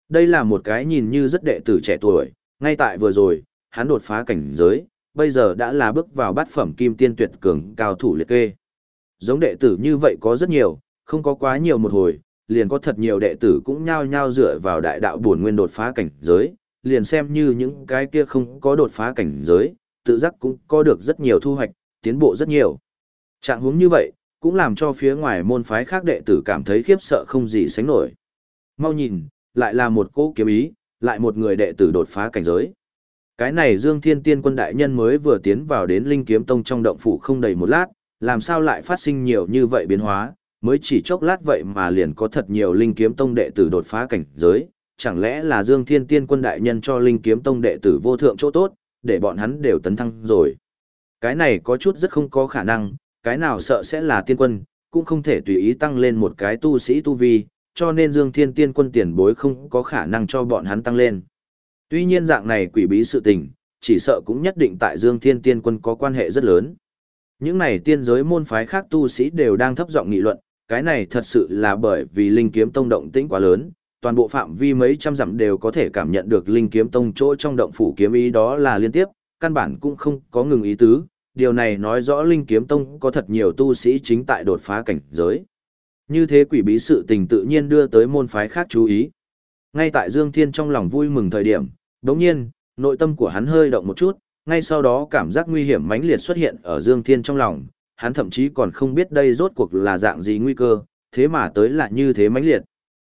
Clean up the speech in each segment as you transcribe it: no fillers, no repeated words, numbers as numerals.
Đây là một cái nhìn như rất đệ tử trẻ tuổi, ngay tại vừa rồi, hắn đột phá cảnh giới, bây giờ đã là bước vào bát phẩm kim tiên tuyệt cường cao thủ liệt kê. Giống đệ tử như vậy có rất nhiều, không có quá nhiều một hồi, liền có thật nhiều đệ tử cũng nhao nhao dựa vào đại đạo bổn nguyên đột phá cảnh giới, liền xem như những cái kia không có đột phá cảnh giới, tự giác cũng có được rất nhiều thu hoạch, tiến bộ rất nhiều. Trạng huống như vậy, cũng làm cho phía ngoài môn phái khác đệ tử cảm thấy khiếp sợ không gì sánh nổi. Mau nhìn, lại là một cỗ kiếm ý, lại một người đệ tử đột phá cảnh giới. Cái này Dương Thiên Tiên Quân đại nhân mới vừa tiến vào đến Linh Kiếm Tông trong động phủ không đầy một lát, làm sao lại phát sinh nhiều như vậy biến hóa, mới chỉ chốc lát vậy mà liền có thật nhiều Linh Kiếm Tông đệ tử đột phá cảnh giới, chẳng lẽ là Dương Thiên Tiên Quân đại nhân cho Linh Kiếm Tông đệ tử vô thượng chỗ tốt, để bọn hắn đều tấn thăng rồi. Cái này có chút rất không có khả năng, cái nào sợ sẽ là tiên quân, cũng không thể tùy ý tăng lên một cái tu sĩ tu vi, cho nên Dương Thiên Tiên Quân tiền bối không có khả năng cho bọn hắn tăng lên. Tuy nhiên dạng này quỷ bí sự tình, chỉ sợ cũng nhất định tại Dương Thiên Tiên Quân có quan hệ rất lớn. Những này tiên giới môn phái khác tu sĩ đều đang thấp giọng nghị luận, cái này thật sự là bởi vì Linh Kiếm Tông động tĩnh quá lớn, toàn bộ phạm vi mấy trăm dặm đều có thể cảm nhận được Linh Kiếm Tông chỗ trong động phủ kiếm ý đó là liên tiếp, căn bản cũng không có ngừng ý tứ, điều này nói rõ Linh Kiếm Tông có thật nhiều tu sĩ chính tại đột phá cảnh giới. Như thế quỷ bí sự tình tự nhiên đưa tới môn phái khác chú ý. Ngay tại Dương Thiên trong lòng vui mừng thời điểm, đống nhiên, nội tâm của hắn hơi động một chút, ngay sau đó cảm giác nguy hiểm mãnh liệt xuất hiện ở Dương Thiên trong lòng, hắn thậm chí còn không biết đây rốt cuộc là dạng gì nguy cơ, thế mà tới là như thế mãnh liệt.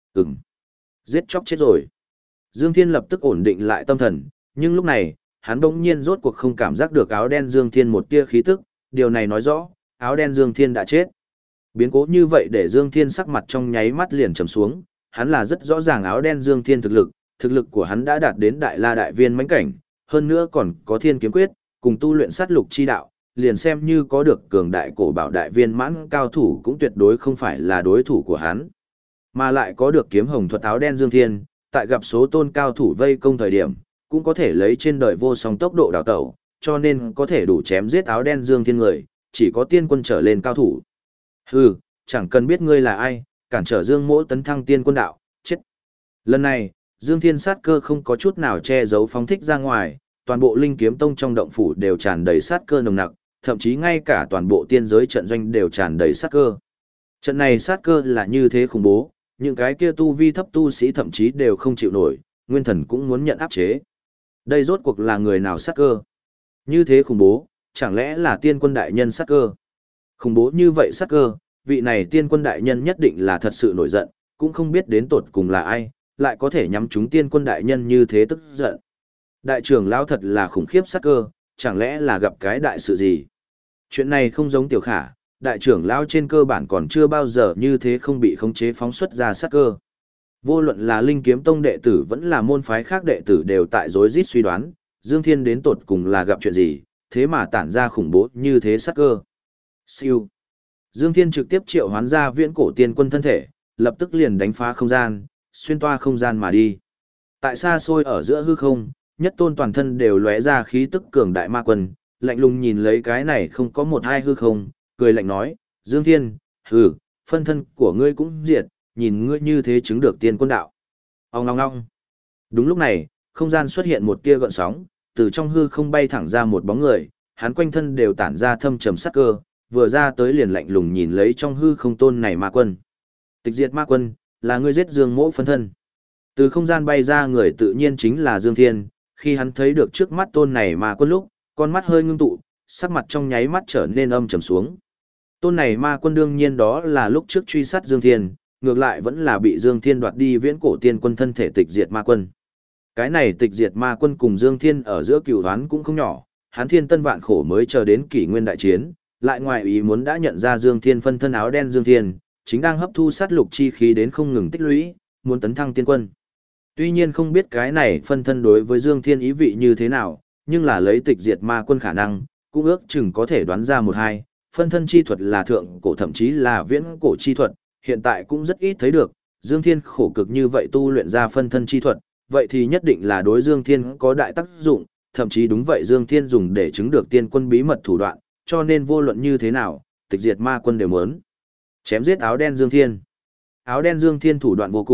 Giết chóc chết rồi. Dương Thiên lập tức ổn định lại tâm thần, nhưng lúc này, hắn đống nhiên rốt cuộc không cảm giác được áo đen Dương Thiên một tia khí tức, điều này nói rõ, áo đen Dương Thiên đã chết. Biến cố như vậy để Dương Thiên sắc mặt trong nháy mắt liền trầm xuống, hắn là rất rõ ràng áo đen Dương Thiên thực lực của hắn đã đạt đến đại la đại viên mãnh cảnh, hơn nữa còn có thiên kiếm quyết, cùng tu luyện sát lục chi đạo, liền xem như có được cường đại cổ bảo đại viên mãn cao thủ cũng tuyệt đối không phải là đối thủ của hắn. Mà lại có được kiếm hồng thuật áo đen Dương Thiên, tại gặp số tôn cao thủ vây công thời điểm, cũng có thể lấy trên đời vô song tốc độ đào tẩu, cho nên có thể đủ chém giết áo đen Dương Thiên người, chỉ có tiên quân trở lên cao thủ. Hừ, chẳng cần biết ngươi là ai, cản trở Dương Mỗ tấn thăng tiên quân đạo, chết. Lần này, Dương Thiên sát cơ không có chút nào che giấu phóng thích ra ngoài, toàn bộ Linh Kiếm Tông trong động phủ đều tràn đầy sát cơ nồng nặc, thậm chí ngay cả toàn bộ tiên giới trận doanh đều tràn đầy sát cơ. Trận này sát cơ là như thế khủng bố, những cái kia tu vi thấp tu sĩ thậm chí đều không chịu nổi, nguyên thần cũng muốn nhận áp chế. Đây rốt cuộc là người nào sát cơ? Như thế khủng bố, chẳng lẽ là tiên quân đại nhân sát cơ? Khủng bố như vậy sát cơ, vị này tiên quân đại nhân nhất định là thật sự nổi giận, cũng không biết đến tột cùng là ai, lại có thể nhắm chúng tiên quân đại nhân như thế tức giận. Đại trưởng lão thật là khủng khiếp sát cơ, chẳng lẽ là gặp cái đại sự gì? Chuyện này không giống tiểu khả, đại trưởng lão trên cơ bản còn chưa bao giờ như thế không bị khống chế phóng xuất ra sát cơ. Vô luận là Linh Kiếm Tông đệ tử vẫn là môn phái khác đệ tử đều tại rối rít suy đoán, Dương Thiên đến tột cùng là gặp chuyện gì, thế mà tản ra khủng bố như thế sát cơ. Siêu. Dương Thiên trực tiếp triệu hoán ra viễn cổ tiên quân thân thể, lập tức liền đánh phá không gian, xuyên toa không gian mà đi. Tại xa xôi ở giữa hư không, nhất tôn toàn thân đều lóe ra khí tức cường đại ma quân, lạnh lùng nhìn lấy cái này không có một hai hư không, cười lạnh nói, Dương Thiên, phân thân của ngươi cũng diệt, nhìn ngươi như thế chứng được tiên quân đạo. Ông ngong ngong. Đúng lúc này, không gian xuất hiện một tia gợn sóng, từ trong hư không bay thẳng ra một bóng người, hắn quanh thân đều tản ra thâm trầm sát cơ, vừa ra tới liền lạnh lùng nhìn lấy trong hư không tôn này ma quân. Tịch diệt ma quân, là ngươi giết Dương Mỗ phân thân. Từ không gian bay ra người tự nhiên chính là Dương Thiên, khi hắn thấy được trước mắt tôn này ma quân lúc, con mắt hơi ngưng tụ, sắc mặt trong nháy mắt trở nên âm trầm xuống. Tôn này ma quân đương nhiên đó là lúc trước truy sát Dương Thiên, ngược lại vẫn là bị Dương Thiên đoạt đi viễn cổ tiên quân thân thể tịch diệt ma quân. Cái này tịch diệt ma quân cùng Dương Thiên ở giữa cửu đoán cũng không nhỏ, hắn thiên tân vạn khổ mới chờ đến kỷ nguyên đại chiến, lại ngoài ý muốn đã nhận ra Dương Thiên phân thân áo đen Dương Thiên, chính đang hấp thu sát lục chi khí đến không ngừng tích lũy, muốn tấn thăng tiên quân. Tuy nhiên không biết cái này phân thân đối với Dương Thiên ý vị như thế nào, nhưng là lấy tịch diệt ma quân khả năng, cũng ước chừng có thể đoán ra một hai, phân thân chi thuật là thượng cổ thậm chí là viễn cổ chi thuật, hiện tại cũng rất ít thấy được, Dương Thiên khổ cực như vậy tu luyện ra phân thân chi thuật, vậy thì nhất định là đối Dương Thiên có đại tác dụng, thậm chí đúng vậy Dương Thiên dùng để chứng được tiên quân bí mật thủ đoạn, cho nên vô luận như thế nào, tịch diệt ma quân đều muốn chém giết áo đen Dương Thiên. Áo đen Dương Thiên thủ đoạn vô cùng,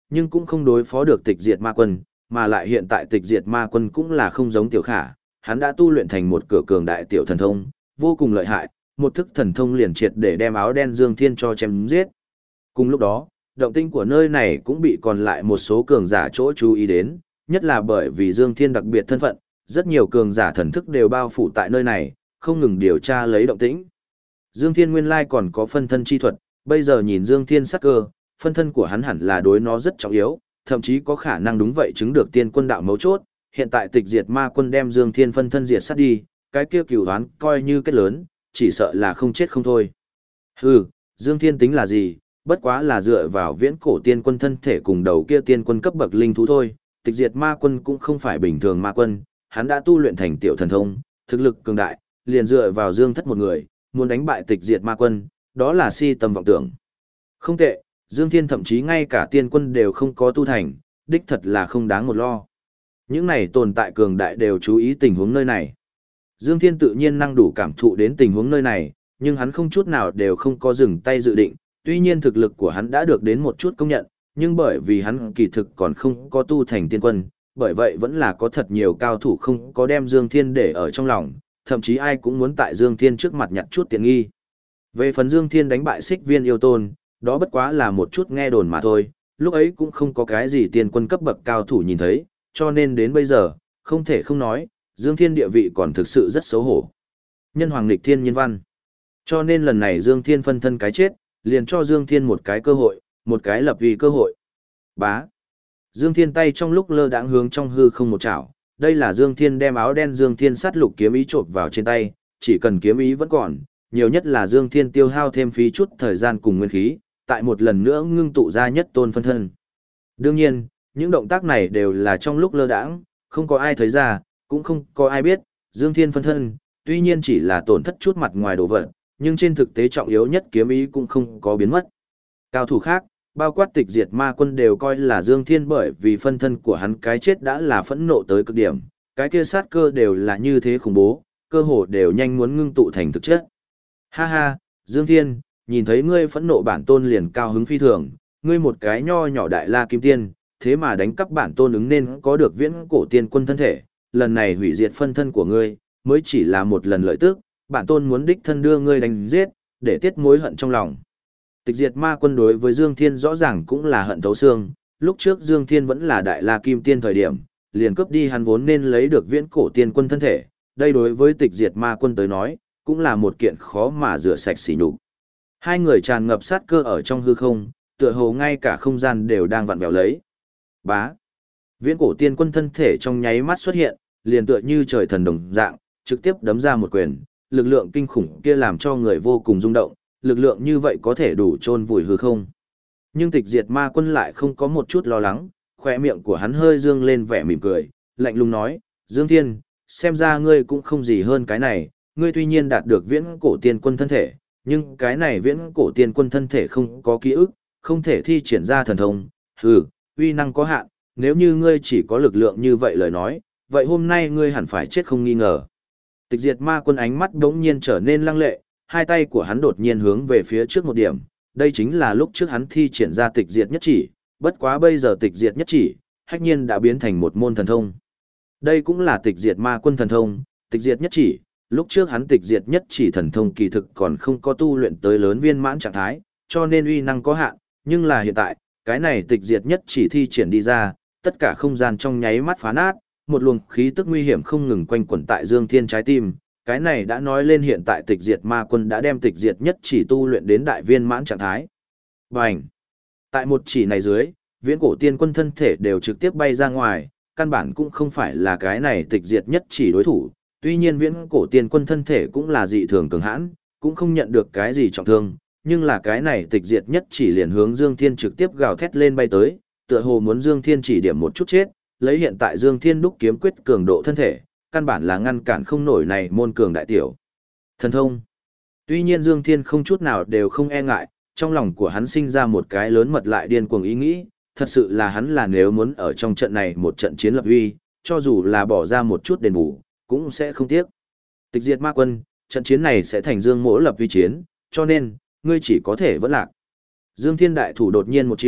nhưng cũng không đối phó được tịch diệt ma quân, mà lại hiện tại tịch diệt ma quân cũng là không giống tiểu khả, hắn đã tu luyện thành một cửa cường đại tiểu thần thông, vô cùng lợi hại, một thức thần thông liền triệt để đem áo đen Dương Thiên cho chém giết. Cùng lúc đó, động tĩnh của nơi này cũng bị còn lại một số cường giả chỗ chú ý đến, nhất là bởi vì Dương Thiên đặc biệt thân phận, rất nhiều cường giả thần thức đều bao phủ tại nơi này, không ngừng điều tra lấy động tĩnh. Dương Thiên nguyên lai còn có phân thân chi thuật, bây giờ nhìn Dương Thiên sắc cơ, phân thân của hắn hẳn là đối nó rất trọng yếu, thậm chí có khả năng đúng vậy chứng được tiên quân đạo mấu chốt. Hiện tại tịch diệt ma quân đem Dương Thiên phân thân diệt sát đi, cái kia cửu đoán coi như kết lớn, chỉ sợ là không chết không thôi. Hừ, Dương Thiên tính là gì, bất quá là dựa vào viễn cổ tiên quân thân thể cùng đầu kia tiên quân cấp bậc linh thú thôi, tịch diệt ma quân cũng không phải bình thường ma quân, hắn đã tu luyện thành tiểu thần thông, thực lực cường đại, liền dựa vào Dương Thất một người, muốn đánh bại tịch diệt ma quân, đó là si tầm vọng tưởng. Không tệ, Dương Thiên thậm chí ngay cả tiên quân đều không có tu thành, đích thật là không đáng một lo. Những này tồn tại cường đại đều chú ý tình huống nơi này. Dương Thiên tự nhiên năng đủ cảm thụ đến tình huống nơi này, nhưng hắn không chút nào đều không có dừng tay dự định, tuy nhiên thực lực của hắn đã được đến một chút công nhận, nhưng bởi vì hắn kỳ thực còn không có tu thành tiên quân, bởi vậy vẫn là có thật nhiều cao thủ không có đem Dương Thiên để ở trong lòng, thậm chí ai cũng muốn tại Dương Thiên trước mặt nhặt chút tiện nghi. Về phần Dương Thiên đánh bại Xích Viên yêu tôn, đó bất quá là một chút nghe đồn mà thôi, lúc ấy cũng không có cái gì tiên quân cấp bậc cao thủ nhìn thấy, cho nên đến bây giờ, không thể không nói, Dương Thiên địa vị còn thực sự rất xấu hổ. Nhân hoàng nghịch thiên nhân văn. Cho nên lần này Dương Thiên phân thân cái chết, liền cho Dương Thiên một cái cơ hội, một cái lập uy cơ hội. Bá. Dương Thiên tay trong lúc lơ đãng hướng trong hư không một chảo, đây là Dương Thiên đem áo đen Dương Thiên sát lục kiếm ý chộp vào trên tay, chỉ cần kiếm ý vẫn còn, nhiều nhất là Dương Thiên tiêu hao thêm phí chút thời gian cùng nguyên khí, tại một lần nữa ngưng tụ ra nhất tôn phân thân. Đương nhiên, những động tác này đều là trong lúc lơ đãng, không có ai thấy ra, cũng không có ai biết, Dương Thiên phân thân, tuy nhiên chỉ là tổn thất chút mặt ngoài đồ vật, nhưng trên thực tế trọng yếu nhất kiếm ý cũng không có biến mất. Cao thủ khác, bao quát tịch diệt ma quân đều coi là Dương Thiên bởi vì phân thân của hắn cái chết đã là phẫn nộ tới cực điểm, cái kia sát cơ đều là như thế khủng bố, cơ hồ đều nhanh muốn ngưng tụ thành thực chất. Ha ha, Dương Thiên, nhìn thấy ngươi phẫn nộ bản tôn liền cao hứng phi thường, ngươi một cái nho nhỏ đại la kim tiên, thế mà đánh cắp bản tôn ứng nên có được viễn cổ tiên quân thân thể, lần này hủy diệt phân thân của ngươi, mới chỉ là một lần lợi tức, bản tôn muốn đích thân đưa ngươi đánh giết, để tiết mối hận trong lòng. Tịch diệt ma quân đối với Dương Thiên rõ ràng cũng là hận thấu xương, lúc trước Dương Thiên vẫn là đại la kim tiên thời điểm, liền cướp đi hắn vốn nên lấy được viễn cổ tiên quân thân thể, đây đối với tịch diệt ma quân tới nói, cũng là một kiện khó mà rửa sạch sỉ nhục. Hai người tràn ngập sát cơ ở trong hư không, tựa hồ ngay cả không gian đều đang vặn vẹo lấy. Bá. Viễn cổ tiên quân thân thể trong nháy mắt xuất hiện, liền tựa như trời thần đồng dạng, trực tiếp đấm ra một quyền, lực lượng kinh khủng kia làm cho người vô cùng rung động, lực lượng như vậy có thể đủ chôn vùi hư không. Nhưng tịch diệt ma quân lại không có một chút lo lắng, khóe miệng của hắn hơi dương lên vẻ mỉm cười, lạnh lùng nói, Dương Thiên, xem ra ngươi cũng không gì hơn cái này, ngươi tuy nhiên đạt được viễn cổ tiên quân thân thể, nhưng cái này viễn cổ tiên quân thân thể không có ký ức, không thể thi triển ra thần thông, uy năng có hạn, nếu như ngươi chỉ có lực lượng như vậy lời nói, vậy hôm nay ngươi hẳn phải chết không nghi ngờ. Tịch diệt ma quân ánh mắt đống nhiên trở nên lăng lệ, hai tay của hắn đột nhiên hướng về phía trước một điểm, đây chính là lúc trước hắn thi triển ra tịch diệt nhất chỉ, bất quá bây giờ tịch diệt nhất chỉ, hách nhiên đã biến thành một môn thần thông. Đây cũng là tịch diệt ma quân thần thông, tịch diệt nhất chỉ, lúc trước hắn tịch diệt nhất chỉ thần thông kỳ thực còn không có tu luyện tới lớn viên mãn trạng thái, cho nên uy năng có hạn, nhưng là hiện tại, cái này tịch diệt nhất chỉ thi triển đi ra, tất cả không gian trong nháy mắt phá nát, một luồng khí tức nguy hiểm không ngừng quanh quẩn tại Dương Thiên trái tim, cái này đã nói lên hiện tại tịch diệt ma quân đã đem tịch diệt nhất chỉ tu luyện đến đại viên mãn trạng thái. Bành! Tại một chỉ này dưới, viễn cổ tiên quân thân thể đều trực tiếp bay ra ngoài, căn bản cũng không phải là cái này tịch diệt nhất chỉ đối thủ, tuy nhiên viễn cổ tiên quân thân thể cũng là dị thường cường hãn, cũng không nhận được cái gì trọng thương, nhưng là cái này tịch diệt nhất chỉ liền hướng Dương Thiên trực tiếp gào thét lên bay tới, tựa hồ muốn Dương Thiên chỉ điểm một chút chết, lấy hiện tại Dương Thiên đúc kiếm quyết cường độ thân thể, căn bản là ngăn cản không nổi này môn cường đại tiểu thần thông. Tuy nhiên Dương Thiên không chút nào đều không e ngại, trong lòng của hắn sinh ra một cái lớn mật lại điên cuồng ý nghĩ, thật sự là hắn là nếu muốn ở trong trận này một trận chiến lập uy, cho dù là bỏ ra một chút đền bù, cũng sẽ không tiếc. Tịch diệt ma quân, trận chiến này sẽ thành Dương Mỗ lập uy chiến, cho nên, ngươi chỉ có thể vẫn lạc. Dương Thiên đại thủ đột nhiên một chiêu,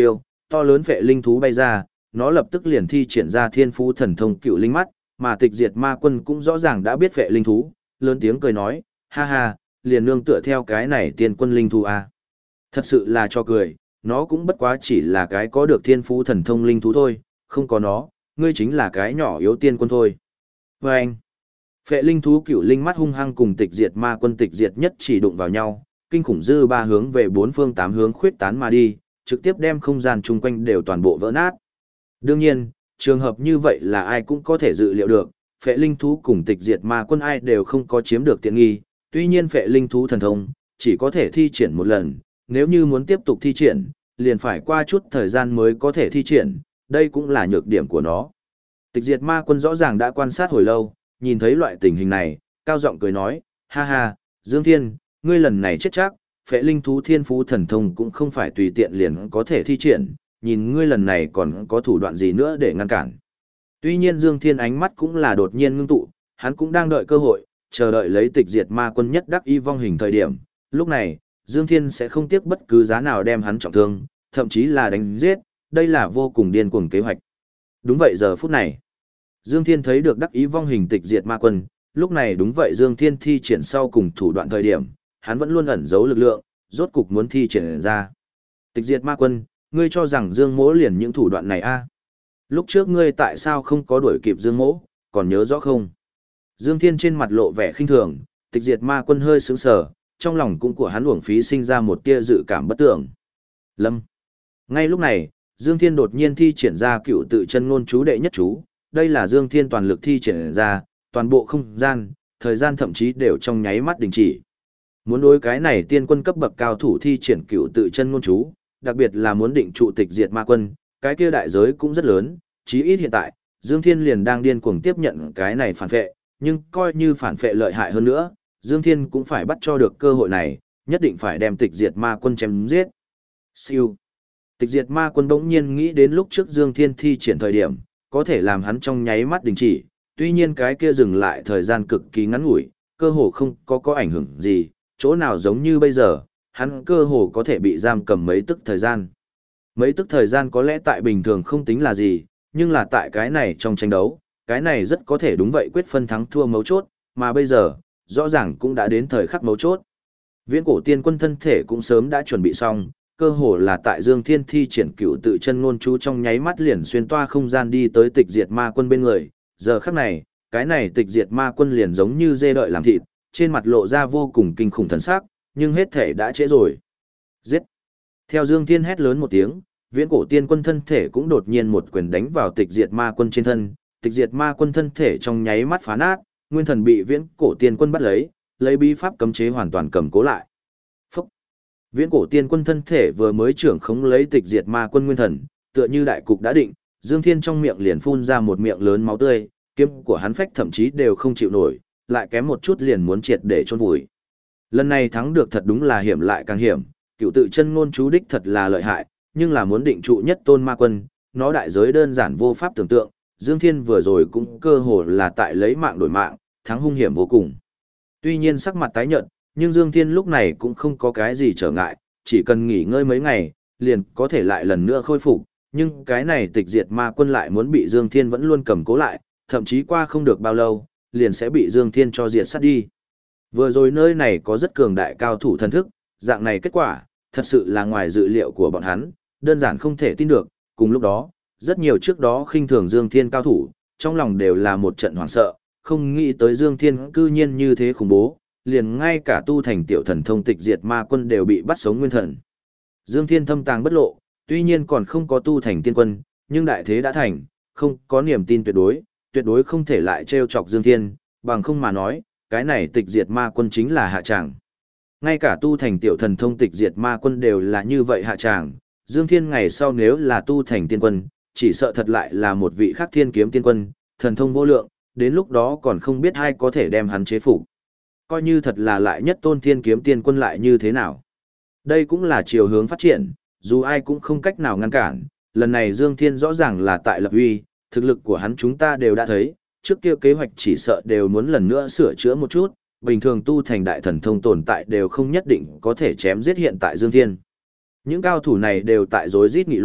to lớn phệ linh thú bay ra, nó lập tức liền thi triển ra thiên phú thần thông cựu linh mắt, mà tịch diệt ma quân cũng rõ ràng đã biết phệ linh thú, lớn tiếng cười nói, ha ha, liền nương tựa theo cái này tiên quân linh thú à. Thật sự là cho cười, nó cũng bất quá chỉ là cái có được thiên phú thần thông linh thú thôi, không có nó, ngươi chính là cái nhỏ yếu tiên quân thôi. Và anh, phệ linh thú cựu linh mắt hung hăng cùng tịch diệt ma quân tịch diệt nhất chỉ đụng vào nhau, kinh khủng dư ba hướng về bốn phương tám hướng khuyết tán mà đi, trực tiếp đem không gian chung quanh đều toàn bộ vỡ nát. Đương nhiên, trường hợp như vậy là ai cũng có thể dự liệu được, phệ linh thú cùng tịch diệt ma quân ai đều không có chiếm được tiện nghi, tuy nhiên phệ linh thú thần thông chỉ có thể thi triển một lần, nếu như muốn tiếp tục thi triển, liền phải qua chút thời gian mới có thể thi triển, đây cũng là nhược điểm của nó. Tịch diệt ma quân rõ ràng đã quan sát hồi lâu, nhìn thấy loại tình hình này, cao giọng cười nói, ha ha, Dương Thiên, ngươi lần này chết chắc, phệ linh thú thiên phú thần thông cũng không phải tùy tiện liền có thể thi triển, nhìn ngươi lần này còn có thủ đoạn gì nữa để ngăn cản. Tuy nhiên Dương Thiên ánh mắt cũng là đột nhiên ngưng tụ, hắn cũng đang đợi cơ hội, chờ đợi lấy tịch diệt ma quân nhất đắc y vong hình thời điểm, lúc này, Dương Thiên sẽ không tiếc bất cứ giá nào đem hắn trọng thương, thậm chí là đánh giết, đây là vô cùng điên cuồng kế hoạch. Đúng vậy giờ phút này, Dương Thiên thấy được đắc ý vong hình tịch diệt ma quân, lúc này đúng vậy Dương Thiên thi triển sau cùng thủ đoạn thời điểm, hắn vẫn luôn ẩn giấu lực lượng, rốt cục muốn thi triển ra. Tịch diệt ma quân, ngươi cho rằng Dương Mỗ liền những thủ đoạn này a? Lúc trước ngươi tại sao không có đuổi kịp Dương Mỗ, còn nhớ rõ không? Dương Thiên trên mặt lộ vẻ khinh thường, tịch diệt ma quân hơi sững sờ, trong lòng cũng của hắn uổng phí sinh ra một tia dự cảm bất tưởng. Lâm. Ngay lúc này, Dương Thiên đột nhiên thi triển ra cựu tự chân ngôn chú đệ nhất chú, đây là Dương Thiên toàn lực thi triển ra, toàn bộ không gian, thời gian thậm chí đều trong nháy mắt đình chỉ. Muốn đối cái này tiên quân cấp bậc cao thủ thi triển cựu tự chân ngôn chú, đặc biệt là muốn định trụ tịch diệt ma quân, cái kia đại giới cũng rất lớn, chí ít hiện tại, Dương Thiên liền đang điên cuồng tiếp nhận cái này phản phệ, nhưng coi như phản phệ lợi hại hơn nữa, Dương Thiên cũng phải bắt cho được cơ hội này, nhất định phải đem tịch diệt ma quân chém giết. Siêu. Tịch diệt ma quân bỗng nhiên nghĩ đến lúc trước Dương Thiên thi triển thời điểm, có thể làm hắn trong nháy mắt đình chỉ, tuy nhiên cái kia dừng lại thời gian cực kỳ ngắn ngủi, cơ hồ không có ảnh hưởng gì, chỗ nào giống như bây giờ, hắn cơ hồ có thể bị giam cầm mấy tức thời gian. Mấy tức thời gian có lẽ tại bình thường không tính là gì, nhưng là tại cái này trong tranh đấu, cái này rất có thể đúng vậy quyết phân thắng thua mấu chốt, mà bây giờ, rõ ràng cũng đã đến thời khắc mấu chốt. Viễn cổ tiên quân thân thể cũng sớm đã chuẩn bị xong, cơ hồ là tại Dương Thiên thi triển cựu tự chân ngôn chú trong nháy mắt liền xuyên toa không gian đi tới tịch diệt ma quân bên người. Giờ khắc này, cái này tịch diệt ma quân liền giống như dê đợi làm thịt, trên mặt lộ ra vô cùng kinh khủng thần sắc, nhưng hết thể đã trễ rồi. Giết! Theo Dương Thiên hét lớn một tiếng, viễn cổ tiên quân thân thể cũng đột nhiên một quyền đánh vào tịch diệt ma quân trên thân, tịch diệt ma quân thân thể trong nháy mắt phá nát, nguyên thần bị viễn cổ tiên quân bắt lấy bí pháp cấm chế hoàn toàn cầm cố lại. Phúc! Viễn cổ tiên quân thân thể vừa mới trưởng khống lấy tịch diệt ma quân nguyên thần, tựa như đại cục đã định, Dương Thiên trong miệng liền phun ra một miệng lớn máu tươi, kiếm của hắn phách thậm chí đều không chịu nổi, lại kém một chút liền muốn triệt để chôn vùi. Lần này thắng được thật đúng là hiểm lại càng hiểm, cựu tự chân ngôn chú đích thật là lợi hại, nhưng là muốn định trụ nhất tôn ma quân, nó đại giới đơn giản vô pháp tưởng tượng, Dương Thiên vừa rồi cũng cơ hồ là tại lấy mạng đổi mạng, thắng hung hiểm vô cùng. Tuy nhiên sắc mặt tái nhợt, nhưng Dương Thiên lúc này cũng không có cái gì trở ngại, chỉ cần nghỉ ngơi mấy ngày, liền có thể lại lần nữa khôi phục, nhưng cái này tịch diệt ma quân lại muốn bị Dương Thiên vẫn luôn cầm cố lại, thậm chí qua không được bao lâu, liền sẽ bị Dương Thiên cho diệt sát đi. Vừa rồi nơi này có rất cường đại cao thủ thần thức, dạng này kết quả, thật sự là ngoài dự liệu của bọn hắn, đơn giản không thể tin được, cùng lúc đó, rất nhiều trước đó khinh thường Dương Thiên cao thủ, trong lòng đều là một trận hoảng sợ, không nghĩ tới Dương Thiên cư nhiên như thế khủng bố, liền ngay cả tu thành tiểu thần thông tịch diệt ma quân đều bị bắt sống nguyên thần. Dương Thiên thâm tàng bất lộ, tuy nhiên còn không có tu thành tiên quân, nhưng đại thế đã thành, không có niềm tin tuyệt đối không thể lại trêu chọc Dương Thiên, bằng không mà nói, cái này tịch diệt ma quân chính là hạ tràng. Ngay cả tu thành tiểu thần thông tịch diệt ma quân đều là như vậy hạ tràng, Dương Thiên ngày sau nếu là tu thành tiên quân, chỉ sợ thật lại là một vị khác thiên kiếm tiên quân, thần thông vô lượng, đến lúc đó còn không biết ai có thể đem hắn chế phục. Coi như thật là lại nhất tôn thiên kiếm tiên quân lại như thế nào. Đây cũng là chiều hướng phát triển, dù ai cũng không cách nào ngăn cản, lần này Dương Thiên rõ ràng là tại lập uy, thực lực của hắn chúng ta đều đã thấy, trước kia kế hoạch chỉ sợ đều muốn lần nữa sửa chữa một chút, bình thường tu thành đại thần thông tồn tại đều không nhất định có thể chém giết hiện tại Dương Thiên. Những cao thủ này đều tại rối rít nghị luận,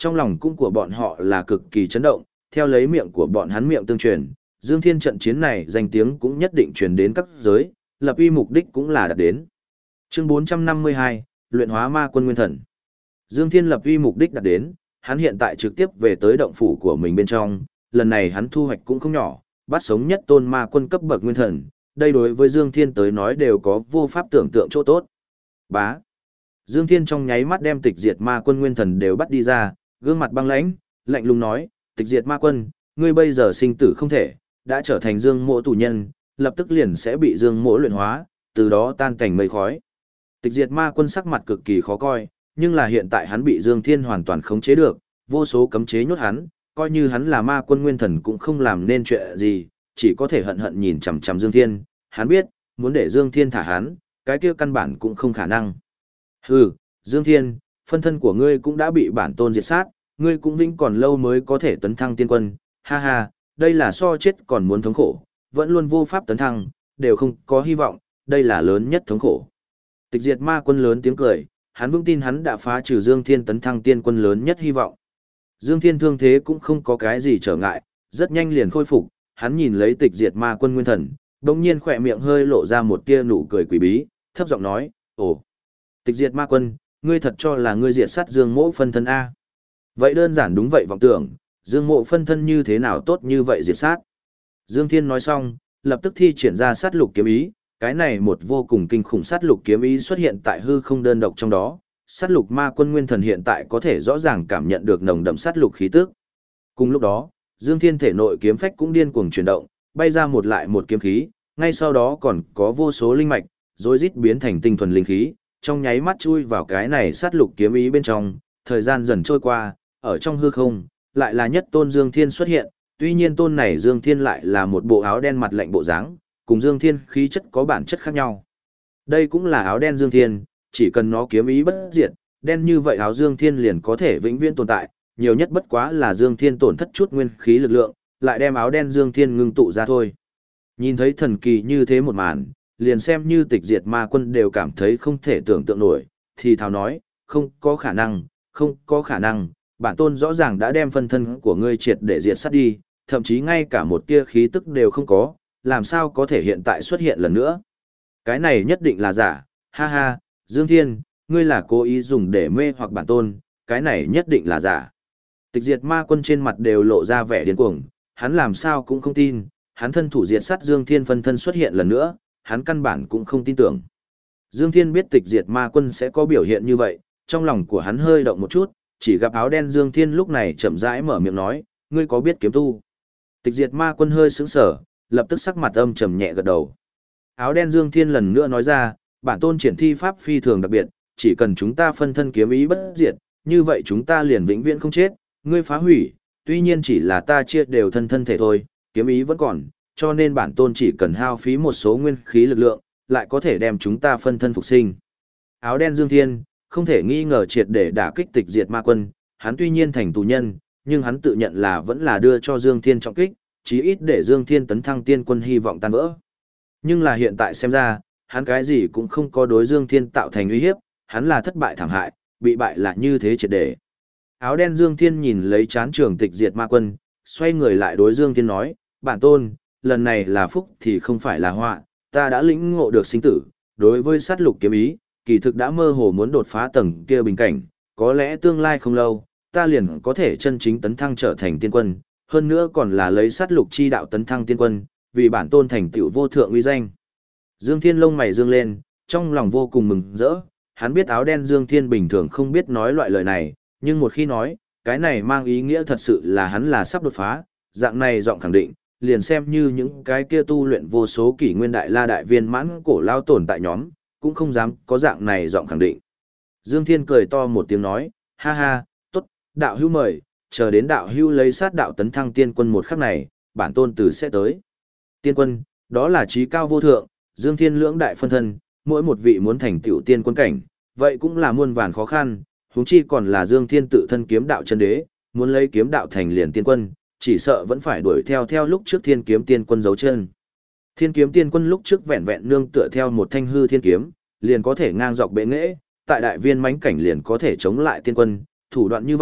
trong lòng cũng của bọn họ là cực kỳ chấn động, theo lấy miệng của bọn hắn miệng tương truyền, Dương Thiên trận chiến này danh tiếng cũng nhất định truyền đến các giới, lập uy mục đích cũng là đạt đến. Chương 452, luyện hóa ma quân nguyên thần. Dương Thiên lập uy mục đích đạt đến, hắn hiện tại trực tiếp về tới động phủ của mình bên trong, lần này hắn thu hoạch cũng không nhỏ, bắt sống nhất tôn ma quân cấp bậc nguyên thần, đây đối với Dương Thiên tới nói đều có vô pháp tưởng tượng chỗ tốt. Bá. Dương Thiên trong nháy mắt đem tịch diệt ma quân nguyên thần đều bắt đi ra, gương mặt băng lãnh, lạnh lùng nói, tịch diệt ma quân, ngươi bây giờ sinh tử không thể, đã trở thành Dương Mỗ tù nhân, lập tức liền sẽ bị Dương Mỗ luyện hóa, từ đó tan cảnh mây khói. Tịch diệt ma quân sắc mặt cực kỳ khó coi, nhưng là hiện tại hắn bị Dương Thiên hoàn toàn khống chế được, vô số cấm chế nhốt hắn, coi như hắn là ma quân nguyên thần cũng không làm nên chuyện gì, chỉ có thể hận hận nhìn chằm chằm Dương Thiên, hắn biết, muốn để Dương Thiên thả hắn, cái kia căn bản cũng không khả năng. Hừ, Dương Thiên, phân thân của ngươi cũng đã bị bản tôn diệt sát, ngươi cũng vĩnh còn lâu mới có thể tấn thăng tiên quân, ha ha, đây là so chết còn muốn thống khổ, vẫn luôn vô pháp tấn thăng, đều không có hy vọng, đây là lớn nhất thống khổ. Tịch diệt ma quân lớn tiếng cười, hắn vững tin hắn đã phá trừ Dương Thiên tấn thăng tiên quân lớn nhất hy vọng. Dương Thiên thương thế cũng không có cái gì trở ngại, rất nhanh liền khôi phục, hắn nhìn lấy tịch diệt ma quân nguyên thần, đồng nhiên khỏe miệng hơi lộ ra một tia nụ cười quỷ bí, thấp giọng nói, ồ, tịch diệt ma quân, ngươi thật cho là ngươi diệt sát Dương Mỗ phân thân A. Vậy đơn giản đúng vậy vọng tưởng, Dương Mộ phân thân như thế nào tốt như vậy diệt sát. Dương Thiên nói xong, lập tức thi triển ra sát lục kiếm ý, cái này một vô cùng kinh khủng sát lục kiếm ý xuất hiện tại hư không đơn độc trong đó, sát lục ma quân nguyên thần hiện tại có thể rõ ràng cảm nhận được nồng đậm sát lục khí tức. Cùng lúc đó, Dương Thiên thể nội kiếm phách cũng điên cuồng chuyển động, bay ra một lại một kiếm khí, ngay sau đó còn có vô số linh mạch, rối rít biến thành tinh thuần linh khí, trong nháy mắt chui vào cái này sát lục kiếm ý bên trong, thời gian dần trôi qua, ở trong hư không, lại là nhất tôn Dương Thiên xuất hiện, tuy nhiên tôn này Dương Thiên lại là một bộ áo đen mặt lạnh bộ dáng, cùng Dương Thiên khí chất có bản chất khác nhau. Đây cũng là áo đen Dương Thiên, chỉ cần nó kiếm ý bất diệt, đen như vậy áo Dương Thiên liền có thể vĩnh viễn tồn tại, nhiều nhất bất quá là Dương Thiên tổn thất chút nguyên khí lực lượng, lại đem áo đen Dương Thiên ngưng tụ ra thôi. Nhìn thấy thần kỳ như thế một màn, liền xem như tịch diệt ma quân đều cảm thấy không thể tưởng tượng nổi, thì thào nói, không có khả năng, không có khả năng, bản tôn rõ ràng đã đem phân thân của ngươi triệt để diệt sát đi, thậm chí ngay cả một tia khí tức đều không có, làm sao có thể hiện tại xuất hiện lần nữa. Cái này nhất định là giả, ha ha, Dương Thiên, ngươi là cố ý dùng để mê hoặc bản tôn, cái này nhất định là giả. Tịch diệt ma quân trên mặt đều lộ ra vẻ điên cuồng, hắn làm sao cũng không tin, hắn thân thủ diệt sát Dương Thiên phân thân xuất hiện lần nữa, hắn căn bản cũng không tin tưởng. Dương Thiên biết tịch diệt ma quân sẽ có biểu hiện như vậy, trong lòng của hắn hơi động một chút, chỉ gặp áo đen Dương Thiên lúc này chậm rãi mở miệng nói, ngươi có biết kiếm tu? Tịch diệt ma quân hơi sững sờ, lập tức sắc mặt âm trầm nhẹ gật đầu. Áo đen Dương Thiên lần nữa nói ra, bản tôn triển thi pháp phi thường đặc biệt, chỉ cần chúng ta phân thân kiếm ý bất diệt, như vậy chúng ta liền vĩnh viễn không chết, ngươi phá hủy, tuy nhiên chỉ là ta chia đều thân thân thể thôi, kiếm ý vẫn còn, cho nên bản tôn chỉ cần hao phí một số nguyên khí lực lượng, lại có thể đem chúng ta phân thân phục sinh. Áo đen Dương Thiên, không thể nghi ngờ triệt để đả kích tịch diệt ma quân, hắn tuy nhiên thành tù nhân, nhưng hắn tự nhận là vẫn là đưa cho Dương Thiên trọng kích, chí ít để Dương Thiên tấn thăng tiên quân hy vọng tan vỡ. Nhưng là hiện tại xem ra, hắn cái gì cũng không có đối Dương Thiên tạo thành uy hiếp, hắn là thất bại thảm hại, bị bại là như thế triệt để. Áo đen Dương Thiên nhìn lấy chán trường tịch diệt ma quân, xoay người lại đối Dương Thiên nói, bản tôn, lần này là phúc thì không phải là họa, ta đã lĩnh ngộ được sinh tử, đối với sát lục kiếm ý, kỳ thực đã mơ hồ muốn đột phá tầng kia bình cảnh, có lẽ tương lai không lâu, ta liền có thể chân chính tấn thăng trở thành tiên quân, hơn nữa còn là lấy sát lục chi đạo tấn thăng tiên quân, vì bản tôn thành tựu vô thượng uy danh. Dương Thiên lông mày dương lên, trong lòng vô cùng mừng rỡ, hắn biết áo đen Dương Thiên bình thường không biết nói loại lời này, nhưng một khi nói, cái này mang ý nghĩa thật sự là hắn là sắp đột phá, dạng này giọng khẳng định, liền xem như những cái kia tu luyện vô số kỷ nguyên đại la đại viên mãn cổ lao tồn tại nhóm, cũng không dám có dạng này giọng khẳng định. Dương Thiên cười to một tiếng nói, ha ha, tốt, đạo hữu mời, chờ đến đạo hữu lấy sát đạo tấn thăng tiên quân một khắc này, bản tôn từ sẽ tới. Tiên quân, đó là trí cao vô thượng, Dương Thiên lưỡng đại phân thân, mỗi một vị muốn thành tựu tiên quân cảnh, vậy cũng là muôn vàn khó khăn, huống chi còn là Dương Thiên tự thân kiếm đạo chân đế, muốn lấy kiếm đạo thành liền tiên quân, chỉ sợ vẫn phải đuổi theo lúc trước Thiên kiếm tiên quân giấu chân. Thiên kiếm tiên quân lúc trước vẹn vẹn nương tựa theo một thanh hư thiên kiếm, liền có thể ngang dọc bệ nghệ, tại đại viên mãnh cảnh liền có thể chống lại tiên quân, thủ đoạn như vậy,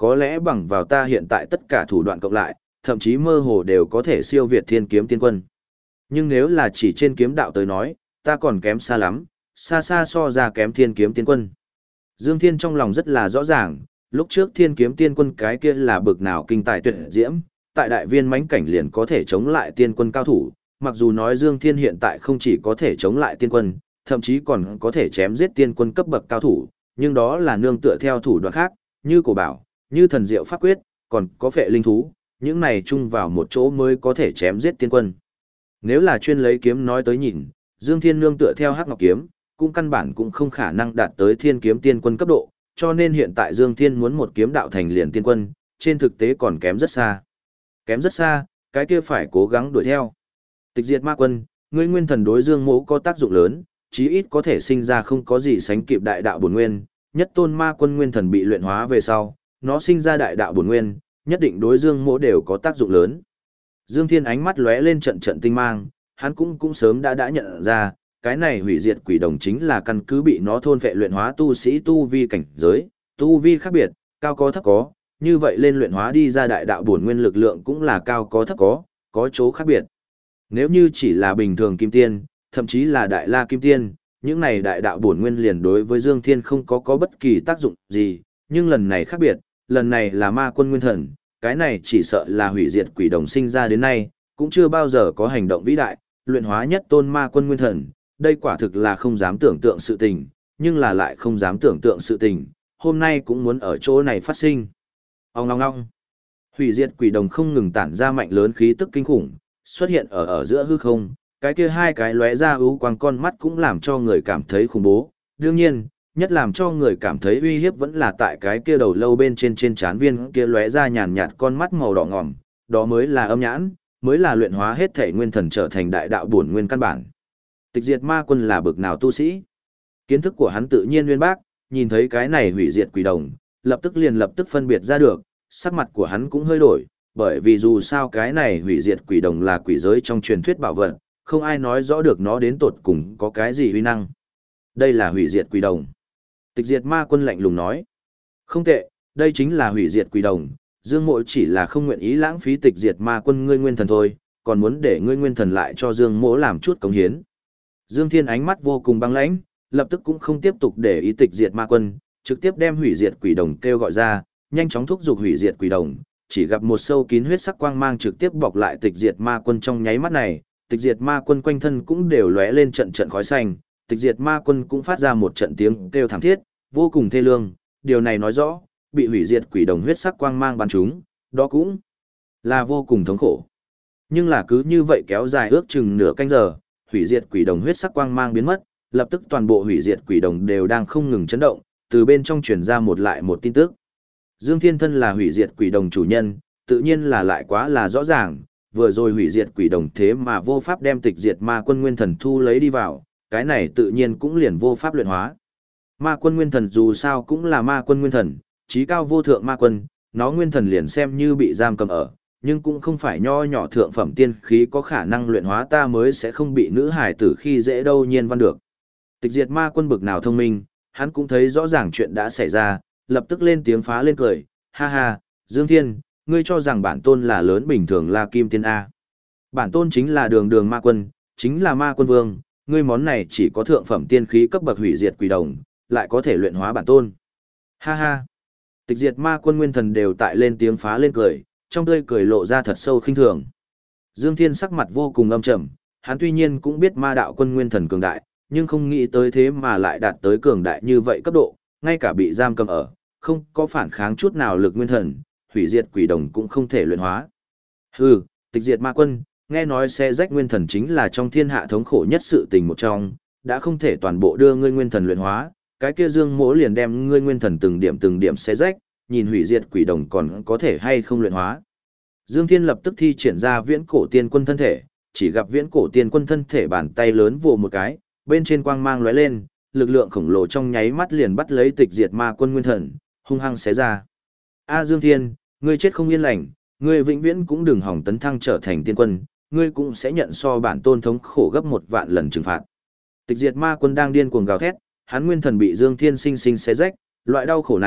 có lẽ bằng vào ta hiện tại tất cả thủ đoạn cộng lại, thậm chí mơ hồ đều có thể siêu việt thiên kiếm tiên quân. Nhưng nếu là chỉ trên kiếm đạo tới nói, ta còn kém xa lắm, xa xa so ra kém thiên kiếm tiên quân. Dương Thiên trong lòng rất là rõ ràng, lúc trước thiên kiếm tiên quân cái kia là bực nào kinh tài tuyệt diễm, tại đại viên mãnh cảnh liền có thể chống lại tiên quân cao thủ, mặc dù nói Dương Thiên hiện tại không chỉ có thể chống lại tiên quân, thậm chí còn có thể chém giết tiên quân cấp bậc cao thủ, nhưng đó là nương tựa theo thủ đoạn khác, như cổ bảo, như thần diệu pháp quyết, còn có phệ linh thú, những này chung vào một chỗ mới có thể chém giết tiên quân. Nếu là chuyên lấy kiếm nói tới nhìn, Dương Thiên nương tựa theo Hắc Ngọc kiếm, cũng căn bản cũng không khả năng đạt tới thiên kiếm tiên quân cấp độ, cho nên hiện tại Dương Thiên muốn một kiếm đạo thành liền tiên quân, trên thực tế còn kém rất xa. Kém rất xa, cái kia phải cố gắng đuổi theo. Tịch diệt ma quân, ngươi nguyên thần đối Dương Mỗ có tác dụng lớn, chí ít có thể sinh ra không có gì sánh kịp đại đạo bổn nguyên, nhất tôn ma quân nguyên thần bị luyện hóa về sau, nó sinh ra đại đạo bổn nguyên, nhất định đối Dương Mỗ đều có tác dụng lớn. Dương Thiên ánh mắt lóe lên trận trận tinh mang, hắn cũng sớm đã nhận ra, cái này hủy diệt quỷ đồng chính là căn cứ bị nó thôn phệ luyện hóa tu sĩ tu vi cảnh giới, tu vi khác biệt, cao có thấp có, như vậy lên luyện hóa đi ra đại đạo bổn nguyên lực lượng cũng là cao có thấp có chỗ khác biệt. Nếu như chỉ là bình thường kim tiên, thậm chí là đại la kim tiên, những này đại đạo bổn nguyên liền đối với Dương Thiên không có bất kỳ tác dụng gì, nhưng lần này khác biệt, lần này là ma quân nguyên thần, cái này chỉ sợ là hủy diệt quỷ đồng sinh ra đến nay, cũng chưa bao giờ có hành động vĩ đại, luyện hóa nhất tôn ma quân nguyên thần, đây quả thực là không dám tưởng tượng sự tình, nhưng là lại không dám tưởng tượng sự tình, hôm nay cũng muốn ở chỗ này phát sinh. Ong ong ong. Hủy diệt quỷ đồng không ngừng tản ra mạnh lớn khí tức kinh khủng, xuất hiện ở giữa hư không, cái kia hai cái lóe ra ưu quang con mắt cũng làm cho người cảm thấy khủng bố. Đương nhiên, nhất làm cho người cảm thấy uy hiếp vẫn là tại cái kia đầu lâu bên trên trán viên kia lóe ra nhàn nhạt con mắt màu đỏ ngòm, đó mới là âm nhãn, mới là luyện hóa hết thể nguyên thần trở thành đại đạo bổn nguyên căn bản. Tịch diệt ma quân là bực nào tu sĩ? Kiến thức của hắn tự nhiên uyên bác, nhìn thấy cái này hủy diệt quỷ đồng, lập tức phân biệt ra được, sắc mặt của hắn cũng hơi đổi, bởi vì dù sao cái này hủy diệt quỷ đồng là quỷ giới trong truyền thuyết bảo vật, không ai nói rõ được nó đến tột cùng có cái gì uy năng. Đây là hủy diệt quỷ đồng. Tịch diệt ma quân lạnh lùng nói. Không tệ, đây chính là hủy diệt quỷ đồng, Dương Mộ chỉ là không nguyện ý lãng phí tịch diệt ma quân ngươi nguyên thần thôi, còn muốn để ngươi nguyên thần lại cho Dương Mộ làm chút cống hiến. Dương Thiên ánh mắt vô cùng băng lãnh, lập tức cũng không tiếp tục để ý tịch diệt ma quân, trực tiếp đem hủy diệt quỷ đồng kêu gọi ra, nhanh chóng thúc giục hủy diệt quỷ đồng, chỉ gặp một sâu kín huyết sắc quang mang trực tiếp bọc lại tịch diệt ma quân trong nháy mắt này, tịch diệt ma quân quanh thân cũng đều lóe lên trận trận khói xanh, tịch diệt ma quân cũng phát ra một trận tiếng kêu thảm thiết, vô cùng thê lương, điều này nói rõ, bị hủy diệt quỷ đồng huyết sắc quang mang bắn trúng, đó cũng là vô cùng thống khổ. Nhưng là cứ như vậy kéo dài ước chừng nửa canh giờ, hủy diệt quỷ đồng huyết sắc quang mang biến mất, lập tức toàn bộ hủy diệt quỷ đồng đều đang không ngừng chấn động, từ bên trong truyền ra một lại một tin tức. Dương Thiên thân là hủy diệt quỷ đồng chủ nhân, tự nhiên là lại quá là rõ ràng, vừa rồi hủy diệt quỷ đồng thế mà vô pháp đem tịch diệt ma quân nguyên thần thu lấy đi vào, cái này tự nhiên cũng liền vô pháp luyện hóa. Ma quân nguyên thần dù sao cũng là ma quân nguyên thần, trí cao vô thượng ma quân, nó nguyên thần liền xem như bị giam cầm ở, nhưng cũng không phải nho nhỏ thượng phẩm tiên khí có khả năng luyện hóa ta mới sẽ không bị nữ hải tử khi dễ đâu nhiên văn được. Tịch diệt ma quân bực nào thông minh, hắn cũng thấy rõ ràng chuyện đã xảy ra, lập tức lên tiếng phá lên cười, ha ha, Dương Thiên, ngươi cho rằng bản tôn là lớn bình thường là kim tiên A. Bản tôn chính là đường đường ma quân, chính là ma quân vương, ngươi món này chỉ có thượng phẩm tiên khí cấp bậc hủy diệt quỷ đồng, lại có thể luyện hóa bản tôn. Ha ha. Tịch diệt ma quân nguyên thần đều tại lên tiếng phá lên cười, trong tươi cười lộ ra thật sâu khinh thường. Dương Thiên sắc mặt vô cùng âm trầm, hắn tuy nhiên cũng biết ma đạo quân nguyên thần cường đại, nhưng không nghĩ tới thế mà lại đạt tới cường đại như vậy cấp độ, ngay cả bị giam cầm ở, không có phản kháng chút nào lực nguyên thần, hủy diệt quỷ đồng cũng không thể luyện hóa. Hừ, tịch diệt ma quân, nghe nói xe rách nguyên thần chính là trong thiên hạ thống khổ nhất sự tình một trong, đã không thể toàn bộ đưa ngươi nguyên thần luyện hóa, cái kia Dương Mỗ liền đem ngươi nguyên thần từng điểm xe rách, nhìn hủy diệt quỷ đồng còn có thể hay không luyện hóa. Dương Thiên lập tức thi triển ra viễn cổ tiên quân thân thể, chỉ gặp viễn cổ tiên quân thân thể bàn tay lớn vồ một cái, bên trên quang mang lóe lên, lực lượng khổng lồ trong nháy mắt liền bắt lấy tịch diệt ma quân nguyên thần, hung hăng xé ra. A Dương Thiên, ngươi chết không yên lành, ngươi vĩnh viễn cũng đừng hỏng tấn thăng trở thành tiên quân, ngươi cũng sẽ nhận so bản tôn thống khổ gấp 1.000 lần trừng phạt. Tịch diệt ma quân đang điên cuồng gào thét, hắn nguyên thần bị Dương Thiên sinh sinh xé rách, loại đau khổ này,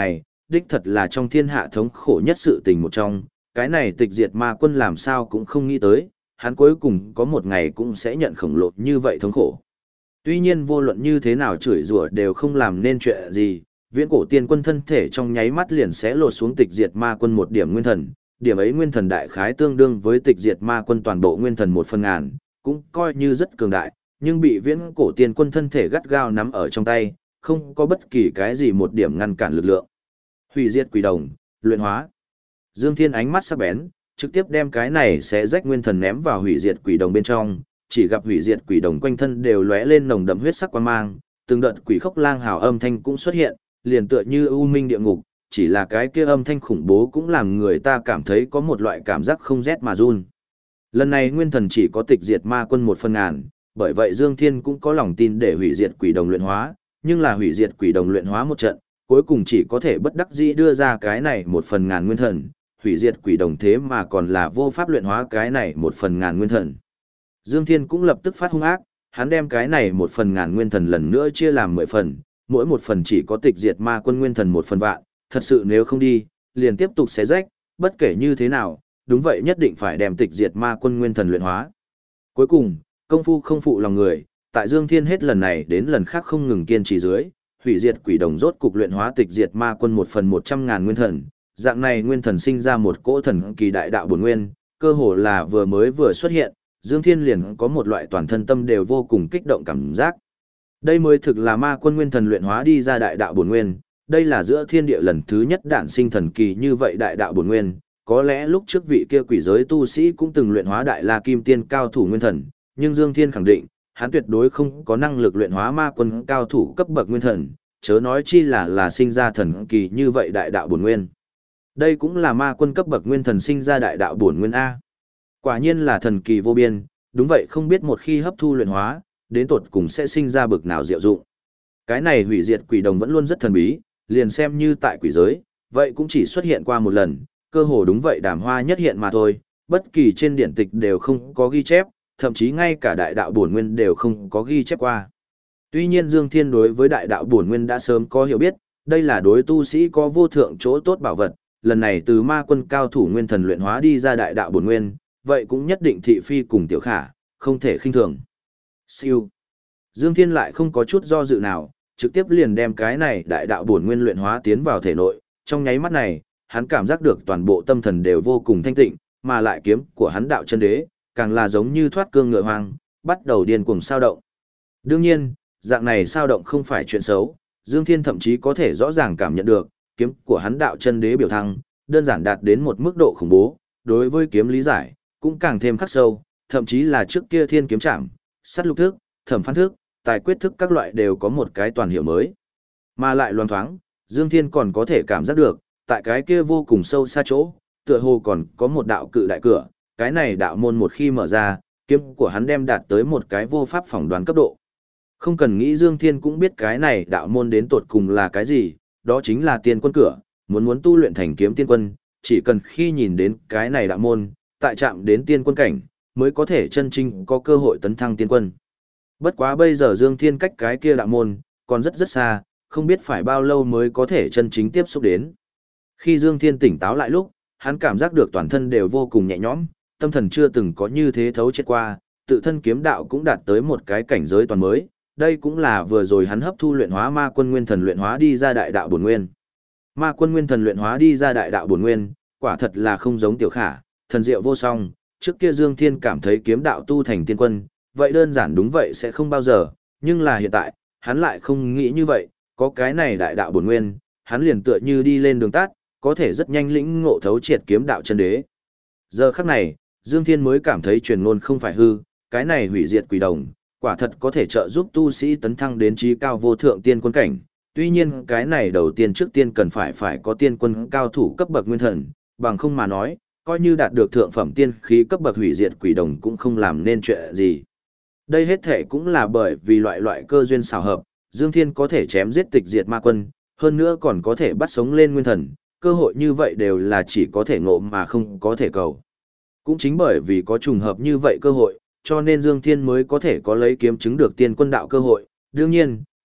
đích thật là trong thiên hạ thống khổ nhất sự tình một trong, cái này tịch diệt ma quân làm sao cũng không nghĩ tới, hắn cuối cùng có một ngày cũng sẽ nhận khổng lồ như vậy thống khổ. Tuy nhiên vô luận như thế nào chửi rủa đều không làm nên chuyện gì, viễn cổ tiên quân thân thể trong nháy mắt liền sẽ lột xuống tịch diệt ma quân một điểm nguyên thần, điểm ấy nguyên thần đại khái tương đương với tịch diệt ma quân toàn bộ nguyên thần 1/1000, cũng coi như rất cường đại, nhưng bị viễn cổ tiên quân thân thể gắt gao nắm ở trong tay, không có bất kỳ cái gì một điểm ngăn cản lực lượng. Hủy diệt quỷ đồng, luyện hóa. Dương Thiên ánh mắt sắc bén, trực tiếp đem cái này sẽ rách nguyên thần ném vào hủy diệt quỷ đồng bên trong, chỉ gặp hủy diệt quỷ đồng quanh thân đều lóe lên nồng đậm huyết sắc quang mang, từng đợt quỷ khốc lang hào âm thanh cũng xuất hiện, liền tựa như u minh địa ngục, chỉ là cái kia âm thanh khủng bố cũng làm người ta cảm thấy có một loại cảm giác không rét mà run. Lần này nguyên thần chỉ có tịch diệt ma quân 1/1000, bởi vậy Dương Thiên cũng có lòng tin để hủy diệt quỷ đồng luyện hóa, nhưng là hủy diệt quỷ đồng luyện hóa một trận, cuối cùng chỉ có thể bất đắc dĩ đưa ra cái này 1/1000 nguyên thần, hủy diệt quỷ đồng thế mà còn là vô pháp luyện hóa cái này 1/1000 nguyên thần. Dương Thiên cũng lập tức phát hung ác, hắn đem cái này 1/1000 nguyên thần lần nữa chia làm 10 phần, mỗi một phần chỉ có tịch diệt ma quân nguyên thần 1/1000, thật sự nếu không đi, liền tiếp tục xé rách, bất kể như thế nào, đúng vậy nhất định phải đem tịch diệt ma quân nguyên thần luyện hóa. Cuối cùng, công phu không phụ lòng người, tại Dương Thiên hết lần này đến lần khác không ngừng kiên trì dưới, hủy diệt quỷ đồng rốt cục luyện hóa tịch diệt ma quân 1/100.000 nguyên thần, dạng này nguyên thần sinh ra một cỗ thần kỳ đại đạo bổn nguyên, cơ hồ là vừa xuất hiện, Dương Thiên liền có một loại toàn thân tâm đều vô cùng kích động cảm giác. Đây mới thực là ma quân nguyên thần luyện hóa đi ra đại đạo bổn nguyên, đây là giữa thiên địa lần thứ nhất đản sinh thần kỳ như vậy đại đạo bổn nguyên, có lẽ lúc trước vị kia quỷ giới tu sĩ cũng từng luyện hóa đại la kim tiên cao thủ nguyên thần, nhưng Dương Thiên khẳng định, hắn tuyệt đối không có năng lực luyện hóa ma quân cao thủ cấp bậc nguyên thần, chớ nói chi là sinh ra thần kỳ như vậy đại đạo bổn nguyên. Đây cũng là ma quân cấp bậc nguyên thần sinh ra đại đạo bổn nguyên A. Quả nhiên là thần kỳ vô biên, đúng vậy không biết một khi hấp thu luyện hóa, đến tột cùng sẽ sinh ra bực nào diệu dụng. Cái này hủy diệt quỷ đồng vẫn luôn rất thần bí, liền xem như tại quỷ giới, vậy cũng chỉ xuất hiện qua một lần, cơ hồ đúng vậy đàm hoa nhất hiện mà thôi, bất kỳ trên điển tịch đều không có ghi chép, thậm chí ngay cả đại đạo bổn nguyên đều không có ghi chép qua. Tuy nhiên Dương Thiên đối với đại đạo bổn nguyên đã sớm có hiểu biết, đây là đối tu sĩ có vô thượng chỗ tốt bảo vật, lần này từ ma quân cao thủ nguyên thần luyện hóa đi ra đại đạo bổn nguyên, vậy cũng nhất định thị phi cùng tiểu khả, không thể khinh thường. Siêu. Dương Thiên lại không có chút do dự nào, trực tiếp liền đem cái này đại đạo bổn nguyên luyện hóa tiến vào thể nội, trong nháy mắt này, hắn cảm giác được toàn bộ tâm thần đều vô cùng thanh tịnh, mà lại kiếm của hắn đạo chân đế, càng là giống như thoát cương ngựa hoang, bắt đầu điên cuồng sao động. Đương nhiên, dạng này sao động không phải chuyện xấu, Dương Thiên thậm chí có thể rõ ràng cảm nhận được, kiếm của hắn đạo chân đế biểu thăng, đơn giản đạt đến một mức độ khủng bố, đối với kiếm lý giải, cũng càng thêm khắc sâu, thậm chí là trước kia thiên kiếm trảm, sát lục thức, thẩm phán thức, tài quyết thức các loại đều có một cái toàn hiệu mới. Mà lại loan thoáng, Dương Thiên còn có thể cảm giác được, tại cái kia vô cùng sâu xa chỗ, tựa hồ còn có một đạo cự đại cửa, cái này đạo môn một khi mở ra, kiếm của hắn đem đạt tới một cái vô pháp phỏng đoán cấp độ. Không cần nghĩ Dương Thiên cũng biết cái này đạo môn đến tột cùng là cái gì, đó chính là tiên quân cửa, muốn tu luyện thành kiếm tiên quân, chỉ cần khi nhìn đến cái này đạo môn, tại chạm đến tiên quân cảnh, mới có thể chân chính có cơ hội tấn thăng tiên quân. Bất quá bây giờ Dương Thiên cách cái kia đạo môn, còn rất xa, không biết phải bao lâu mới có thể chân chính tiếp xúc đến. Khi Dương Thiên tỉnh táo lại lúc, hắn cảm giác được toàn thân đều vô cùng nhẹ nhõm, tâm thần chưa từng có như thế thấu chết qua, tự thân kiếm đạo cũng đạt tới một cái cảnh giới toàn mới, đây cũng là vừa rồi hắn hấp thu luyện hóa ma quân nguyên thần luyện hóa đi ra đại đạo bổn nguyên. Ma quân nguyên thần luyện hóa đi ra đại đạo bổn nguyên, quả thật là không giống tiểu khả, thần diệu vô song, trước kia Dương Thiên cảm thấy kiếm đạo tu thành tiên quân, vậy đơn giản đúng vậy sẽ không bao giờ, nhưng là hiện tại, hắn lại không nghĩ như vậy, có cái này đại đạo bổn nguyên, hắn liền tựa như đi lên đường tắt, có thể rất nhanh lĩnh ngộ thấu triệt kiếm đạo chân đế. Giờ khắc này, Dương Thiên mới cảm thấy truyền ngôn không phải hư, cái này hủy diệt quỷ đồng, quả thật có thể trợ giúp tu sĩ tấn thăng đến trí cao vô thượng tiên quân cảnh. Tuy nhiên cái này đầu tiên trước tiên cần phải có tiên quân cao thủ cấp bậc nguyên thần, bằng không mà nói, coi như đạt được thượng phẩm tiên khí cấp bậc hủy diệt quỷ đồng cũng không làm nên chuyện gì. Đây hết thể cũng là bởi vì loại cơ duyên xảo hợp, Dương Thiên có thể chém giết tịch diệt ma quân, hơn nữa còn có thể bắt sống lên nguyên thần, cơ hội như vậy đều là chỉ có thể ngộ mà không có thể cầu. Cũng chính bởi vì có trùng hợp như vậy cơ hội, cho nên Dương Thiên mới có thể có lấy kiếm chứng được tiên quân đạo cơ hội. Đương nhiên,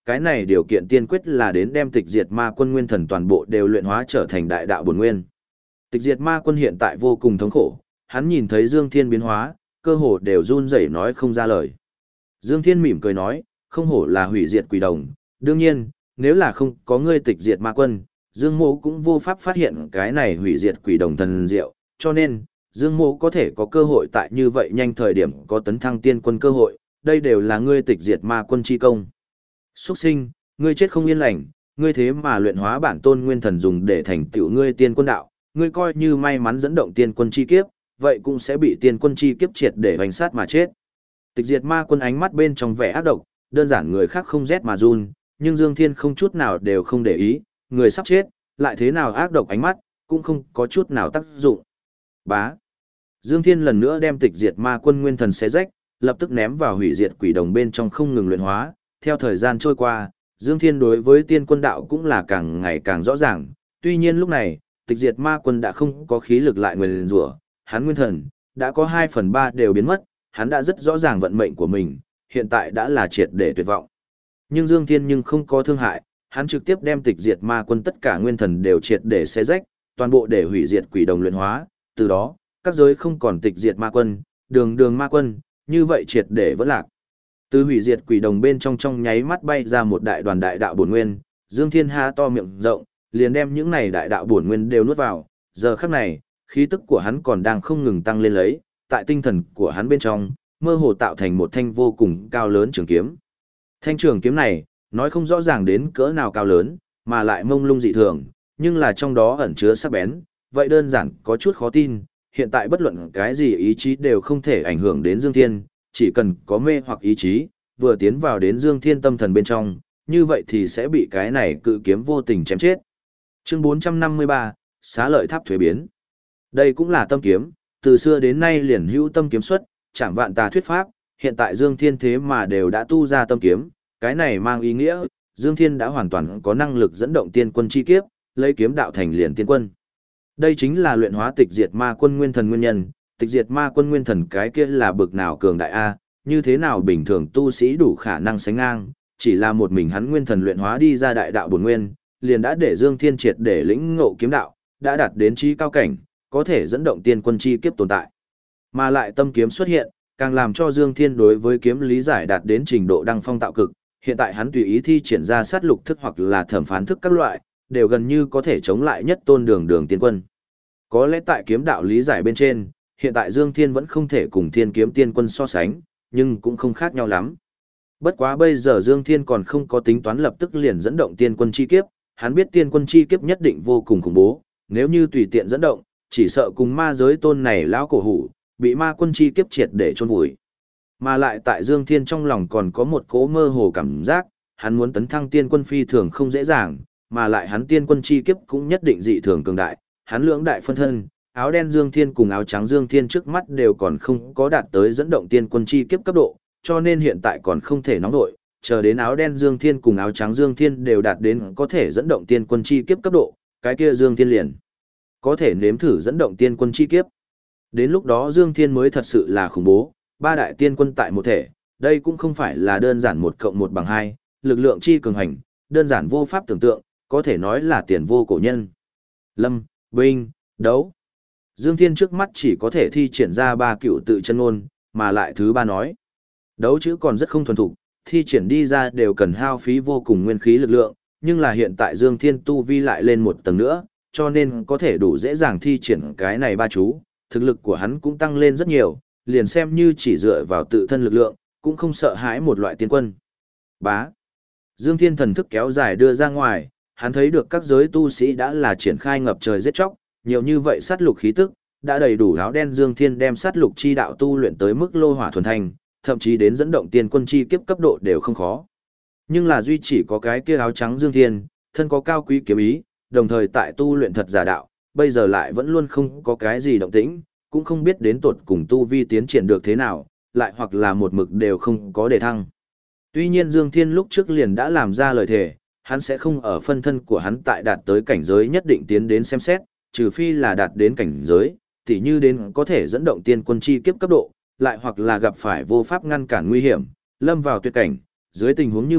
cái này điều kiện tiên quyết là đến đem tịch diệt ma quân nguyên thần toàn bộ đều luyện hóa trở thành đại đạo bổn nguyên. Tịch diệt ma quân hiện tại vô cùng thống khổ, hắn nhìn thấy Dương Thiên biến hóa, cơ hồ đều run rẩy nói không ra lời. Dương Thiên mỉm cười nói, không hổ là hủy diệt quỷ đồng, đương nhiên, nếu là không có ngươi tịch diệt ma quân, Dương Mộ cũng vô pháp phát hiện cái này hủy diệt quỷ đồng thần diệu, cho nên, Dương Mộ có thể có cơ hội tại như vậy nhanh thời điểm có tấn thăng tiên quân cơ hội, đây đều là ngươi tịch diệt ma quân chi công. Xuất sinh, ngươi chết không yên lành, ngươi thế mà luyện hóa bản tôn nguyên thần dùng để thành tựu ngươi tiên quân đạo, ngươi coi như may mắn dẫn động tiên quân chi kiếp, vậy cũng sẽ bị tiên quân chi kiếp triệt để hoành sát mà chết. Tịch diệt ma quân ánh mắt bên trong vẻ ác độc, đơn giản người khác không rét mà run, nhưng Dương Thiên không chút nào đều không để ý, người sắp chết, lại thế nào ác độc ánh mắt, cũng không có chút nào tác dụng. Bá. Dương Thiên lần nữa đem tịch diệt ma quân nguyên thần xé rách, lập tức ném vào hủy diệt quỷ đồng bên trong không ngừng luyện hóa. Theo thời gian trôi qua, Dương Thiên đối với tiên quân đạo cũng là càng ngày càng rõ ràng. Tuy nhiên lúc này, tịch diệt ma quân đã không có khí lực lại nguyền rủa, hắn nguyên thần đã có 2/3 đều biến mất, hắn đã rất rõ ràng vận mệnh của mình, hiện tại đã là triệt để tuyệt vọng. Nhưng Dương Thiên nhưng không có thương hại, hắn trực tiếp đem tịch diệt ma quân tất cả nguyên thần đều triệt để xé rách, toàn bộ để hủy diệt quỷ đồng luyện hóa, từ đó, các giới không còn tịch diệt ma quân, đường ma quân, như vậy triệt để vỡ lạc. Từ hủy diệt quỷ đồng bên trong nháy mắt bay ra một đại đoàn đại đạo bổn nguyên, Dương Thiên ha to miệng rộng, liền đem những này đại đạo bổn nguyên đều nuốt vào, giờ khắc này, khí tức của hắn còn đang không ngừng tăng lên lấy, tại tinh thần của hắn bên trong, mơ hồ tạo thành một thanh vô cùng cao lớn trường kiếm. Thanh trường kiếm này, nói không rõ ràng đến cỡ nào cao lớn, mà lại mông lung dị thường, nhưng là trong đó ẩn chứa sắc bén, vậy đơn giản có chút khó tin, hiện tại bất luận cái gì ý chí đều không thể ảnh hưởng đến Dương Thiên, chỉ cần có mê hoặc ý chí, vừa tiến vào đến Dương Thiên tâm thần bên trong, như vậy thì sẽ bị cái này cự kiếm vô tình chém chết. Chương 453, xá lợi tháp thuế biến. Đây cũng là tâm kiếm, từ xưa đến nay liền hữu tâm kiếm xuất, chẳng vạn tà thuyết pháp, hiện tại Dương Thiên thế mà đều đã tu ra tâm kiếm, cái này mang ý nghĩa, Dương Thiên đã hoàn toàn có năng lực dẫn động tiên quân chi kiếp, lấy kiếm đạo thành liền tiên quân. Đây chính là luyện hóa tịch diệt ma quân nguyên thần nguyên nhân, tịch diệt ma quân nguyên thần cái kia là bực nào cường đại a, như thế nào bình thường tu sĩ đủ khả năng sánh ngang, chỉ là một mình hắn nguyên thần luyện hóa đi ra đại đạo bổn nguyên, liền đã để Dương Thiên triệt để lĩnh ngộ kiếm đạo, đã đạt đến trí cao cảnh, có thể dẫn động tiên quân chi kiếp tồn tại. Mà lại tâm kiếm xuất hiện, càng làm cho Dương Thiên đối với kiếm lý giải đạt đến trình độ đăng phong tạo cực, hiện tại hắn tùy ý thi triển ra sát lục thức hoặc là thẩm phán thức các loại, đều gần như có thể chống lại nhất tôn đường tiên quân. Có lẽ tại kiếm đạo lý giải bên trên, hiện tại Dương Thiên vẫn không thể cùng Thiên Kiếm Tiên Quân so sánh, nhưng cũng không khác nhau lắm. Bất quá bây giờ Dương Thiên còn không có tính toán lập tức liền dẫn động tiên quân chi kiếp, hắn biết tiên quân chi kiếp nhất định vô cùng khủng bố, nếu như tùy tiện dẫn động, chỉ sợ cùng ma giới tôn này lão cổ hủ, bị ma quân chi kiếp triệt để chôn vùi. Mà lại tại Dương Thiên trong lòng còn có một cỗ mơ hồ cảm giác, hắn muốn tấn thăng tiên quân phi thường không dễ dàng, mà lại hắn tiên quân chi kiếp cũng nhất định dị thường cường đại, hắn lưỡng đại phân thân, áo đen Dương Thiên cùng áo trắng Dương Thiên trước mắt đều còn không có đạt tới dẫn động tiên quân chi kiếp cấp độ, cho nên hiện tại còn không thể nóng nổi, chờ đến áo đen Dương Thiên cùng áo trắng Dương Thiên đều đạt đến có thể dẫn động tiên quân chi kiếp cấp độ, cái kia Dương Thiên liền có thể nếm thử dẫn động tiên quân chi kiếp. Đến lúc đó Dương Thiên mới thật sự là khủng bố, ba đại tiên quân tại một thể, đây cũng không phải là đơn giản 1+1=2, lực lượng chi cường hành, đơn giản vô pháp tưởng tượng, có thể nói là tiền vô cổ nhân. Lâm, binh, đấu. Dương Thiên trước mắt chỉ có thể thi triển ra 3 cựu tự chân ngôn, mà lại thứ ba nói. Đấu chữ còn rất không thuần thục, thi triển đi ra đều cần hao phí vô cùng nguyên khí lực lượng, nhưng là hiện tại Dương Thiên tu vi lại lên một tầng nữa, cho nên có thể đủ dễ dàng thi triển cái này ba chú, thực lực của hắn cũng tăng lên rất nhiều, liền xem như chỉ dựa vào tự thân lực lượng, cũng không sợ hãi một loại tiên quân. Bá. Dương Thiên thần thức kéo dài đưa ra ngoài, hắn thấy được các giới tu sĩ đã là triển khai ngập trời giết chóc, nhiều như vậy sát lục khí tức, đã đầy đủ áo đen Dương Thiên đem sát lục chi đạo tu luyện tới mức lô hỏa thuần thành, thậm chí đến dẫn động tiên quân chi kiếp cấp độ đều không khó. Nhưng là duy chỉ có cái kia áo trắng Dương Thiên, thân có cao quý kiếm ý, đồng thời tại tu luyện thật giả đạo, bây giờ lại vẫn luôn không có cái gì động tĩnh, cũng không biết đến tột cùng tu vi tiến triển được thế nào, lại hoặc là một mực đều không có đề thăng. Tuy nhiên Dương Thiên lúc trước liền đã làm ra lời thề, hắn sẽ không ở phân thân của hắn tại đạt tới cảnh giới nhất định tiến đến xem xét, trừ phi là đạt đến cảnh giới, tỉ như đến có thể dẫn động tiên quân chi kiếp cấp độ, lại hoặc là gặp phải vô pháp ngăn cản nguy hiểm, lâm vào tuyệt cảnh, dưới tình huống như vậy,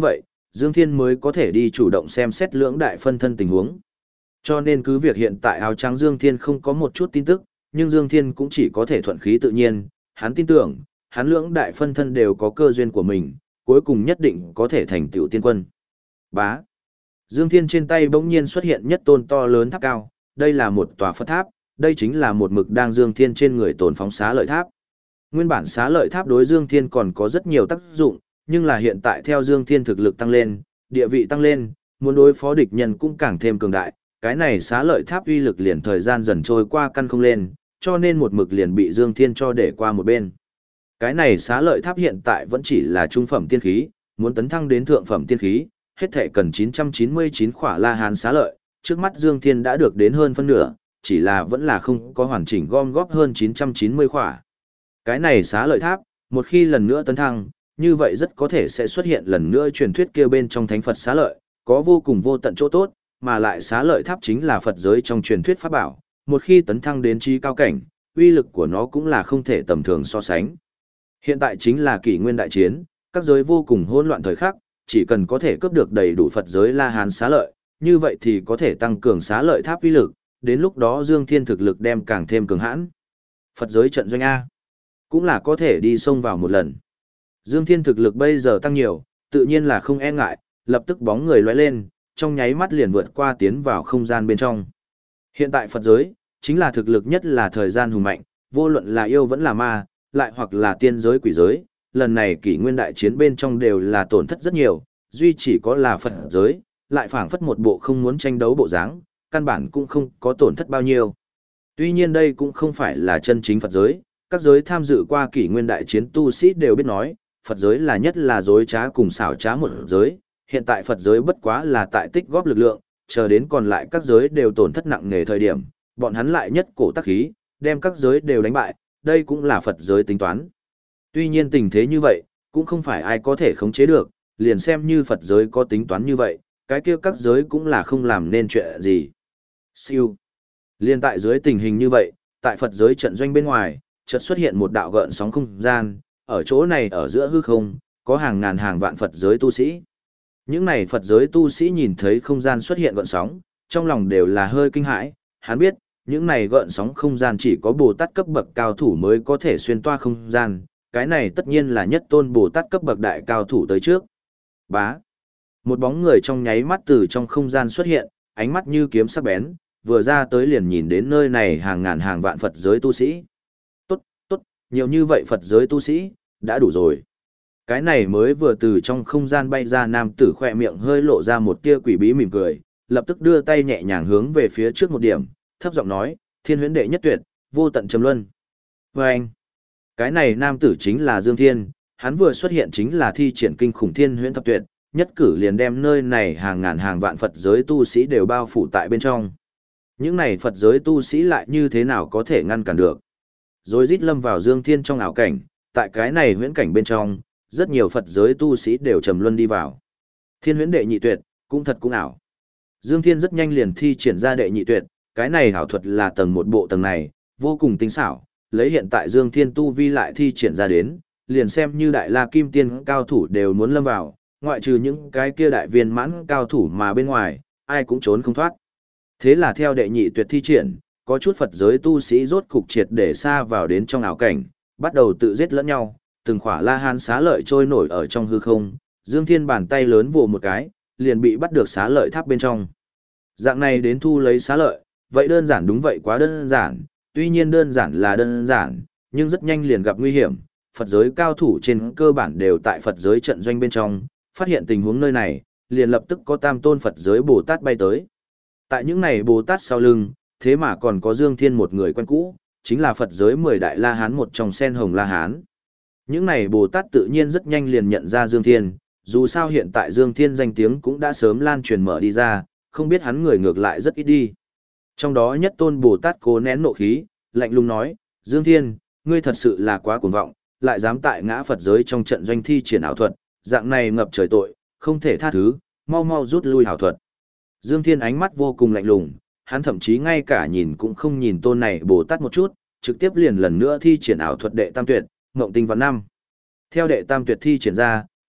Dương Thiên mới có thể đi chủ động xem xét lưỡng đại phân thân tình huống. Cho nên cứ việc hiện tại áo trắng Dương Thiên không có một chút tin tức, nhưng Dương Thiên cũng chỉ có thể thuận khí tự nhiên, hắn tin tưởng, hắn lưỡng đại phân thân đều có cơ duyên của mình, cuối cùng nhất định có thể thành tựu tiên quân. Bá. Dương Thiên trên tay bỗng nhiên xuất hiện nhất tôn to lớn tháp cao, đây là một tòa Phật tháp, đây chính là một mực đang Dương Thiên trên người tồn phóng xá lợi tháp. Nguyên bản xá lợi tháp đối Dương Thiên còn có rất nhiều tác dụng, nhưng là hiện tại theo Dương Thiên thực lực tăng lên, địa vị tăng lên, muốn đối phó địch nhân cũng càng thêm cường đại, cái này xá lợi tháp uy lực liền thời gian dần trôi qua căn không lên, cho nên một mực liền bị Dương Thiên cho để qua một bên. Cái này xá lợi tháp hiện tại vẫn chỉ là trung phẩm tiên khí, muốn tấn thăng đến thượng phẩm tiên khí, hết thể cần 999 khỏa La Hán xá lợi, trước mắt Dương Thiên đã được đến hơn phân nửa, chỉ là vẫn là không có hoàn chỉnh gom góp hơn 990 khỏa. Cái này xá lợi tháp, một khi lần nữa tấn thăng, như vậy rất có thể sẽ xuất hiện lần nữa truyền thuyết kia bên trong thánh Phật xá lợi, có vô cùng vô tận chỗ tốt, mà lại xá lợi tháp chính là Phật giới trong truyền thuyết pháp bảo, một khi tấn thăng đến trí cao cảnh, uy lực của nó cũng là không thể tầm thường so sánh. Hiện tại chính là kỷ nguyên đại chiến, các giới vô cùng hỗn loạn thời khắc, chỉ cần có thể cướp được đầy đủ Phật giới La Hán xá lợi, như vậy thì có thể tăng cường xá lợi tháp uy lực, đến lúc đó Dương Thiên thực lực đem càng thêm cường hãn. Phật giới trận doanh A, cũng là có thể đi xông vào một lần. Dương Thiên thực lực bây giờ tăng nhiều, tự nhiên là không e ngại, lập tức bóng người lóe lên, trong nháy mắt liền vượt qua tiến vào không gian bên trong. Hiện tại Phật giới, chính là thực lực nhất là thời gian hùng mạnh, vô luận là yêu vẫn là ma, lại hoặc là tiên giới quỷ giới, lần này kỷ nguyên đại chiến bên trong đều là tổn thất rất nhiều, duy chỉ có là Phật giới, lại phảng phất một bộ không muốn tranh đấu bộ dáng, căn bản cũng không có tổn thất bao nhiêu. Tuy nhiên đây cũng không phải là chân chính Phật giới, các giới tham dự qua kỷ nguyên đại chiến tu sĩ đều biết nói, Phật giới là nhất là dối trá cùng xảo trá một giới, hiện tại Phật giới bất quá là tại tích góp lực lượng, chờ đến còn lại các giới đều tổn thất nặng nề thời điểm, bọn hắn lại nhất cổ tác khí, đem các giới đều đánh bại, đây cũng là Phật giới tính toán. Tuy nhiên tình thế như vậy, cũng không phải ai có thể khống chế được, liền xem như Phật giới có tính toán như vậy, cái kia các giới cũng là không làm nên chuyện gì. Siêu. Liên tại dưới tình hình như vậy, tại Phật giới trận doanh bên ngoài, chợt xuất hiện một đạo gợn sóng không gian, ở chỗ này ở giữa hư không, có hàng ngàn hàng vạn Phật giới tu sĩ. Những này Phật giới tu sĩ nhìn thấy không gian xuất hiện gợn sóng, trong lòng đều là hơi kinh hãi, hắn biết, những này gợn sóng không gian chỉ có Bồ Tát cấp bậc cao thủ mới có thể xuyên toa không gian, cái này tất nhiên là nhất tôn Bồ Tát cấp bậc đại cao thủ tới trước. Bá. Một bóng người trong nháy mắt từ trong không gian xuất hiện, ánh mắt như kiếm sắc bén, vừa ra tới liền nhìn đến nơi này hàng ngàn hàng vạn Phật giới tu sĩ. Tốt, tốt, nhiều như vậy Phật giới tu sĩ, đã đủ rồi. Cái này mới vừa từ trong không gian bay ra nam tử khỏe miệng hơi lộ ra một tia quỷ bí mỉm cười, lập tức đưa tay nhẹ nhàng hướng về phía trước một điểm, thấp giọng nói, Thiên Huyễn đệ nhất tuyệt, vô tận trầm luân. Và anh, cái này nam tử chính là Dương Thiên, hắn vừa xuất hiện chính là thi triển kinh khủng Thiên Huyễn thập tuyệt, nhất cử liền đem nơi này hàng ngàn hàng vạn Phật giới tu sĩ đều bao phủ tại bên trong. Những này Phật giới tu sĩ lại như thế nào có thể ngăn cản được? Rồi rít lâm vào Dương Thiên trong ảo cảnh, tại cái này huyễn cảnh bên trong, rất nhiều Phật giới tu sĩ đều trầm luân đi vào. Thiên Huyễn đệ nhị tuyệt, cũng thật cũng ảo. Dương Thiên rất nhanh liền thi triển ra đệ nhị tuyệt, cái này ảo thuật là tầng một bộ tầng này, vô cùng tinh xảo, lấy hiện tại Dương Thiên tu vi lại thi triển ra đến, liền xem như đại la kim tiên cao thủ đều muốn lâm vào, ngoại trừ những cái kia đại viên mãn cao thủ mà bên ngoài, ai cũng trốn không thoát. Thế là theo đệ nhị tuyệt thi triển, có chút Phật giới tu sĩ rốt cục triệt để xa vào đến trong ảo cảnh, bắt đầu tự giết lẫn nhau, từng khỏa La Hán xá lợi trôi nổi ở trong hư không, Dương Thiên bàn tay lớn vồ một cái, liền bị bắt được xá lợi tháp bên trong. Dạng này đến thu lấy xá lợi, vậy đơn giản đúng vậy quá đơn giản, tuy nhiên đơn giản là đơn giản, nhưng rất nhanh liền gặp nguy hiểm, Phật giới cao thủ trên cơ bản đều tại Phật giới trận doanh bên trong, phát hiện tình huống nơi này, liền lập tức có tam tôn Phật giới Bồ Tát bay tới. Tại những này Bồ Tát sau lưng, thế mà còn có Dương Thiên một người quen cũ, chính là Phật giới 10 đại La Hán một trong sen hồng La Hán. Những này Bồ Tát tự nhiên rất nhanh liền nhận ra Dương Thiên, dù sao hiện tại Dương Thiên danh tiếng cũng đã sớm lan truyền mở đi ra, không biết hắn người ngược lại rất ít đi. Trong đó nhất tôn Bồ Tát cố nén nộ khí, lạnh lùng nói, Dương Thiên, ngươi thật sự là quá cuồng vọng, lại dám tại ngã Phật giới trong trận doanh thi triển ảo thuật, dạng này ngập trời tội, không thể tha thứ, mau mau rút lui ảo thuật. Dương Thiên ánh mắt vô cùng lạnh lùng, hắn thậm chí ngay cả nhìn cũng không nhìn tôn này Bồ Tát một chút, trực tiếp liền lần nữa thi triển ảo thuật đệ tam tuyệt, Ngộng Tinh Vạn Năm. Theo đệ tam tuyệt thi triển ra,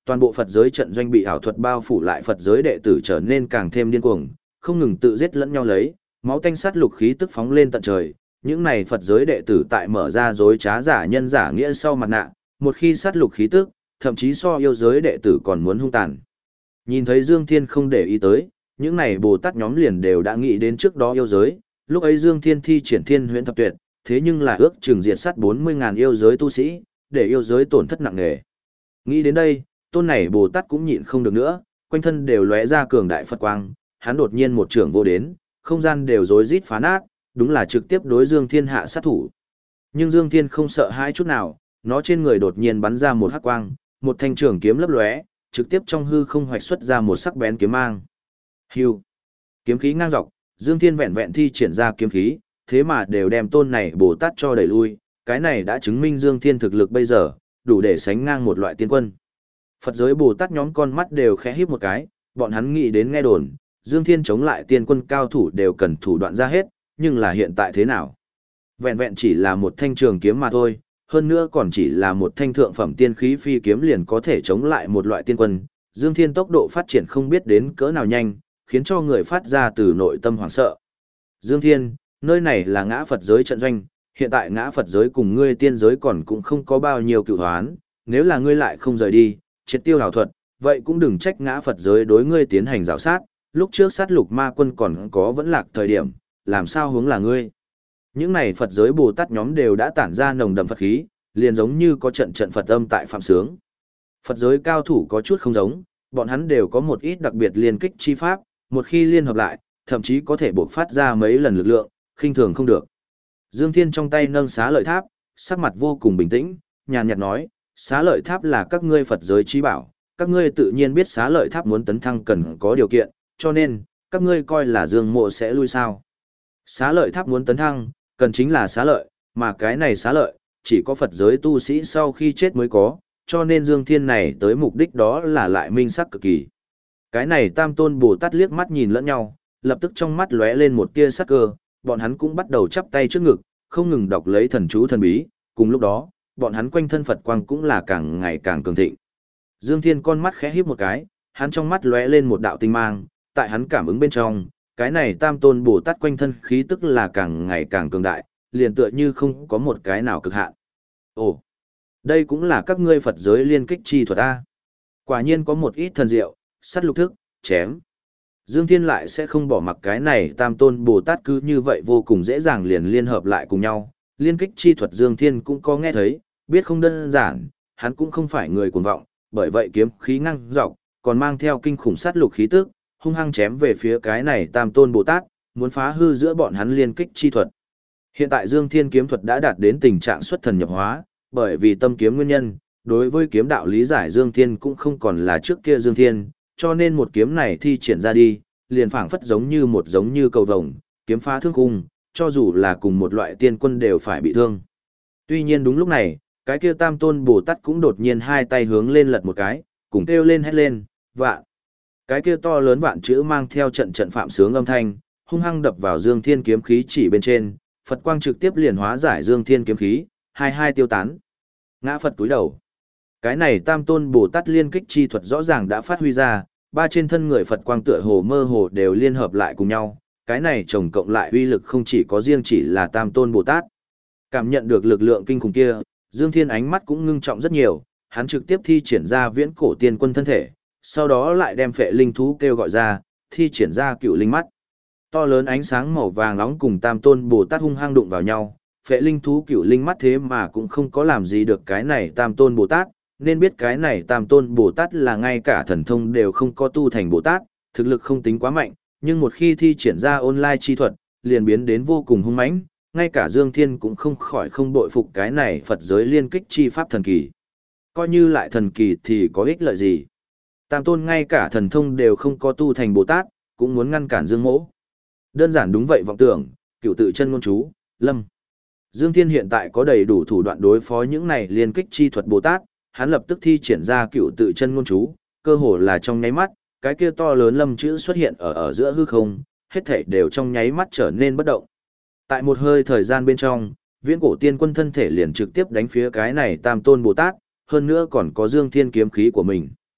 toàn bộ Phật giới trận doanh bị ảo thuật bao phủ lại, Phật giới đệ tử trở nên càng thêm điên cuồng, không ngừng tự giết lẫn nhau lấy, máu tanh sát lục khí tức phóng lên tận trời. Những này Phật giới đệ tử tại mở ra dối trá giả nhân giả nghĩa sau mặt nạ, một khi sát lục khí tức, thậm chí so yêu giới đệ tử còn muốn hung tàn. Nhìn thấy Dương Thiên không để ý tới, những này Bồ Tát nhóm liền đều đã nghĩ đến trước đó yêu giới, lúc ấy Dương Thiên thi triển Thiên Huyễn Thập Tuyệt, thế nhưng là ước chừng diệt sát 40.000 yêu giới tu sĩ, để yêu giới tổn thất nặng nề. Nghĩ đến đây, tôn này Bồ Tát cũng nhịn không được nữa, quanh thân đều lóe ra cường đại Phật quang, hắn đột nhiên một trường vô đến, không gian đều rối rít phá nát, đúng là trực tiếp đối Dương Thiên hạ sát thủ. Nhưng Dương Thiên không sợ hãi chút nào, nó trên người đột nhiên bắn ra một hắc quang, một thanh trường kiếm lấp lóe, trực tiếp trong hư không hoạch xuất ra một sắc bén kiếm mang. Hưu. Kiếm khí ngang dọc, Dương Thiên vẹn vẹn thi triển ra kiếm khí, thế mà đều đem tôn này Bồ Tát cho đẩy lui, cái này đã chứng minh Dương Thiên thực lực bây giờ, đủ để sánh ngang một loại tiên quân. Phật giới Bồ Tát nhóm con mắt đều khẽ híp một cái, bọn hắn nghĩ đến nghe đồn, Dương Thiên chống lại tiên quân cao thủ đều cần thủ đoạn ra hết, nhưng là hiện tại thế nào? Vẹn vẹn chỉ là một thanh trường kiếm mà thôi, hơn nữa còn chỉ là một thanh thượng phẩm tiên khí phi kiếm liền có thể chống lại một loại tiên quân. Dương Thiên tốc độ phát triển không biết đến cỡ nào nhanh, khiến cho người phát ra từ nội tâm hoảng sợ. Dương Thiên, nơi này là ngã Phật giới trận doanh, hiện tại ngã Phật giới cùng ngươi tiên giới còn cũng không có bao nhiêu cựu hoán, nếu là ngươi lại không rời đi, triệt tiêu ảo thuật, vậy cũng đừng trách ngã Phật giới đối ngươi tiến hành rào sát, lúc trước sát lục ma quân còn có vẫn lạc thời điểm, làm sao hướng là ngươi. Những này Phật giới Bồ Tát nhóm đều đã tản ra nồng đậm Phật khí, liền giống như có trận trận Phật âm tại phạm sướng. Phật giới cao thủ có chút không giống, bọn hắn đều có một ít đặc biệt liên kích chi pháp, một khi liên hợp lại, thậm chí có thể bộc phát ra mấy lần lực lượng, khinh thường không được. Dương Thiên trong tay nâng xá lợi tháp, sắc mặt vô cùng bình tĩnh, nhàn nhạt nói, xá lợi tháp là các ngươi Phật giới trí bảo, các ngươi tự nhiên biết xá lợi tháp muốn tấn thăng cần có điều kiện, cho nên, các ngươi coi là Dương Mộ sẽ lui sao. Xá lợi tháp muốn tấn thăng, cần chính là xá lợi, mà cái này xá lợi, chỉ có Phật giới tu sĩ sau khi chết mới có, cho nên Dương Thiên này tới mục đích đó là lại minh sắc cực kỳ. Cái này Tam Tôn Bồ Tát liếc mắt nhìn lẫn nhau, lập tức trong mắt lóe lên một tia sắc cơ, bọn hắn cũng bắt đầu chắp tay trước ngực, không ngừng đọc lấy thần chú thần bí, cùng lúc đó, bọn hắn quanh thân Phật quang cũng là càng ngày càng cường thịnh. Dương Thiên con mắt khẽ híp một cái, hắn trong mắt lóe lên một đạo tinh mang, tại hắn cảm ứng bên trong, cái này Tam Tôn Bồ Tát quanh thân khí tức là càng ngày càng cường đại, liền tựa như không có một cái nào cực hạn. Ồ, đây cũng là các ngươi Phật giới liên kích chi thuật a. Quả nhiên có một ít thần diệu, sát lục thức, chém. Dương Thiên lại sẽ không bỏ mặc cái này Tam Tôn Bồ Tát cứ như vậy vô cùng dễ dàng liền liên hợp lại cùng nhau. Liên kích chi thuật Dương Thiên cũng có nghe thấy, biết không đơn giản, hắn cũng không phải người cuồng vọng, bởi vậy kiếm khí ngang dọc, còn mang theo kinh khủng sát lục khí tức, hung hăng chém về phía cái này Tam Tôn Bồ Tát, muốn phá hư giữa bọn hắn liên kích chi thuật. Hiện tại Dương Thiên kiếm thuật đã đạt đến tình trạng xuất thần nhập hóa, bởi vì tâm kiếm nguyên nhân, đối với kiếm đạo lý giải Dương Thiên cũng không còn là trước kia Dương Thiên, cho nên một kiếm này thi triển ra đi, liền phảng phất giống như cầu vồng, kiếm phá thương khung, cho dù là cùng một loại tiên quân đều phải bị thương. Tuy nhiên đúng lúc này, cái kia Tam Tôn Bồ Tát cũng đột nhiên hai tay hướng lên lật một cái, cùng kêu lên hét lên, vạn. Cái kia to lớn vạn chữ mang theo trận trận phạm sướng âm thanh, hung hăng đập vào Dương Thiên kiếm khí chỉ bên trên, Phật quang trực tiếp liền hóa giải Dương Thiên kiếm khí, hai tiêu tán. Ngã Phật túi đầu. Cái này Tam Tôn Bồ Tát liên kích chi thuật rõ ràng đã phát huy ra, ba trên thân người Phật quang tựa hồ mơ hồ đều liên hợp lại cùng nhau, cái này chồng cộng lại uy lực không chỉ có riêng chỉ là Tam Tôn Bồ Tát. Cảm nhận được lực lượng kinh khủng kia, Dương Thiên ánh mắt cũng ngưng trọng rất nhiều, hắn trực tiếp thi triển ra viễn cổ tiên quân thân thể, sau đó lại đem phệ linh thú kêu gọi ra, thi triển ra cựu linh mắt. To lớn ánh sáng màu vàng nóng cùng Tam Tôn Bồ Tát hung hăng đụng vào nhau, phệ linh thú cựu linh mắt thế mà cũng không có làm gì được cái này Tam Tôn Bồ Tát, nên biết cái này Tam Tôn Bồ Tát là ngay cả thần thông đều không có tu thành Bồ Tát, thực lực không tính quá mạnh, nhưng một khi thi triển ra online chi thuật, liền biến đến vô cùng hung mãnh, ngay cả Dương Thiên cũng không khỏi không bội phục cái này Phật giới liên kích chi pháp thần kỳ. Coi như lại thần kỳ thì có ích lợi gì? Tam Tôn ngay cả thần thông đều không có tu thành Bồ Tát, cũng muốn ngăn cản Dương Mỗ. Đơn giản đúng vậy vọng tưởng, cựu tự chân ngôn chú, lâm. Dương Thiên hiện tại có đầy đủ thủ đoạn đối phó những này liên kích chi thuật Bồ Tát, hắn lập tức thi triển ra cựu tự chân ngôn chú, cơ hồ là trong nháy mắt, cái kia to lớn lâm chữ xuất hiện ở giữa hư không, hết thảy đều trong nháy mắt trở nên bất động. Tại một hơi thời gian bên trong, viễn cổ tiên quân thân thể liền trực tiếp đánh phía cái này Tam Tôn Bồ Tát, hơn nữa còn có Dương Thiên kiếm khí của mình.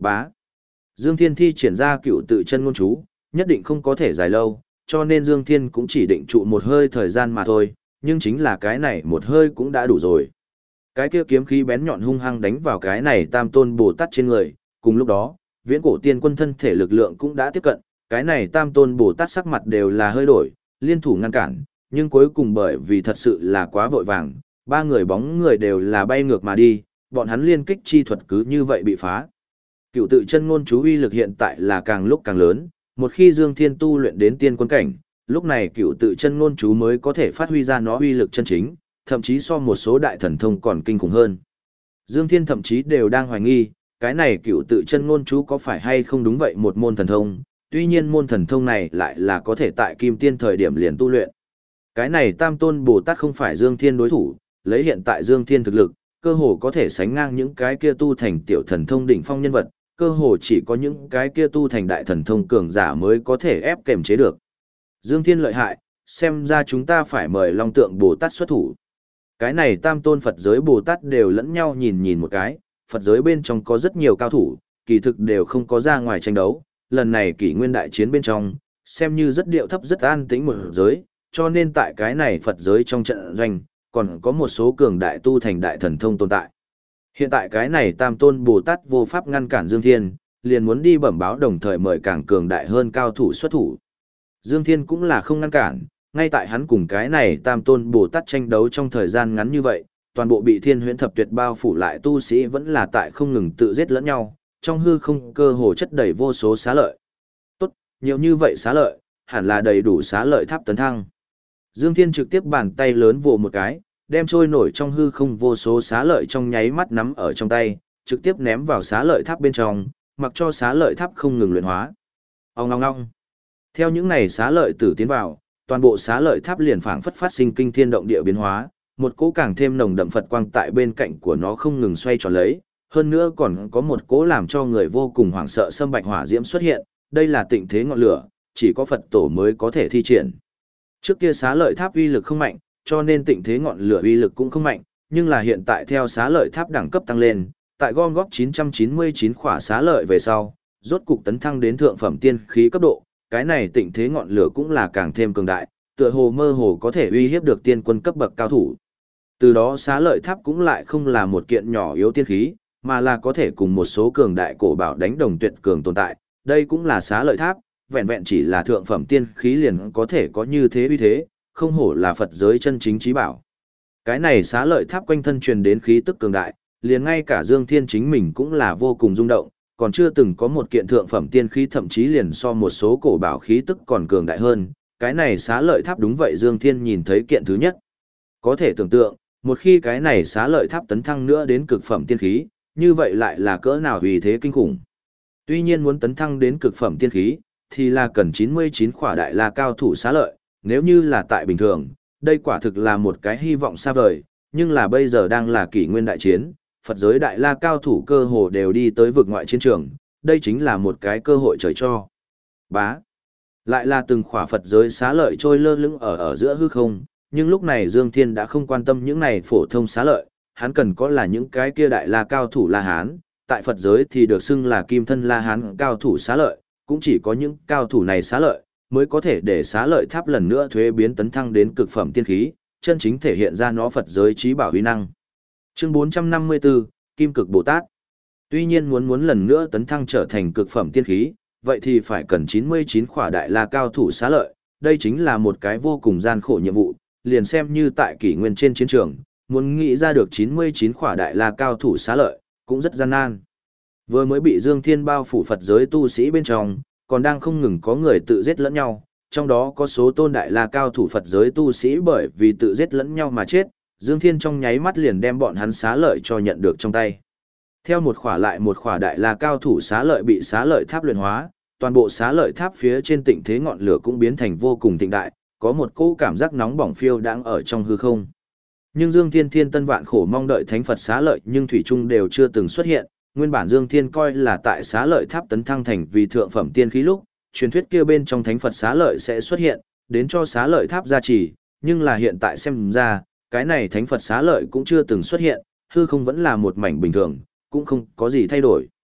Bá. Dương Thiên thi triển ra cựu tự chân ngôn chú, nhất định không có thể dài lâu, cho nên Dương Thiên cũng chỉ định trụ một hơi thời gian mà thôi, nhưng chính là cái này một hơi cũng đã đủ rồi. Cái kia kiếm khí bén nhọn hung hăng đánh vào cái này Tam Tôn Bồ Tát trên người, cùng lúc đó, Viễn Cổ Tiên Quân thân thể lực lượng cũng đã tiếp cận, cái này Tam Tôn Bồ Tát sắc mặt đều là hơi đổi, liên thủ ngăn cản, nhưng cuối cùng bởi vì thật sự là quá vội vàng, ba người bóng người đều là bay ngược mà đi, bọn hắn liên kích chi thuật cứ như vậy bị phá. Cựu tự chân ngôn chú uy lực hiện tại là càng lúc càng lớn, một khi Dương Thiên tu luyện đến tiên quân cảnh, lúc này cựu tự chân ngôn chú mới có thể phát huy ra nó uy lực chân chính, thậm chí so một số đại thần thông còn kinh khủng hơn. Dương Thiên thậm chí đều đang hoài nghi, cái này cựu tự chân ngôn chú có phải hay không đúng vậy một môn thần thông, tuy nhiên môn thần thông này lại là có thể tại kim tiên thời điểm liền tu luyện. Cái này Tam Tôn Bồ Tát không phải Dương Thiên đối thủ, lấy hiện tại Dương Thiên thực lực, cơ hồ có thể sánh ngang những cái kia tu thành tiểu thần thông đỉnh phong nhân vật, cơ hồ chỉ có những cái kia tu thành đại thần thông cường giả mới có thể ép kềm chế được. Dương Thiên lợi hại, xem ra chúng ta phải mời Long Tượng Bồ Tát xuất thủ. Cái này Tam Tôn Phật giới Bồ Tát đều lẫn nhau nhìn nhìn một cái, Phật giới bên trong có rất nhiều cao thủ, kỳ thực đều không có ra ngoài tranh đấu, lần này kỷ nguyên đại chiến bên trong, xem như rất điệu thấp rất an tĩnh một giới, cho nên tại cái này Phật giới trong trận doanh, còn có một số cường đại tu thành đại thần thông tồn tại. Hiện tại cái này Tam Tôn Bồ Tát vô pháp ngăn cản Dương Thiên, liền muốn đi bẩm báo đồng thời mời càng cường đại hơn cao thủ xuất thủ. Dương Thiên cũng là không ngăn cản, ngay tại hắn cùng cái này Tam Tôn Bồ Tát tranh đấu trong thời gian ngắn như vậy, toàn bộ bị Thiên Huyễn Thập Tuyệt bao phủ lại tu sĩ vẫn là tại không ngừng tự giết lẫn nhau, trong hư không cơ hồ chất đầy vô số xá lợi. Tốt, nhiều như vậy xá lợi, hẳn là đầy đủ xá lợi tháp tấn thăng. Dương Thiên trực tiếp bàn tay lớn vồ một cái, đem trôi nổi trong hư không vô số xá lợi trong nháy mắt nắm ở trong tay, trực tiếp ném vào xá lợi tháp bên trong, mặc cho xá lợi tháp không ngừng luyện hóa. Ong ong ong. Theo những này xá lợi tử tiến vào, toàn bộ xá lợi tháp liền phảng phất phát sinh kinh thiên động địa biến hóa, một cỗ càng thêm nồng đậm Phật quang tại bên cạnh của nó không ngừng xoay tròn lấy, hơn nữa còn có một cỗ làm cho người vô cùng hoảng sợ sâm bạch hỏa diễm xuất hiện, đây là tịnh thế ngọn lửa, chỉ có Phật tổ mới có thể thi triển. Trước kia xá lợi tháp uy lực không mạnh, cho nên tịnh thế ngọn lửa uy lực cũng không mạnh, nhưng là hiện tại theo xá lợi tháp đẳng cấp tăng lên, tại gom góp 999 khỏa xá lợi về sau, rốt cục tấn thăng đến thượng phẩm tiên khí cấp độ, cái này tịnh thế ngọn lửa cũng là càng thêm cường đại, tựa hồ mơ hồ có thể uy hiếp được tiên quân cấp bậc cao thủ. Từ đó xá lợi tháp cũng lại không là một kiện nhỏ yếu tiên khí, mà là có thể cùng một số cường đại cổ bảo đánh đồng tuyệt cường tồn tại, đây cũng là xá lợi tháp, vẹn vẹn chỉ là thượng phẩm tiên khí liền có thể có như thế uy thế, không hổ là Phật giới chân chính trí bảo. Cái này xá lợi tháp quanh thân truyền đến khí tức cường đại, liền ngay cả Dương Thiên chính mình cũng là vô cùng rung động, còn chưa từng có một kiện thượng phẩm tiên khí thậm chí liền so một số cổ bảo khí tức còn cường đại hơn, cái này xá lợi tháp đúng vậy Dương Thiên nhìn thấy kiện thứ nhất. Có thể tưởng tượng, một khi cái này xá lợi tháp tấn thăng nữa đến cực phẩm tiên khí, như vậy lại là cỡ nào uy thế kinh khủng. Tuy nhiên muốn tấn thăng đến cực phẩm tiên khí, thì là cần 99 khỏa đại la cao thủ xá lợi, nếu như là tại bình thường, đây quả thực là một cái hy vọng xa vời, nhưng là bây giờ đang là kỷ nguyên đại chiến, Phật giới đại la cao thủ cơ hồ đều đi tới vực ngoại chiến trường, đây chính là một cái cơ hội trời cho. Bá. Lại là từng khỏa Phật giới xá lợi trôi lơ lửng ở giữa hư không, nhưng lúc này Dương Thiên đã không quan tâm những này phổ thông xá lợi, hắn cần có là những cái kia đại la cao thủ La Hán, tại Phật giới thì được xưng là kim thân La Hán cao thủ xá lợi, cũng chỉ có những cao thủ này xá lợi, mới có thể để xá lợi tháp lần nữa thuế biến tấn thăng đến cực phẩm tiên khí, chân chính thể hiện ra nó Phật giới trí bảo huy năng. Chương 454, Kim Cực Bồ Tát. Tuy nhiên muốn lần nữa tấn thăng trở thành cực phẩm tiên khí, vậy thì phải cần 99 khỏa đại la cao thủ xá lợi, đây chính là một cái vô cùng gian khổ nhiệm vụ, liền xem như tại kỷ nguyên trên chiến trường, muốn nghĩ ra được 99 khỏa đại la cao thủ xá lợi, cũng rất gian nan. Vừa mới bị Dương Thiên bao phủ Phật giới tu sĩ bên trong, còn đang không ngừng có người tự giết lẫn nhau, trong đó có số tôn đại la cao thủ Phật giới tu sĩ bởi vì tự giết lẫn nhau mà chết, Dương Thiên trong nháy mắt liền đem bọn hắn xá lợi cho nhận được trong tay. Theo một khỏa lại một khỏa đại la cao thủ xá lợi bị xá lợi tháp luyện hóa, toàn bộ xá lợi tháp phía trên tịnh thế ngọn lửa cũng biến thành vô cùng thịnh đại, có một cỗ cảm giác nóng bỏng phiêu đang ở trong hư không. Nhưng Dương Thiên thiên tân vạn khổ mong đợi thánh Phật xá lợi nhưng thủy chung đều chưa từng xuất hiện, nguyên bản Dương Thiên coi là tại xá lợi tháp tấn thăng thành vì thượng phẩm tiên khí lúc, truyền thuyết kia bên trong thánh Phật xá lợi sẽ xuất hiện, đến cho xá lợi tháp gia trì, nhưng là hiện tại xem ra, cái này thánh Phật xá lợi cũng chưa từng xuất hiện, hư không vẫn là một mảnh bình thường, cũng không có gì thay đổi.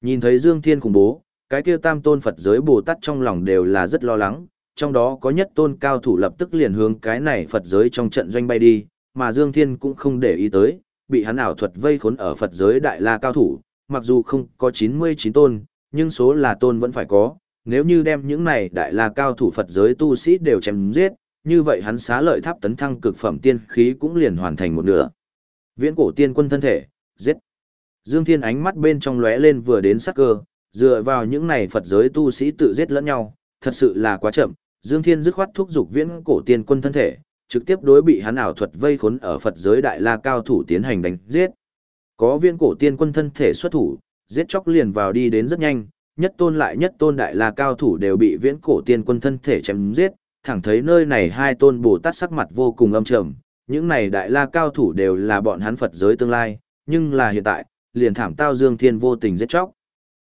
Nhìn thấy Dương Thiên khủng bố, cái kia tam tôn Phật giới Bồ Tát trong lòng đều là rất lo lắng, trong đó có nhất tôn cao thủ lập tức liền hướng cái này Phật giới trong trận doanh bay đi, mà Dương Thiên cũng không để ý tới, bị hắn ảo thuật vây khốn ở Phật giới Đại La cao thủ, mặc dù không có 99 tôn, nhưng số là tôn vẫn phải có, nếu như đem những này Đại La cao thủ Phật giới tu sĩ đều chém giết, như vậy hắn Xá Lợi Tháp tấn thăng cực phẩm tiên khí cũng liền hoàn thành một nửa. Viễn cổ tiên quân thân thể, giết. Dương Thiên ánh mắt bên trong lóe lên vừa đến sắc cơ, dựa vào những này Phật giới tu sĩ tự giết lẫn nhau, thật sự là quá chậm. Dương Thiên dứt khoát thúc giục viễn cổ tiên quân thân thể, trực tiếp đối bị hắn ảo thuật vây khốn ở Phật giới Đại La cao thủ tiến hành đánh giết. Có viễn cổ tiên quân thân thể xuất thủ, giết chóc liền vào đi đến rất nhanh, nhất tôn lại nhất tôn Đại La cao thủ đều bị viễn cổ tiên quân thân thể chém giết, thẳng thấy nơi này hai tôn Bồ Tát sắc mặt vô cùng âm trầm, những này Đại La cao thủ đều là bọn hắn Phật giới tương lai, nhưng là hiện tại, liền thảm tao Dương Thiên vô tình giết chóc.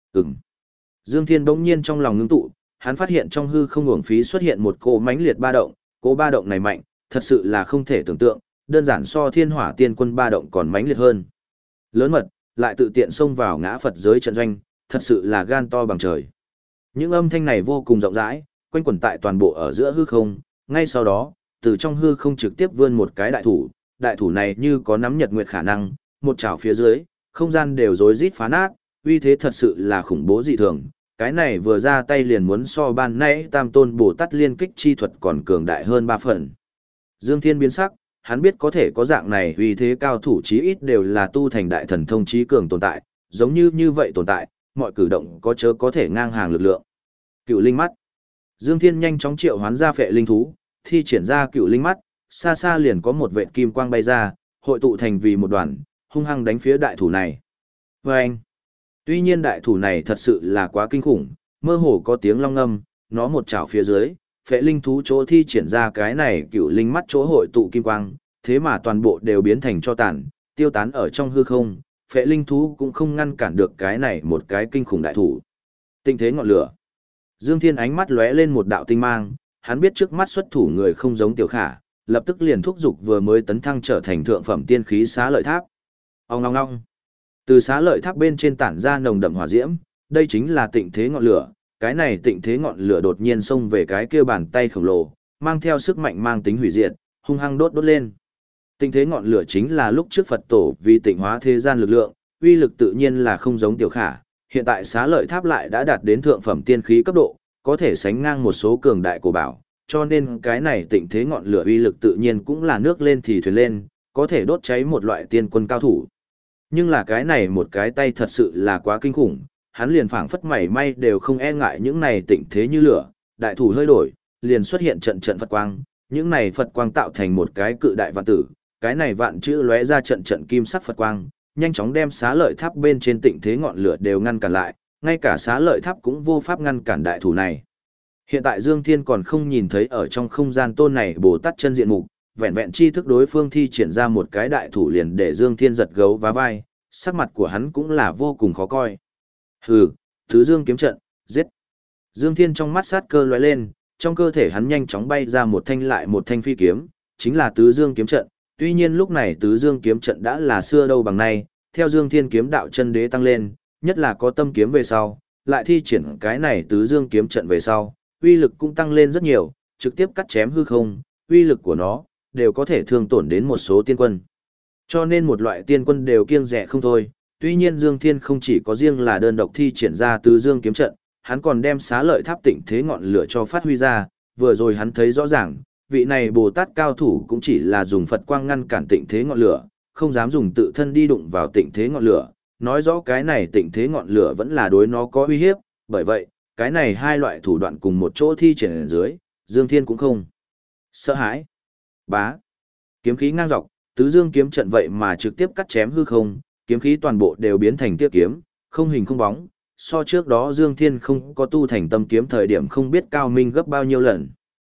Dương Thiên bỗng nhiên trong lòng ngưng tụ, hắn phát hiện trong hư không uổng phí xuất hiện một cỗ mãnh liệt ba động, cỗ ba động này mạnh, thật sự là không thể tưởng tượng, đơn giản so Thiên Hỏa Tiên Quân ba động còn mãnh liệt hơn. Lớn mật, lại tự tiện xông vào ngã Phật giới trận doanh, thật sự là gan to bằng trời. Những âm thanh này vô cùng rộng rãi, quanh quẩn tại toàn bộ ở giữa hư không, ngay sau đó, từ trong hư không trực tiếp vươn một cái đại thủ này như có nắm nhật nguyệt khả năng, một chảo phía dưới, không gian đều rối rít phá nát, uy thế thật sự là khủng bố dị thường. Cái này vừa ra tay liền muốn so ban nãy Tam Tôn Bồ Tát liên kích chi thuật còn cường đại hơn 3 phần. Dương Thiên biến sắc, hắn biết có thể có dạng này uy thế cao thủ chí ít đều là tu thành đại thần thông trí cường tồn tại, giống như vậy tồn tại, mọi cử động có chớ có thể ngang hàng lực lượng. Cựu linh mắt. Dương Thiên nhanh chóng triệu hoán ra phệ linh thú, thi triển ra cựu linh mắt, xa xa liền có một vệt kim quang bay ra, hội tụ thành vì một đoàn, hung hăng đánh phía đại thủ này. Vâng! Tuy nhiên đại thủ này thật sự là quá kinh khủng, mơ hồ có tiếng long ngâm, nó một chảo phía dưới, phệ linh thú chỗ thi triển ra cái này cựu linh mắt chỗ hội tụ kim quang, thế mà toàn bộ đều biến thành cho tàn, tiêu tán ở trong hư không, phệ linh thú cũng không ngăn cản được cái này một cái kinh khủng đại thủ. Tinh thế ngọn lửa. Dương Thiên ánh mắt lóe lên một đạo tinh mang, hắn biết trước mắt xuất thủ người không giống Tiểu Khả, lập tức liền thúc giục vừa mới tấn thăng trở thành thượng phẩm tiên khí Xá Lợi Tháp. Ong ong ong. Từ Xá Lợi Tháp bên trên tản ra nồng đậm hỏa diễm, đây chính là tịnh thế ngọn lửa, cái này tịnh thế ngọn lửa đột nhiên xông về cái kia bàn tay khổng lồ, mang theo sức mạnh mang tính hủy diệt, hung hăng đốt lên. Tịnh thế ngọn lửa chính là lúc trước Phật tổ vì tịnh hóa thế gian lực lượng, uy lực tự nhiên là không giống Tiểu Khả, hiện tại Xá Lợi Tháp lại đã đạt đến thượng phẩm tiên khí cấp độ, có thể sánh ngang một số cường đại cổ bảo, cho nên cái này tịnh thế ngọn lửa uy lực tự nhiên cũng là nước lên thì thuyền lên, có thể đốt cháy một loại tiên quân cao thủ. Nhưng là cái này một cái tay thật sự là quá kinh khủng, hắn liền phảng phất mảy may đều không e ngại những này tịnh thế như lửa, đại thủ hơi đổi, liền xuất hiện trận trận Phật quang, những này Phật quang tạo thành một cái cự đại vạn tử, cái này vạn chữ lóe ra trận trận kim sắc Phật quang, nhanh chóng đem Xá Lợi Tháp bên trên tịnh thế ngọn lửa đều ngăn cản lại, ngay cả Xá Lợi Tháp cũng vô pháp ngăn cản đại thủ này. Hiện tại Dương Thiên còn không nhìn thấy ở trong không gian tôn này Bồ Tát chân diện mục, vẹn vẹn chi thức đối phương thi triển ra một cái đại thủ liền để Dương Thiên giật gấu vá vai, sắc mặt của hắn cũng là vô cùng khó coi. Hừ, Tứ Dương kiếm trận, giết. Dương Thiên trong mắt sát cơ lóe lên, trong cơ thể hắn nhanh chóng bay ra một thanh lại một thanh phi kiếm, chính là Tứ Dương kiếm trận. Tuy nhiên lúc này Tứ Dương kiếm trận đã là xưa đâu bằng nay, theo Dương Thiên kiếm đạo chân đế tăng lên, nhất là có tâm kiếm về sau, lại thi triển cái này Tứ Dương kiếm trận về sau, uy lực cũng tăng lên rất nhiều, trực tiếp cắt chém hư không, uy lực của nó đều có thể thương tổn đến một số tiên quân. Cho nên một loại tiên quân đều kiêng dè không thôi. Tuy nhiên Dương Thiên không chỉ có riêng là đơn độc thi triển ra Tứ Dương kiếm trận, hắn còn đem Xá Lợi Tháp tịnh thế ngọn lửa cho phát huy ra, vừa rồi hắn thấy rõ ràng, vị này Bồ Tát cao thủ cũng chỉ là dùng Phật quang ngăn cản tịnh thế ngọn lửa, không dám dùng tự thân đi đụng vào tịnh thế ngọn lửa, nói rõ cái này tịnh thế ngọn lửa vẫn là đối nó có uy hiếp, bởi vậy, cái này hai loại thủ đoạn cùng một chỗ thi triển ở dưới, Dương Thiên cũng không sợ hãi. Bá, kiếm khí ngang dọc, Tứ Dương kiếm trận vậy mà trực tiếp cắt chém hư không, kiếm khí toàn bộ đều biến thành tia kiếm, không hình không bóng, so trước đó Dương Thiên không có tu thành tâm kiếm thời điểm không biết cao minh gấp bao nhiêu lần.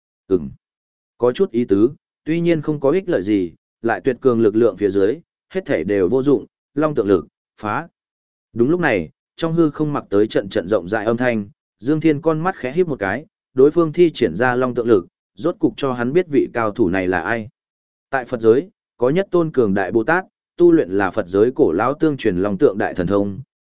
Có chút ý tứ, tuy nhiên không có ích lợi gì, lại tuyệt cường lực lượng phía dưới, hết thể đều vô dụng, long tượng lực, phá. Đúng lúc này, trong hư không mặc tới trận trận rộng rãi âm thanh, Dương Thiên con mắt khẽ híp một cái, đối phương thi triển ra long tượng lực, rốt cục cho hắn biết vị cao thủ này là ai. Tại Phật giới, có nhất tôn cường đại Bồ Tát, tu luyện là Phật giới cổ lão tương truyền long tượng đại thần thông,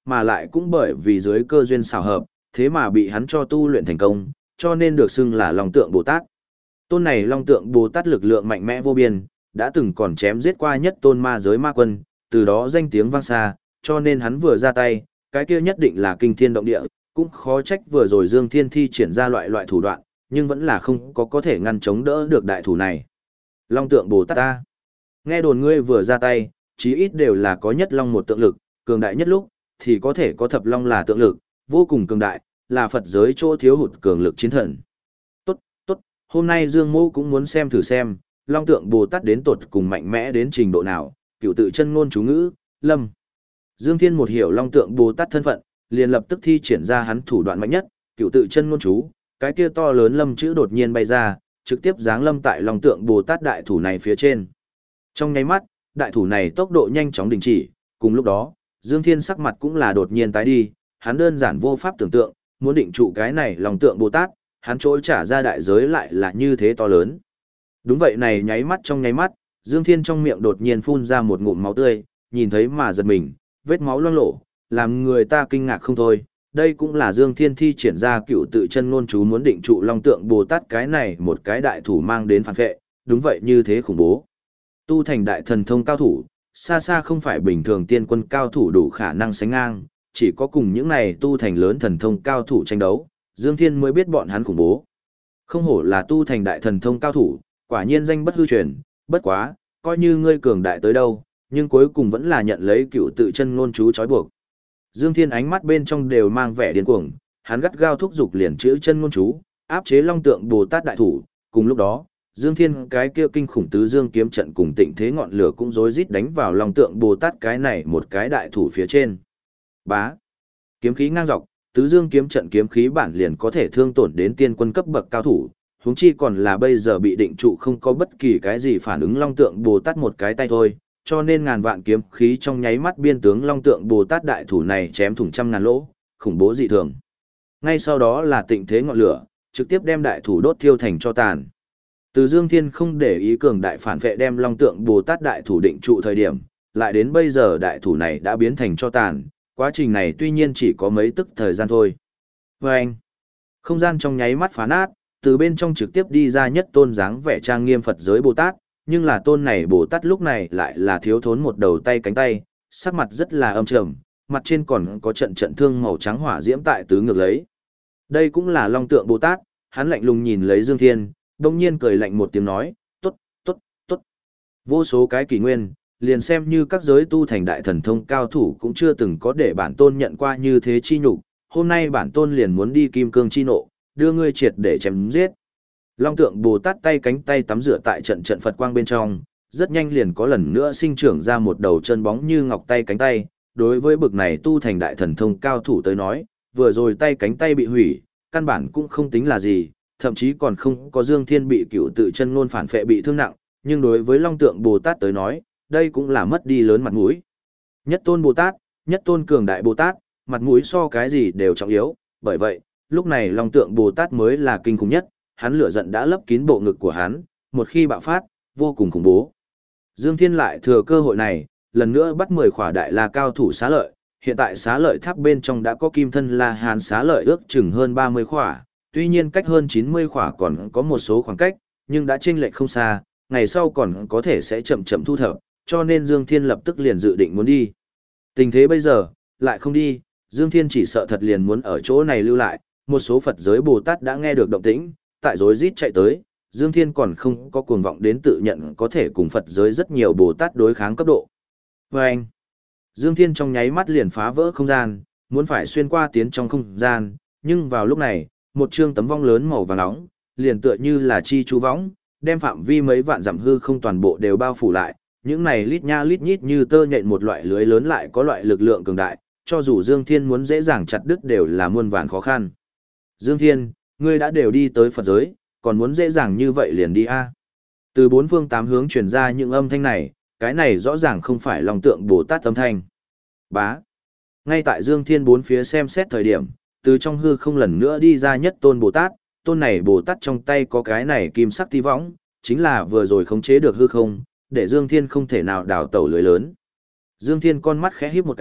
mà lại cũng bởi vì dưới cơ duyên xảo hợp, thế mà bị hắn cho tu luyện thành công, cho nên được xưng là Long Tượng Bồ Tát. Tôn này Long Tượng Bồ Tát lực lượng mạnh mẽ vô biên, đã từng còn chém giết qua nhất tôn ma giới ma quân, từ đó danh tiếng vang xa, cho nên hắn vừa ra tay, cái kia nhất định là kinh thiên động địa, cũng khó trách vừa rồi Dương Thiên thi triển ra loại thủ đoạn, nhưng vẫn là không có thể ngăn chống đỡ được đại thủ này. Long Tượng Bồ Tát ta. Nghe đồn ngươi vừa ra tay, chí ít đều là có nhất long một tượng lực, cường đại nhất lúc, thì có thể có thập long là tượng lực, vô cùng cường đại, là Phật giới chỗ thiếu hụt cường lực chiến thần. Tốt, tốt, hôm nay Dương Mô cũng muốn xem thử xem, Long Tượng Bồ Tát đến tột cùng mạnh mẽ đến trình độ nào, cựu tự chân ngôn chú ngữ, lâm. Dương Thiên một hiểu Long Tượng Bồ Tát thân phận, liền lập tức thi triển ra hắn thủ đoạn mạnh nhất, cựu tự chân ngôn chú, cái kia to lớn lâm chữ đột nhiên bay ra, trực tiếp giáng lâm tại Long Tượng Bồ Tát đại thủ này phía trên. Trong nháy mắt, đại thủ này tốc độ nhanh chóng đình chỉ, cùng lúc đó, Dương Thiên sắc mặt cũng là đột nhiên tái đi, hắn đơn giản vô pháp tưởng tượng, muốn định trụ cái này Long Tượng Bồ Tát, hắn trỗi trả ra đại giới lại là như thế to lớn. Đúng vậy này trong nháy mắt, Dương Thiên trong miệng đột nhiên phun ra một ngụm máu tươi, nhìn thấy mà giật mình, vết máu loang lổ, làm người ta kinh ngạc không thôi. Đây cũng là Dương Thiên thi triển ra cựu tự chân ngôn chú muốn định trụ Long Tượng Bồ Tát cái này một cái đại thủ mang đến phản vệ, đúng vậy như thế khủng bố. Tu thành đại thần thông cao thủ, xa xa không phải bình thường tiên quân cao thủ đủ khả năng sánh ngang, chỉ có cùng những này tu thành lớn thần thông cao thủ tranh đấu, Dương Thiên mới biết bọn hắn khủng bố. Không hổ là tu thành đại thần thông cao thủ, quả nhiên danh bất hư truyền, bất quá, coi như ngươi cường đại tới đâu, nhưng cuối cùng vẫn là nhận lấy cựu tự chân ngôn chú trói buộc. Dương Thiên ánh mắt bên trong đều mang vẻ điên cuồng, hắn gắt gao thúc giục liền chữ chân ngôn chú, áp chế Long Tượng Bồ Tát đại thủ, cùng lúc đó, Dương Thiên cái kia kinh khủng tứ dương kiếm trận cùng tịnh thế ngọn lửa cũng rối rít đánh vào Long Tượng Bồ Tát cái này một cái đại thủ phía trên. Bá, kiếm khí ngang dọc, tứ dương kiếm trận kiếm khí bản liền có thể thương tổn đến tiên quân cấp bậc cao thủ, huống chi còn là bây giờ bị định trụ không có bất kỳ cái gì phản ứng Long Tượng Bồ Tát một cái tay thôi, cho nên ngàn vạn kiếm khí trong nháy mắt biên tướng Long Tượng Bồ Tát đại thủ này chém thủng trăm ngàn lỗ, khủng bố dị thường. Ngay sau đó là tịnh thế ngọn lửa, trực tiếp đem đại thủ đốt thiêu thành tro tàn. Từ Dương Thiên không để ý cường đại phản vệ đem Long Tượng Bồ Tát đại thủ định trụ thời điểm, lại đến bây giờ đại thủ này đã biến thành tro tàn, quá trình này tuy nhiên chỉ có mấy tức thời gian thôi. Và anh, không gian trong nháy mắt phá nát, từ bên trong trực tiếp đi ra nhất tôn dáng vẻ trang nghiêm Phật giới Bồ Tát, nhưng là tôn này Bồ Tát lúc này lại là thiếu thốn một đầu tay cánh tay, sắc mặt rất là âm trầm, mặt trên còn có trận thương màu trắng hỏa diễm tại tứ ngược lấy. Đây cũng là Long Tượng Bồ Tát, hắn lạnh lùng nhìn lấy Dương Thiên, đông nhiên cười lạnh một tiếng nói, tốt, tốt, tốt. Vô số cái kỷ nguyên, liền xem như các giới tu thành đại thần thông cao thủ cũng chưa từng có để bản tôn nhận qua như thế chi nhục, hôm nay bản tôn liền muốn đi kim cương chi nộ, đưa ngươi triệt để chém giết. Long Tượng Bồ Tát tay cánh tay tắm rửa tại trận Phật quang bên trong, rất nhanh liền có lần nữa sinh trưởng ra một đầu chân bóng như ngọc tay cánh tay, đối với bực này tu thành đại thần thông cao thủ tới nói, vừa rồi tay cánh tay bị hủy, căn bản cũng không tính là gì, thậm chí còn không có Dương Thiên bị cựu tự chân ngôn phản phệ bị thương nặng, nhưng đối với Long Tượng Bồ Tát tới nói, đây cũng là mất đi lớn mặt mũi. Nhất tôn Bồ Tát, nhất tôn cường đại Bồ Tát, mặt mũi so cái gì đều trọng yếu, bởi vậy, lúc này Long Tượng Bồ Tát mới là kinh khủng nhất, hắn lửa giận đã lấp kín bộ ngực của hắn, một khi bạo phát, vô cùng khủng bố. Dương Thiên lại thừa cơ hội này, lần nữa bắt 10 khỏa đại la cao thủ xá lợi, hiện tại xá lợi tháp bên trong đã có kim thân La Hán xá lợi ước chừng hơn 30 khỏa, tuy nhiên cách hơn 90 khỏa còn có một số khoảng cách, nhưng đã chênh lệch không xa, ngày sau còn có thể sẽ chậm chậm thu thập, cho nên Dương Thiên lập tức liền dự định muốn đi. Tình thế bây giờ, lại không đi, Dương Thiên chỉ sợ thật liền muốn ở chỗ này lưu lại, một số Phật giới Bồ Tát đã nghe được động tĩnh, tại rối rít chạy tới, Dương Thiên còn không có cuồng vọng đến tự nhận có thể cùng Phật giới rất nhiều Bồ Tát đối kháng cấp độ. Và anh, Dương Thiên trong nháy mắt liền phá vỡ không gian, muốn phải xuyên qua tiến trong không gian, nhưng vào lúc này, một chương tấm vong lớn màu vàng nóng, liền tựa như là chi chú võng, đem phạm vi mấy vạn dặm hư không toàn bộ đều bao phủ lại, những này lít nha lít nhít như tơ nhện một loại lưới lớn lại có loại lực lượng cường đại, cho dù Dương Thiên muốn dễ dàng chặt đứt đều là muôn vàn khó khăn. Dương Thiên, ngươi đã đều đi tới Phật giới, còn muốn dễ dàng như vậy liền đi a? Từ bốn phương tám hướng truyền ra những âm thanh này, cái này rõ ràng không phải Long Tượng Bồ Tát âm thanh. Bá. Ngay tại Dương Thiên bốn phía xem xét thời điểm, từ trong hư không lần nữa đi ra nhất tôn Bồ Tát, tôn này Bồ Tát trong tay có cái này kim sắc tí võng, chính là vừa rồi khống chế được hư không, để Dương Thiên không thể nào đào tẩu lưới lớn. Dương Thiên con mắt khẽ híp một cái,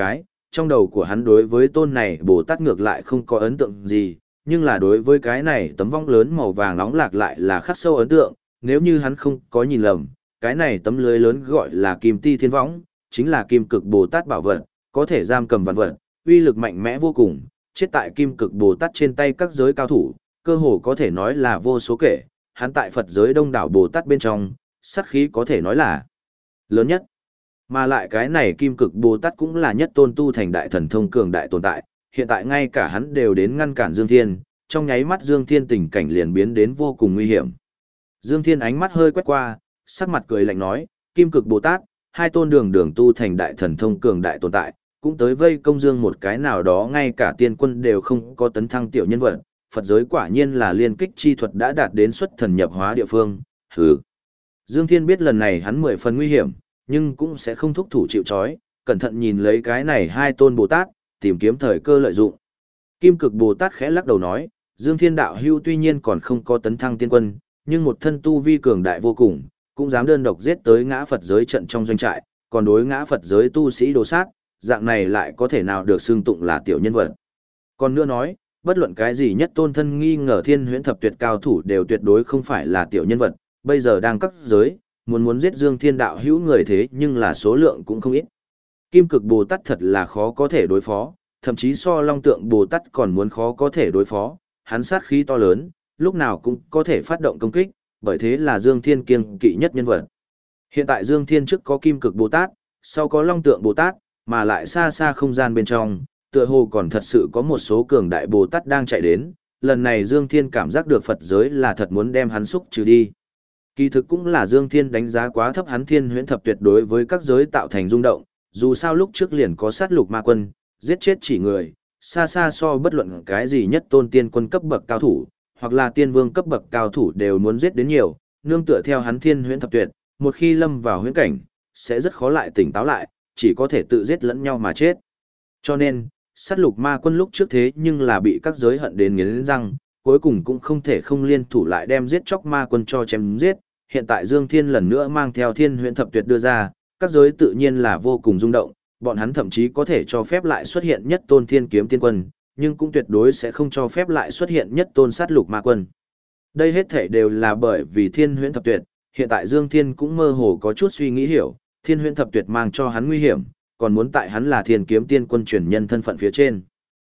trong đầu của hắn đối với tôn này Bồ Tát ngược lại không có ấn tượng gì, nhưng là đối với cái này tấm vong lớn màu vàng nóng lạc lại là khắc sâu ấn tượng, nếu như hắn không có nhìn lầm, cái này tấm lưới lớn gọi là Kim Ti Thiên Võng, chính là Kim Cực Bồ Tát bảo vật, có thể giam cầm vạn vật, uy lực mạnh mẽ vô cùng, chết tại Kim Cực Bồ Tát trên tay các giới cao thủ, cơ hồ có thể nói là vô số kể, hắn tại Phật giới đông đảo Bồ Tát bên trong, sát khí có thể nói là lớn nhất. Mà lại cái này Kim Cực Bồ Tát cũng là nhất tôn tu thành đại thần thông cường đại tồn tại, hiện tại ngay cả hắn đều đến ngăn cản Dương Thiên, trong nháy mắt Dương Thiên tình cảnh liền biến đến vô cùng nguy hiểm. Dương Thiên ánh mắt hơi quét qua, sắc mặt cười lạnh nói, Kim Cực Bồ Tát, hai tôn đường đường tu thành đại thần thông cường đại tồn tại, cũng tới vây công Dương một cái nào đó ngay cả tiên quân đều không có tấn thăng tiểu nhân vật, Phật giới quả nhiên là liên kích chi thuật đã đạt đến xuất thần nhập hóa địa phương, hừ. Dương Thiên biết lần này hắn 10 phần nguy hiểm, nhưng cũng sẽ không thúc thủ chịu trói, cẩn thận nhìn lấy cái này hai tôn Bồ Tát, tìm kiếm thời cơ lợi dụng. Kim Cực Bồ Tát khẽ lắc đầu nói, Dương Thiên đạo hưu tuy nhiên còn không có tấn thăng tiên quân, nhưng một thân tu vi cường đại vô cùng, cũng dám đơn độc giết tới ngã Phật giới trận trong doanh trại, còn đối ngã Phật giới tu sĩ đồ sát, dạng này lại có thể nào được xưng tụng là tiểu nhân vật. Còn nữa nói, bất luận cái gì nhất tôn thân nghi ngờ Thiên Huyễn Thập Tuyệt cao thủ đều tuyệt đối không phải là tiểu nhân vật, bây giờ đang cấp giới, muốn giết Dương Thiên đạo hữu người thế nhưng là số lượng cũng không ít. Kim Cực Bồ Tát thật là khó có thể đối phó, thậm chí so Long Tượng Bồ Tát còn muốn khó có thể đối phó, hắn sát khí to lớn, lúc nào cũng có thể phát động công kích, bởi thế là Dương Thiên kiêng kỵ nhất nhân vật. Hiện tại Dương Thiên trước có Kim Cực Bồ Tát, sau có Long Tượng Bồ Tát, mà lại xa xa không gian bên trong, tựa hồ còn thật sự có một số cường đại Bồ Tát đang chạy đến, lần này Dương Thiên cảm giác được Phật giới là thật muốn đem hắn xúc trừ đi. Kỳ thực cũng là Dương Thiên đánh giá quá thấp hắn Thiên Huyễn Thập Tuyệt đối với các giới tạo thành rung động, dù sao lúc trước liền có sát lục ma quân, giết chết chỉ người, xa xa so bất luận cái gì nhất tôn tiên quân cấp bậc cao thủ, hoặc là tiên vương cấp bậc cao thủ đều muốn giết đến nhiều, nương tựa theo hắn Thiên Huyễn Thập Tuyệt, một khi lâm vào huyễn cảnh, sẽ rất khó lại tỉnh táo lại, chỉ có thể tự giết lẫn nhau mà chết. Cho nên, sát lục ma quân lúc trước thế nhưng là bị các giới hận đến nghiến răng, cuối cùng cũng không thể không liên thủ lại đem giết chóc ma quân cho chém giết. Hiện tại Dương Thiên lần nữa mang theo Thiên Huyễn Thập Tuyệt đưa ra, các giới tự nhiên là vô cùng rung động, bọn hắn thậm chí có thể cho phép lại xuất hiện nhất tôn Thiên Kiếm Tiên Quân, nhưng cũng tuyệt đối sẽ không cho phép lại xuất hiện nhất tôn sát lục ma quân. Đây hết thể đều là bởi vì Thiên Huyễn Thập Tuyệt, hiện tại Dương Thiên cũng mơ hồ có chút suy nghĩ hiểu, Thiên Huyễn Thập Tuyệt mang cho hắn nguy hiểm, còn muốn tại hắn là Thiên Kiếm Tiên Quân truyền nhân thân phận phía trên.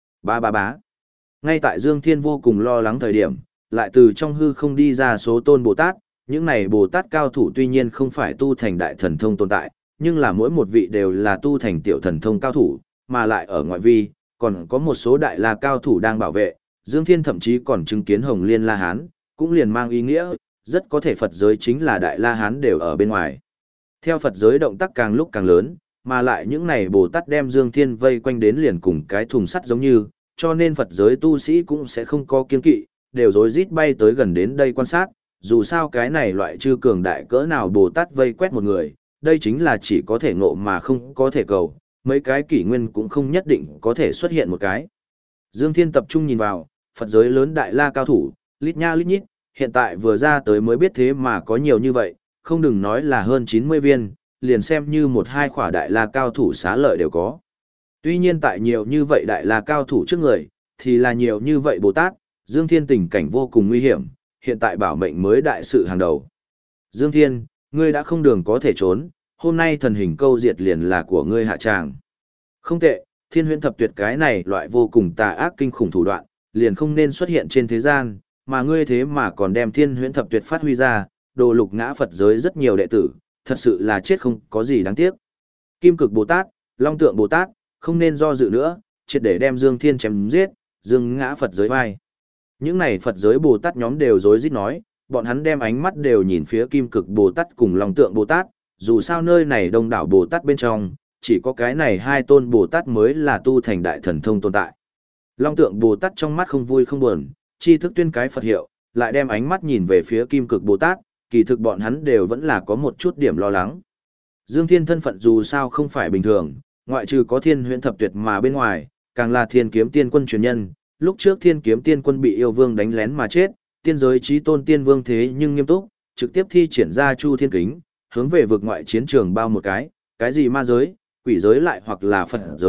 Bá. Ngay tại Dương Thiên vô cùng lo lắng thời điểm, lại từ trong hư không đi ra số tôn Bồ Tát, những này Bồ Tát cao thủ tuy nhiên không phải tu thành đại thần thông tồn tại, nhưng là mỗi một vị đều là tu thành tiểu thần thông cao thủ, mà lại ở ngoại vi, còn có một số đại la cao thủ đang bảo vệ, Dương Thiên thậm chí còn chứng kiến Hồng Liên La Hán, cũng liền mang ý nghĩa, rất có thể Phật giới chính là đại la hán đều ở bên ngoài. Theo Phật giới động tác càng lúc càng lớn, mà lại những này Bồ Tát đem Dương Thiên vây quanh đến liền cùng cái thùng sắt giống như, cho nên Phật giới tu sĩ cũng sẽ không có kiêng kỵ, đều rối rít bay tới gần đến đây quan sát, dù sao cái này loại chư cường đại cỡ nào Bồ Tát vây quét một người, đây chính là chỉ có thể ngộ mà không có thể cầu, mấy cái kỷ nguyên cũng không nhất định có thể xuất hiện một cái. Dương Thiên tập trung nhìn vào, Phật giới lớn đại la cao thủ, lít nha lít nhít, hiện tại vừa ra tới mới biết thế mà có nhiều như vậy, không đừng nói là hơn 90 viên, liền xem như một hai khỏa đại la cao thủ xá lợi đều có. Tuy nhiên tại nhiều như vậy đại la cao thủ trước người, thì là nhiều như vậy Bồ Tát, Dương Thiên tình cảnh vô cùng nguy hiểm, hiện tại bảo mệnh mới đại sự hàng đầu. Dương Thiên, ngươi đã không đường có thể trốn, hôm nay thần hình câu diệt liền là của ngươi hạ tràng. Không tệ, Thiên Huyễn Thập Tuyệt cái này loại vô cùng tà ác kinh khủng thủ đoạn, liền không nên xuất hiện trên thế gian, mà ngươi thế mà còn đem Thiên Huyễn Thập Tuyệt phát huy ra, đồ lục ngã Phật giới rất nhiều đệ tử, thật sự là chết không có gì đáng tiếc. Kim Cực Bồ Tát, Long Tượng Bồ Tát, không nên do dự nữa, triệt để đem Dương Thiên chém giết, dừng ngã Phật giới vai. Những này Phật giới Bồ Tát nhóm đều rối rít nói, bọn hắn đem ánh mắt đều nhìn phía Kim Cực Bồ Tát cùng Long Tượng Bồ Tát, dù sao nơi này đông đảo Bồ Tát bên trong, chỉ có cái này hai tôn Bồ Tát mới là tu thành đại thần thông tồn tại. Long Tượng Bồ Tát trong mắt không vui không buồn, chi thức tuyên cái Phật hiệu, lại đem ánh mắt nhìn về phía Kim Cực Bồ Tát, kỳ thực bọn hắn đều vẫn là có một chút điểm lo lắng. Dương Thiên thân phận dù sao không phải bình thường, ngoại trừ có Thiên Huyễn Thập Tuyệt mà bên ngoài, càng là Thiên Kiếm Tiên Quân truyền nhân, lúc trước Thiên Kiếm Tiên Quân bị yêu vương đánh lén mà chết, tiên giới chí tôn tiên vương thế nhưng nghiêm túc, trực tiếp thi triển ra Chu Thiên Kính, hướng về vực ngoại chiến trường bao một cái gì ma giới, quỷ giới lại hoặc là Phật giới,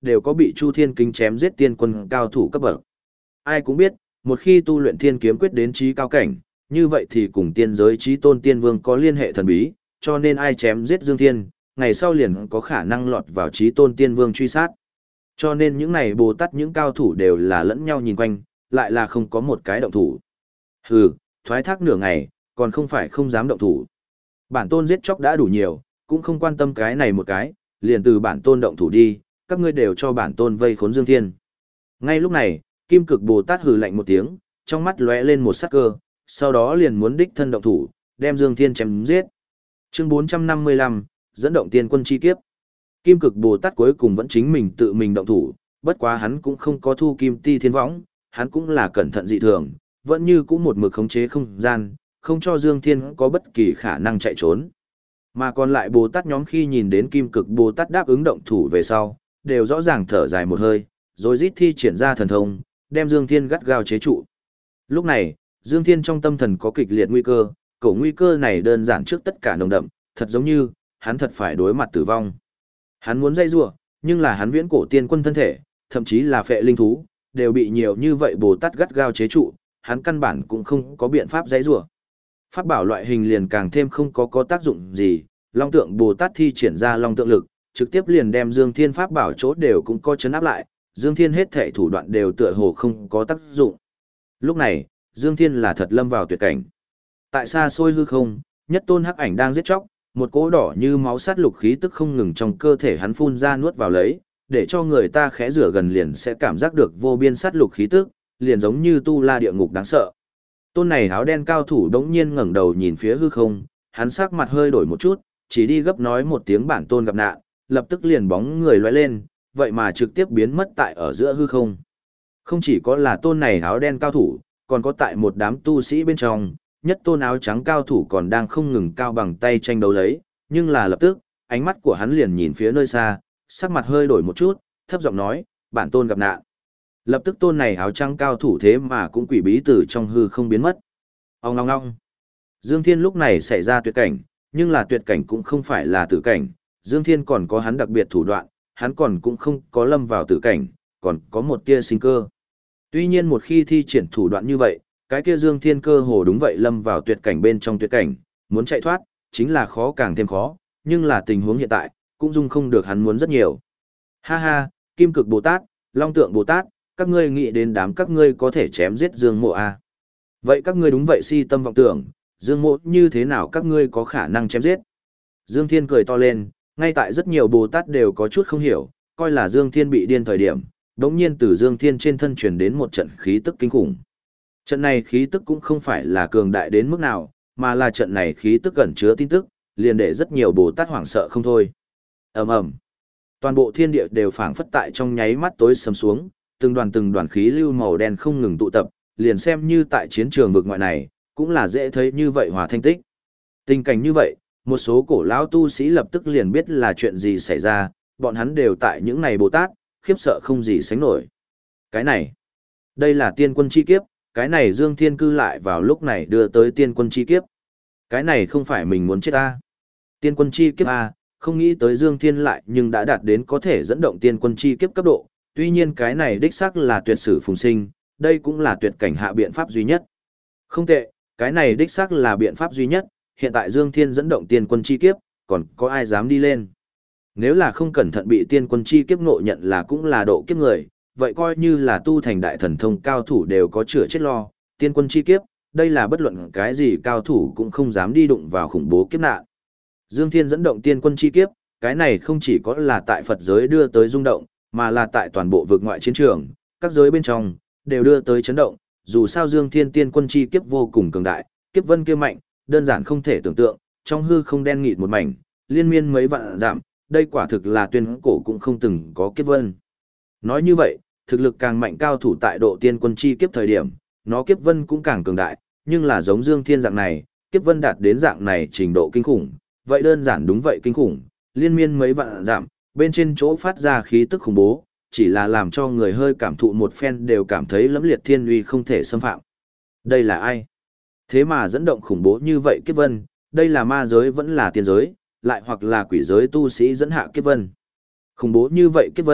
đều có bị Chu Thiên Kính chém giết tiên quân cao thủ cấp bậc. Ai cũng biết, một khi tu luyện Thiên Kiếm Quyết đến chí cao cảnh, như vậy thì cùng tiên giới chí tôn tiên vương có liên hệ thần bí, cho nên ai chém giết Dương Thiên, ngày sau liền có khả năng lọt vào chí tôn tiên vương truy sát. Cho nên những này Bồ Tát những cao thủ đều là lẫn nhau nhìn quanh, lại là không có một cái động thủ. Hừ, thoái thác nửa ngày, còn không phải không dám động thủ. Bản tôn giết chóc đã đủ nhiều, cũng không quan tâm cái này một cái, liền từ bản tôn động thủ đi, các ngươi đều cho bản tôn vây khốn Dương Thiên. Ngay lúc này, Kim Cực Bồ Tát hừ lạnh một tiếng, trong mắt lóe lên một sắc cơ, sau đó liền muốn đích thân động thủ, đem Dương Thiên chém giết. Chương 455, dẫn động tiên quân chi kiếp. Kim Cực Bồ Tát cuối cùng vẫn chính mình tự mình động thủ, bất quá hắn cũng không có thu Kim Ti Thiên Võng, hắn cũng là cẩn thận dị thường, vẫn như cũng một mực khống chế không gian, không cho Dương Thiên có bất kỳ khả năng chạy trốn. Mà còn lại Bồ Tát nhóm khi nhìn đến Kim Cực Bồ Tát đáp ứng động thủ về sau, đều rõ ràng thở dài một hơi, rồi rít thi triển ra thần thông, đem Dương Thiên gắt gao chế trụ. Lúc này, Dương Thiên trong tâm thần có kịch liệt nguy cơ, cổ nguy cơ này đơn giản trước tất cả nồng đậm, thật giống như, hắn thật phải đối mặt tử vong. Hắn muốn dây rủa, nhưng là hắn viễn cổ tiên quân thân thể, thậm chí là phệ linh thú, đều bị nhiều như vậy Bồ Tát gắt gao chế trụ, hắn căn bản cũng không có biện pháp dây rủa. Pháp bảo loại hình liền càng thêm không có tác dụng gì, Long Tượng Bồ Tát thi triển ra Long Tượng lực, trực tiếp liền đem Dương Thiên pháp bảo chỗ đều cũng có chấn áp lại, Dương Thiên hết thảy thủ đoạn đều tựa hồ không có tác dụng. Lúc này, Dương Thiên là thật lâm vào tuyệt cảnh. Tại xa xôi hư không, nhất tôn hắc ảnh đang giết chóc, một cỗ đỏ như máu sát lục khí tức không ngừng trong cơ thể hắn phun ra nuốt vào lấy, để cho người ta khẽ rửa gần liền sẽ cảm giác được vô biên sát lục khí tức, liền giống như tu la địa ngục đáng sợ. Tôn này áo đen cao thủ đống nhiên ngẩng đầu nhìn phía hư không, hắn sắc mặt hơi đổi một chút, chỉ đi gấp nói một tiếng bản tôn gặp nạn, lập tức liền bóng người lóe lên, vậy mà trực tiếp biến mất tại ở giữa hư không. Không chỉ có là tôn này áo đen cao thủ, còn có tại một đám tu sĩ bên trong, nhất tôn áo trắng cao thủ còn đang không ngừng cao bằng tay tranh đấu lấy, nhưng là lập tức, ánh mắt của hắn liền nhìn phía nơi xa, sắc mặt hơi đổi một chút, thấp giọng nói, bản tôn gặp nạn. Lập tức tôn này áo trắng cao thủ thế mà cũng quỷ bí tử trong hư không biến mất. Ông ngong ngong. Dương Thiên lúc này xảy ra tuyệt cảnh, nhưng là tuyệt cảnh cũng không phải là tử cảnh, Dương Thiên còn có hắn đặc biệt thủ đoạn, hắn còn cũng không có lâm vào tử cảnh, còn có một tia sinh cơ. Tuy nhiên một khi thi triển thủ đoạn như vậy, cái kia Dương Thiên cơ hồ đúng vậy lâm vào tuyệt cảnh bên trong tuyệt cảnh, muốn chạy thoát, chính là khó càng thêm khó, nhưng là tình huống hiện tại, cũng dung không được hắn muốn rất nhiều. Ha ha, Kim Cực Bồ Tát, Long Tượng Bồ Tát, các ngươi nghĩ đến đám các ngươi có thể chém giết Dương Mộ à? Vậy các ngươi đúng vậy si tâm vọng tưởng, Dương Mộ như thế nào các ngươi có khả năng chém giết? Dương Thiên cười to lên, ngay tại rất nhiều Bồ Tát đều có chút không hiểu, coi là Dương Thiên bị điên thời điểm, đống nhiên từ Dương Thiên trên thân truyền đến một trận khí tức kinh khủng. Trận này khí tức cũng không phải là cường đại đến mức nào, mà là trận này khí tức ẩn chứa tin tức, liền để rất nhiều Bồ Tát hoảng sợ không thôi. Ầm ầm. Toàn bộ thiên địa đều phảng phất tại trong nháy mắt tối sầm xuống, từng đoàn khí lưu màu đen không ngừng tụ tập, liền xem như tại chiến trường vực ngoại này, cũng là dễ thấy như vậy hòa thanh tích. Tình cảnh như vậy, một số cổ lão tu sĩ lập tức liền biết là chuyện gì xảy ra, bọn hắn đều tại những này Bồ Tát, khiếp sợ không gì sánh nổi. Cái này, đây là tiên quân chi kiếp, cái này Dương Thiên cư lại vào lúc này đưa tới tiên quân chi kiếp. Cái này không phải mình muốn chết ta. Tiên quân chi kiếp A, không nghĩ tới Dương Thiên lại nhưng đã đạt đến có thể dẫn động tiên quân chi kiếp cấp độ, tuy nhiên cái này đích xác là tuyệt sử phùng sinh, đây cũng là tuyệt cảnh hạ biện pháp duy nhất. Không tệ, cái này đích xác là biện pháp duy nhất, hiện tại Dương Thiên dẫn động tiên quân chi kiếp, còn có ai dám đi lên. Nếu là không cẩn thận bị tiên quân chi kiếp ngộ nhận là cũng là độ kiếp người, vậy coi như là tu thành đại thần thông cao thủ đều có chữa chết lo, tiên quân chi kiếp, đây là bất luận cái gì cao thủ cũng không dám đi đụng vào khủng bố kiếp nạn. Dương Thiên dẫn động tiên quân chi kiếp, cái này không chỉ có là tại Phật giới đưa tới rung động, mà là tại toàn bộ vực ngoại chiến trường, các giới bên trong, đều đưa tới chấn động, dù sao Dương Thiên tiên quân chi kiếp vô cùng cường đại, kiếp vân kia mạnh, đơn giản không thể tưởng tượng, trong hư không đen nghịt một mảnh, liên miên mấy vạn dặm, đây quả thực là tuyên cổ cũng không từng có kiếp vân. Nói như vậy, thực lực càng mạnh cao thủ tại độ tiên quân chi kiếp thời điểm, nó kiếp vân cũng càng cường đại, nhưng là giống Dương Thiên dạng này, kiếp vân đạt đến dạng này trình độ kinh khủng, vậy đơn giản đúng vậy kinh khủng, liên miên mấy vạn dặm, bên trên chỗ phát ra khí tức khủng bố, chỉ là làm cho người hơi cảm thụ một phen đều cảm thấy lẫm liệt thiên uy không thể xâm phạm. Đây là ai? Thế mà dẫn động khủng bố như vậy kiếp vân, đây là ma giới vẫn là tiên giới, lại hoặc là quỷ giới tu sĩ dẫn hạ kiếp vân. Khủng bố như vậy kiếp vân,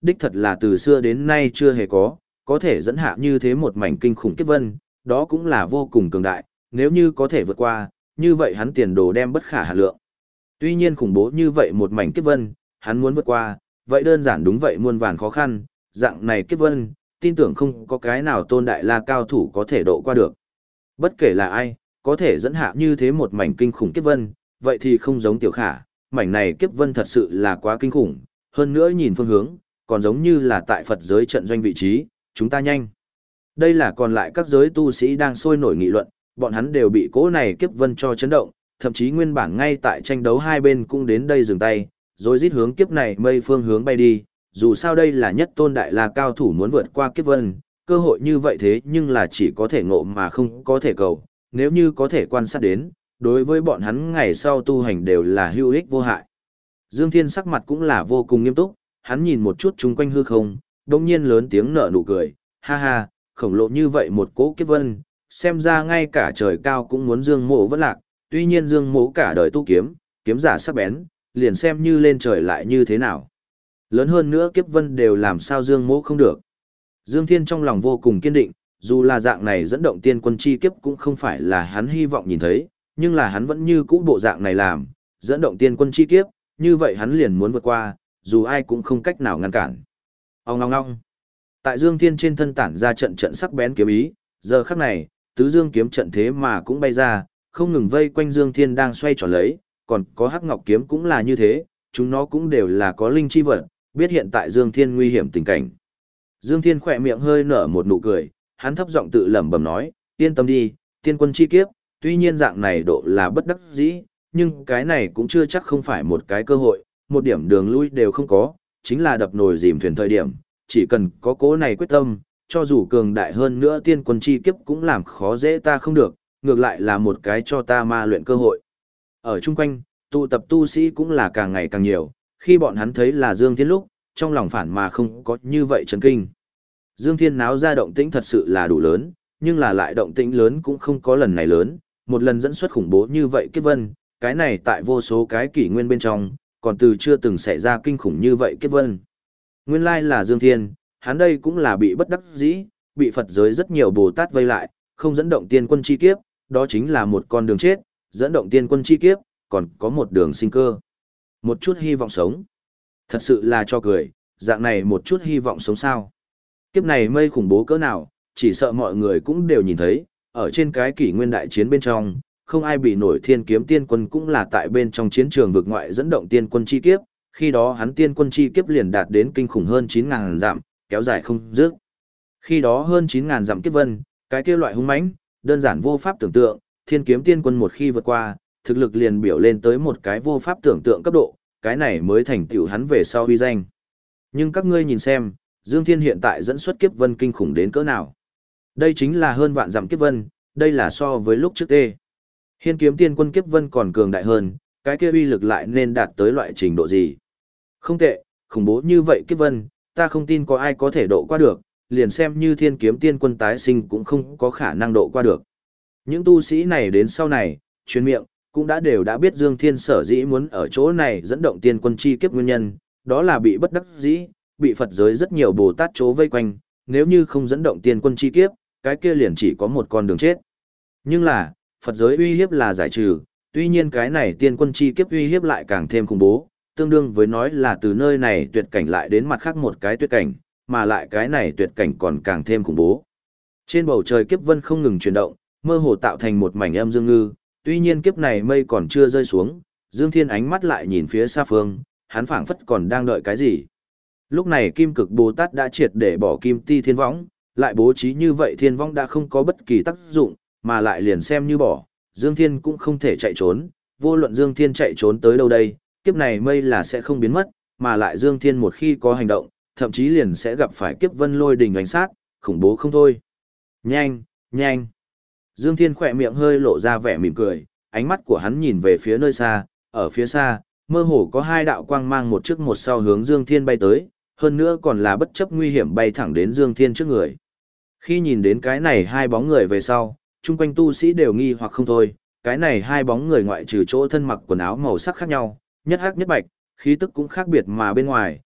đích thật là từ xưa đến nay chưa hề có thể dẫn hạ như thế một mảnh kinh khủng kiếp vân, đó cũng là vô cùng cường đại, nếu như có thể vượt qua, như vậy hắn tiền đồ đem bất khả hà lượng. Tuy nhiên khủng bố như vậy một mảnh kiếp vân, hắn muốn vượt qua, vậy đơn giản đúng vậy muôn vàn khó khăn, dạng này kiếp vân, tin tưởng không có cái nào tôn đại la cao thủ có thể độ qua được. Bất kể là ai, có thể dẫn hạ như thế một mảnh kinh khủng kiếp vân, vậy thì không giống tiểu khả, mảnh này kiếp vân thật sự là quá kinh khủng, hơn nữa nhìn phương hướng, còn giống như là tại Phật giới trận doanh vị trí, chúng ta nhanh. Đây là còn lại các giới tu sĩ đang sôi nổi nghị luận, bọn hắn đều bị cỗ này kiếp vân cho chấn động, thậm chí nguyên bản ngay tại tranh đấu hai bên cũng đến đây dừng tay, rồi rít hướng kiếp này mây phương hướng bay đi, dù sao đây là nhất tôn đại la cao thủ muốn vượt qua kiếp vân, cơ hội như vậy thế nhưng là chỉ có thể ngộ mà không có thể cầu, nếu như có thể quan sát đến, đối với bọn hắn ngày sau tu hành đều là hữu ích vô hại. Dương Thiên sắc mặt cũng là vô cùng nghiêm túc, hắn nhìn một chút chung quanh hư không, đồng nhiên lớn tiếng nở nụ cười, ha ha, khổng lồ như vậy một cỗ kiếp vân, xem ra ngay cả trời cao cũng muốn Dương Mộ vẫn lạc, tuy nhiên Dương Mộ cả đời tu kiếm, kiếm giả sắc bén, liền xem như lên trời lại như thế nào. Lớn hơn nữa kiếp vân đều làm sao Dương Mộ không được. Dương Thiên trong lòng vô cùng kiên định, dù là dạng này dẫn động tiên quân chi kiếp cũng không phải là hắn hy vọng nhìn thấy, nhưng là hắn vẫn như cũ bộ dạng này làm, dẫn động tiên quân chi kiếp, như vậy hắn liền muốn vượt qua, dù ai cũng không cách nào ngăn cản. Ông ngong ngong. Tại Dương Thiên trên thân tản ra trận trận sắc bén kiếm ý, giờ khắc này, tứ dương kiếm trận thế mà cũng bay ra, không ngừng vây quanh Dương Thiên đang xoay tròn lấy, còn có hắc ngọc kiếm cũng là như thế, chúng nó cũng đều là có linh chi vật, biết hiện tại Dương Thiên nguy hiểm tình cảnh. Dương Thiên khỏe miệng hơi nở một nụ cười, hắn thấp giọng tự lẩm bẩm nói, yên tâm đi, tiên quân chi kiếp, tuy nhiên dạng này độ là bất đắc dĩ, nhưng cái này cũng chưa chắc không phải một cái cơ hội, một điểm đường lui đều không có, chính là đập nồi dìm thuyền thời điểm, chỉ cần có cố này quyết tâm, cho dù cường đại hơn nữa tiên quân chi kiếp cũng làm khó dễ ta không được, ngược lại là một cái cho ta ma luyện cơ hội. Ở chung quanh, tụ tập tu sĩ cũng là càng ngày càng nhiều, khi bọn hắn thấy là Dương Thiên lúc, trong lòng phản mà không có như vậy chấn kinh. Dương Thiên náo ra động tĩnh thật sự là đủ lớn, nhưng là lại động tĩnh lớn cũng không có lần này lớn, một lần dẫn xuất khủng bố như vậy kiếp vân, cái này tại vô số cái kỷ nguyên bên trong, còn từ chưa từng xảy ra kinh khủng như vậy kiếp vân. Nguyên lai là Dương Thiên, hắn đây cũng là bị bất đắc dĩ, bị Phật giới rất nhiều Bồ Tát vây lại, không dẫn động tiên quân chi kiếp, đó chính là một con đường chết, dẫn động tiên quân chi kiếp, còn có một đường sinh cơ. Một chút hy vọng sống. Thật sự là cho cười, dạng này một chút hy vọng sống sao. Kiếp này mây khủng bố cỡ nào, chỉ sợ mọi người cũng đều nhìn thấy, ở trên cái kỷ nguyên đại chiến bên trong, không ai bị nổi thiên kiếm tiên quân cũng là tại bên trong chiến trường vực ngoại dẫn động tiên quân chi kiếp, khi đó hắn tiên quân chi kiếp liền đạt đến kinh khủng hơn 9.000 dặm, kéo dài không dứt. Khi đó hơn 9.000 dặm kiếp vân, cái kia loại hung mãnh, đơn giản vô pháp tưởng tượng, thiên kiếm tiên quân một khi vượt qua, thực lực liền biểu lên tới một cái vô pháp tưởng tượng cấp độ, cái này mới thành tựu hắn về sau uy danh. Nhưng các ngươi nhìn xem, Dương Thiên hiện tại dẫn xuất kiếp vân kinh khủng đến cỡ nào. Đây chính là hơn vạn dặm kiếp vân, đây là so với lúc trước tê. Hiên kiếm tiên quân kiếp vân còn cường đại hơn, cái kia uy lực lại nên đạt tới loại trình độ gì. Không tệ, khủng bố như vậy kiếp vân, ta không tin có ai có thể độ qua được, liền xem như thiên kiếm tiên quân tái sinh cũng không có khả năng độ qua được. Những tu sĩ này đến sau này, truyền miệng, cũng đều đã biết Dương Thiên sở dĩ muốn ở chỗ này dẫn động tiên quân chi kiếp nguyên nhân, đó là bị bất đắc dĩ, bị Phật giới rất nhiều Bồ Tát chỗ vây quanh, nếu như không dẫn động tiên quân chi kiếp, cái kia liền chỉ có một con đường chết. Nhưng là, Phật giới uy hiếp là giải trừ, tuy nhiên cái này tiên quân chi kiếp uy hiếp lại càng thêm khủng bố, tương đương với nói là từ nơi này tuyệt cảnh lại đến mặt khác một cái tuyệt cảnh, mà lại cái này tuyệt cảnh còn càng thêm khủng bố. Trên bầu trời kiếp vân không ngừng chuyển động, mơ hồ tạo thành một mảnh âm dương ngư, tuy nhiên kiếp này mây còn chưa rơi xuống, Dương Thiên ánh mắt lại nhìn phía xa phương, hắn phảng phất còn đang đợi cái gì. Lúc này Kim Cực Bồ Tát đã triệt để bỏ Kim Ti Thiên Võng, lại bố trí như vậy Thiên Võng đã không có bất kỳ tác dụng, mà lại liền xem như bỏ, Dương Thiên cũng không thể chạy trốn, vô luận Dương Thiên chạy trốn tới đâu đây, kiếp này mây là sẽ không biến mất, mà lại Dương Thiên một khi có hành động, thậm chí liền sẽ gặp phải kiếp vân lôi đình ánh sát, khủng bố không thôi. Nhanh, nhanh. Dương Thiên khỏe miệng hơi lộ ra vẻ mỉm cười, ánh mắt của hắn nhìn về phía nơi xa, ở phía xa, mơ hồ có hai đạo quang mang một trước một sau hướng Dương Thiên bay tới, hơn nữa còn là bất chấp nguy hiểm bay thẳng đến Dương Thiên trước người. Khi nhìn đến cái này hai bóng người về sau, chung quanh tu sĩ đều nghi hoặc không thôi, cái này hai bóng người ngoại trừ chỗ thân mặc quần áo màu sắc khác nhau, nhất hắc nhất bạch, khí tức cũng khác biệt mà bên ngoài,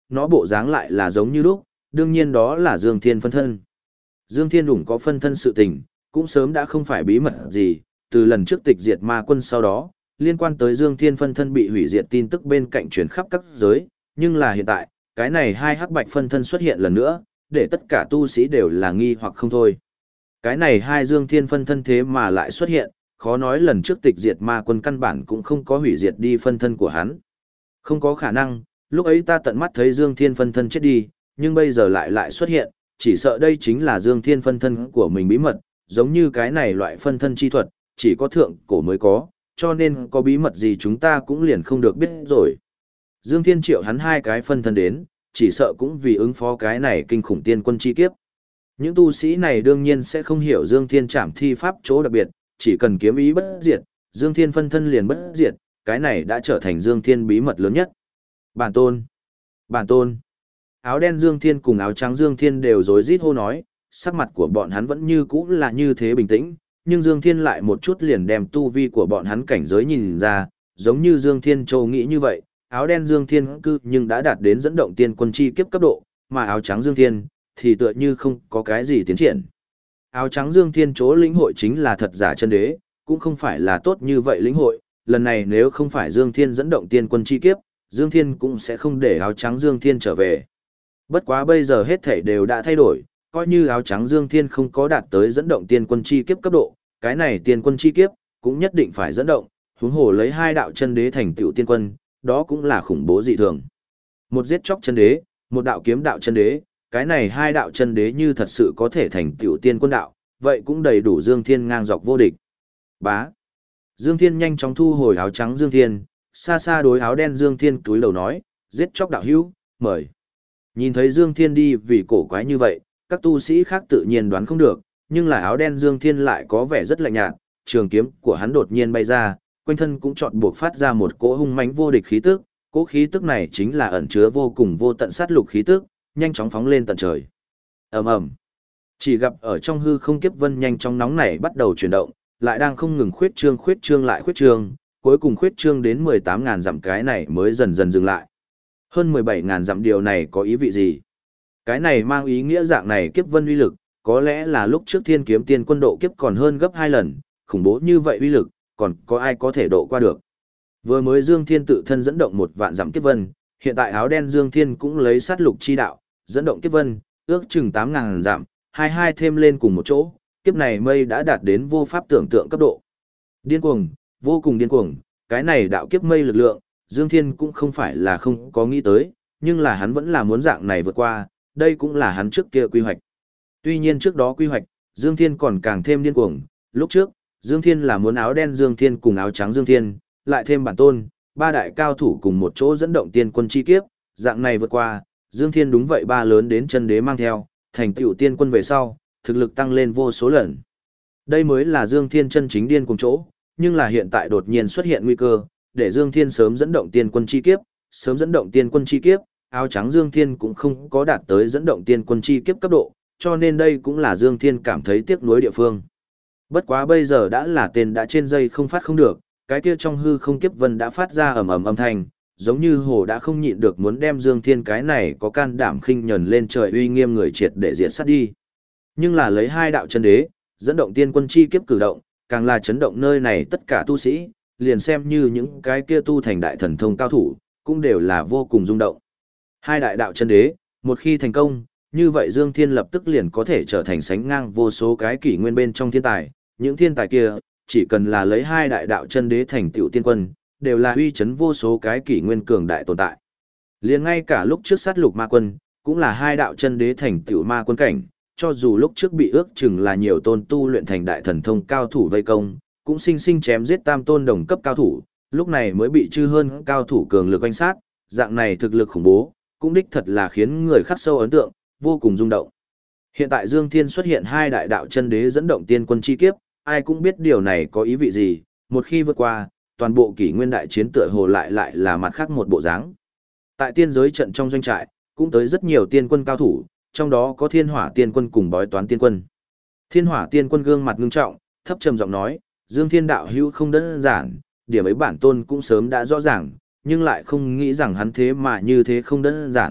nó bộ dáng lại là giống như lúc, đương nhiên đó là Dương Thiên phân thân. Dương Thiên Đủng có phân thân sự tình, cũng sớm đã không phải bí mật gì, từ lần trước tịch diệt ma quân sau đó, liên quan tới Dương Thiên phân thân bị hủy diệt tin tức bên cạnh truyền khắp các giới, nhưng là hiện tại, cái này hai hắc bạch phân thân xuất hiện lần nữa, để tất cả tu sĩ đều là nghi hoặc không thôi. Cái này hai Dương Thiên phân thân thế mà lại xuất hiện, khó nói lần trước tịch diệt ma quân căn bản cũng không có hủy diệt đi phân thân của hắn. Không có khả năng, lúc ấy ta tận mắt thấy Dương Thiên phân thân chết đi, nhưng bây giờ lại xuất hiện, chỉ sợ đây chính là Dương Thiên phân thân của mình bí mật, giống như cái này loại phân thân chi thuật, chỉ có thượng cổ mới có, cho nên có bí mật gì chúng ta cũng liền không được biết rồi. Dương Thiên triệu hắn hai cái phân thân đến, chỉ sợ cũng vì ứng phó cái này kinh khủng tiên quân chi kiếp. Những tu sĩ này đương nhiên sẽ không hiểu Dương Thiên trảm thi pháp chỗ đặc biệt, chỉ cần kiếm ý bất diệt, Dương Thiên phân thân liền bất diệt, cái này đã trở thành Dương Thiên bí mật lớn nhất. Bản tôn, bản tôn. Áo đen Dương Thiên cùng áo trắng Dương Thiên đều rối rít hô nói, sắc mặt của bọn hắn vẫn như cũ là như thế bình tĩnh, nhưng Dương Thiên lại một chút liền đem tu vi của bọn hắn cảnh giới nhìn ra, giống như Dương Thiên Châu nghĩ như vậy, áo đen Dương Thiên cư nhưng đã đạt đến dẫn động tiên quân chi kiếp cấp độ, mà áo trắng Dương Thiên thì tựa như không có cái gì tiến triển. Áo trắng Dương Thiên chỗ lĩnh hội chính là thật giả chân đế, cũng không phải là tốt như vậy lĩnh hội, lần này nếu không phải Dương Thiên dẫn động tiên quân chi kiếp, Dương Thiên cũng sẽ không để áo trắng Dương Thiên trở về. Bất quá bây giờ hết thảy đều đã thay đổi, coi như áo trắng Dương Thiên không có đạt tới dẫn động tiên quân chi kiếp cấp độ, cái này tiên quân chi kiếp cũng nhất định phải dẫn động, huống hồ lấy hai đạo chân đế thành tựu tiên quân, đó cũng là khủng bố dị thường. Một giết chóc chân đế, một đạo kiếm đạo chân đế, cái này hai đạo chân đế như thật sự có thể thành tựu tiên quân đạo, vậy cũng đầy đủ Dương Thiên ngang dọc vô địch. Bá. Dương Thiên nhanh chóng thu hồi áo trắng Dương Thiên, xa xa đối áo đen Dương Thiên túi đầu nói, giết chóc đạo hữu, mời. Nhìn thấy Dương Thiên đi vì cổ quái như vậy, các tu sĩ khác tự nhiên đoán không được, nhưng là áo đen Dương Thiên lại có vẻ rất lạnh nhạt, trường kiếm của hắn đột nhiên bay ra, quanh thân cũng chọn buộc phát ra một cỗ hung mãnh vô địch khí tức, cỗ khí tức này chính là ẩn chứa vô cùng vô tận sát lục khí tức, nhanh chóng phóng lên tận trời. Ầm ầm. Chỉ gặp ở trong hư không kiếp vân nhanh chóng nóng nảy bắt đầu chuyển động, lại đang không ngừng khuyết trương lại khuyết trương, cuối cùng khuyết trương đến 18.000 dặm, cái này mới dần dần dừng lại. Hơn 17.000 dặm, điều này có ý vị gì? Cái này mang ý nghĩa dạng này kiếp vân uy lực, có lẽ là lúc trước Thiên Kiếm Tiên quân độ kiếp còn hơn gấp 2 lần, khủng bố như vậy uy lực, còn có ai có thể độ qua được? Vừa mới Dương Thiên tự thân dẫn động 1.000 dặm kiếp vân, hiện tại áo đen Dương Thiên cũng lấy sát lục chi đạo, dẫn động kiếp vân, ước chừng 8.000 dặm, hai thêm lên cùng một chỗ, kiếp này mây đã đạt đến vô pháp tưởng tượng cấp độ. Điên cuồng, vô cùng điên cuồng, cái này đạo kiếp mây lực lượng, Dương Thiên cũng không phải là không có nghĩ tới, nhưng là hắn vẫn là muốn dạng này vượt qua, đây cũng là hắn trước kia quy hoạch. Tuy nhiên trước đó quy hoạch, Dương Thiên còn càng thêm điên cuồng, lúc trước, Dương Thiên là muốn áo đen Dương Thiên cùng áo trắng Dương Thiên, lại thêm bản tôn, ba đại cao thủ cùng một chỗ dẫn động tiên quân chi kiếp, dạng này vượt qua, Dương Thiên đúng vậy ba lớn đến chân đế mang theo, thành tựu tiên quân về sau, thực lực tăng lên vô số lần. Đây mới là Dương Thiên chân chính điên cuồng chỗ, nhưng là hiện tại đột nhiên xuất hiện nguy cơ, để Dương Thiên sớm dẫn động tiên quân chi kiếp, sớm dẫn động tiên quân chi kiếp, áo trắng Dương Thiên cũng không có đạt tới dẫn động tiên quân chi kiếp cấp độ, cho nên đây cũng là Dương Thiên cảm thấy tiếc nuối địa phương. Bất quá bây giờ đã là tên đã trên dây không phát không được, cái kia trong hư không kiếp vân đã phát ra ầm ầm âm thanh, giống như hồ đã không nhịn được muốn đem Dương Thiên cái này có can đảm khinh nhẫn lên trời uy nghiêm người triệt để diệt sát đi. Nhưng là lấy hai đạo chân đế, dẫn động tiên quân chi kiếp cử động, càng là chấn động nơi này tất cả tu sĩ, liền xem như những cái kia tu thành đại thần thông cao thủ, cũng đều là vô cùng rung động. Hai đại đạo chân đế, một khi thành công, như vậy Dương Thiên lập tức liền có thể trở thành sánh ngang vô số cái kỷ nguyên bên trong thiên tài, những thiên tài kia, chỉ cần là lấy hai đại đạo chân đế thành tựu tiên quân, đều là uy chấn vô số cái kỷ nguyên cường đại tồn tại. Liền ngay cả lúc trước sát lục ma quân, cũng là hai đạo chân đế thành tựu ma quân cảnh, cho dù lúc trước bị ước chừng là nhiều tôn tu luyện thành đại thần thông cao thủ vây công, cũng sinh sinh chém giết tam tôn đồng cấp cao thủ, lúc này mới bị chư hơn cao thủ cường lực oanh sát, dạng này thực lực khủng bố, cũng đích thật là khiến người khắc sâu ấn tượng, vô cùng rung động. Hiện tại Dương Thiên xuất hiện hai đại đạo chân đế dẫn động tiên quân chi kiếp, ai cũng biết điều này có ý vị gì, một khi vượt qua, toàn bộ kỷ nguyên đại chiến tựa hồ lại là mặt khác một bộ dáng. Tại tiên giới trận trong doanh trại, cũng tới rất nhiều tiên quân cao thủ, trong đó có Thiên Hỏa tiên quân cùng Bói Toán tiên quân. Thiên Hỏa tiên quân gương mặt ngưng trọng, thấp trầm giọng nói, Dương Thiên đạo hữu không đơn giản, điểm ấy bản tôn cũng sớm đã rõ ràng, nhưng lại không nghĩ rằng hắn thế mà như thế không đơn giản,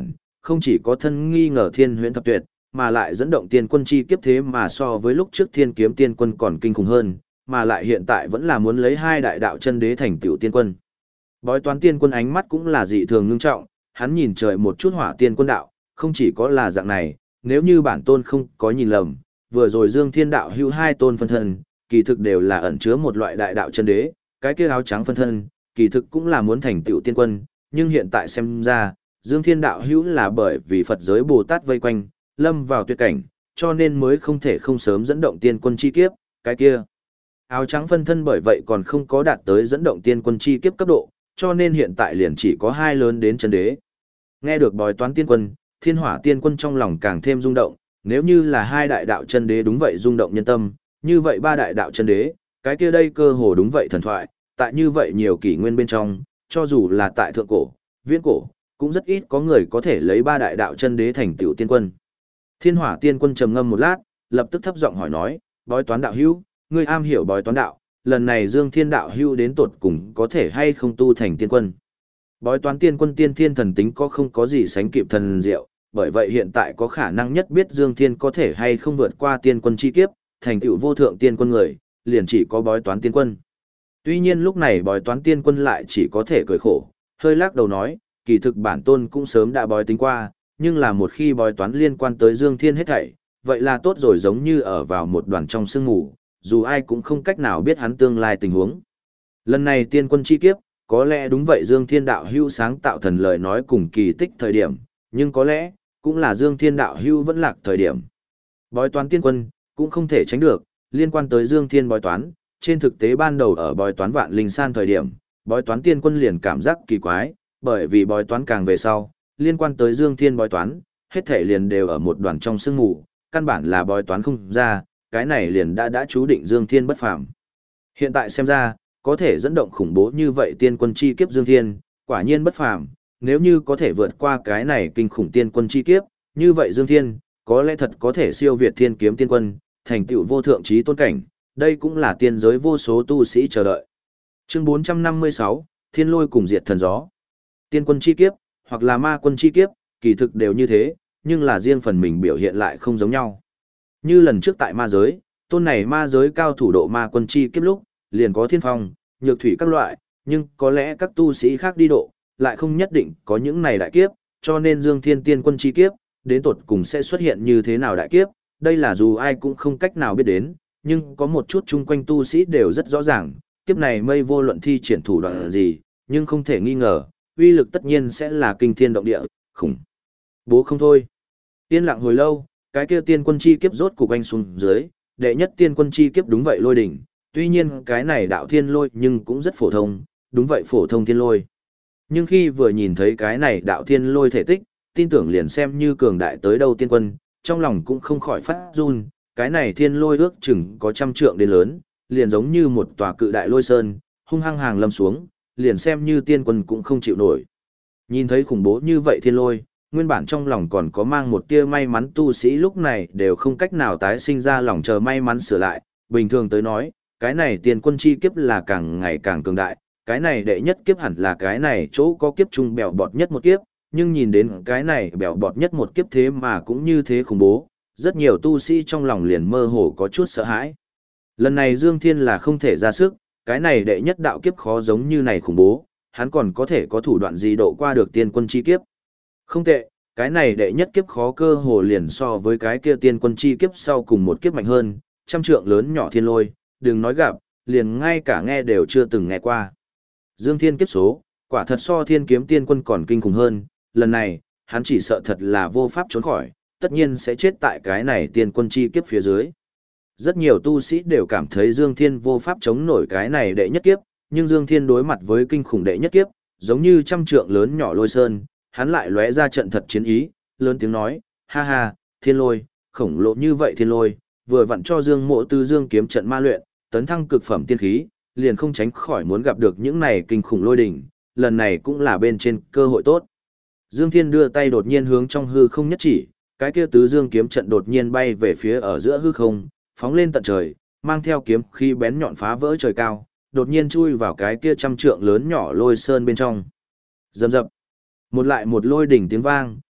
không chỉ có thân nghi ngờ thiên huyễn thập tuyệt, mà lại dẫn động tiên quân chi kiếp thế mà so với lúc trước thiên kiếm tiên quân còn kinh khủng hơn, mà lại hiện tại vẫn là muốn lấy hai đại đạo chân đế thành tựu tiên quân. Bói toán tiên quân ánh mắt cũng là dị thường ngưng trọng, hắn nhìn trời một chút hỏa tiên quân đạo, không chỉ có là dạng này, nếu như bản tôn không có nhìn lầm, vừa rồi Dương Thiên đạo hữu hai tôn phân thân, kỳ thực đều là ẩn chứa một loại đại đạo chân đế, cái kia áo trắng phân thân, kỳ thực cũng là muốn thành tựu tiên quân, nhưng hiện tại xem ra, Dương Thiên đạo hữu là bởi vì Phật giới Bồ Tát vây quanh, lâm vào tuyệt cảnh, cho nên mới không thể không sớm dẫn động tiên quân chi kiếp, cái kia. Áo trắng phân thân bởi vậy còn không có đạt tới dẫn động tiên quân chi kiếp cấp độ, cho nên hiện tại liền chỉ có hai lớn đến chân đế. Nghe được bói toán tiên quân, thiên hỏa tiên quân trong lòng càng thêm rung động, nếu như là hai đại đạo chân đế đúng vậy rung động nhân tâm, như vậy ba đại đạo chân đế, cái kia đây cơ hồ đúng vậy thần thoại, tại như vậy nhiều kỷ nguyên bên trong, cho dù là tại thượng cổ, viễn cổ, cũng rất ít có người có thể lấy ba đại đạo chân đế thành tựu tiên quân. Thiên hỏa tiên quân trầm ngâm một lát, lập tức thấp giọng hỏi nói, bói toán đạo hữu, ngươi am hiểu bói toán đạo, lần này Dương Thiên đạo hữu đến tột cùng có thể hay không tu thành tiên quân. Bói toán tiên quân tiên thiên thần tính có không có gì sánh kịp thần diệu, bởi vậy hiện tại có khả năng nhất biết Dương Thiên có thể hay không vượt qua tiên quân chi kiếp, thành tựu vô thượng tiên quân người, liền chỉ có bói toán tiên quân. Tuy nhiên lúc này bói toán tiên quân lại chỉ có thể cười khổ, hơi lắc đầu nói, kỳ thực bản tôn cũng sớm đã bói tính qua, nhưng là một khi bói toán liên quan tới Dương Thiên hết thảy, vậy là tốt rồi, giống như ở vào một đoàn trong sương mù, dù ai cũng không cách nào biết hắn tương lai tình huống. Lần này tiên quân chi kiếp, có lẽ đúng vậy Dương Thiên đạo hưu sáng tạo thần lời nói cùng kỳ tích thời điểm, nhưng có lẽ, cũng là Dương Thiên đạo hưu vẫn lạc thời điểm. Bói toán tiên quân, cũng không thể tránh được, liên quan tới Dương Thiên bói toán, trên thực tế ban đầu ở bói toán vạn linh san thời điểm, bói toán tiên quân liền cảm giác kỳ quái, bởi vì bói toán càng về sau, liên quan tới Dương Thiên bói toán, hết thể liền đều ở một đoàn trong sương mù, căn bản là bói toán không ra, cái này liền đã chú định Dương Thiên bất phàm. Hiện tại xem ra, có thể dẫn động khủng bố như vậy tiên quân chi kiếp Dương Thiên, quả nhiên bất phàm, nếu như có thể vượt qua cái này kinh khủng tiên quân chi kiếp, như vậy Dương Thiên, có lẽ thật có thể siêu việt thiên kiếm tiên quân, thành tựu vô thượng trí tôn cảnh, đây cũng là tiên giới vô số tu sĩ chờ đợi. Chương 456, Thiên Lôi cùng diệt thần gió. Tiên quân chi kiếp, hoặc là ma quân chi kiếp, kỳ thực đều như thế, nhưng là riêng phần mình biểu hiện lại không giống nhau. Như lần trước tại ma giới, tôn này ma giới cao thủ độ ma quân chi kiếp lúc, liền có thiên phong, nhược thủy các loại, nhưng có lẽ các tu sĩ khác đi độ, lại không nhất định có những này đại kiếp, cho nên Dương Thiên tiên quân chi kiếp, đến tột cùng sẽ xuất hiện như thế nào đại kiếp, đây là dù ai cũng không cách nào biết đến, nhưng có một chút chung quanh tu sĩ đều rất rõ ràng, kiếp này mây vô luận thi triển thủ đoạn gì, nhưng không thể nghi ngờ, uy lực tất nhiên sẽ là kinh thiên động địa, khủng bố không thôi. Yên lặng hồi lâu, cái kia tiên quân chi kiếp rốt cục anh xuống dưới, đệ nhất tiên quân chi kiếp đúng vậy lôi đỉnh, tuy nhiên cái này đạo thiên lôi nhưng cũng rất phổ thông, đúng vậy phổ thông thiên lôi. Nhưng khi vừa nhìn thấy cái này đạo thiên lôi thể tích, tin tưởng liền xem như cường đại tới đâu tiên quân, trong lòng cũng không khỏi phát run, cái này thiên lôi ước chừng có 100 trượng đến lớn, liền giống như một tòa cự đại lôi sơn, hung hăng hàng lâm xuống, liền xem như tiên quân cũng không chịu nổi. Nhìn thấy khủng bố như vậy thiên lôi, nguyên bản trong lòng còn có mang một tia may mắn tu sĩ lúc này đều không cách nào tái sinh ra lòng chờ may mắn sửa lại, bình thường tới nói, cái này tiên quân chi kiếp là càng ngày càng cường đại, cái này đệ nhất kiếp hẳn là cái này chỗ có kiếp trung bèo bọt nhất một kiếp, nhưng nhìn đến cái này bèo bọt nhất một kiếp thế mà cũng như thế khủng bố, rất nhiều tu sĩ trong lòng liền mơ hồ có chút sợ hãi. Lần này Dương Thiên là không thể ra sức, cái này đệ nhất đạo kiếp khó giống như này khủng bố, hắn còn có thể có thủ đoạn gì độ qua được tiên quân chi kiếp. Không tệ, cái này đệ nhất kiếp khó cơ hồ liền so với cái kia tiên quân chi kiếp sau cùng một kiếp mạnh hơn, 100 trượng lớn nhỏ thiên lôi, đừng nói gặp, liền ngay cả nghe đều chưa từng nghe qua. Dương Thiên kiếp số, quả thật so thiên kiếm tiên quân còn kinh khủng hơn, lần này, hắn chỉ sợ thật là vô pháp trốn khỏi, tất nhiên sẽ chết tại cái này tiên quân chi kiếp phía dưới. Rất nhiều tu sĩ đều cảm thấy Dương Thiên vô pháp chống nổi cái này đệ nhất kiếp, nhưng Dương Thiên đối mặt với kinh khủng đệ nhất kiếp, giống như 100 trượng lớn nhỏ lôi sơn, hắn lại lóe ra trận thật chiến ý, lớn tiếng nói, ha ha, thiên lôi, khổng lồ như vậy thiên lôi, vừa vặn cho Dương Mộ Tư Dương kiếm trận ma luyện, tấn thăng cực phẩm tiên khí, liền không tránh khỏi muốn gặp được những này kinh khủng lôi đỉnh, lần này cũng là bên trên cơ hội tốt. Dương Thiên đưa tay đột nhiên hướng trong hư không nhất chỉ, cái kia tứ dương kiếm trận đột nhiên bay về phía ở giữa hư không, phóng lên tận trời, mang theo kiếm khí bén nhọn phá vỡ trời cao, đột nhiên chui vào cái kia 100 trượng lớn nhỏ lôi sơn bên trong. Rầm rập, một lại một lôi đỉnh tiếng vang,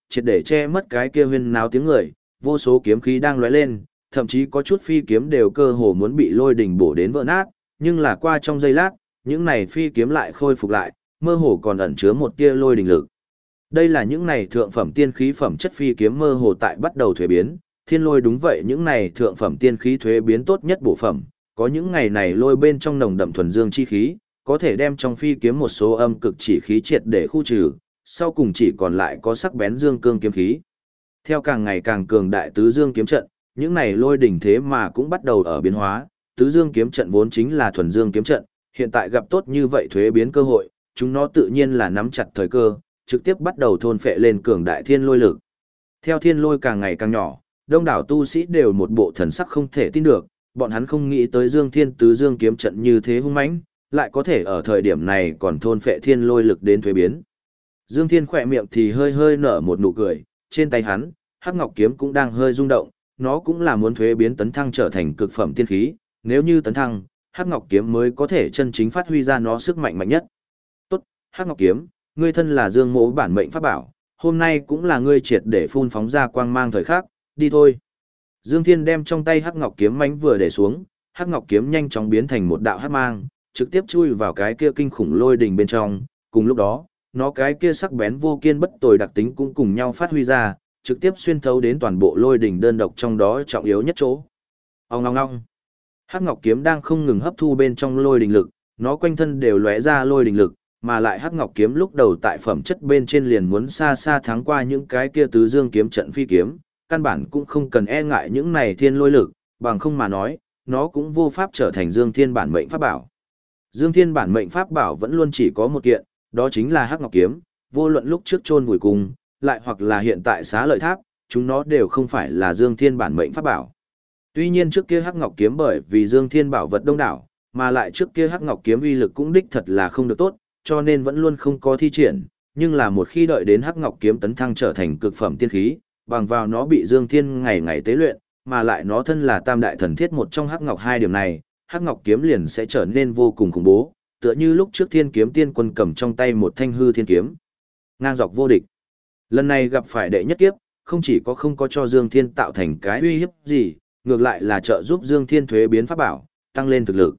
triệt để che mất cái kia huyên náo tiếng người, vô số kiếm khí đang lóe lên, thậm chí có chút phi kiếm đều cơ hồ muốn bị lôi đỉnh bổ đến vỡ nát, nhưng là qua trong giây lát, những này phi kiếm lại khôi phục lại, mơ hồ còn ẩn chứa một tia lôi đỉnh lực. Đây là những này thượng phẩm tiên khí phẩm chất phi kiếm mơ hồ tại bắt đầu thuế biến, thiên lôi đúng vậy, những này thượng phẩm tiên khí thuế biến tốt nhất bộ phẩm, có những ngày này lôi bên trong nồng đậm thuần dương chi khí, có thể đem trong phi kiếm một số âm cực chỉ khí triệt để khu trừ, sau cùng chỉ còn lại có sắc bén dương cương kiếm khí. Theo càng ngày càng cường đại tứ dương kiếm trận, những này lôi đỉnh thế mà cũng bắt đầu ở biến hóa, tứ dương kiếm trận vốn chính là thuần dương kiếm trận, hiện tại gặp tốt như vậy thuế biến cơ hội, chúng nó tự nhiên là nắm chặt thời cơ, trực tiếp bắt đầu thôn phệ lên cường đại thiên lôi lực. Theo thiên lôi càng ngày càng nhỏ, đông đảo tu sĩ đều một bộ thần sắc không thể tin được, bọn hắn không nghĩ tới Dương Thiên tứ dương kiếm trận như thế hung mãnh, lại có thể ở thời điểm này còn thôn phệ thiên lôi lực đến thuế biến. Dương Thiên khỏe miệng thì hơi hơi nở một nụ cười, trên tay hắn, Hắc Ngọc kiếm cũng đang hơi rung động, nó cũng là muốn thuế biến tấn thăng trở thành cực phẩm tiên khí, nếu như tấn thăng, Hắc Ngọc kiếm mới có thể chân chính phát huy ra nó sức mạnh mạnh nhất. Tốt, Hắc Ngọc kiếm, ngươi thân là Dương Mỗ bản mệnh pháp bảo, hôm nay cũng là ngươi triệt để phun phóng ra quang mang thời khắc, đi thôi. Dương Thiên đem trong tay Hắc Ngọc kiếm mãnh vừa để xuống, Hắc Ngọc kiếm nhanh chóng biến thành một đạo hắc mang, trực tiếp chui vào cái kia kinh khủng lôi đỉnh bên trong, cùng lúc đó, nó cái kia sắc bén vô kiên bất tồi đặc tính cũng cùng nhau phát huy ra, trực tiếp xuyên thấu đến toàn bộ lôi đỉnh đơn độc trong đó trọng yếu nhất chỗ. Ong ong ong. Hắc Ngọc kiếm đang không ngừng hấp thu bên trong lôi đỉnh lực, nó quanh thân đều lóe ra lôi đỉnh lực, mà lại Hắc Ngọc kiếm lúc đầu tại phẩm chất bên trên liền muốn xa xa thắng qua những cái kia tứ dương kiếm trận phi kiếm, căn bản cũng không cần e ngại những này thiên lôi lực, bằng không mà nói, nó cũng vô pháp trở thành Dương Thiên bản mệnh pháp bảo. Dương Thiên bản mệnh pháp bảo vẫn luôn chỉ có một kiện, đó chính là Hắc Ngọc kiếm, vô luận lúc trước chôn vùi cùng, lại hoặc là hiện tại Xá Lợi Tháp, chúng nó đều không phải là Dương Thiên bản mệnh pháp bảo. Tuy nhiên trước kia Hắc Ngọc kiếm bởi vì Dương Thiên bảo vật đông đảo, mà lại trước kia Hắc Ngọc kiếm uy lực cũng đích thật là không được tốt, cho nên vẫn luôn không có thi triển, nhưng là một khi đợi đến Hắc Ngọc kiếm tấn thăng trở thành cực phẩm tiên khí, bằng vào nó bị Dương Thiên ngày ngày tế luyện, mà lại nó thân là tam đại thần thiết một trong Hắc Ngọc hai điểm này, Hắc Ngọc kiếm liền sẽ trở nên vô cùng khủng bố, tựa như lúc trước Thiên kiếm tiên quân cầm trong tay một thanh hư thiên kiếm, ngang dọc vô địch. Lần này gặp phải đệ nhất kiếp, không chỉ có không có cho Dương Thiên tạo thành cái uy hiếp gì, ngược lại là trợ giúp Dương Thiên thuế biến pháp bảo, tăng lên thực lực.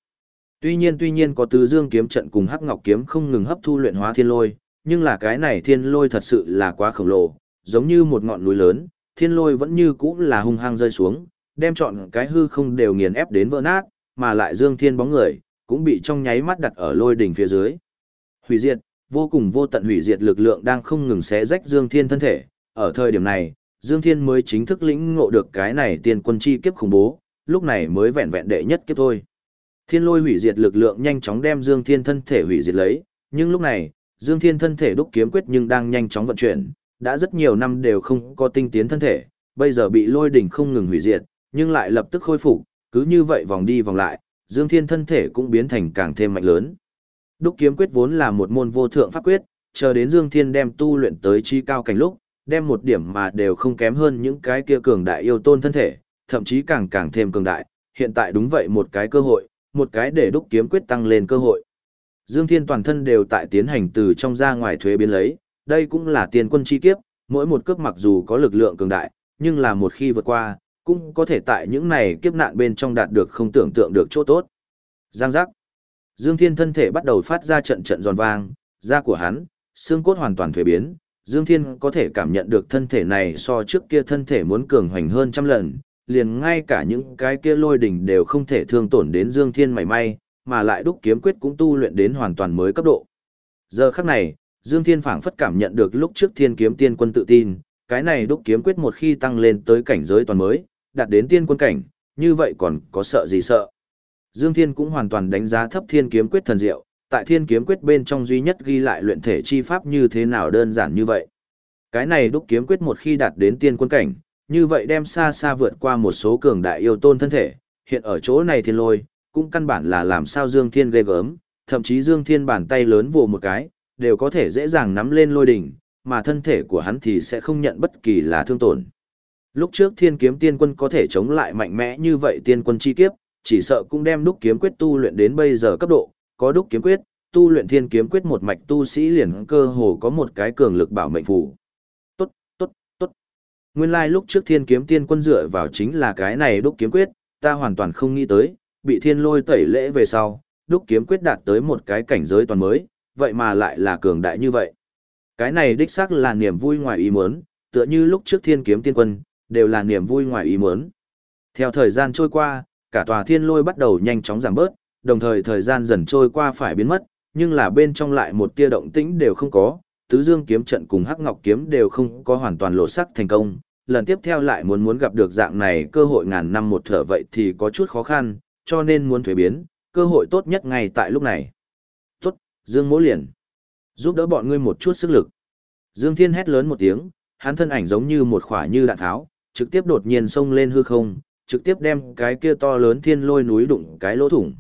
Tuy nhiên có tứ dương kiếm trận cùng Hắc Ngọc kiếm không ngừng hấp thu luyện hóa thiên lôi, nhưng là cái này thiên lôi thật sự là quá khổng lồ, giống như một ngọn núi lớn, thiên lôi vẫn như cũ là hung hăng rơi xuống, đem trọn cái hư không đều nghiền ép đến vỡ nát, mà lại Dương Thiên bóng người cũng bị trong nháy mắt đặt ở lôi đỉnh phía dưới. Hủy diệt, vô cùng vô tận hủy diệt lực lượng đang không ngừng xé rách Dương Thiên thân thể, ở thời điểm này, Dương Thiên mới chính thức lĩnh ngộ được cái này tiên quân chi kiếp khủng bố, lúc này mới vẹn vẹn đệ nhất kiếp thôi. Thiên lôi hủy diệt lực lượng nhanh chóng đem Dương Thiên thân thể hủy diệt lấy, nhưng lúc này, Dương Thiên thân thể đúc kiếm quyết nhưng đang nhanh chóng vận chuyển, đã rất nhiều năm đều không có tinh tiến thân thể, bây giờ bị lôi đỉnh không ngừng hủy diệt, nhưng lại lập tức khôi phục, cứ như vậy vòng đi vòng lại, Dương Thiên thân thể cũng biến thành càng thêm mạnh lớn. Đúc kiếm quyết vốn là một môn vô thượng pháp quyết, chờ đến Dương Thiên đem tu luyện tới chi cao cảnh lúc, đem một điểm mà đều không kém hơn những cái kia cường đại yêu tôn thân thể, thậm chí càng càng thêm cường đại, hiện tại đúng vậy một cái cơ hội, một cái để đúc kiếm quyết tăng lên cơ hội. Dương Thiên toàn thân đều tại tiến hành từ trong ra ngoài thuế biến lấy, đây cũng là tiên quân chi kiếp, mỗi một cước mặc dù có lực lượng cường đại, nhưng là một khi vượt qua, cũng có thể tại những này kiếp nạn bên trong đạt được không tưởng tượng được chỗ tốt. Giang giác. Dương Thiên thân thể bắt đầu phát ra trận trận giòn vang, da của hắn, xương cốt hoàn toàn thuế biến, Dương Thiên có thể cảm nhận được thân thể này so trước kia thân thể muốn cường hoành hơn trăm lần, liền ngay cả những cái kia lôi đỉnh đều không thể thương tổn đến Dương Thiên mảy may, mà lại đúc kiếm quyết cũng tu luyện đến hoàn toàn mới cấp độ. Giờ khắc này, Dương Thiên phảng phất cảm nhận được lúc trước Thiên kiếm tiên quân tự tin, cái này đúc kiếm quyết một khi tăng lên tới cảnh giới toàn mới, đạt đến tiên quân cảnh, như vậy còn có sợ gì sợ. Dương Thiên cũng hoàn toàn đánh giá thấp Thiên kiếm quyết thần diệu, tại Thiên kiếm quyết bên trong duy nhất ghi lại luyện thể chi pháp như thế nào đơn giản như vậy. Cái này đúc kiếm quyết một khi đạt đến tiên quân cảnh, như vậy đem xa xa vượt qua một số cường đại yêu tôn thân thể, hiện ở chỗ này thiên lôi, cũng căn bản là làm sao Dương Thiên ghê gớm, thậm chí Dương Thiên bàn tay lớn vồ một cái, đều có thể dễ dàng nắm lên lôi đỉnh, mà thân thể của hắn thì sẽ không nhận bất kỳ là thương tổn. Lúc trước Thiên kiếm tiên quân có thể chống lại mạnh mẽ như vậy tiên quân chi kiếp, chỉ sợ cũng đem đúc kiếm quyết tu luyện đến bây giờ cấp độ, có đúc kiếm quyết, tu luyện Thiên kiếm quyết một mạch tu sĩ liền cơ hồ có một cái cường lực bảo mệnh phù. Tốt, tốt, Nguyên lai lúc trước Thiên Kiếm Tiên Quân dựa vào chính là cái này đúc kiếm quyết, ta hoàn toàn không nghĩ tới, bị thiên lôi tẩy lễ về sau, đúc kiếm quyết đạt tới một cái cảnh giới toàn mới, vậy mà lại là cường đại như vậy. Cái này đích xác là niềm vui ngoài ý muốn, tựa như lúc trước Thiên Kiếm Tiên Quân, đều là niềm vui ngoài ý muốn. Theo thời gian trôi qua, cả tòa thiên lôi bắt đầu nhanh chóng giảm bớt, đồng thời thời gian dần trôi qua phải biến mất, nhưng là bên trong lại một tia động tĩnh đều không có, Tứ Dương kiếm trận cùng Hắc Ngọc kiếm đều không có hoàn toàn lộ sắc thành công. Lần tiếp theo lại muốn gặp được dạng này cơ hội ngàn năm một thở vậy thì có chút khó khăn, cho nên muốn thuế biến, cơ hội tốt nhất ngay tại lúc này. Tốt, Dương Mỗ liền giúp đỡ bọn ngươi một chút sức lực. Dương Thiên hét lớn một tiếng, hắn thân ảnh giống như một khỏa như đạn tháo, trực tiếp đột nhiên xông lên hư không, trực tiếp đem cái kia to lớn thiên lôi núi đụng cái lỗ thủng.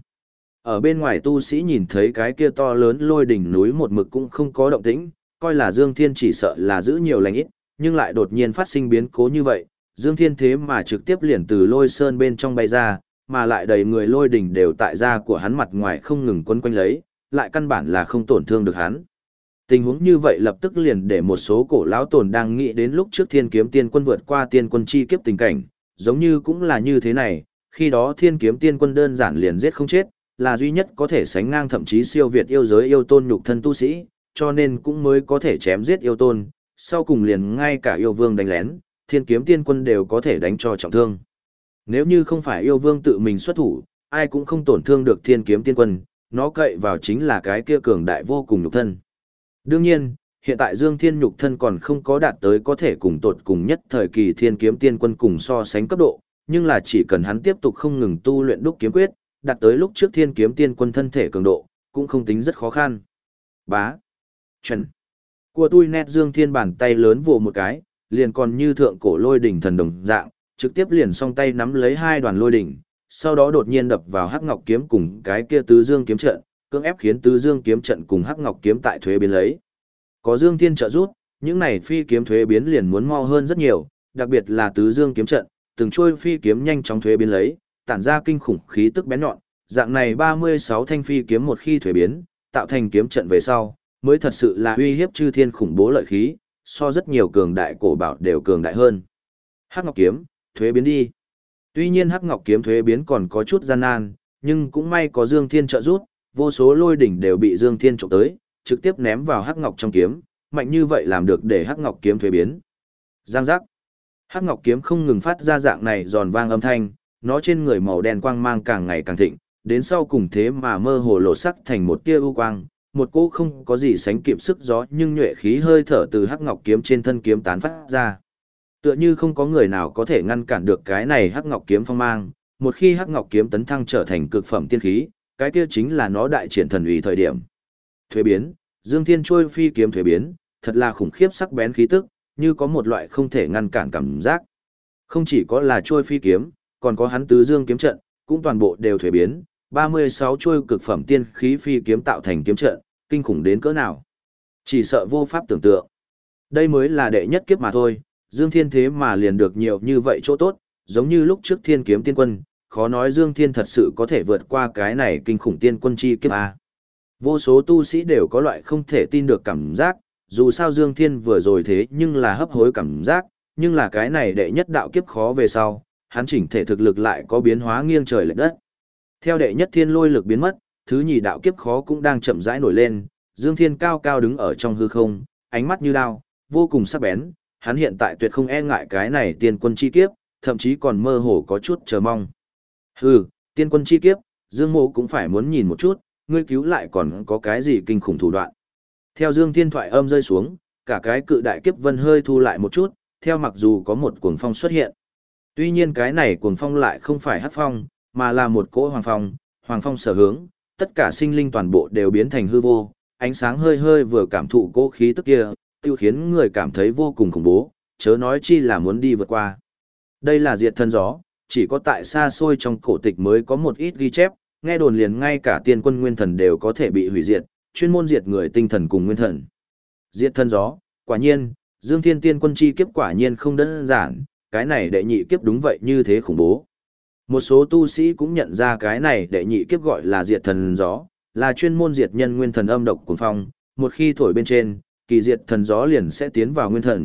Ở bên ngoài tu sĩ nhìn thấy cái kia to lớn lôi đỉnh núi một mực cũng không có động tĩnh, coi là Dương Thiên chỉ sợ là giữ nhiều lành ít, nhưng lại đột nhiên phát sinh biến cố như vậy, Dương Thiên thế mà trực tiếp liền từ lôi sơn bên trong bay ra, mà lại đầy người lôi đỉnh đều tại da của hắn mặt ngoài không ngừng quấn quanh lấy, lại căn bản là không tổn thương được hắn. Tình huống như vậy lập tức liền để một số cổ lão tồn đang nghĩ đến lúc trước Thiên Kiếm Tiên Quân vượt qua tiên quân chi kiếp tình cảnh, giống như cũng là như thế này, khi đó Thiên Kiếm Tiên Quân đơn giản liền giết không chết, là duy nhất có thể sánh ngang thậm chí siêu việt yêu giới yêu tôn nhục thân tu sĩ, cho nên cũng mới có thể chém giết yêu tôn, sau cùng liền ngay cả yêu vương đánh lén, Thiên Kiếm Tiên Quân đều có thể đánh cho trọng thương. Nếu như không phải yêu vương tự mình xuất thủ, ai cũng không tổn thương được Thiên Kiếm Tiên Quân, nó cậy vào chính là cái kia cường đại vô cùng nhục thân. Đương nhiên, hiện tại Dương Thiên nhục thân còn không có đạt tới có thể cùng tột cùng nhất thời kỳ Thiên Kiếm Tiên Quân cùng so sánh cấp độ, nhưng là chỉ cần hắn tiếp tục không ngừng tu luyện đúc kiếm quyết, đạt tới lúc trước Thiên Kiếm Tiên Quân thân thể cường độ, cũng không tính rất khó khăn. Bá. Chuẩn. Của tôi nét Dương Thiên bàn tay lớn vồ một cái, liền còn như thượng cổ lôi đỉnh thần đồng dạng, trực tiếp liền song tay nắm lấy hai đoàn lôi đỉnh, sau đó đột nhiên đập vào Hắc Ngọc kiếm cùng cái kia Tứ Dương kiếm trận, cưỡng ép khiến Tứ Dương kiếm trận cùng Hắc Ngọc kiếm tại thuế biến lấy. Có Dương Thiên trợ giúp, những này phi kiếm thuế biến liền muốn mau hơn rất nhiều, đặc biệt là Tứ Dương kiếm trận, từng trôi phi kiếm nhanh chóng thuế biến lấy, tản ra kinh khủng khí tức bén nhọn, dạng này 36 thanh phi kiếm một khi thuế biến, tạo thành kiếm trận về sau, mới thật sự là uy hiếp chư thiên khủng bố lợi khí, so rất nhiều cường đại cổ bảo đều cường đại hơn. Hắc Ngọc kiếm, thuế biến đi. Tuy nhiên Hắc Ngọc kiếm thuế biến còn có chút gian nan, nhưng cũng may có Dương Thiên trợ giúp, vô số lôi đỉnh đều bị Dương Thiên trộm tới, trực tiếp ném vào Hắc Ngọc trong kiếm, mạnh như vậy làm được để Hắc Ngọc kiếm thuế biến. Giang giác. Hắc Ngọc kiếm không ngừng phát ra dạng này giòn vang âm thanh, nó trên người màu đen quang mang càng ngày càng thịnh, đến sau cùng thế mà mơ hồ lộ sắc thành một tia ưu quang, một cỗ không có gì sánh kịp sức gió nhưng nhuệ khí hơi thở từ Hắc Ngọc kiếm trên thân kiếm tán phát ra. Tựa như không có người nào có thể ngăn cản được cái này Hắc Ngọc kiếm phong mang, một khi Hắc Ngọc kiếm tấn thăng trở thành cực phẩm tiên khí, cái kia chính là nó đại triển thần uy thời điểm. Thuế biến, Dương Thiên trôi phi kiếm thuế biến, thật là khủng khiếp sắc bén khí tức, như có một loại không thể ngăn cản cảm giác. Không chỉ có là trôi phi kiếm, còn có hắn Tứ Dương kiếm trận, cũng toàn bộ đều thuế biến, 36 trôi cực phẩm tiên khí phi kiếm tạo thành kiếm trận, kinh khủng đến cỡ nào. Chỉ sợ vô pháp tưởng tượng. Đây mới là đệ nhất kiếp mà thôi, Dương Thiên thế mà liền được nhiều như vậy chỗ tốt, giống như lúc trước Thiên Kiếm Tiên Quân, khó nói Dương Thiên thật sự có thể vượt qua cái này kinh khủng tiên quân chi kiếp a. Vô số tu sĩ đều có loại không thể tin được cảm giác, dù sao Dương Thiên vừa rồi thế nhưng là hấp hối cảm giác, nhưng là cái này đệ nhất đạo kiếp khó về sau, hắn chỉnh thể thực lực lại có biến hóa nghiêng trời lệch đất. Theo đệ nhất thiên lôi lực biến mất, thứ nhì đạo kiếp khó cũng đang chậm rãi nổi lên, Dương Thiên cao cao đứng ở trong hư không, ánh mắt như đao, vô cùng sắc bén, hắn hiện tại tuyệt không e ngại cái này tiên quân chi kiếp, thậm chí còn mơ hồ có chút chờ mong. Hừ, tiên quân chi kiếp, Dương Mộ cũng phải muốn nhìn một chút, ngươi cứu lại còn có cái gì kinh khủng thủ đoạn. Theo Dương Thiên thoại âm rơi xuống, cả cái cự đại kiếp vân hơi thu lại một chút, theo mặc dù có một cuồng phong xuất hiện. Tuy nhiên cái này cuồng phong lại không phải hắc phong, mà là một cỗ hoàng phong sở hướng, tất cả sinh linh toàn bộ đều biến thành hư vô, ánh sáng hơi hơi vừa cảm thụ cỗ khí tức kia, tiêu khiến người cảm thấy vô cùng khủng bố, chớ nói chi là muốn đi vượt qua. Đây là diệt thân gió, chỉ có tại xa xôi trong cổ tịch mới có một ít ghi chép, nghe đồn liền ngay cả tiên quân nguyên thần đều có thể bị hủy diệt, chuyên môn diệt người tinh thần cùng nguyên thần. Diệt thân gió, quả nhiên, Dương Thiên tiên quân chi kiếp quả nhiên không đơn giản, cái này đệ nhị kiếp đúng vậy như thế khủng bố. Một số tu sĩ cũng nhận ra cái này đệ nhị kiếp gọi là diệt thần gió, là chuyên môn diệt nhân nguyên thần âm độc cuồng phong, một khi thổi bên trên, kỳ diệt thần gió liền sẽ tiến vào nguyên thần,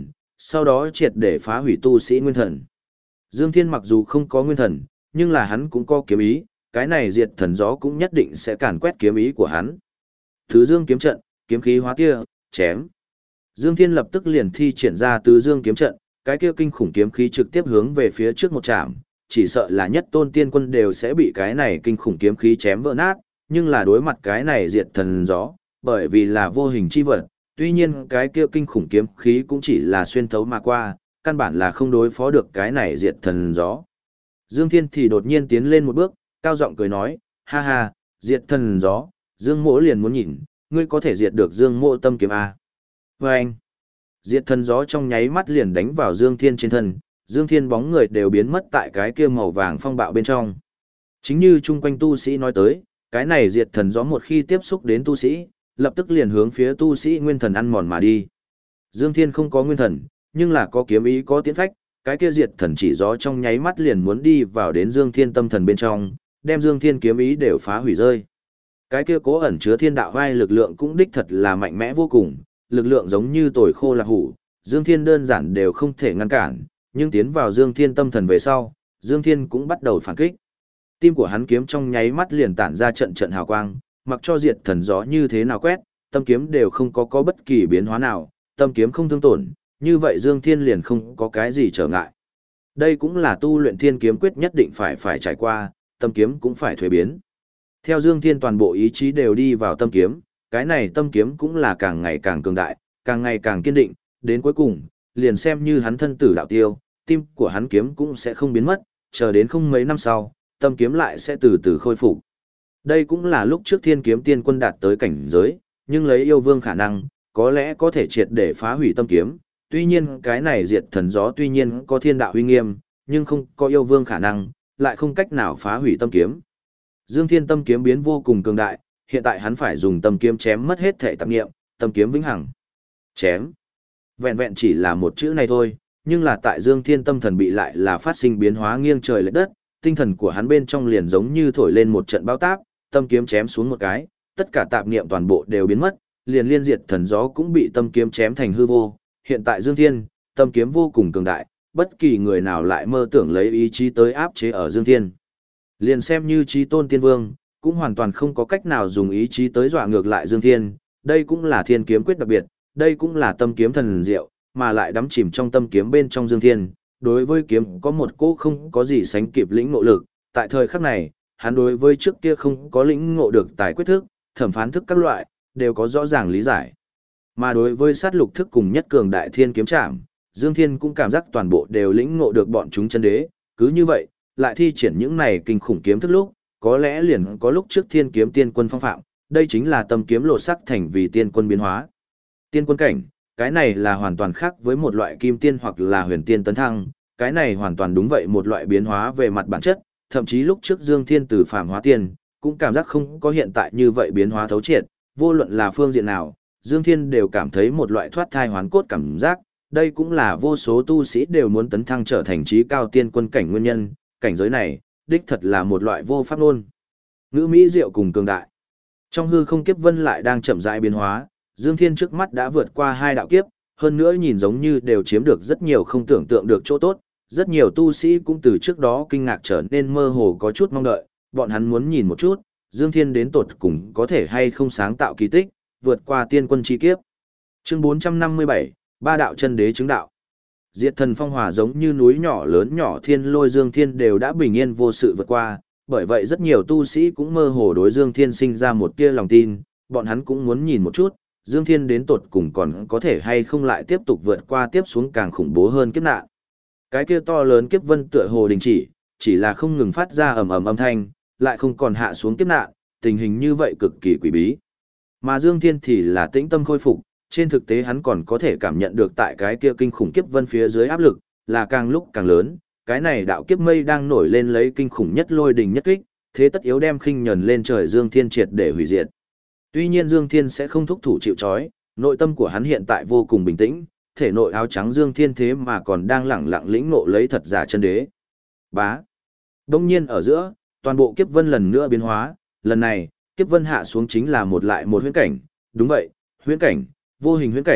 sau đó triệt để phá hủy tu sĩ nguyên thần. Dương Thiên mặc dù không có nguyên thần, nhưng là hắn cũng có kiếm ý, cái này diệt thần gió cũng nhất định sẽ càn quét kiếm ý của hắn. Tứ Dương kiếm trận, kiếm khí hóa tia, chém. Dương Thiên lập tức liền thi triển ra Tứ Dương kiếm trận, cái kia kinh khủng kiếm khí trực tiếp hướng về phía trước một chạm, chỉ sợ là nhất tôn tiên quân đều sẽ bị cái này kinh khủng kiếm khí chém vỡ nát, nhưng là đối mặt cái này diệt thần gió, bởi vì là vô hình chi vật, tuy nhiên cái kia kinh khủng kiếm khí cũng chỉ là xuyên thấu mà qua, căn bản là không đối phó được cái này diệt thần gió. Dương Thiên thì đột nhiên tiến lên một bước, cao giọng cười nói, ha ha, diệt thần gió, Dương Mỗ liền muốn nhìn, ngươi có thể diệt được Dương Mỗ tâm kiếm A. Và anh, diệt thần gió trong nháy mắt liền đánh vào Dương Thiên trên thân, Dương Thiên bóng người đều biến mất tại cái kia màu vàng phong bạo bên trong. Chính như chung quanh tu sĩ nói tới, cái này diệt thần gió một khi tiếp xúc đến tu sĩ, lập tức liền hướng phía tu sĩ nguyên thần ăn mòn mà đi. Dương Thiên không có nguyên thần, nhưng là có kiếm ý có tiến phách, cái kia diệt thần chỉ gió trong nháy mắt liền muốn đi vào đến Dương Thiên tâm thần bên trong, đem Dương Thiên kiếm ý đều phá hủy rơi. Cái kia cố ẩn chứa thiên đạo vai lực lượng cũng đích thật là mạnh mẽ vô cùng, lực lượng giống như tồi khô lạc hủ, Dương Thiên đơn giản đều không thể ngăn cản, nhưng tiến vào Dương Thiên tâm thần về sau, Dương Thiên cũng bắt đầu phản kích. Tim của hắn kiếm trong nháy mắt liền tản ra trận trận hào quang, mặc cho diệt thần gió như thế nào quét, tâm kiếm đều không có bất kỳ biến hóa nào, tâm kiếm không thương tổn, như vậy Dương Thiên liền không có cái gì trở ngại. Đây cũng là tu luyện thiên kiếm quyết nhất định phải trải qua, tâm kiếm cũng phải thuế biến. Theo Dương Thiên toàn bộ ý chí đều đi vào tâm kiếm, cái này tâm kiếm cũng là càng ngày càng cường đại, càng ngày càng kiên định, đến cuối cùng, liền xem như hắn thân tử đạo tiêu, tim của hắn kiếm cũng sẽ không biến mất, chờ đến không mấy năm sau, tâm kiếm lại sẽ từ từ khôi phục. Đây cũng là lúc trước thiên kiếm tiên quân đạt tới cảnh giới, nhưng lấy yêu vương khả năng, có lẽ có thể triệt để phá hủy tâm kiếm. Tuy nhiên cái này diệt thần gió tuy nhiên có thiên đạo uy nghiêm, nhưng không có yêu vương khả năng, lại không cách nào phá hủy tâm kiếm. Dương Thiên tâm kiếm biến vô cùng cường đại, hiện tại hắn phải dùng tâm kiếm chém mất hết thể tạp nghiệm, tâm kiếm vĩnh hằng. Chém. Vẹn vẹn chỉ là một chữ này thôi, nhưng là tại Dương Thiên tâm thần bị lại là phát sinh biến hóa nghiêng trời lệch đất, tinh thần của hắn bên trong liền giống như thổi lên một trận bão táp, tâm kiếm chém xuống một cái, tất cả tạp niệm toàn bộ đều biến mất, liền liên diệt thần gió cũng bị tâm kiếm chém thành hư vô. Hiện tại Dương Thiên, tâm kiếm vô cùng cường đại, bất kỳ người nào lại mơ tưởng lấy ý chí tới áp chế ở Dương Thiên. Liền xem như chí tôn tiên vương, cũng hoàn toàn không có cách nào dùng ý chí tới dọa ngược lại Dương Thiên, đây cũng là thiên kiếm quyết đặc biệt, đây cũng là tâm kiếm thần diệu, mà lại đắm chìm trong tâm kiếm bên trong Dương Thiên, đối với kiếm có một cỗ không có gì sánh kịp lĩnh ngộ lực, tại thời khắc này, hắn đối với trước kia không có lĩnh ngộ được tài quyết thức, thẩm phán thức các loại, đều có rõ ràng lý giải. Mà đối với sát lục thức cùng nhất cường đại thiên kiếm trảm, Dương Thiên cũng cảm giác toàn bộ đều lĩnh ngộ được bọn chúng chân đế, cứ như vậy, lại thi triển những này kinh khủng kiếm thức lúc, có lẽ liền có lúc trước thiên kiếm tiên quân phong phạm, đây chính là tâm kiếm lột sắc thành vì tiên quân biến hóa. Tiên quân cảnh, cái này là hoàn toàn khác với một loại kim tiên hoặc là huyền tiên tấn thăng, cái này hoàn toàn đúng vậy một loại biến hóa về mặt bản chất, thậm chí lúc trước Dương Thiên từ phàm hóa tiên, cũng cảm giác không có hiện tại như vậy biến hóa thấu triệt, vô luận là phương diện nào, Dương Thiên đều cảm thấy một loại thoát thai hoán cốt cảm giác, đây cũng là vô số tu sĩ đều muốn tấn thăng trở thành trí cao tiên quân cảnh nguyên nhân, cảnh giới này, đích thật là một loại vô pháp luôn. Ngữ mỹ diệu cùng cường đại. Trong hư không kiếp vân lại đang chậm rãi biến hóa, Dương Thiên trước mắt đã vượt qua 2 đạo kiếp, hơn nữa nhìn giống như đều chiếm được rất nhiều không tưởng tượng được chỗ tốt, rất nhiều tu sĩ cũng từ trước đó kinh ngạc trở nên mơ hồ có chút mong đợi, bọn hắn muốn nhìn một chút, Dương Thiên đến tột cùng có thể hay không sáng tạo kỳ tích, vượt qua tiên quân chi kiếp. Chương 457, Ba đạo chân đế chứng đạo. Diệt thần phong hỏa giống như núi nhỏ lớn nhỏ thiên lôi Dương Thiên đều đã bình yên vô sự vượt qua, bởi vậy rất nhiều tu sĩ cũng mơ hồ đối Dương Thiên sinh ra một tia lòng tin, bọn hắn cũng muốn nhìn một chút, Dương Thiên đến tột cùng còn có thể hay không lại tiếp tục vượt qua tiếp xuống càng khủng bố hơn kiếp nạn. Cái kia to lớn kiếp vân tựa hồ đình chỉ là không ngừng phát ra ầm ầm âm thanh, lại không còn hạ xuống kiếp nạn, tình hình như vậy cực kỳ quỷ bí. Mà Dương Thiên thì là tĩnh tâm khôi phục, trên thực tế hắn còn có thể cảm nhận được tại cái kia kinh khủng kiếp vân phía dưới áp lực, là càng lúc càng lớn, cái này đạo kiếp mây đang nổi lên lấy kinh khủng nhất lôi đình nhất kích, thế tất yếu đem khinh nhẫn lên trời Dương Thiên triệt để hủy diệt. Tuy nhiên Dương Thiên sẽ không thúc thủ chịu trói, nội tâm của hắn hiện tại vô cùng bình tĩnh, thể nội áo trắng Dương Thiên thế mà còn đang lẳng lặng lĩnh ngộ lấy thật giả chân đế. Bá. Đông nhiên ở giữa, toàn bộ kiếp vân lần nữa biến hóa, lần này, kiếp vân hạ xuống chính là một lại một huyễn cảnh, đúng vậy, huyễn cảnh, vô hình huyễn cảnh,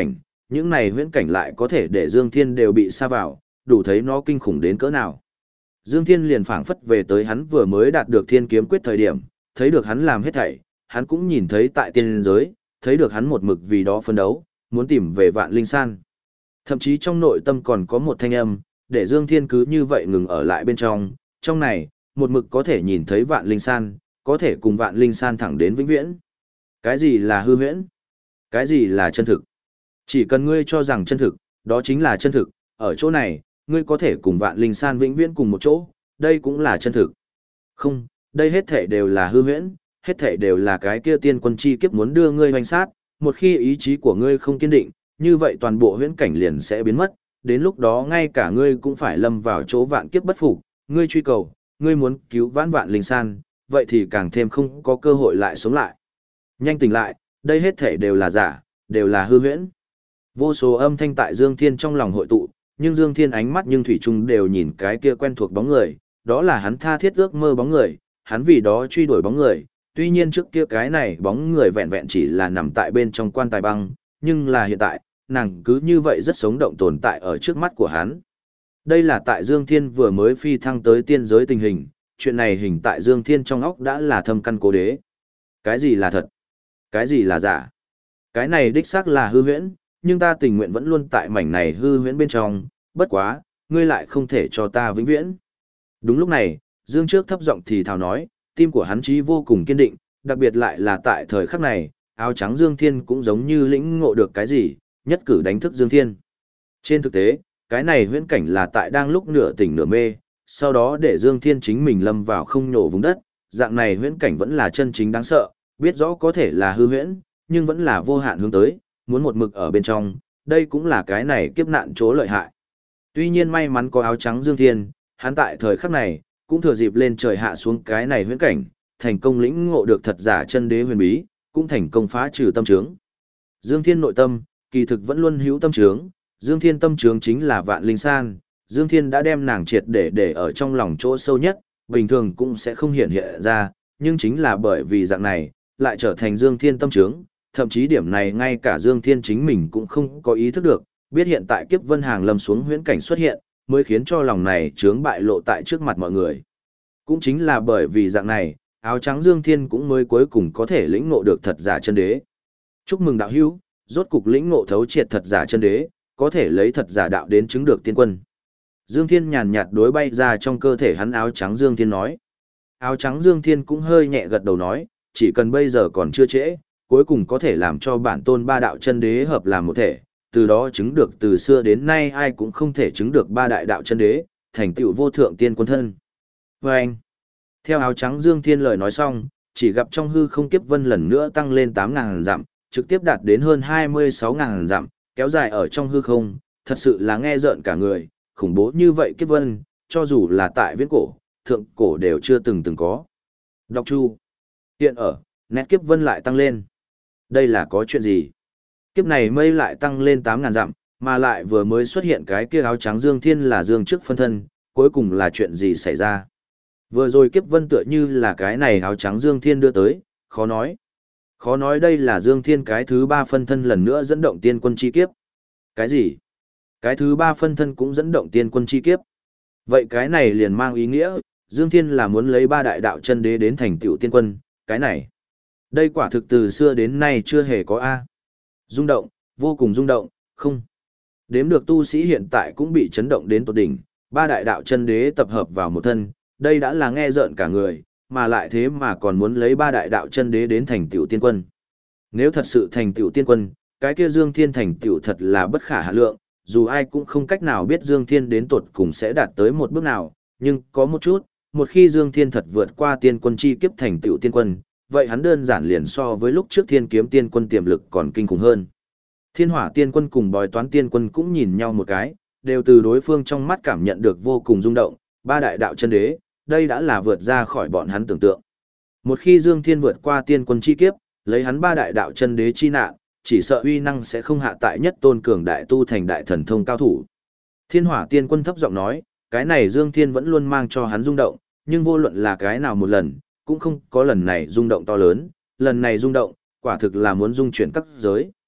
những này huyễn cảnh lại có thể để Dương Thiên đều bị sa vào, đủ thấy nó kinh khủng đến cỡ nào. Dương Thiên liền phảng phất về tới hắn vừa mới đạt được thiên kiếm quyết thời điểm, thấy được hắn làm hết thảy, hắn cũng nhìn thấy tại tiên giới, thấy được hắn một mực vì đó phấn đấu, muốn tìm về Vạn Linh San. Thậm chí trong nội tâm còn có một thanh âm, để Dương Thiên cứ như vậy ngừng ở lại bên trong này, một mực có thể nhìn thấy Vạn Linh San, có thể cùng Vạn Linh San thẳng đến vĩnh viễn. Cái gì là hư huyễn? Cái gì là chân thực? Chỉ cần ngươi cho rằng chân thực, đó chính là chân thực, ở chỗ này, ngươi có thể cùng Vạn Linh San vĩnh viễn cùng một chỗ, đây cũng là chân thực. Không, đây hết thể đều là hư huyễn, hết thể đều là cái kia tiên quân chi kiếp muốn đưa ngươi hoành sát, một khi ý chí của ngươi không kiên định, như vậy toàn bộ huyễn cảnh liền sẽ biến mất, đến lúc đó ngay cả ngươi cũng phải lâm vào chỗ vạn kiếp bất phục, ngươi truy cầu, ngươi muốn cứu vãn Vạn Linh San, vậy thì càng thêm không có cơ hội lại sống lại. Nhanh tỉnh lại, đây hết thể đều là giả, đều là hư huyễn. Vô số âm thanh tại Dương Thiên trong lòng hội tụ, nhưng Dương Thiên ánh mắt nhưng thủy chung đều nhìn cái kia quen thuộc bóng người, đó là hắn tha thiết ước mơ bóng người, hắn vì đó truy đuổi bóng người, tuy nhiên trước kia cái này bóng người vẹn vẹn chỉ là nằm tại bên trong quan tài băng, nhưng là hiện tại, nàng cứ như vậy rất sống động tồn tại ở trước mắt của hắn. Đây là tại Dương Thiên vừa mới phi thăng tới tiên giới tình hình, chuyện này hình tại Dương Thiên trong óc đã là thâm căn cố đế. Cái gì là thật? Cái gì là giả? Cái này đích xác là hư huyễn, nhưng ta tình nguyện vẫn luôn tại mảnh này hư huyễn bên trong, bất quá, ngươi lại không thể cho ta vĩnh viễn. Đúng lúc này, Dương trước thấp giọng thì thào nói, tim của hắn chí vô cùng kiên định, đặc biệt lại là tại thời khắc này, áo trắng Dương Thiên cũng giống như lĩnh ngộ được cái gì, nhất cử đánh thức Dương Thiên. Trên thực tế, cái này huyễn cảnh là tại đang lúc nửa tỉnh nửa mê, sau đó để Dương Thiên chính mình lâm vào không nhổ vùng đất, dạng này huyễn cảnh vẫn là chân chính đáng sợ, biết rõ có thể là hư huyễn, nhưng vẫn là vô hạn hướng tới, muốn một mực ở bên trong, đây cũng là cái này kiếp nạn chỗ lợi hại. Tuy nhiên may mắn có áo trắng Dương Thiên, hắn tại thời khắc này, cũng thừa dịp lên trời hạ xuống cái này huyễn cảnh, thành công lĩnh ngộ được thật giả chân đế huyền bí, cũng thành công phá trừ tâm trướng. Dương Thiên nội tâm, kỳ thực vẫn luôn hữu tâm trướng, Dương Thiên tâm trướng chính là Vạn Linh San, Dương Thiên đã đem nàng triệt để ở trong lòng chỗ sâu nhất, bình thường cũng sẽ không hiện hiện ra, nhưng chính là bởi vì dạng này, lại trở thành Dương Thiên tâm trướng, thậm chí điểm này ngay cả Dương Thiên chính mình cũng không có ý thức được, biết hiện tại kiếp vân hàng lâm xuống huyễn cảnh xuất hiện, mới khiến cho lòng này trướng bại lộ tại trước mặt mọi người. Cũng chính là bởi vì dạng này, áo trắng Dương Thiên cũng mới cuối cùng có thể lĩnh ngộ được thật giả chân đế. Chúc mừng đạo hữu, rốt cục lĩnh ngộ thấu triệt thật giả chân đế, có thể lấy thật giả đạo đến chứng được tiên quân. Dương Thiên nhàn nhạt đối bay ra trong cơ thể hắn áo trắng Dương Thiên nói. Áo trắng Dương Thiên cũng hơi nhẹ gật đầu nói, chỉ cần bây giờ còn chưa trễ, cuối cùng có thể làm cho bản tôn ba đạo chân đế hợp làm một thể, từ đó chứng được từ xưa đến nay ai cũng không thể chứng được ba đại đạo chân đế, thành tựu vô thượng tiên quân thân. Và anh, theo áo trắng Dương Thiên lời nói xong, chỉ gặp trong hư không kiếp vân lần nữa tăng lên 8.000 dặm, trực tiếp đạt đến hơn 26.000 dặm, kéo dài ở trong hư không, thật sự là nghe rợn cả người, khủng bố như vậy kiếp vân, cho dù là tại viễn cổ, thượng cổ đều chưa từng có. Đọc chu, hiện ở, nét kiếp vân lại tăng lên. Đây là có chuyện gì? Kiếp này mây lại tăng lên 8.000 dặm, mà lại vừa mới xuất hiện cái kia áo trắng Dương Thiên là Dương trước phân thân, cuối cùng là chuyện gì xảy ra? Vừa rồi kiếp vân tựa như là cái này áo trắng Dương Thiên đưa tới, khó nói. Khó nói đây là Dương Thiên cái thứ 3 phân thân lần nữa dẫn động tiên quân chi kiếp. Cái gì? Cái thứ 3 phân thân cũng dẫn động tiên quân chi kiếp. Vậy cái này liền mang ý nghĩa, Dương Thiên là muốn lấy 3 đại đạo chân đế đến thành tựu tiên quân, cái này. Đây quả thực từ xưa đến nay chưa hề có A. Rung động, vô cùng rung động, không. Đếm được tu sĩ hiện tại cũng bị chấn động đến tột đỉnh, 3 đại đạo chân đế tập hợp vào một thân, đây đã là nghe rợn cả người, mà lại thế mà còn muốn lấy 3 đại đạo chân đế đến thành tựu tiên quân. Nếu thật sự thành tựu tiên quân, cái kia Dương Thiên thành tựu thật là bất khả hạn lượng, dù ai cũng không cách nào biết Dương Thiên đến tột cùng sẽ đạt tới một bước nào, nhưng có một chút, một khi Dương Thiên thật vượt qua tiên quân chi kiếp thành tựu tiên quân, vậy hắn đơn giản liền so với lúc trước Thiên Kiếm Tiên Quân tiềm lực còn kinh khủng hơn. Thiên Hỏa Tiên Quân cùng Bói Toán Tiên Quân cũng nhìn nhau một cái, đều từ đối phương trong mắt cảm nhận được vô cùng rung động, 3 đại đạo chân đế, đây đã là vượt ra khỏi bọn hắn tưởng tượng. Một khi Dương Thiên vượt qua tiên quân chi kiếp, lấy hắn 3 đại đạo chân đế chi nạn, chỉ sợ uy năng sẽ không hạ tại nhất tôn cường đại tu thành đại thần thông cao thủ. Thiên Hỏa Tiên Quân thấp giọng nói, cái này Dương Thiên vẫn luôn mang cho hắn rung động, nhưng vô luận là cái nào một lần, cũng không có lần này rung động to lớn, lần này rung động, quả thực là muốn rung chuyển các giới.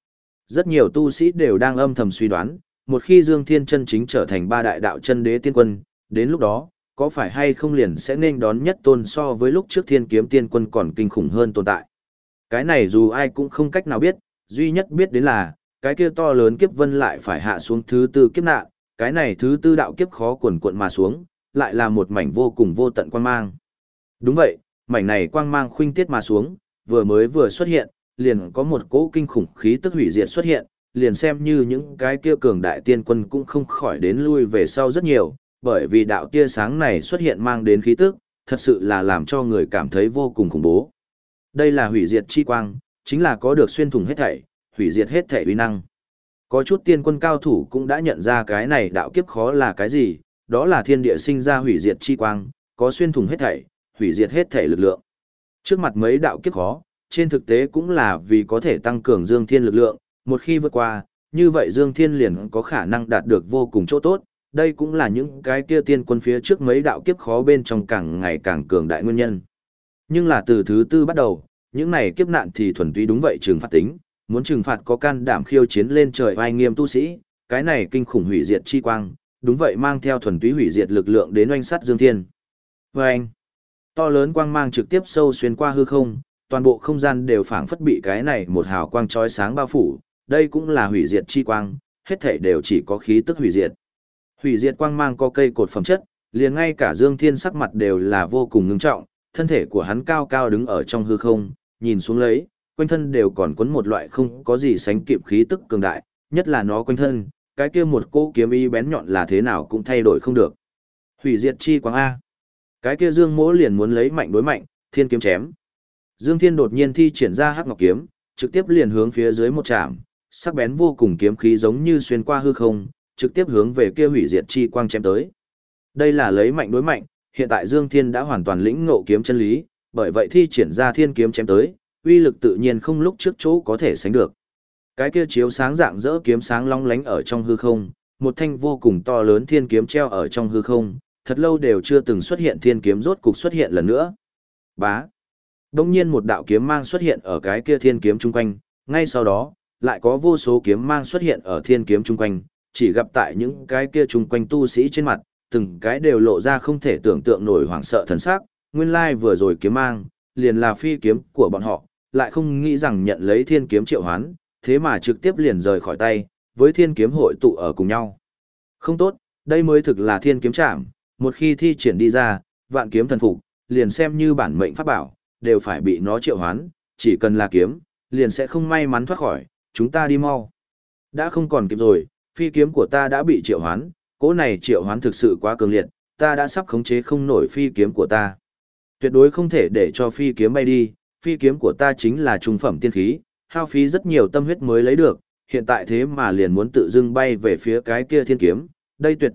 Rất nhiều tu sĩ đều đang âm thầm suy đoán, một khi Dương Thiên chân chính trở thành ba đại đạo chân đế tiên quân, đến lúc đó, có phải hay không liền sẽ nên đón nhất tôn so với lúc trước Thiên Kiếm Tiên Quân còn kinh khủng hơn tồn tại. Cái này dù ai cũng không cách nào biết, duy nhất biết đến là, cái kia to lớn kiếp vân lại phải hạ xuống thứ tư kiếp nạn, cái này thứ tư đạo kiếp khó quần cuộn mà xuống, lại là một mảnh vô cùng vô tận quang mang. Đúng vậy, mảnh này quang mang khuynh tiết mà xuống, vừa xuất hiện, liền có một cỗ kinh khủng khí tức hủy diệt xuất hiện, liền xem như những cái kia cường đại tiên quân cũng không khỏi đến lui về sau rất nhiều, bởi vì đạo tia sáng này xuất hiện mang đến khí tức, thật sự là làm cho người cảm thấy vô cùng khủng bố. Đây là hủy diệt chi quang, chính là có được xuyên thủng hết thảy, hủy diệt hết thảy uy năng. Có chút tiên quân cao thủ cũng đã nhận ra cái này đạo kiếp khó là cái gì, đó là thiên địa sinh ra hủy diệt chi quang, có xuyên thủng hết thảy, hủy diệt hết thảy lực lượng. Trước mặt mấy đạo kiếp khó, trên thực tế cũng là vì có thể tăng cường Dương Thiên lực lượng, một khi vượt qua, như vậy Dương Thiên liền có khả năng đạt được vô cùng chỗ tốt, đây cũng là những cái kia tiên quân phía trước mấy đạo kiếp khó bên trong càng ngày càng cường đại nguyên nhân. Nhưng là từ thứ tư bắt đầu, những này kiếp nạn thì thuần túy đúng vậy trừng phạt tính, muốn trừng phạt có can đảm khiêu chiến lên trời oai nghiêm tu sĩ, cái này kinh khủng hủy diệt chi quang, đúng vậy mang theo thuần túy hủy diệt lực lượng đến oanh sát Dương Thiên. Oanh! To lớn quang mang trực tiếp sâu xuyên qua hư không, toàn bộ không gian đều phảng phất bị cái này một hào quang chói sáng bao phủ, đây cũng là hủy diệt chi quang, hết thảy đều chỉ có khí tức hủy diệt. Hủy diệt quang mang có cây cột phẩm chất, liền ngay cả Dương Thiên sắc mặt đều là vô cùng ngưng trọng, thân thể của hắn cao cao đứng ở trong hư không, nhìn xuống lấy, quanh thân đều còn quấn một loại không có gì sánh kịp khí tức cường đại, nhất là nó quanh thân, cái kia một cỗ kiếm ý bén nhọn là thế nào cũng thay đổi không được. Hủy diệt chi quang A. Cái kia Dương Mỗ liền muốn lấy mạnh đối mạnh, thiên kiếm chém. Dương Thiên đột nhiên thi triển ra Hắc Ngọc kiếm, trực tiếp liền hướng phía dưới một chạm, sắc bén vô cùng kiếm khí giống như xuyên qua hư không, trực tiếp hướng về kia hủy diệt chi quang chém tới. Đây là lấy mạnh đối mạnh, hiện tại Dương Thiên đã hoàn toàn lĩnh ngộ kiếm chân lý, bởi vậy thi triển ra thiên kiếm chém tới, uy lực tự nhiên không lúc trước chỗ có thể sánh được. Cái kia chiếu sáng dạng dỡ kiếm sáng long lánh ở trong hư không, một thanh vô cùng to lớn thiên kiếm treo ở trong hư không, thật lâu đều chưa từng xuất hiện thiên kiếm rốt cục xuất hiện lần nữa. Bá. Đông nhiên một đạo kiếm mang xuất hiện ở cái kia thiên kiếm chung quanh, ngay sau đó, lại có vô số kiếm mang xuất hiện ở thiên kiếm chung quanh, chỉ gặp tại những cái kia chung quanh tu sĩ trên mặt, từng cái đều lộ ra không thể tưởng tượng nổi hoảng sợ thần sắc, nguyên lai vừa rồi kiếm mang, liền là phi kiếm của bọn họ, lại không nghĩ rằng nhận lấy thiên kiếm triệu hoán, thế mà trực tiếp liền rời khỏi tay, với thiên kiếm hội tụ ở cùng nhau. Không tốt, đây mới thực là thiên kiếm trảm, một khi thi triển đi ra, vạn kiếm thần phục, liền xem như bản mệnh pháp bảo, đều phải bị nó triệu hoán, chỉ cần là kiếm, liền sẽ không may mắn thoát khỏi, chúng ta đi mau. Đã không còn kịp rồi, phi kiếm của ta đã bị triệu hoán, cỗ này triệu hoán thực sự quá cường liệt, ta đã sắp khống chế không nổi phi kiếm của ta. Tuyệt đối không thể để cho phi kiếm bay đi, phi kiếm của ta chính là trung phẩm tiên khí, hao phí rất nhiều tâm huyết mới lấy được, hiện tại thế mà liền muốn tự dưng bay về phía cái kia thiên kiếm, đây tuyệt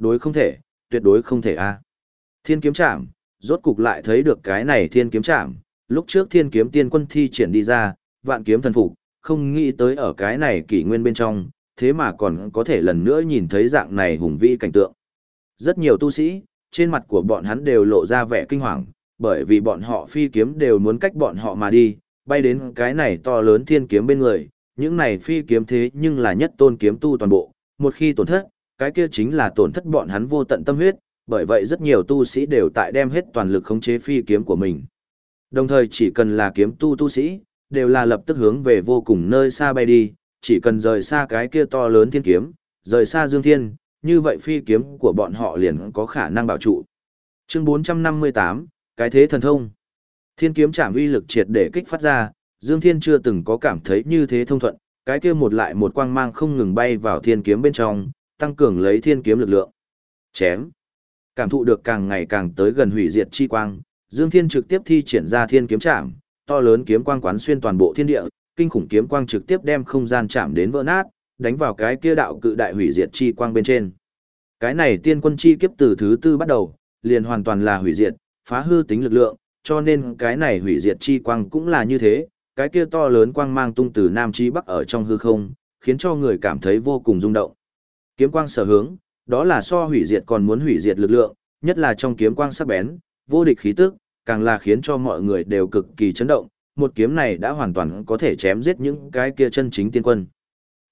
đối không thể a. Thiên kiếm trảm, rốt cục lại thấy được cái này thiên kiếm trảm, lúc trước thiên kiếm tiên quân thi triển đi ra, vạn kiếm thần phục, không nghĩ tới ở cái này kỷ nguyên bên trong, thế mà còn có thể lần nữa nhìn thấy dạng này hùng vĩ cảnh tượng. Rất nhiều tu sĩ, trên mặt của bọn hắn đều lộ ra vẻ kinh hoàng, bởi vì bọn họ phi kiếm đều muốn cách bọn họ mà đi, bay đến cái này to lớn thiên kiếm bên người, những này phi kiếm thế nhưng là nhất tôn kiếm tu toàn bộ, một khi tổn thất, cái kia chính là tổn thất bọn hắn vô tận tâm huyết, bởi vậy rất nhiều tu sĩ đều tại đem hết toàn lực khống chế phi kiếm của mình. Đồng thời chỉ cần là kiếm tu sĩ, đều là lập tức hướng về vô cùng nơi xa bay đi, chỉ cần rời xa cái kia to lớn thiên kiếm, rời xa Dương Thiên, như vậy phi kiếm của bọn họ liền có khả năng bảo trụ. Chương 458, cái thế thần thông. Thiên kiếm trảm uy lực triệt để kích phát ra, Dương Thiên chưa từng có cảm thấy như thế thông thuận, cái kia một lại một quang mang không ngừng bay vào thiên kiếm bên trong, tăng cường lấy thiên kiếm lực lượng. Chém. Cảm thụ được càng ngày càng tới gần hủy diệt chi quang, Dương Thiên trực tiếp thi triển ra thiên kiếm trảm, to lớn kiếm quang quán xuyên toàn bộ thiên địa, kinh khủng kiếm quang trực tiếp đem không gian chạm đến vỡ nát, đánh vào cái kia đạo cự đại hủy diệt chi quang bên trên. Cái này tiên quân chi kiếp từ thứ tư bắt đầu, liền hoàn toàn là hủy diệt, phá hư tính lực lượng, cho nên cái này hủy diệt chi quang cũng là như thế, cái kia to lớn quang mang tung từ nam chí bắc ở trong hư không, khiến cho người cảm thấy vô cùng rung động. Kiếm quang sở hướng, đó là so hủy diệt còn muốn hủy diệt lực lượng, nhất là trong kiếm quang sắc bén, vô địch khí tức, càng là khiến cho mọi người đều cực kỳ chấn động, một kiếm này đã hoàn toàn có thể chém giết những cái kia chân chính tiên quân.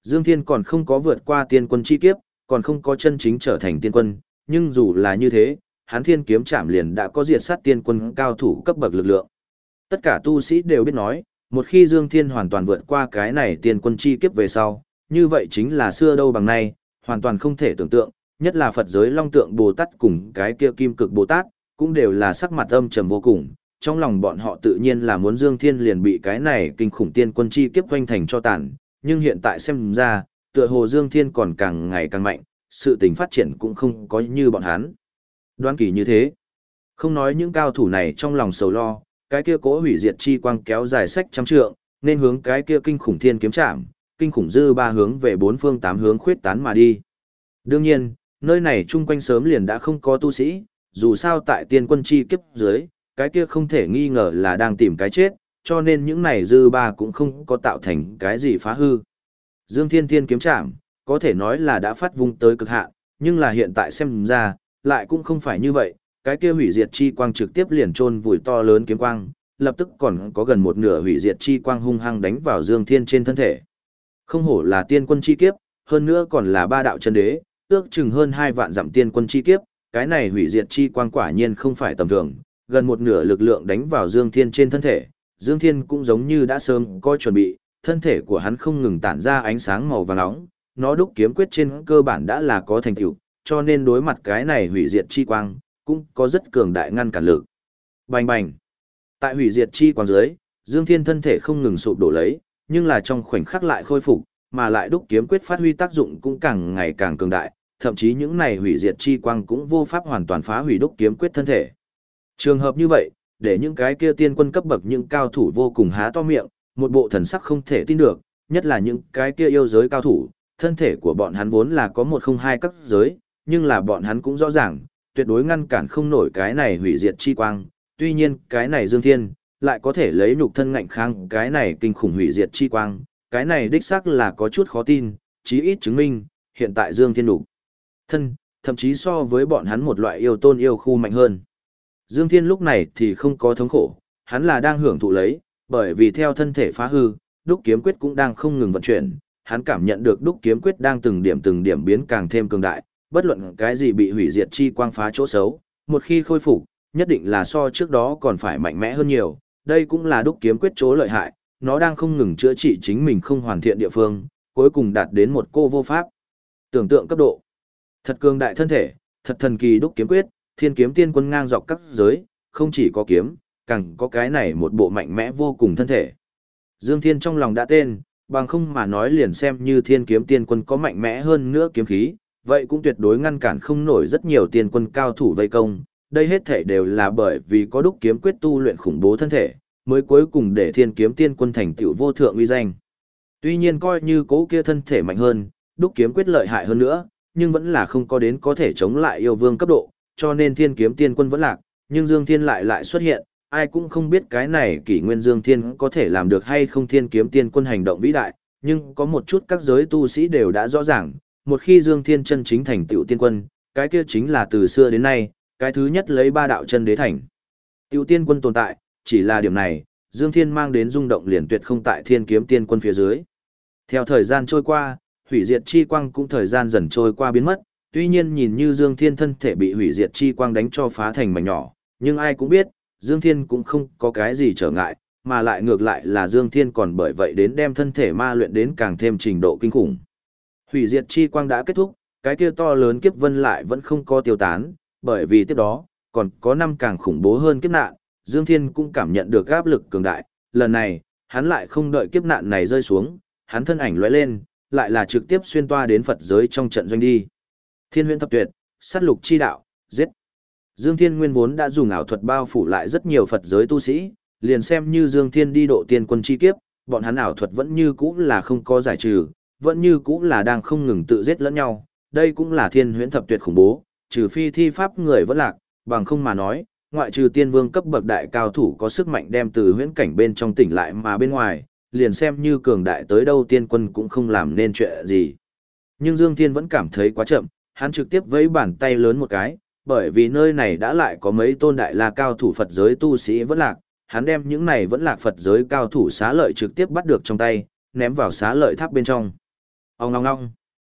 Dương Thiên còn không có vượt qua tiên quân chi kiếp, còn không có chân chính trở thành tiên quân, nhưng dù là như thế, hắn thiên kiếm chạm liền đã có diệt sát tiên quân cao thủ cấp bậc lực lượng. Tất cả tu sĩ đều biết nói, một khi Dương Thiên hoàn toàn vượt qua cái này tiên quân chi kiếp về sau, như vậy chính là xưa đâu bằng nay, hoàn toàn không thể tưởng tượng, nhất là Phật giới Long Tượng Bồ Tát cùng cái kia Kim Cực Bồ Tát, cũng đều là sắc mặt âm trầm vô cùng, trong lòng bọn họ tự nhiên là muốn Dương Thiên liền bị cái này kinh khủng tiên quân chi kiếp vây thành cho tàn, nhưng hiện tại xem ra, tựa hồ Dương Thiên còn càng ngày càng mạnh, sự tình phát triển cũng không có như bọn hắn. Đoán kỳ như thế. Không nói những cao thủ này trong lòng sầu lo, cái kia cỗ hủy diệt chi quang kéo dài sách trăm trượng, nên hướng cái kia kinh khủng thiên kiếm trảm, kinh khủng dư ba hướng về bốn phương tám hướng khuyết tán mà đi. Đương nhiên, nơi này chung quanh sớm liền đã không có tu sĩ, dù sao tại tiên quân chi kiếp dưới, cái kia không thể nghi ngờ là đang tìm cái chết, cho nên những này dư ba cũng không có tạo thành cái gì phá hư. Dương Thiên Thiên kiếm trảm, có thể nói là đã phát vung tới cực hạn, nhưng là hiện tại xem ra, lại cũng không phải như vậy, cái kia hủy diệt chi quang trực tiếp liền chôn vùi to lớn kiếm quang, lập tức còn có gần một nửa hủy diệt chi quang hung hăng đánh vào Dương Thiên trên thân thể. Không hổ là tiên quân chi kiếp, hơn nữa còn là ba đạo chân đế, ước chừng hơn 2 vạn dặm tiên quân chi kiếp, cái này hủy diệt chi quang quả nhiên không phải tầm thường, gần một nửa lực lượng đánh vào Dương Thiên trên thân thể, Dương Thiên cũng giống như đã sớm có chuẩn bị, thân thể của hắn không ngừng tản ra ánh sáng màu vàng nóng, nó đúc kiếm quyết trên cơ bản đã là có thành tựu, cho nên đối mặt cái này hủy diệt chi quang, cũng có rất cường đại ngăn cản lực. Bành bành. Tại hủy diệt chi quang dưới, Dương Thiên thân thể không ngừng sụp đổ lấy, nhưng là trong khoảnh khắc lại khôi phục, mà lại đúc kiếm quyết phát huy tác dụng cũng càng ngày càng cường đại, thậm chí những này hủy diệt chi quang cũng vô pháp hoàn toàn phá hủy đúc kiếm quyết thân thể. Trường hợp như vậy, để những cái kia tiên quân cấp bậc những cao thủ vô cùng há to miệng, một bộ thần sắc không thể tin được, nhất là những cái kia yêu giới cao thủ, thân thể của bọn hắn vốn là có 102 cấp giới, nhưng là bọn hắn cũng rõ ràng, tuyệt đối ngăn cản không nổi cái này hủy diệt chi quang, tuy nhiên cái này Dương Thiên lại có thể lấy nhục thân ngạnh kháng cái này kinh khủng hủy diệt chi quang, cái này đích xác là có chút khó tin, chí ít chứng minh, hiện tại Dương Thiên nhục thân, thậm chí so với bọn hắn một loại yêu tôn yêu khu mạnh hơn. Dương Thiên lúc này thì không có thống khổ, hắn là đang hưởng thụ lấy, bởi vì theo thân thể phá hư, đúc kiếm quyết cũng đang không ngừng vận chuyển, hắn cảm nhận được đúc kiếm quyết đang từng điểm biến càng thêm cường đại, bất luận cái gì bị hủy diệt chi quang phá chỗ xấu, một khi khôi phục, nhất định là so trước đó còn phải mạnh mẽ hơn nhiều, đây cũng là đúc kiếm quyết chỗ lợi hại, nó đang không ngừng chữa trị chính mình không hoàn thiện địa phương, cuối cùng đạt đến một cô vô pháp. Tưởng tượng cấp độ. Thật cường đại thân thể, thật thần kỳ đúc kiếm quyết, thiên kiếm tiên quân ngang dọc các giới, không chỉ có kiếm, càng có cái này một bộ mạnh mẽ vô cùng thân thể. Dương Thiên trong lòng đã tên, bằng không mà nói liền xem như thiên kiếm tiên quân có mạnh mẽ hơn nữa kiếm khí, vậy cũng tuyệt đối ngăn cản không nổi rất nhiều tiên quân cao thủ vây công. Đây hết thể đều là bởi vì có đúc kiếm quyết tu luyện khủng bố thân thể, mới cuối cùng để thiên kiếm tiên quân thành tựu vô thượng uy danh. Tuy nhiên coi như cố kia thân thể mạnh hơn, đúc kiếm quyết lợi hại hơn nữa, nhưng vẫn là không có đến có thể chống lại yêu vương cấp độ, cho nên thiên kiếm tiên quân vẫn lạc, nhưng Dương Thiên lại xuất hiện, ai cũng không biết cái này kỷ nguyên Dương Thiên có thể làm được hay không thiên kiếm tiên quân hành động vĩ đại, nhưng có một chút các giới tu sĩ đều đã rõ ràng, một khi Dương Thiên chân chính thành tựu tiên quân, cái kia chính là từ xưa đến nay, cái thứ nhất lấy ba đạo chân đế thành. Tựu tiên quân tồn tại, chỉ là điểm này, Dương Thiên mang đến rung động liền tuyệt không tại thiên kiếm tiên quân phía dưới. Theo thời gian trôi qua, hủy diệt chi quang cũng thời gian dần trôi qua biến mất, tuy nhiên nhìn như Dương Thiên thân thể bị hủy diệt chi quang đánh cho phá thành mảnh nhỏ, nhưng ai cũng biết, Dương Thiên cũng không có cái gì trở ngại, mà lại ngược lại là Dương Thiên còn bởi vậy đến đem thân thể ma luyện đến càng thêm trình độ kinh khủng. Hủy diệt chi quang đã kết thúc, cái kia to lớn kiếp vân lại vẫn không có tiêu tán, bởi vì tiếp đó, còn có 5 càng khủng bố hơn kiếp nạn, Dương Thiên cũng cảm nhận được áp lực cường đại, lần này, hắn lại không đợi kiếp nạn này rơi xuống, hắn thân ảnh lóe lên, lại là trực tiếp xuyên toa đến Phật giới trong trận doanh đi. Thiên huyễn thập tuyệt, sát lục chi đạo, giết. Dương Thiên nguyên vốn đã dùng ảo thuật bao phủ lại rất nhiều Phật giới tu sĩ, liền xem như Dương Thiên đi độ tiên quân chi kiếp, bọn hắn ảo thuật vẫn như cũ là không có giải trừ, vẫn như cũ là đang không ngừng tự giết lẫn nhau. Đây cũng là thiên huyễn thập tuyệt khủng bố, trừ phi thi pháp người vẫn lạc, bằng không mà nói, ngoại trừ tiên vương cấp bậc đại cao thủ có sức mạnh đem từ huyễn cảnh bên trong tỉnh lại mà bên ngoài, liền xem như cường đại tới đâu tiên quân cũng không làm nên chuyện gì. Nhưng Dương Thiên vẫn cảm thấy quá chậm, hắn trực tiếp vẫy bàn tay lớn một cái, bởi vì nơi này đã lại có mấy tôn đại la cao thủ Phật giới tu sĩ vẫn lạc, hắn đem những này vẫn lạc Phật giới cao thủ xá lợi trực tiếp bắt được trong tay, ném vào xá lợi tháp bên trong. Ong ong ong.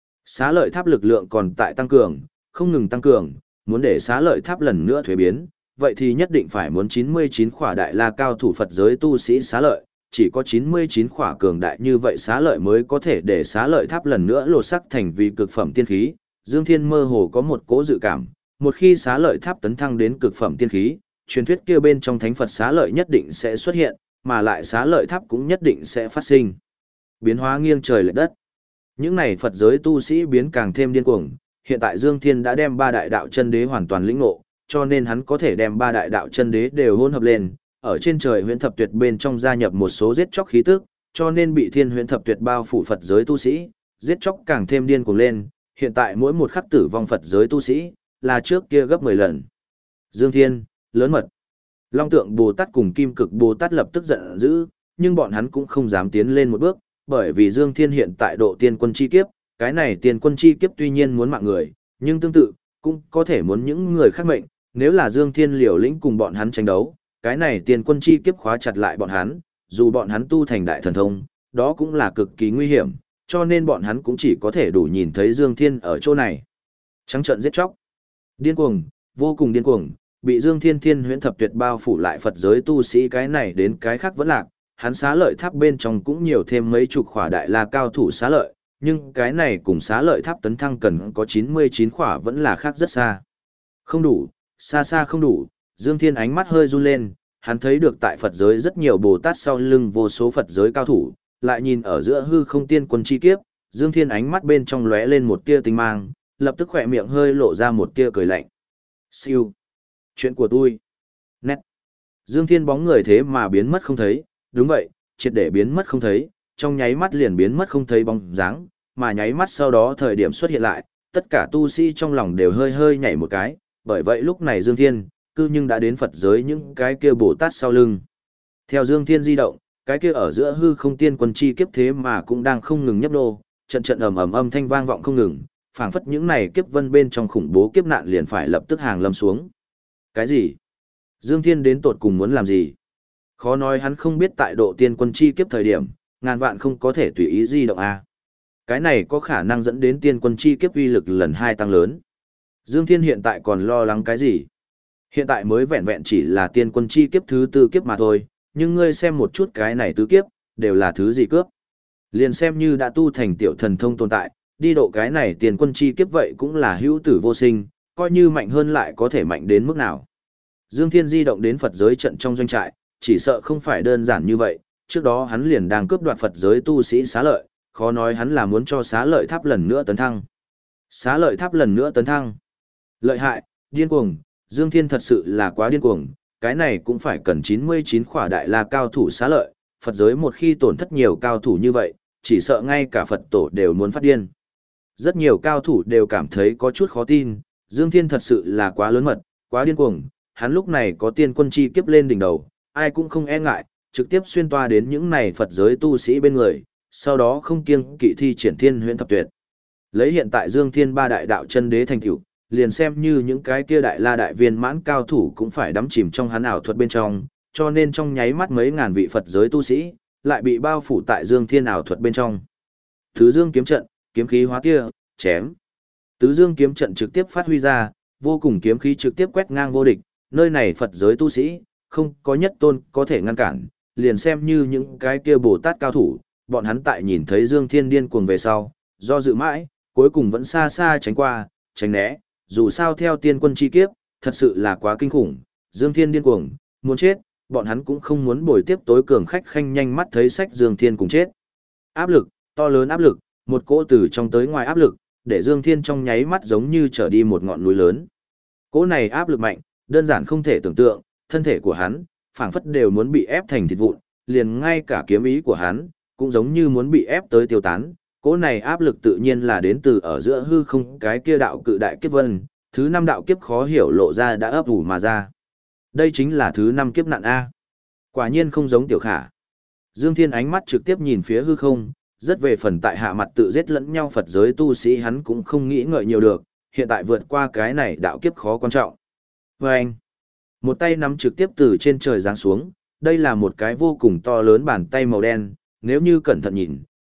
Xá lợi tháp lực lượng còn tại tăng cường, không ngừng tăng cường, muốn để xá lợi tháp lần nữa thuế biến, vậy thì nhất định phải muốn 99 khỏa đại la cao thủ Phật giới tu sĩ xá lợi, chỉ có 99 khỏa cường đại như vậy xá lợi mới có thể để xá lợi tháp lần nữa lột sắc thành vì cực phẩm tiên khí. Dương Thiên mơ hồ có một cố dự cảm, một khi xá lợi tháp tấn thăng đến cực phẩm tiên khí, truyền thuyết kia bên trong thánh Phật xá lợi nhất định sẽ xuất hiện, mà lại xá lợi tháp cũng nhất định sẽ phát sinh biến hóa nghiêng trời lệch đất. Những này Phật giới tu sĩ biến càng thêm điên cuồng, hiện tại Dương Thiên đã đem ba đại đạo chân đế hoàn toàn lĩnh ngộ, cho nên hắn có thể đem ba đại đạo chân đế đều hỗn hợp lên, ở trên trời huyễn thập tuyệt bên trong gia nhập một số giết chóc khí tức, cho nên bị thiên huyễn thập tuyệt bao phủ Phật giới tu sĩ, giết chóc càng thêm điên cuồng lên, hiện tại mỗi một khắc tử vong Phật giới tu sĩ, là trước kia gấp 10 lần. Dương Thiên, lớn mật. Long Tượng Bồ Tát cùng Kim Cực Bồ Tát lập tức giận dữ, nhưng bọn hắn cũng không dám tiến lên một bước, bởi vì Dương Thiên hiện tại độ tiên quân chi kiếp, cái này tiên quân chi kiếp tuy nhiên muốn mạng người, nhưng tương tự, cũng có thể muốn những người khác mệnh, nếu là Dương Thiên liều lĩnh cùng bọn hắn tranh đấu, cái này tiên quân chi kiếp khóa chặt lại bọn hắn, dù bọn hắn tu thành đại thần thông, đó cũng là cực kỳ nguy hiểm, cho nên bọn hắn cũng chỉ có thể đủ nhìn thấy Dương Thiên ở chỗ này. Trắng trợn giết chóc. Điên cuồng, vô cùng điên cuồng, bị Dương Thiên thiên huyễn thập tuyệt bao phủ lại Phật giới tu sĩ cái này đến cái khác vẫn lạc, hắn xá lợi tháp bên trong cũng nhiều thêm mấy chục khỏa đại la cao thủ xá lợi, nhưng cái này cùng xá lợi tháp tấn thăng cần có 99 khỏa vẫn là khác rất xa. Không đủ, xa xa không đủ, Dương Thiên ánh mắt hơi run lên, hắn thấy được tại Phật giới rất nhiều Bồ Tát sau lưng vô số Phật giới cao thủ, lại nhìn ở giữa hư không tiên quân chi kiếp, Dương Thiên ánh mắt bên trong lóe lên một tia tinh mang, lập tức khỏe miệng hơi lộ ra một tia cười lạnh. Siêu. Chuyện của tôi. Nét. Dương Thiên bóng người thế mà biến mất không thấy, đúng vậy, triệt để biến mất không thấy, trong nháy mắt liền biến mất không thấy bóng dáng, mà nháy mắt sau đó thời điểm xuất hiện lại, tất cả tu sĩ trong lòng đều hơi hơi nhảy một cái, bởi vậy lúc này Dương Thiên, cư nhưng đã đến Phật giới những cái kia Bồ Tát sau lưng. Theo Dương Thiên di động, cái kia ở giữa hư không tiên quân chi kiếp thế mà cũng đang không ngừng nhấp nô, trận trận ầm ầm âm thanh vang vọng không ngừng, phảng phất những này kiếp vân bên trong khủng bố kiếp nạn liền phải lập tức hàng lâm xuống. Cái gì? Dương Thiên đến tột cùng muốn làm gì? Khó nói hắn không biết tại độ tiên quân chi kiếp thời điểm, ngàn vạn không có thể tùy ý di động a. Cái này có khả năng dẫn đến tiên quân chi kiếp uy lực lần 2 tăng lớn. Dương Thiên hiện tại còn lo lắng cái gì? Hiện tại mới vẹn vẹn chỉ là tiên quân chi kiếp thứ 4 kiếp mà thôi, nhưng ngươi xem một chút cái này tứ kiếp, đều là thứ gì cướp. Liền xem như đã tu thành tiểu thần thông tồn tại, đi độ cái này tiên quân chi kiếp vậy cũng là hữu tử vô sinh, coi như mạnh hơn lại có thể mạnh đến mức nào. Dương Thiên di động đến Phật giới trận trong doanh trại, chỉ sợ không phải đơn giản như vậy, trước đó hắn liền đang cướp đoạt Phật giới tu sĩ xá lợi, khó nói hắn là muốn cho xá lợi tháp lần nữa tấn thăng. Xá lợi tháp lần nữa tấn thăng. Lợi hại, điên cuồng, Dương Thiên thật sự là quá điên cuồng, cái này cũng phải cần 99 khỏa đại la cao thủ xá lợi, Phật giới một khi tổn thất nhiều cao thủ như vậy, chỉ sợ ngay cả Phật tổ đều muốn phát điên. Rất nhiều cao thủ đều cảm thấy có chút khó tin, Dương Thiên thật sự là quá lớn mật, quá điên cuồng, hắn lúc này có tiên quân chi kiếp lên đỉnh đầu, ai cũng không e ngại, trực tiếp xuyên toa đến những này Phật giới tu sĩ bên người, sau đó không kiêng kỵ thi triển thiên huyễn thập tuyệt. Lấy hiện tại Dương Thiên ba đại đạo chân đế thành tựu, liền xem như những cái kia đại la đại viên mãn cao thủ cũng phải đắm chìm trong hắn ảo thuật bên trong, cho nên trong nháy mắt mấy ngàn vị Phật giới tu sĩ, lại bị bao phủ tại Dương Thiên ảo thuật bên trong. Tứ Dương kiếm trận, kiếm khí hóa tia, chém. Tứ Dương kiếm trận trực tiếp phát huy ra, vô cùng kiếm khí trực tiếp quét ngang vô địch, nơi này Phật giới tu sĩ, không có nhất tôn có thể ngăn cản, liền xem như những cái kia Bồ Tát cao thủ, bọn hắn tại nhìn thấy Dương Thiên điên cuồng về sau, do dự mãi, cuối cùng vẫn xa xa tránh qua, tránh né, dù sao theo tiên quân chi kiếp, thật sự là quá kinh khủng, Dương Thiên điên cuồng, muốn chết, bọn hắn cũng không muốn bồi tiếp tối cường khách khanh nhanh mắt thấy sách Dương Thiên cùng chết. Áp lực, to lớn áp lực, một cỗ từ trong tới ngoài áp lực, để Dương Thiên trong nháy mắt giống như trở đi một ngọn núi lớn. Cỗ này áp lực mạnh, đơn giản không thể tưởng tượng, thân thể của hắn, phảng phất đều muốn bị ép thành thịt vụn, liền ngay cả kiếm ý của hắn, cũng giống như muốn bị ép tới tiêu tán. Cỗ này áp lực tự nhiên là đến từ ở giữa hư không cái kia đạo cự đại kiếp vân, thứ 5 đạo kiếp khó hiểu lộ ra đã ấp ủ mà ra. Đây chính là thứ 5 kiếp nạn A. Quả nhiên không giống tiểu khả. Dương Thiên ánh mắt trực tiếp nhìn phía hư không, rất về phần tại hạ mặt tự giết lẫn nhau Phật giới tu sĩ hắn cũng không nghĩ ngợi nhiều được, hiện tại vượt qua cái này đạo kiếp khó quan trọng. Vâng! Một tay nắm trực tiếp từ trên trời giáng xuống, đây là một cái vô cùng to lớn bàn tay màu đen, nếu như cẩn thận nhìn,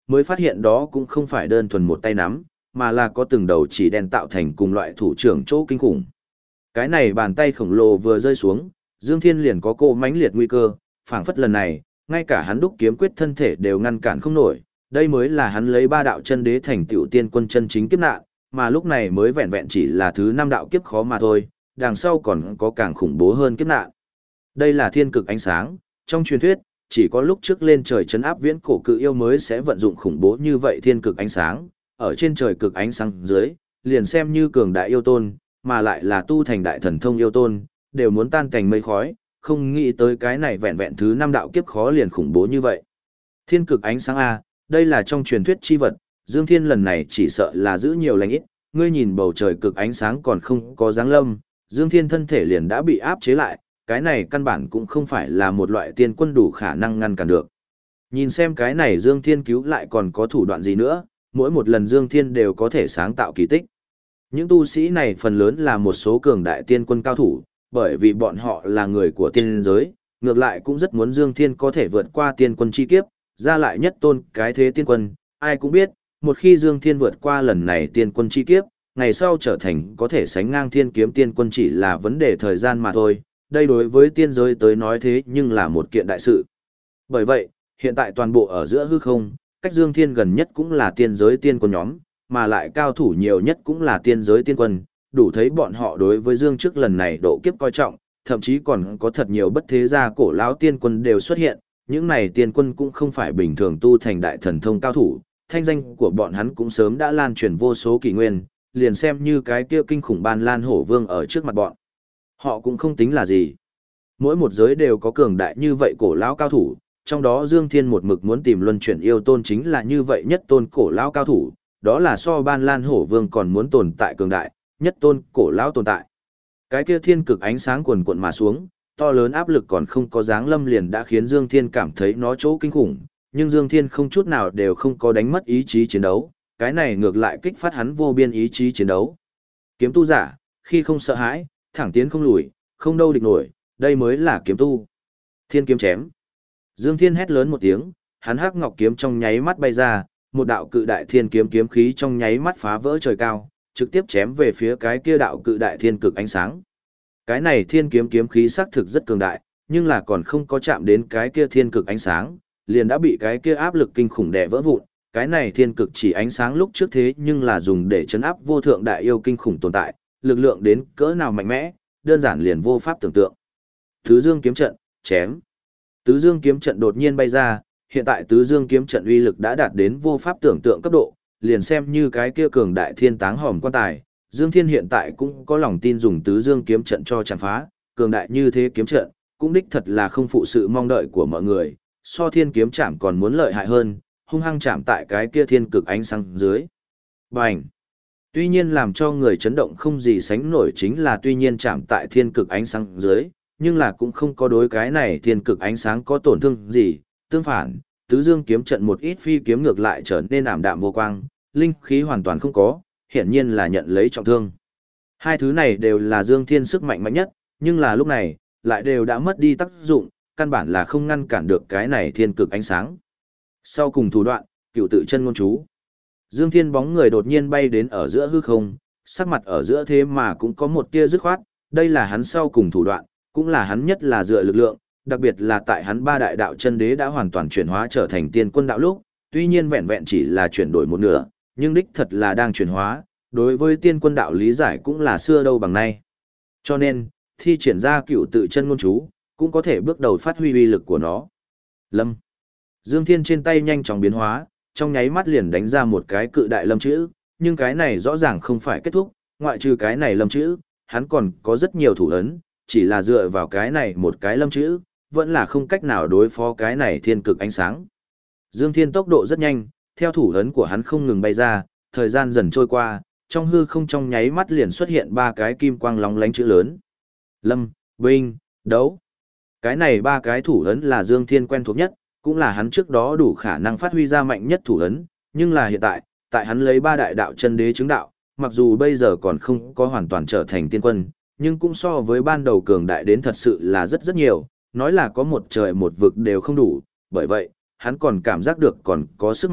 mới phát hiện đó cũng không phải đơn thuần một tay nắm, mà là có từng đầu chỉ đen tạo thành cùng loại thủ trưởng chỗ kinh khủng. Cái này bàn tay khổng lồ vừa rơi xuống, Dương Thiên liền có cô mãnh liệt nguy cơ, phảng phất lần này, ngay cả hắn đúc kiếm quyết thân thể đều ngăn cản không nổi, đây mới là hắn lấy ba đạo chân đế thành tựu tiên quân chân chính kiếp nạn, mà lúc này mới vẹn vẹn chỉ là thứ 5 đạo kiếp khó mà thôi, đằng sau còn có càng khủng bố hơn kiếp nạn. Đây là thiên cực ánh sáng, trong truyền thuyết, chỉ có lúc trước lên trời trấn áp viễn cổ cự yêu mới sẽ vận dụng khủng bố như vậy thiên cực ánh sáng, ở trên trời cực ánh sáng dưới, liền xem như cường đại yêu tôn, mà lại là tu thành đại thần thông yêu tôn, đều muốn tan cảnh mây khói, không nghĩ tới cái này vẹn vẹn thứ 5 đạo kiếp khó liền khủng bố như vậy. Thiên cực ánh sáng A, đây là trong truyền thuyết chi vật, Dương Thiên lần này chỉ sợ là giữ nhiều lành ít, ngươi nhìn bầu trời cực ánh sáng còn không có dáng lâm, Dương Thiên thân thể liền đã bị áp chế lại, cái này căn bản cũng không phải là một loại tiên quân đủ khả năng ngăn cản được. Nhìn xem cái này Dương Thiên cứu lại còn có thủ đoạn gì nữa, mỗi một lần Dương Thiên đều có thể sáng tạo kỳ tích. Những tu sĩ này phần lớn là một số cường đại tiên quân cao thủ, bởi vì bọn họ là người của tiên giới, ngược lại cũng rất muốn Dương Thiên có thể vượt qua tiên quân chi kiếp, ra lại nhất tôn cái thế tiên quân, ai cũng biết, một khi Dương Thiên vượt qua lần này tiên quân chi kiếp, ngày sau trở thành có thể sánh ngang thiên kiếm tiên quân chỉ là vấn đề thời gian mà thôi, đây đối với tiên giới tới nói thế nhưng là một kiện đại sự. Bởi vậy, hiện tại toàn bộ ở giữa hư không, cách Dương Thiên gần nhất cũng là tiên giới tiên quân nhóm, mà lại cao thủ nhiều nhất cũng là tiên giới tiên quân, đủ thấy bọn họ đối với Dương trước lần này độ kiếp coi trọng, thậm chí còn có thật nhiều bất thế gia cổ lão tiên quân đều xuất hiện, những này tiên quân cũng không phải bình thường tu thành đại thần thông cao thủ, thanh danh của bọn hắn cũng sớm đã lan truyền vô số kỷ nguyên, liền xem như cái kia kinh khủng Ban Lan Hổ Vương ở trước mặt bọn. Họ cũng không tính là gì. Mỗi một giới đều có cường đại như vậy cổ lão cao thủ, trong đó Dương Thiên một mực muốn tìm luân chuyển yêu tôn chính là như vậy nhất tôn cổ lão cao thủ, đó là so Ban Lan Hổ Vương còn muốn tồn tại cường đại, nhất tôn cổ lão tồn tại. Cái kia thiên cực ánh sáng cuồn cuộn mà xuống, to lớn áp lực còn không có dáng lâm liền đã khiến Dương Thiên cảm thấy nó chỗ kinh khủng, nhưng Dương Thiên không chút nào đều không có đánh mất ý chí chiến đấu, cái này ngược lại kích phát hắn vô biên ý chí chiến đấu. Kiếm tu giả, khi không sợ hãi, thẳng tiến không lùi, không đâu địch nổi, đây mới là kiếm tu. Thiên kiếm chém. Dương Thiên hét lớn một tiếng, hắn hắc ngọc kiếm trong nháy mắt bay ra, một đạo cự đại thiên kiếm kiếm khí trong nháy mắt phá vỡ trời cao, trực tiếp chém về phía cái kia đạo cự đại thiên cực ánh sáng. Cái này thiên kiếm kiếm khí xác thực rất cường đại, nhưng là còn không có chạm đến cái kia thiên cực ánh sáng, liền đã bị cái kia áp lực kinh khủng đè vỡ vụn. Cái này thiên cực chỉ ánh sáng lúc trước thế nhưng là dùng để chấn áp vô thượng đại yêu kinh khủng tồn tại, lực lượng đến cỡ nào mạnh mẽ, đơn giản liền vô pháp tưởng tượng. Tứ Dương kiếm trận, chém. Tứ Dương kiếm trận đột nhiên bay ra, hiện tại Tứ Dương kiếm trận uy lực đã đạt đến vô pháp tưởng tượng cấp độ, liền xem như cái kia cường đại thiên táng hòm quan tài, Dương Thiên hiện tại cũng có lòng tin dùng Tứ Dương kiếm trận cho chạm phá, cường đại như thế kiếm trận, cũng đích thật là không phụ sự mong đợi của mọi người, so thiên kiếm chạm còn muốn lợi hại hơn, hung hăng chạm tại cái kia thiên cực ánh sáng dưới. Bành! Tuy nhiên làm cho người chấn động không gì sánh nổi chính là tuy nhiên chạm tại thiên cực ánh sáng dưới, nhưng là cũng không có đối cái này thiên cực ánh sáng có tổn thương gì, tương phản, Tứ Dương kiếm trận một ít phi kiếm ngược lại trở nên ảm đạm vô quang, linh khí hoàn toàn không có, hiển nhiên là nhận lấy trọng thương. Hai thứ này đều là Dương Thiên sức mạnh mạnh nhất, nhưng là lúc này, lại đều đã mất đi tác dụng, căn bản là không ngăn cản được cái này thiên cực ánh sáng. Sau cùng thủ đoạn, Cựu Tự Chân Ngôn Chú. Dương Thiên bóng người đột nhiên bay đến ở giữa hư không, sắc mặt ở giữa thế mà cũng có một tia dứt khoát, đây là hắn sau cùng thủ đoạn, cũng là hắn nhất là dựa lực lượng, đặc biệt là tại hắn ba đại đạo chân đế đã hoàn toàn chuyển hóa trở thành tiên quân đạo lúc, tuy nhiên vẹn vẹn chỉ là chuyển đổi một nửa, nhưng đích thật là đang chuyển hóa, đối với tiên quân đạo lý giải cũng là xưa đâu bằng nay. Cho nên, thi triển ra Cựu Tự Chân Ngôn Chú, cũng có thể bước đầu phát huy uy lực của nó. Lâm. Dương Thiên trên tay nhanh chóng biến hóa, trong nháy mắt liền đánh ra một cái cự đại lâm chữ, nhưng cái này rõ ràng không phải kết thúc, ngoại trừ cái này lâm chữ, hắn còn có rất nhiều thủ ấn, chỉ là dựa vào cái này một cái lâm chữ, vẫn là không cách nào đối phó cái này thiên cực ánh sáng. Dương Thiên tốc độ rất nhanh, theo thủ ấn của hắn không ngừng bay ra, thời gian dần trôi qua, trong hư không trong nháy mắt liền xuất hiện ba cái kim quang lóng lánh chữ lớn. Lâm, Vinh, Đấu. Cái này ba cái thủ ấn là Dương Thiên quen thuộc nhất, cũng là hắn trước đó đủ khả năng phát huy ra mạnh nhất thủ ấn, nhưng là hiện tại, tại hắn lấy ba đại đạo chân đế chứng đạo, mặc dù bây giờ còn không có hoàn toàn trở thành tiên quân, nhưng cũng so với ban đầu cường đại đến thật sự là rất rất nhiều, nói là có một trời một vực đều không đủ, bởi vậy, hắn còn cảm giác được còn có sức mạnh,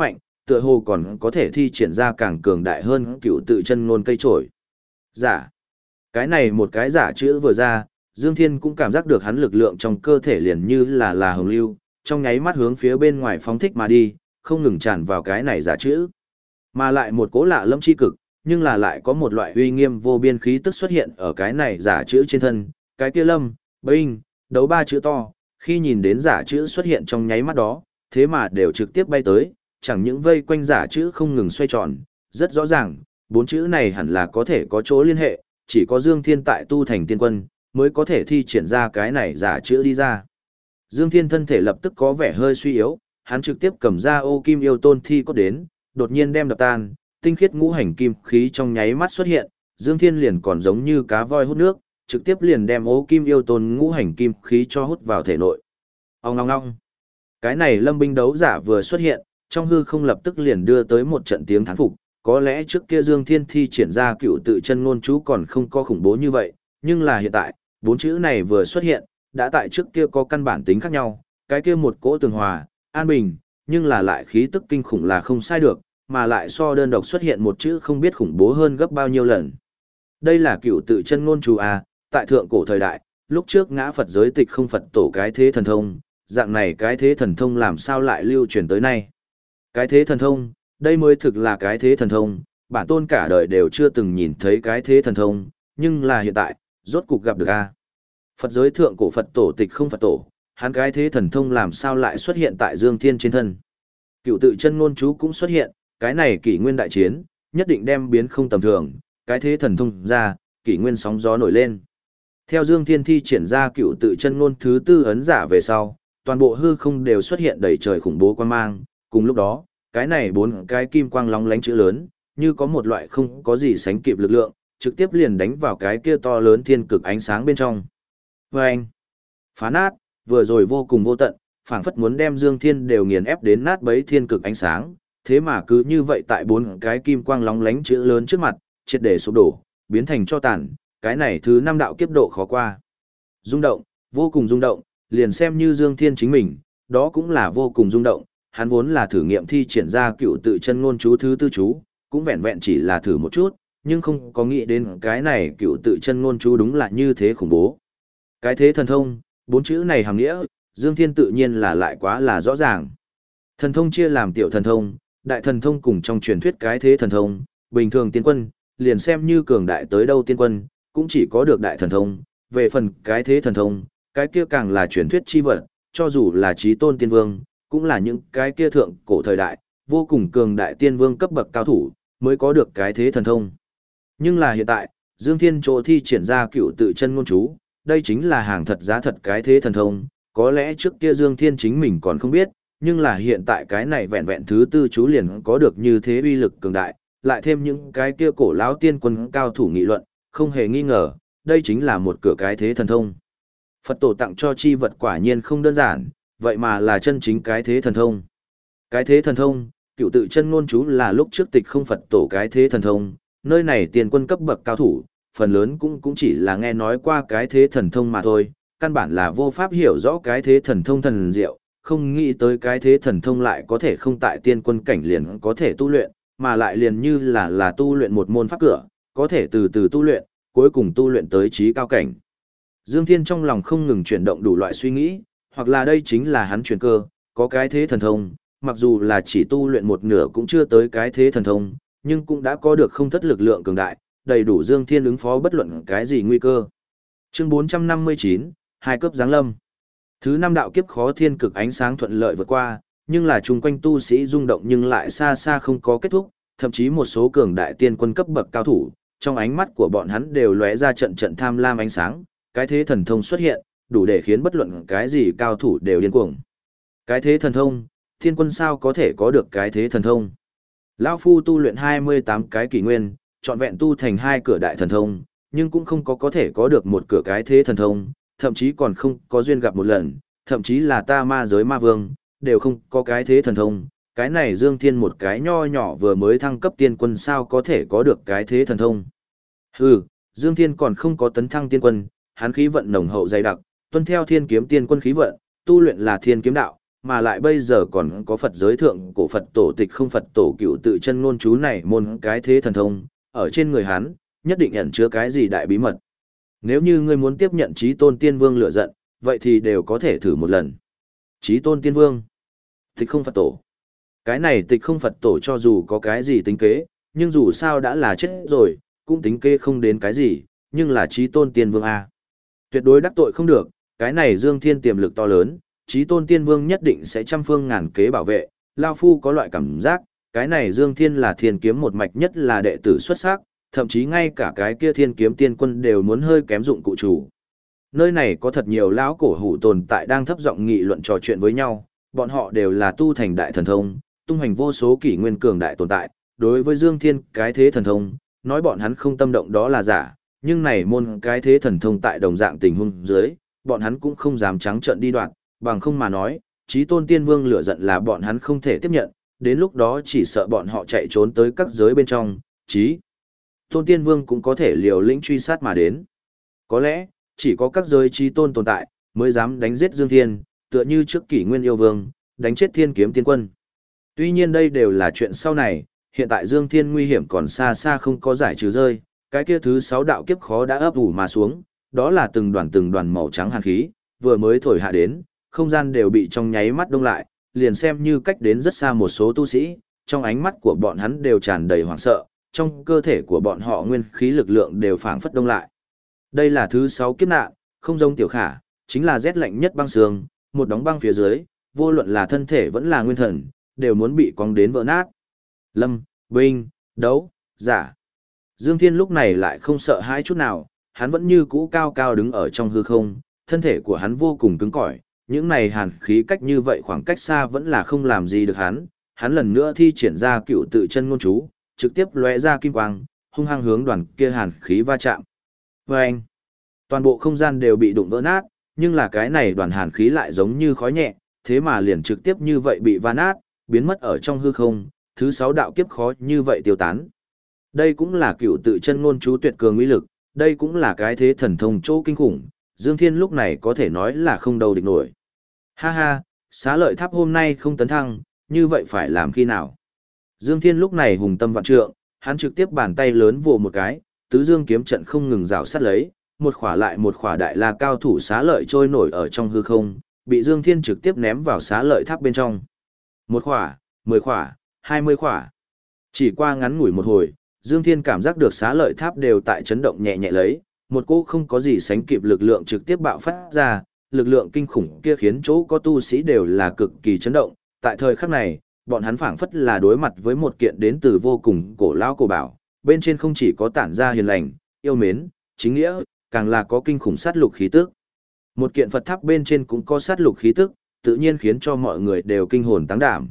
tựa hồ còn có thể thi triển ra càng cường đại hơn cựu tự chân ngôn cây trổi. Giả. Cái này một cái giả chữ vừa ra, Dương Thiên cũng cảm giác được hắn lực lượng trong cơ thể liền như là hồng lưu, trong nháy mắt hướng phía bên ngoài phóng thích mà đi, không ngừng tràn vào cái này giả chữ. Mà lại một cố lạ lâm chi cực, nhưng là lại có một loại uy nghiêm vô biên khí tức xuất hiện ở cái này giả chữ trên thân, cái kia lâm, binh, đấu ba chữ to, khi nhìn đến giả chữ xuất hiện trong nháy mắt đó, thế mà đều trực tiếp bay tới, chẳng những vây quanh giả chữ không ngừng xoay tròn, rất rõ ràng, bốn chữ này hẳn là có thể có chỗ liên hệ, chỉ có Dương Thiên tại tu thành tiên quân, mới có thể thi triển ra cái này giả chữ đi ra. Dương Thiên thân thể lập tức có vẻ hơi suy yếu, hắn trực tiếp cầm ra ô kim yêu tôn thi cốt đến, đột nhiên đem đập tan, tinh khiết ngũ hành kim khí trong nháy mắt xuất hiện, Dương Thiên liền còn giống như cá voi hút nước, trực tiếp liền đem ô kim yêu tôn ngũ hành kim khí cho hút vào thể nội. Ong ong ong. Cái này lâm binh đấu giả vừa xuất hiện, trong hư không lập tức liền đưa tới một trận tiếng thán phục, có lẽ trước kia Dương Thiên thi triển ra cựu tự chân ngôn chú còn không có khủng bố như vậy, nhưng là hiện tại, bốn chữ này vừa xuất hiện, đã tại trước kia có căn bản tính khác nhau, cái kia một cỗ tường hòa, an bình, nhưng là lại khí tức kinh khủng là không sai được, mà lại so đơn độc xuất hiện một chữ không biết khủng bố hơn gấp bao nhiêu lần. Đây là cựu tự chân ngôn chú à, tại thượng cổ thời đại, lúc trước ngã Phật giới tịch không Phật tổ cái thế thần thông, dạng này cái thế thần thông làm sao lại lưu truyền tới nay. Cái thế thần thông, đây mới thực là cái thế thần thông, bản tôn cả đời đều chưa từng nhìn thấy cái thế thần thông, nhưng là hiện tại, rốt cục gặp được a. Phật giới thượng cổ Phật tổ tịch không Phật tổ, hắn cái thế thần thông làm sao lại xuất hiện tại Dương Thiên trên thân. Cựu tự chân ngôn chú cũng xuất hiện, cái này kỷ nguyên đại chiến, nhất định đem biến không tầm thường, cái thế thần thông ra, kỷ nguyên sóng gió nổi lên. Theo Dương Thiên thi triển ra cựu tự chân ngôn thứ tư ấn giả về sau, toàn bộ hư không đều xuất hiện đầy trời khủng bố quang mang, cùng lúc đó, cái này bốn cái kim quang lóng lánh chữ lớn, như có một loại không có gì sánh kịp lực lượng, trực tiếp liền đánh vào cái kia to lớn thiên cực ánh sáng bên trong. Vâng! Phá nát, vừa rồi vô cùng vô tận, phảng phất muốn đem Dương Thiên đều nghiền ép đến nát bấy thiên cực ánh sáng, thế mà cứ như vậy tại bốn cái kim quang lóng lánh chữ lớn trước mặt, triệt để sụp đổ, biến thành cho tàn, cái này thứ năm đạo kiếp độ khó qua. Rung động, vô cùng rung động, liền xem như Dương Thiên chính mình, đó cũng là vô cùng rung động, hắn vốn là thử nghiệm thi triển ra cựu tự chân ngôn chú thứ tư chú, cũng vẹn vẹn chỉ là thử một chút, nhưng không có nghĩ đến cái này cựu tự chân ngôn chú đúng là như thế khủng bố. Cái thế thần thông, bốn chữ này hàm nghĩa, Dương Thiên tự nhiên là lại quá là rõ ràng. Thần thông chia làm tiểu thần thông, đại thần thông cùng trong truyền thuyết cái thế thần thông, bình thường tiên quân, liền xem như cường đại tới đâu tiên quân, cũng chỉ có được đại thần thông, về phần cái thế thần thông, cái kia càng là truyền thuyết chi vật, cho dù là chí tôn tiên vương, cũng là những cái kia thượng cổ thời đại, vô cùng cường đại tiên vương cấp bậc cao thủ, mới có được cái thế thần thông. Nhưng là hiện tại, Dương Thiên chỗ thi triển ra cựu tự chân ngôn chú, đây chính là hàng thật giá thật cái thế thần thông, có lẽ trước kia Dương Thiên chính mình còn không biết, nhưng là hiện tại cái này vẹn vẹn thứ tư chú liền có được như thế uy lực cường đại, lại thêm những cái kia cổ lão tiên quân cao thủ nghị luận, không hề nghi ngờ, đây chính là một cửa cái thế thần thông. Phật tổ tặng cho chi vật quả nhiên không đơn giản, vậy mà là chân chính cái thế thần thông. Cái thế thần thông, cựu tự chân ngôn chú là lúc trước tịch không Phật tổ cái thế thần thông, nơi này tiền quân cấp bậc cao thủ, phần lớn cũng chỉ là nghe nói qua cái thế thần thông mà thôi, căn bản là vô pháp hiểu rõ cái thế thần thông thần diệu, không nghĩ tới cái thế thần thông lại có thể không tại tiên quân cảnh liền có thể tu luyện, mà lại liền như là tu luyện một môn pháp cửa, có thể từ từ tu luyện, cuối cùng tu luyện tới trí cao cảnh. Dương Thiên trong lòng không ngừng chuyển động đủ loại suy nghĩ, hoặc là đây chính là hắn chuyển cơ, có cái thế thần thông, mặc dù là chỉ tu luyện một nửa cũng chưa tới cái thế thần thông, nhưng cũng đã có được không thất lực lượng cường đại, đầy đủ Dương Thiên ứng phó bất luận cái gì nguy cơ. Chương 459, hai cấp giáng lâm. Thứ năm đạo kiếp khó thiên cực ánh sáng thuận lợi vượt qua, nhưng là chung quanh tu sĩ rung động nhưng lại xa xa không có kết thúc, thậm chí một số cường đại tiên quân cấp bậc cao thủ, trong ánh mắt của bọn hắn đều lóe ra trận trận tham lam ánh sáng, cái thế thần thông xuất hiện, đủ để khiến bất luận cái gì cao thủ đều điên cuồng. Cái thế thần thông, thiên quân sao có thể có được cái thế thần thông? Lão phu tu luyện 28 cái kỷ nguyên, trọn vẹn tu thành hai cửa đại thần thông, nhưng cũng không có thể có được một cửa cái thế thần thông, thậm chí còn không có duyên gặp một lần, thậm chí là ta ma giới ma vương, đều không có cái thế thần thông. Cái này Dương Thiên một cái nho nhỏ vừa mới thăng cấp tiên quân sao có thể có được cái thế thần thông. Hừ, Dương Thiên còn không có tấn thăng tiên quân, hắn khí vận nồng hậu dày đặc, tuân theo thiên kiếm tiên quân khí vận, tu luyện là thiên kiếm đạo, mà lại bây giờ còn có Phật giới thượng cổ Phật tổ tịch không Phật tổ cựu tự chân ngôn chú này môn cái thế thần thông, ở trên người hắn, nhất định ẩn chứa cái gì đại bí mật. Nếu như ngươi muốn tiếp nhận Chí Tôn Tiên Vương lựa giận, vậy thì đều có thể thử một lần. Chí Tôn Tiên Vương, tịch không Phật tổ. Cái này tịch không Phật tổ cho dù có cái gì tính kế, nhưng dù sao đã là chết rồi, cũng tính kế không đến cái gì, nhưng là Chí Tôn Tiên Vương A. Tuyệt đối đắc tội không được, cái này Dương Thiên tiềm lực to lớn, Chí Tôn Tiên Vương nhất định sẽ trăm phương ngàn kế bảo vệ. Lao Phu có loại cảm giác, cái này Dương Thiên là thiên kiếm một mạch nhất là đệ tử xuất sắc, thậm chí ngay cả cái kia thiên kiếm tiên quân đều muốn hơi kém dụng cụ chủ. Nơi này có thật nhiều lão cổ hủ tồn tại đang thấp giọng nghị luận trò chuyện với nhau, bọn họ đều là tu thành đại thần thông, tung hành vô số kỷ nguyên cường đại tồn tại, đối với Dương Thiên cái thế thần thông, nói bọn hắn không tâm động đó là giả, nhưng này môn cái thế thần thông tại đồng dạng tình huống dưới, bọn hắn cũng không dám trắng trợn đi đoạn, bằng không mà nói, Chí Tôn Tiên Vương lửa giận là bọn hắn không thể tiếp nhận, đến lúc đó chỉ sợ bọn họ chạy trốn tới các giới bên trong, Chí Tôn Tiên Vương cũng có thể liều lĩnh truy sát mà đến. Có lẽ, chỉ có các giới Chí Tôn tồn tại, mới dám đánh giết Dương Thiên, tựa như trước kỷ nguyên yêu vương, đánh chết Thiên Kiếm Tiên Quân. Tuy nhiên đây đều là chuyện sau này, hiện tại Dương Thiên nguy hiểm còn xa xa không có giải trừ rơi, cái kia thứ 6 đạo kiếp khó đã ấp ủ mà xuống, đó là từng đoàn màu trắng hàn khí, vừa mới thổi hạ đến, không gian đều bị trong nháy mắt đông lại, liền xem như cách đến rất xa một số tu sĩ, trong ánh mắt của bọn hắn đều tràn đầy hoảng sợ, trong cơ thể của bọn họ nguyên khí lực lượng đều phảng phất đông lại. Đây là thứ 6 kiếp nạn, không giống tiểu khả, chính là rét lạnh nhất băng sương, một đóng băng phía dưới, vô luận là thân thể vẫn là nguyên thần, đều muốn bị cong đến vỡ nát. Lâm, Vinh, đấu, giả. Dương Thiên lúc này lại không sợ hãi chút nào, hắn vẫn như cũ cao cao đứng ở trong hư không, thân thể của hắn vô cùng cứng cỏi, những này hàn khí cách như vậy khoảng cách xa vẫn là không làm gì được hắn lần nữa thi triển ra cựu tự chân ngôn chú, trực tiếp lóe ra kim quang, hung hăng hướng đoàn kia hàn khí va chạm. Vâng! Toàn bộ không gian đều bị đụng vỡ nát, nhưng là cái này đoàn hàn khí lại giống như khói nhẹ, thế mà liền trực tiếp như vậy bị va nát, biến mất ở trong hư không, thứ 6 đạo kiếp khó như vậy tiêu tán. Đây cũng là cựu tự chân ngôn chú tuyệt cường uy lực, đây cũng là cái thế thần thông chỗ kinh khủng, Dương Thiên lúc này có thể nói là không đầu địch nổi. Ha ha, Xá Lợi Tháp hôm nay không tấn thăng, như vậy phải làm khi nào? Dương Thiên lúc này hùng tâm vạn trượng, hắn trực tiếp bàn tay lớn vồ một cái, tứ dương kiếm trận không ngừng rào sát lấy, một khỏa lại một khỏa đại la cao thủ Xá Lợi trôi nổi ở trong hư không, bị Dương Thiên trực tiếp ném vào Xá Lợi Tháp bên trong. Một khỏa, 10 khỏa, 20 khỏa. Chỉ qua ngắn ngủi một hồi, Dương Thiên cảm giác được Xá Lợi Tháp đều tại chấn động nhẹ nhẹ lấy, một cỗ không có gì sánh kịp lực lượng trực tiếp bạo phát ra, lực lượng kinh khủng kia khiến chỗ có tu sĩ đều là cực kỳ chấn động, tại thời khắc này, bọn hắn phảng phất là đối mặt với một kiện đến từ vô cùng cổ lão cổ bảo, bên trên không chỉ có tản ra hiền lành, yêu mến, chính nghĩa, càng là có kinh khủng sát lục khí tức. Một kiện Phật tháp bên trên cũng có sát lục khí tức, tự nhiên khiến cho mọi người đều kinh hồn táng đảm.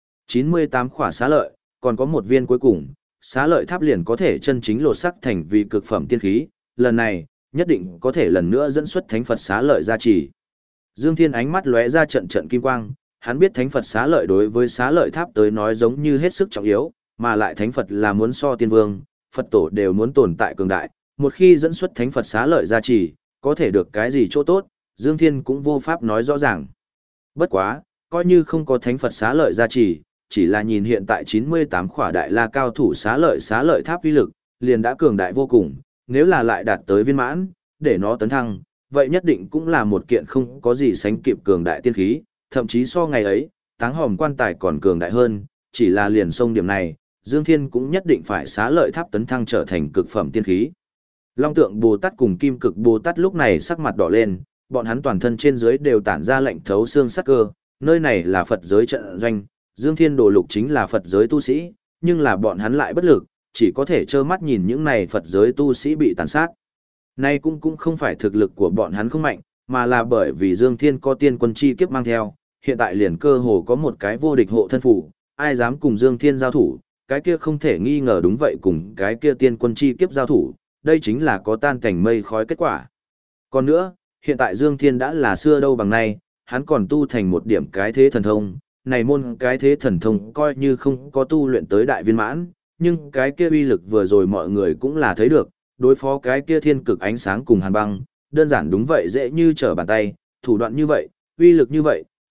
98 khỏa xá lợi, còn có một viên cuối cùng, xá lợi tháp liền có thể chân chính lột sắc thành vì cực phẩm tiên khí, lần này, nhất định có thể lần nữa dẫn xuất thánh Phật xá lợi gia trì. Dương Thiên ánh mắt lóe ra trận trận kim quang, hắn biết thánh Phật xá lợi đối với xá lợi tháp tới nói giống như hết sức trọng yếu, mà lại thánh Phật là muốn so tiên vương, Phật tổ đều muốn tồn tại cường đại, một khi dẫn xuất thánh Phật xá lợi gia trì, có thể được cái gì chỗ tốt, Dương Thiên cũng vô pháp nói rõ ràng. Bất quá, coi như không có thánh Phật xá lợi gia trì, chỉ là nhìn hiện tại 98 khỏa đại la cao thủ xá lợi tháp uy lực, liền đã cường đại vô cùng, nếu là lại đạt tới viên mãn, để nó tấn thăng, vậy nhất định cũng là một kiện không có gì sánh kịp cường đại tiên khí, thậm chí so ngày ấy, táng hòm quan tài còn cường đại hơn, chỉ là liền sông điểm này, Dương Thiên cũng nhất định phải xá lợi tháp tấn thăng trở thành cực phẩm tiên khí. Long tượng Bồ Tát cùng Kim Cực Bồ Tát lúc này sắc mặt đỏ lên, bọn hắn toàn thân trên dưới đều tản ra lạnh thấu xương sắc cơ, nơi này là Phật giới trận doanh, Dương Thiên Đồ Lục chính là Phật giới tu sĩ, nhưng là bọn hắn lại bất lực, chỉ có thể trơ mắt nhìn những này Phật giới tu sĩ bị tàn sát. Nay cũng không phải thực lực của bọn hắn không mạnh, mà là bởi vì Dương Thiên có tiên quân chi kiếp mang theo, hiện tại liền cơ hồ có một cái vô địch hộ thân phủ, ai dám cùng Dương Thiên giao thủ, cái kia không thể nghi ngờ đúng vậy cùng cái kia tiên quân chi kiếp giao thủ, đây chính là có tan cảnh mây khói kết quả. Còn nữa, hiện tại Dương Thiên đã là xưa đâu bằng nay, hắn còn tu thành một điểm cái thế thần thông, này môn cái thế thần thông coi như không có tu luyện tới đại viên mãn, nhưng cái kia uy lực vừa rồi mọi người cũng là thấy được, đối phó cái kia thiên cực ánh sáng cùng hàn băng, đơn giản đúng vậy dễ như trở bàn tay, thủ đoạn như vậy, uy lực như vậy,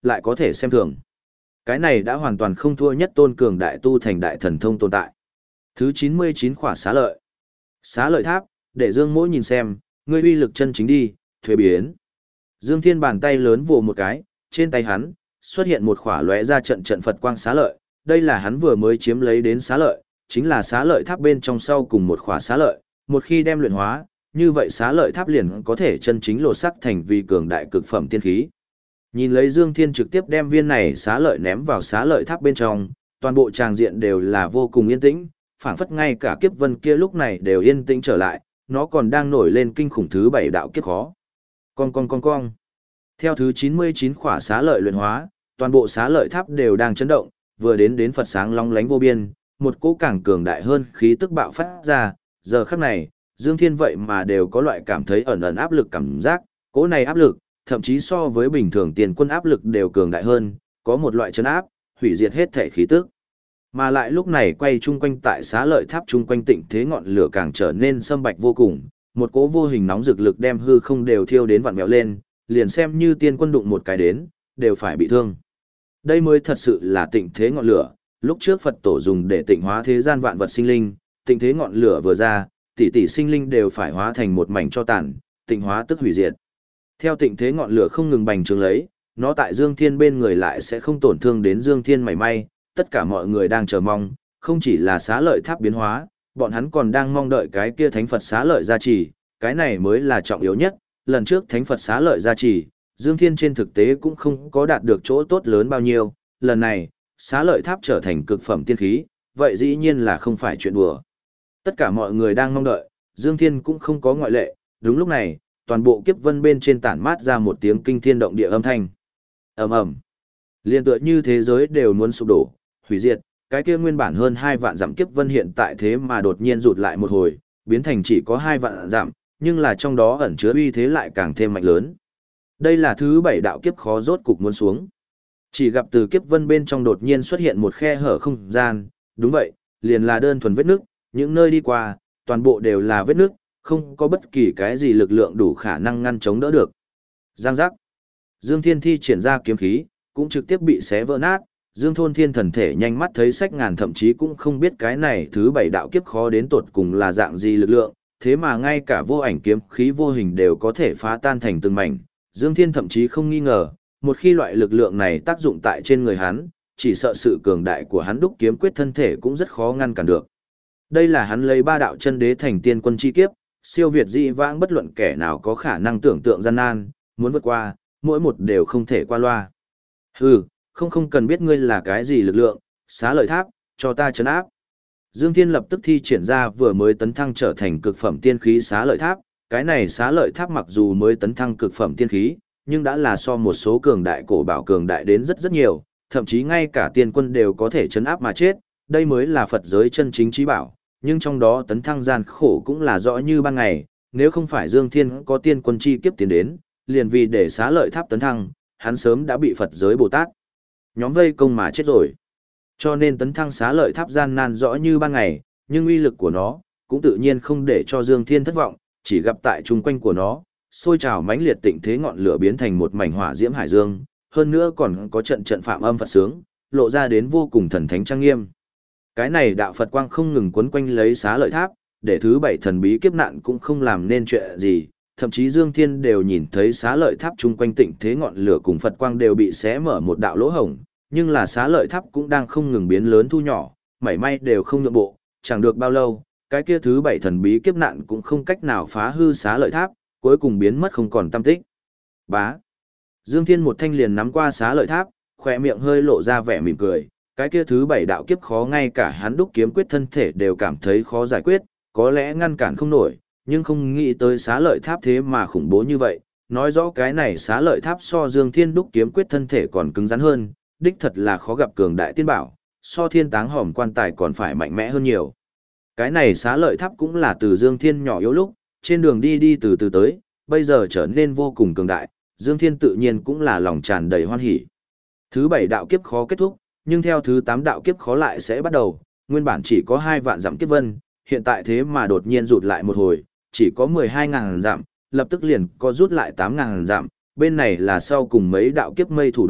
lại có thể xem thường. Cái này đã hoàn toàn không thua nhất tôn cường đại tu thành đại thần thông tồn tại. Thứ 99 khỏa xá lợi. Xá lợi tháp, để Dương Mỗ nhìn xem, ngươi uy lực chân chính đi, thuế biến. Dương Thiên bàn tay lớn vồ một cái, trên tay hắn xuất hiện một khỏa lóe ra trận trận Phật quang xá lợi, đây là hắn vừa mới chiếm lấy đến xá lợi, chính là xá lợi tháp bên trong sau cùng một khỏa xá lợi, một khi đem luyện hóa, như vậy xá lợi tháp liền có thể chân chính lột sắc thành vì cường đại cực phẩm tiên khí. Nhìn lấy Dương Thiên trực tiếp đem viên này xá lợi ném vào xá lợi tháp bên trong, toàn bộ tràng diện đều là vô cùng yên tĩnh, phảng phất ngay cả kiếp vân kia lúc này đều yên tĩnh trở lại, nó còn đang nổi lên kinh khủng thứ 7 đạo kiếp khó. Con. Theo thứ 99 khỏa xá lợi luyện hóa, toàn bộ xá lợi tháp đều đang chấn động, vừa đến Phật sáng long lánh vô biên, một cỗ càng cường đại hơn khí tức bạo phát ra, giờ khắc này, Dương Thiên vậy mà đều có loại cảm thấy ẩn ẩn áp lực cảm giác, cỗ này áp lực, thậm chí so với bình thường tiền quân áp lực đều cường đại hơn, có một loại chấn áp, hủy diệt hết thể khí tức. Mà lại lúc này quay chung quanh tại xá lợi tháp chung quanh tịnh thế ngọn lửa càng trở nên sâm bạch vô cùng, một cỗ vô hình nóng rực lực đem hư không đều thiêu đến vặn vẹo lên, liền xem như tiên quân đụng một cái đến, đều phải bị thương. Đây mới thật sự là tịnh thế ngọn lửa, lúc trước Phật tổ dùng để tịnh hóa thế gian vạn vật sinh linh, tịnh thế ngọn lửa vừa ra, tỷ tỷ sinh linh đều phải hóa thành một mảnh cho tàn, tịnh hóa tức hủy diệt. Theo tịnh thế ngọn lửa không ngừng bành trướng lấy, nó tại Dương Thiên bên người lại sẽ không tổn thương đến Dương Thiên mảy may, tất cả mọi người đang chờ mong, không chỉ là xá lợi tháp biến hóa, bọn hắn còn đang mong đợi cái kia thánh Phật xá lợi gia trì, cái này mới là trọng yếu nhất, lần trước thánh Phật xá lợi gia trì, Dương Thiên trên thực tế cũng không có đạt được chỗ tốt lớn bao nhiêu, lần này, xá lợi tháp trở thành cực phẩm tiên khí, vậy dĩ nhiên là không phải chuyện đùa. Tất cả mọi người đang mong đợi, Dương Thiên cũng không có ngoại lệ, đúng lúc này, toàn bộ kiếp vân bên trên tản mát ra một tiếng kinh thiên động địa âm thanh. Ầm ầm. Liên tựa như thế giới đều muốn sụp đổ, hủy diệt, cái kia nguyên bản hơn 2 vạn dặm kiếp vân hiện tại thế mà đột nhiên rụt lại một hồi, biến thành chỉ có 2 vạn dặm, nhưng là trong đó ẩn chứa uy thế lại càng thêm mạnh lớn. Đây là thứ 7 đạo kiếp khó rốt cục muốn xuống. Chỉ gặp từ kiếp vân bên trong đột nhiên xuất hiện một khe hở không gian, đúng vậy, liền là đơn thuần vết nước, những nơi đi qua, toàn bộ đều là vết nước, không có bất kỳ cái gì lực lượng đủ khả năng ngăn chống đỡ được. Giang giác. Dương Thiên thi triển ra kiếm khí, cũng trực tiếp bị xé vỡ nát, Dương Thôn Thiên thần thể nhanh mắt thấy sách ngàn thậm chí cũng không biết cái này thứ 7 đạo kiếp khó đến tột cùng là dạng gì lực lượng, thế mà ngay cả vô ảnh kiếm khí vô hình đều có thể phá tan thành từng mảnh. Dương Thiên thậm chí không nghi ngờ, một khi loại lực lượng này tác dụng tại trên người hắn, chỉ sợ sự cường đại của hắn đúc kiếm quyết thân thể cũng rất khó ngăn cản được. Đây là hắn lấy 3 đạo chân đế thành tiên quân chi kiếp, siêu việt dị vãng bất luận kẻ nào có khả năng tưởng tượng gian nan, muốn vượt qua, mỗi một đều không thể qua loa. Hừ, không cần biết ngươi là cái gì lực lượng, xá lợi tháp, cho ta trấn áp. Dương Thiên lập tức thi triển ra vừa mới tấn thăng trở thành cực phẩm tiên khí xá lợi tháp, cái này xá lợi tháp mặc dù mới tấn thăng cực phẩm tiên khí, nhưng đã là so một số cường đại cổ bảo cường đại đến rất nhiều, thậm chí ngay cả tiên quân đều có thể trấn áp mà chết, đây mới là Phật giới chân chính trí bảo, nhưng trong đó tấn thăng gian khổ cũng là rõ như ban ngày, nếu không phải Dương Thiên có tiên quân chi kiếp tiến đến, liền vì để xá lợi tháp tấn thăng, hắn sớm đã bị Phật giới Bồ Tát nhóm vây công mà chết rồi. Cho nên tấn thăng xá lợi tháp gian nan rõ như ban ngày, nhưng uy lực của nó cũng tự nhiên không để cho Dương Thiên thất vọng, chỉ gặp tại chung quanh của nó, sôi trào mãnh liệt tịnh thế ngọn lửa biến thành một mảnh hỏa diễm hải dương, hơn nữa còn có trận trận phạm âm Phật sướng, lộ ra đến vô cùng thần thánh trang nghiêm. Cái này đạo Phật quang không ngừng quấn quanh lấy xá lợi tháp, để thứ 7 thần bí kiếp nạn cũng không làm nên chuyện gì, thậm chí Dương Thiên đều nhìn thấy xá lợi tháp chung quanh tịnh thế ngọn lửa cùng Phật quang đều bị xé mở một đạo lỗ hổng, nhưng là xá lợi tháp cũng đang không ngừng biến lớn thu nhỏ, mảy may đều không nhượng bộ, chẳng được bao lâu, cái kia thứ 7 thần bí kiếp nạn cũng không cách nào phá hư xá lợi tháp, cuối cùng biến mất không còn tăm tích. Bá. Dương Thiên một thanh liền nắm qua xá lợi tháp, khỏe miệng hơi lộ ra vẻ mỉm cười, cái kia thứ 7 đạo kiếp khó ngay cả hắn đúc kiếm quyết thân thể đều cảm thấy khó giải quyết, có lẽ ngăn cản không nổi, nhưng không nghĩ tới xá lợi tháp thế mà khủng bố như vậy, nói rõ cái này xá lợi tháp so Dương Thiên đúc kiếm quyết thân thể còn cứng rắn hơn, đích thật là khó gặp cường đại tiên bảo, so thiên táng hòm quan tài còn phải mạnh mẽ hơn nhiều. Cái này xá lợi tháp cũng là từ Dương Thiên nhỏ yếu lúc, trên đường đi từ từ tới, bây giờ trở nên vô cùng cường đại, Dương Thiên tự nhiên cũng là lòng tràn đầy hoan hỉ. Thứ 7 đạo kiếp khó kết thúc, nhưng theo thứ 8 đạo kiếp khó lại sẽ bắt đầu, nguyên bản chỉ có 2 vạn dặm kiếp vân, hiện tại thế mà đột nhiên rụt lại một hồi, chỉ có 12.000 dặm, lập tức liền có rút lại 8.000 dặm, bên này là sau cùng mấy đạo kiếp mây thủ đoạn,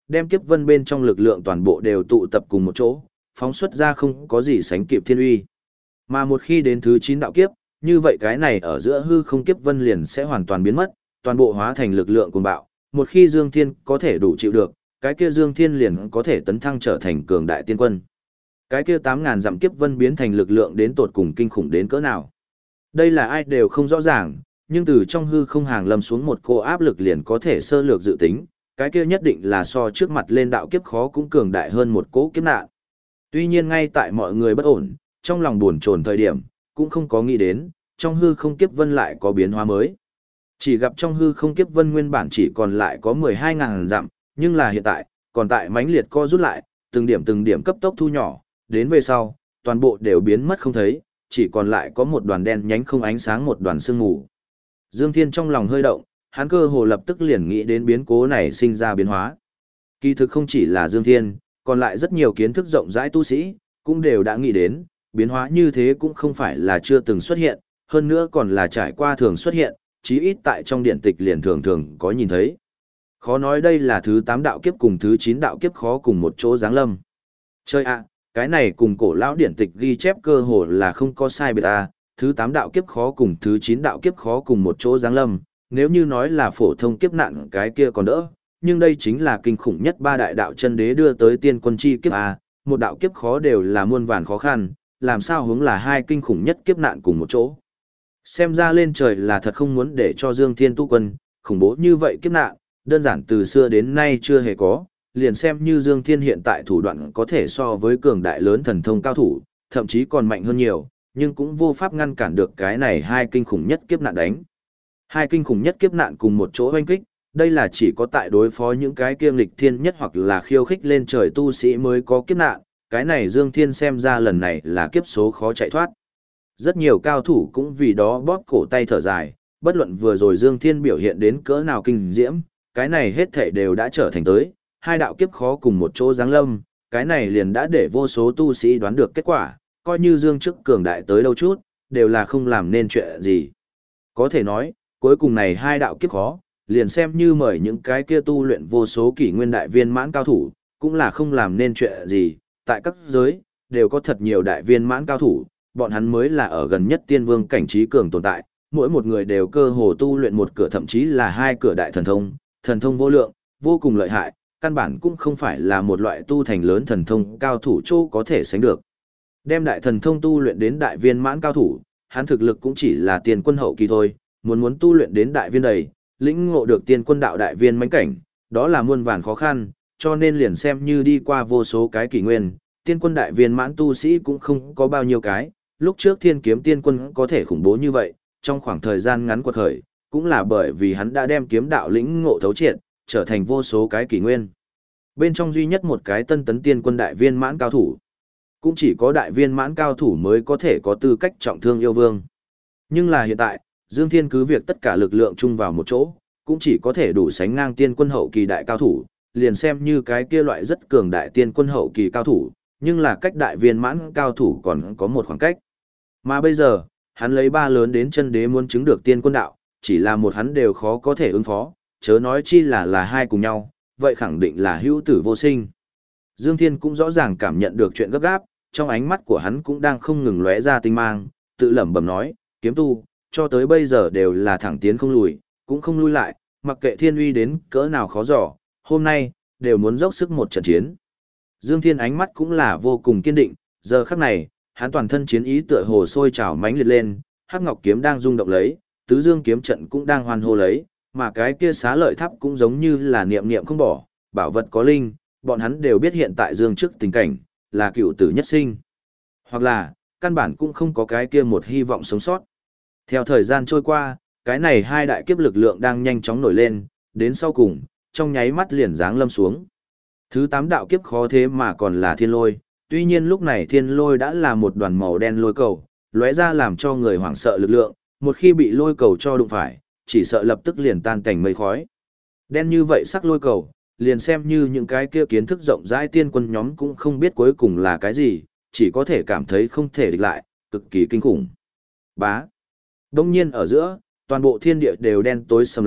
đem kiếp vân bên trong lực lượng toàn bộ đều tụ tập cùng một chỗ, phóng xuất ra không có gì sánh kịp thiên uy. Mà một khi đến thứ 9 đạo kiếp, như vậy cái này ở giữa hư không kiếp vân liền sẽ hoàn toàn biến mất, toàn bộ hóa thành lực lượng cuồng bạo. Một khi Dương Thiên có thể đủ chịu được, cái kia Dương Thiên liền có thể tấn thăng trở thành cường đại tiên quân. Cái kia 8.000 dặm kiếp vân biến thành lực lượng đến tột cùng kinh khủng đến cỡ nào. Đây là ai đều không rõ ràng, nhưng từ trong hư không hàng lâm xuống một cô áp lực liền có thể sơ lược dự tính, cái kia nhất định là so trước mặt lên đạo kiếp khó cũng cường đại hơn một cỗ kiếp nạn. Tuy nhiên ngay tại mọi người bất ổn, trong lòng buồn chồn thời điểm, cũng không có nghĩ đến, trong hư không kiếp vân lại có biến hóa mới. Chỉ gặp trong hư không kiếp vân nguyên bản chỉ còn lại có 12.000 dặm, nhưng là hiện tại, còn tại mãnh liệt co rút lại, từng điểm cấp tốc thu nhỏ, đến về sau, toàn bộ đều biến mất không thấy, chỉ còn lại có một đoàn đen nhánh không ánh sáng một đoàn sương mù. Dương Thiên trong lòng hơi động, hắn cơ hồ lập tức liền nghĩ đến biến cố này sinh ra biến hóa. Kỳ thực không chỉ là Dương Thiên, còn lại rất nhiều kiến thức rộng rãi tu sĩ, cũng đều đã nghĩ đến, biến hóa như thế cũng không phải là chưa từng xuất hiện, hơn nữa còn là trải qua thường xuất hiện, chí ít tại trong điện tịch liền thường thường có nhìn thấy. Khó nói đây là thứ 8 đạo kiếp cùng thứ 9 đạo kiếp khó cùng một chỗ giáng lâm. Chơi ạ, cái này cùng cổ lão điện tịch ghi chép cơ hồ là không có sai biệt à, thứ 8 đạo kiếp khó cùng thứ 9 đạo kiếp khó cùng một chỗ giáng lâm, nếu như nói là phổ thông kiếp nạn cái kia còn đỡ, nhưng đây chính là kinh khủng nhất 3 đại đạo chân đế đưa tới tiên quân chi kiếp à, một đạo kiếp khó đều là muôn vàn khó khăn, làm sao hướng là hai kinh khủng nhất kiếp nạn cùng một chỗ. Xem ra lên trời là thật không muốn để cho Dương Thiên tu quân, khủng bố như vậy kiếp nạn, đơn giản từ xưa đến nay chưa hề có, liền xem như Dương Thiên hiện tại thủ đoạn có thể so với cường đại lớn thần thông cao thủ, thậm chí còn mạnh hơn nhiều, nhưng cũng vô pháp ngăn cản được cái này hai kinh khủng nhất kiếp nạn đánh. Hai kinh khủng nhất kiếp nạn cùng một chỗ hoanh kích, đây là chỉ có tại đối phó những cái kiêm lịch thiên nhất hoặc là khiêu khích lên trời tu sĩ mới có kiếp nạn, cái này Dương Thiên xem ra lần này là kiếp số khó chạy thoát. Rất nhiều cao thủ cũng vì đó bóp cổ tay thở dài, bất luận vừa rồi Dương Thiên biểu hiện đến cỡ nào kinh diễm, cái này hết thảy đều đã trở thành tới, hai đạo kiếp khó cùng một chỗ giáng lâm, cái này liền đã để vô số tu sĩ đoán được kết quả, coi như Dương trước cường đại tới đâu chút, đều là không làm nên chuyện gì. Có thể nói, cuối cùng này hai đạo kiếp khó, liền xem như mời những cái kia tu luyện vô số kỷ nguyên đại viên mãn cao thủ, cũng là không làm nên chuyện gì, tại các giới, đều có thật nhiều đại viên mãn cao thủ, bọn hắn mới là ở gần nhất tiên vương cảnh trí cường tồn tại, mỗi một người đều cơ hồ tu luyện một cửa thậm chí là hai cửa đại thần thông vô lượng, vô cùng lợi hại, căn bản cũng không phải là một loại tu thành lớn thần thông cao thủ chỗ có thể sánh được. Đem đại thần thông tu luyện đến đại viên mãn cao thủ, hắn thực lực cũng chỉ là tiền quân hậu kỳ thôi, muốn tu luyện đến đại viên đầy, lĩnh ngộ được tiên quân đạo đại viên mãnh cảnh, đó là muôn vàn khó khăn, cho nên liền xem như đi qua vô số cái kỷ nguyên, tiên quân đại viên mãn tu sĩ cũng không có bao nhiêu cái, lúc trước thiên kiếm tiên quân có thể khủng bố như vậy, trong khoảng thời gian ngắn quật khởi, cũng là bởi vì hắn đã đem kiếm đạo lĩnh ngộ thấu triệt, trở thành vô số cái kỷ nguyên. Bên trong duy nhất một cái tân tấn tiên quân đại viên mãn cao thủ. Cũng chỉ có đại viên mãn cao thủ mới có thể có tư cách trọng thương yêu vương. Nhưng là hiện tại, Dương Thiên cứ việc tất cả lực lượng chung vào một chỗ, cũng chỉ có thể đủ sánh ngang tiên quân hậu kỳ đại cao thủ, liền xem như cái kia loại rất cường đại tiên quân hậu kỳ cao thủ, nhưng là cách đại viên mãn cao thủ còn có một khoảng cách. Mà bây giờ, hắn lấy ba lớn đến chân đế muốn chứng được tiên quân đạo, chỉ là một hắn đều khó có thể ứng phó, chớ nói chi là hai cùng nhau, vậy khẳng định là hữu tử vô sinh. Dương Thiên cũng rõ ràng cảm nhận được chuyện gấp gáp, trong ánh mắt của hắn cũng đang không ngừng lóe ra tinh mang, tự lẩm bẩm nói, kiếm tu, cho tới bây giờ đều là thẳng tiến không lùi, cũng không lui lại, mặc kệ thiên uy đến cỡ nào khó dò, hôm nay, đều muốn dốc sức một trận chiến. Dương Thiên ánh mắt cũng là vô cùng kiên định, giờ khắc này, hắn toàn thân chiến ý tựa hồ sôi trào mãnh liệt lên, Hắc Ngọc kiếm đang rung động lấy, Tứ Dương kiếm trận cũng đang hoan hô lấy, mà cái kia Xá Lợi Tháp cũng giống như là niệm niệm không bỏ, bảo vật có linh, bọn hắn đều biết hiện tại Dương trước tình cảnh, là cựu tử nhất sinh. Hoặc là, căn bản cũng không có cái kia một hy vọng sống sót. Theo thời gian trôi qua, cái này hai đại kiếp lực lượng đang nhanh chóng nổi lên, đến sau cùng, trong nháy mắt liền giáng lâm xuống. Thứ 8 đạo kiếp khó thế mà còn là thiên lôi, tuy nhiên lúc này thiên lôi đã là một đoàn màu đen lôi cầu, lóe ra làm cho người hoảng sợ lực lượng, một khi bị lôi cầu cho đụng phải, chỉ sợ lập tức liền tan thành mây khói. Đen như vậy sắc lôi cầu, liền xem như những cái kia kiến thức rộng rãi tiên quân nhóm cũng không biết cuối cùng là cái gì, chỉ có thể cảm thấy không thể địch lại, cực kỳ kinh khủng. Bá. Đông nhiên ở giữa, toàn bộ thiên địa đều đen tối sầm lại,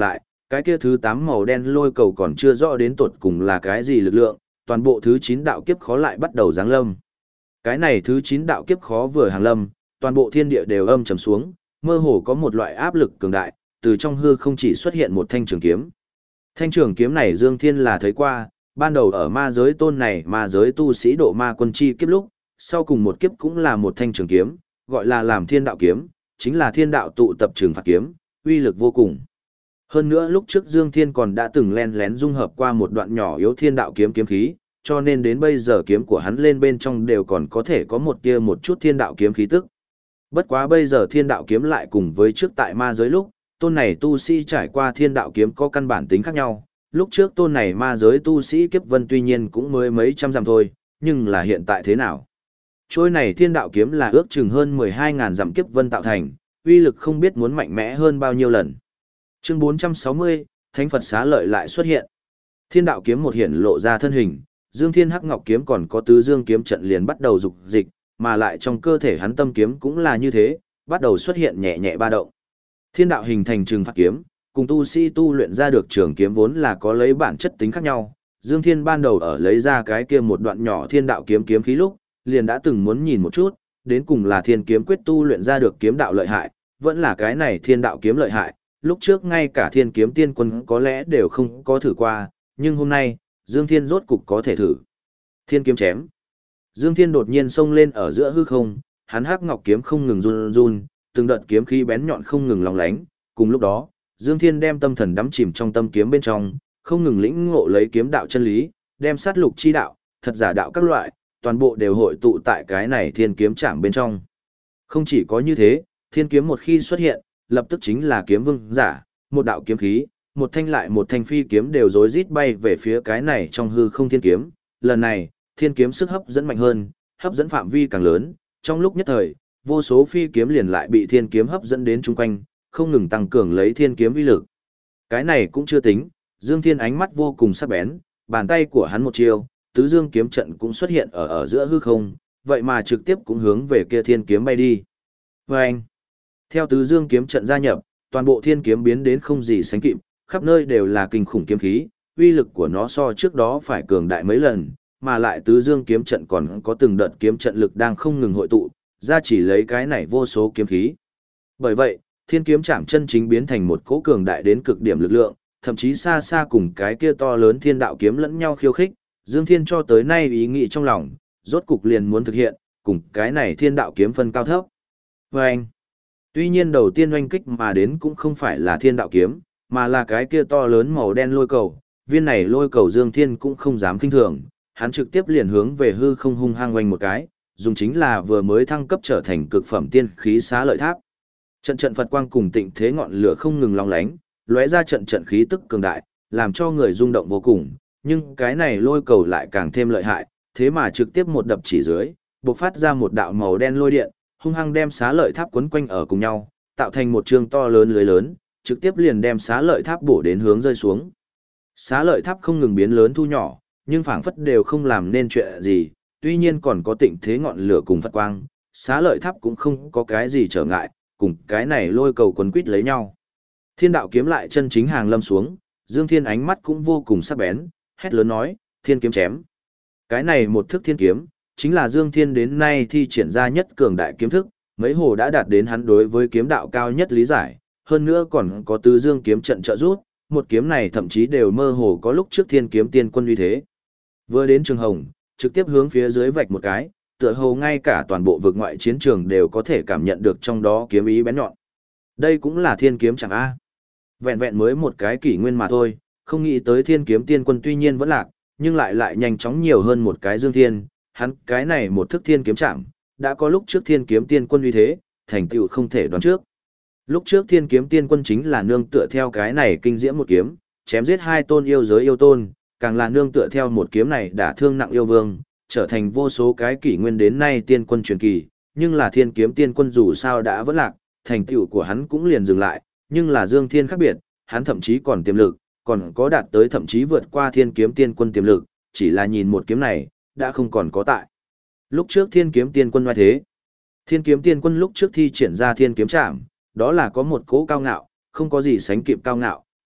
Cái kia thứ 8 màu đen lôi cầu còn chưa rõ đến tột cùng là cái gì lực lượng, toàn bộ thứ 9 đạo kiếp khó lại bắt đầu giáng lâm. Cái này thứ 9 đạo kiếp khó vừa hàng lâm, toàn bộ thiên địa đều âm trầm xuống, mơ hồ có một loại áp lực cường đại, từ trong hư không chỉ xuất hiện một thanh trường kiếm. Thanh trường kiếm này Dương Thiên là thấy qua, ban đầu ở ma giới tôn này ma giới tu sĩ độ ma quân chi kiếp lúc, sau cùng một kiếp cũng là một thanh trường kiếm, gọi là làm thiên đạo kiếm, chính là thiên đạo tụ tập trường phạt kiếm, uy lực vô cùng. Hơn nữa lúc trước Dương Thiên còn đã từng len lén dung hợp qua một đoạn nhỏ yếu thiên đạo kiếm kiếm khí, cho nên đến bây giờ kiếm của hắn lên bên trong đều còn có thể có một tia một chút thiên đạo kiếm khí tức. Bất quá bây giờ thiên đạo kiếm lại cùng với trước tại ma giới lúc, tôn này tu sĩ trải qua thiên đạo kiếm có căn bản tính khác nhau. Lúc trước tôn này ma giới tu sĩ kiếp vân tuy nhiên cũng mới mấy trăm dặm thôi, nhưng là hiện tại thế nào? Trôi này thiên đạo kiếm là ước chừng hơn 12.000 dặm kiếp vân tạo thành, uy lực không biết muốn mạnh mẽ hơn bao nhiêu lần. Chương 460, Thánh Phật xá lợi lại xuất hiện. Thiên đạo kiếm một hiện lộ ra thân hình, Dương Thiên Hắc Ngọc kiếm còn có tứ dương kiếm trận liền bắt đầu dục dịch, mà lại trong cơ thể hắn tâm kiếm cũng là như thế, bắt đầu xuất hiện nhẹ nhẹ ba động. Thiên đạo hình thành trường phạt kiếm, cùng tu sĩ tu luyện ra được trường kiếm vốn là có lấy bản chất tính khác nhau. Dương Thiên ban đầu ở lấy ra cái kia một đoạn nhỏ thiên đạo kiếm kiếm khí lúc, liền đã từng muốn nhìn một chút, đến cùng là thiên kiếm quyết tu luyện ra được kiếm đạo lợi hại, vẫn là cái này thiên đạo kiếm lợi hại. Lúc trước ngay cả thiên kiếm tiên quân có lẽ đều không có thử qua, nhưng hôm nay, Dương Thiên rốt cục có thể thử. Thiên kiếm chém. Dương Thiên đột nhiên xông lên ở giữa hư không, hắn hắc ngọc kiếm không ngừng run run, từng đợt kiếm khí bén nhọn không ngừng lóng lánh. Cùng lúc đó, Dương Thiên đem tâm thần đắm chìm trong tâm kiếm bên trong, không ngừng lĩnh ngộ lấy kiếm đạo chân lý, đem sát lục chi đạo, thật giả đạo các loại, toàn bộ đều hội tụ tại cái này thiên kiếm trảm bên trong. Không chỉ có như thế, thiên kiếm một khi xuất hiện, lập tức chính là kiếm vương giả, một đạo kiếm khí, một thanh lại một thanh phi kiếm đều rối rít bay về phía cái này trong hư không thiên kiếm. Lần này, thiên kiếm sức hấp dẫn mạnh hơn, hấp dẫn phạm vi càng lớn, trong lúc nhất thời, vô số phi kiếm liền lại bị thiên kiếm hấp dẫn đến chung quanh, không ngừng tăng cường lấy thiên kiếm uy lực. Cái này cũng chưa tính, Dương Thiên ánh mắt vô cùng sắc bén, bàn tay của hắn một chiêu, tứ dương kiếm trận cũng xuất hiện ở giữa hư không, vậy mà trực tiếp cũng hướng về kia thiên kiếm bay đi. Vâng! Theo tứ dương kiếm trận gia nhập, toàn bộ thiên kiếm biến đến không gì sánh kịp, khắp nơi đều là kinh khủng kiếm khí, uy lực của nó so trước đó phải cường đại mấy lần, mà lại tứ dương kiếm trận còn có từng đợt kiếm trận lực đang không ngừng hội tụ, ra chỉ lấy cái này vô số kiếm khí. Bởi vậy, thiên kiếm chạm chân chính biến thành một cỗ cường đại đến cực điểm lực lượng, thậm chí xa xa cùng cái kia to lớn thiên đạo kiếm lẫn nhau khiêu khích, Dương Thiên cho tới nay ý nghĩ trong lòng, rốt cục liền muốn thực hiện, cùng cái này thiên đạo kiếm phân cao thấp. Vâng! Tuy nhiên đầu tiên oanh kích mà đến cũng không phải là thiên đạo kiếm, mà là cái kia to lớn màu đen lôi cầu, viên này lôi cầu Dương Thiên cũng không dám kinh thường, hắn trực tiếp liền hướng về hư không hung hăng oanh một cái, dùng chính là vừa mới thăng cấp trở thành cực phẩm tiên khí xá lợi tháp. Trận trận Phật quang cùng tịnh thế ngọn lửa không ngừng long lánh, lóe ra trận trận khí tức cường đại, làm cho người rung động vô cùng, nhưng cái này lôi cầu lại càng thêm lợi hại, thế mà trực tiếp một đập chỉ dưới, bộc phát ra một đạo màu đen lôi điện, hung hăng đem xá lợi tháp quấn quanh ở cùng nhau, tạo thành một trường to lớn lưới lớn, trực tiếp liền đem xá lợi tháp bổ đến hướng rơi xuống. Xá lợi tháp không ngừng biến lớn thu nhỏ, nhưng phảng phất đều không làm nên chuyện gì, tuy nhiên còn có tịnh thế ngọn lửa cùng Phật quang, xá lợi tháp cũng không có cái gì trở ngại, cùng cái này lôi cầu quấn quýt lấy nhau. Thiên đạo kiếm lại chân chính hàng lâm xuống, Dương Thiên ánh mắt cũng vô cùng sắc bén, hét lớn nói, thiên kiếm chém. Cái này một thức thiên kiếm, chính là Dương Thiên đến nay thi triển ra nhất cường đại kiếm thức, mấy hồ đã đạt đến hắn đối với kiếm đạo cao nhất lý giải, hơn nữa còn có tứ dương kiếm trận trợ giúp, một kiếm này thậm chí đều mơ hồ có lúc trước thiên kiếm tiên quân uy thế. Vừa đến trường hồng, trực tiếp hướng phía dưới vạch một cái, tựa hồ ngay cả toàn bộ vực ngoại chiến trường đều có thể cảm nhận được trong đó kiếm ý bén nhọn. Đây cũng là thiên kiếm chẳng a. Vẹn vẹn mới một cái kỷ nguyên mà thôi, không nghĩ tới thiên kiếm tiên quân tuy nhiên vẫn lạc, nhưng lại nhanh chóng nhiều hơn một cái Dương Thiên, hắn cái này một thức thiên kiếm chạm, đã có lúc trước thiên kiếm tiên quân uy thế, thành tựu không thể đoán trước. Lúc trước thiên kiếm tiên quân chính là nương tựa theo cái này kinh diễm một kiếm, chém giết hai tôn yêu giới yêu tôn, càng là nương tựa theo một kiếm này đả thương nặng yêu vương, trở thành vô số cái kỷ nguyên đến nay tiên quân truyền kỳ, nhưng là thiên kiếm tiên quân dù sao đã vẫn lạc, thành tựu của hắn cũng liền dừng lại, nhưng là Dương Thiên khác biệt, hắn thậm chí còn tiềm lực, còn có đạt tới thậm chí vượt qua thiên kiếm tiên quân tiềm lực, chỉ là nhìn một kiếm này, đã không còn có tại. Lúc trước thiên kiếm tiên quân oai thế, thiên kiếm tiên quân lúc trước thi triển ra thiên kiếm trảm, đó là có một cỗ cao ngạo, không có gì sánh kịp cao ngạo,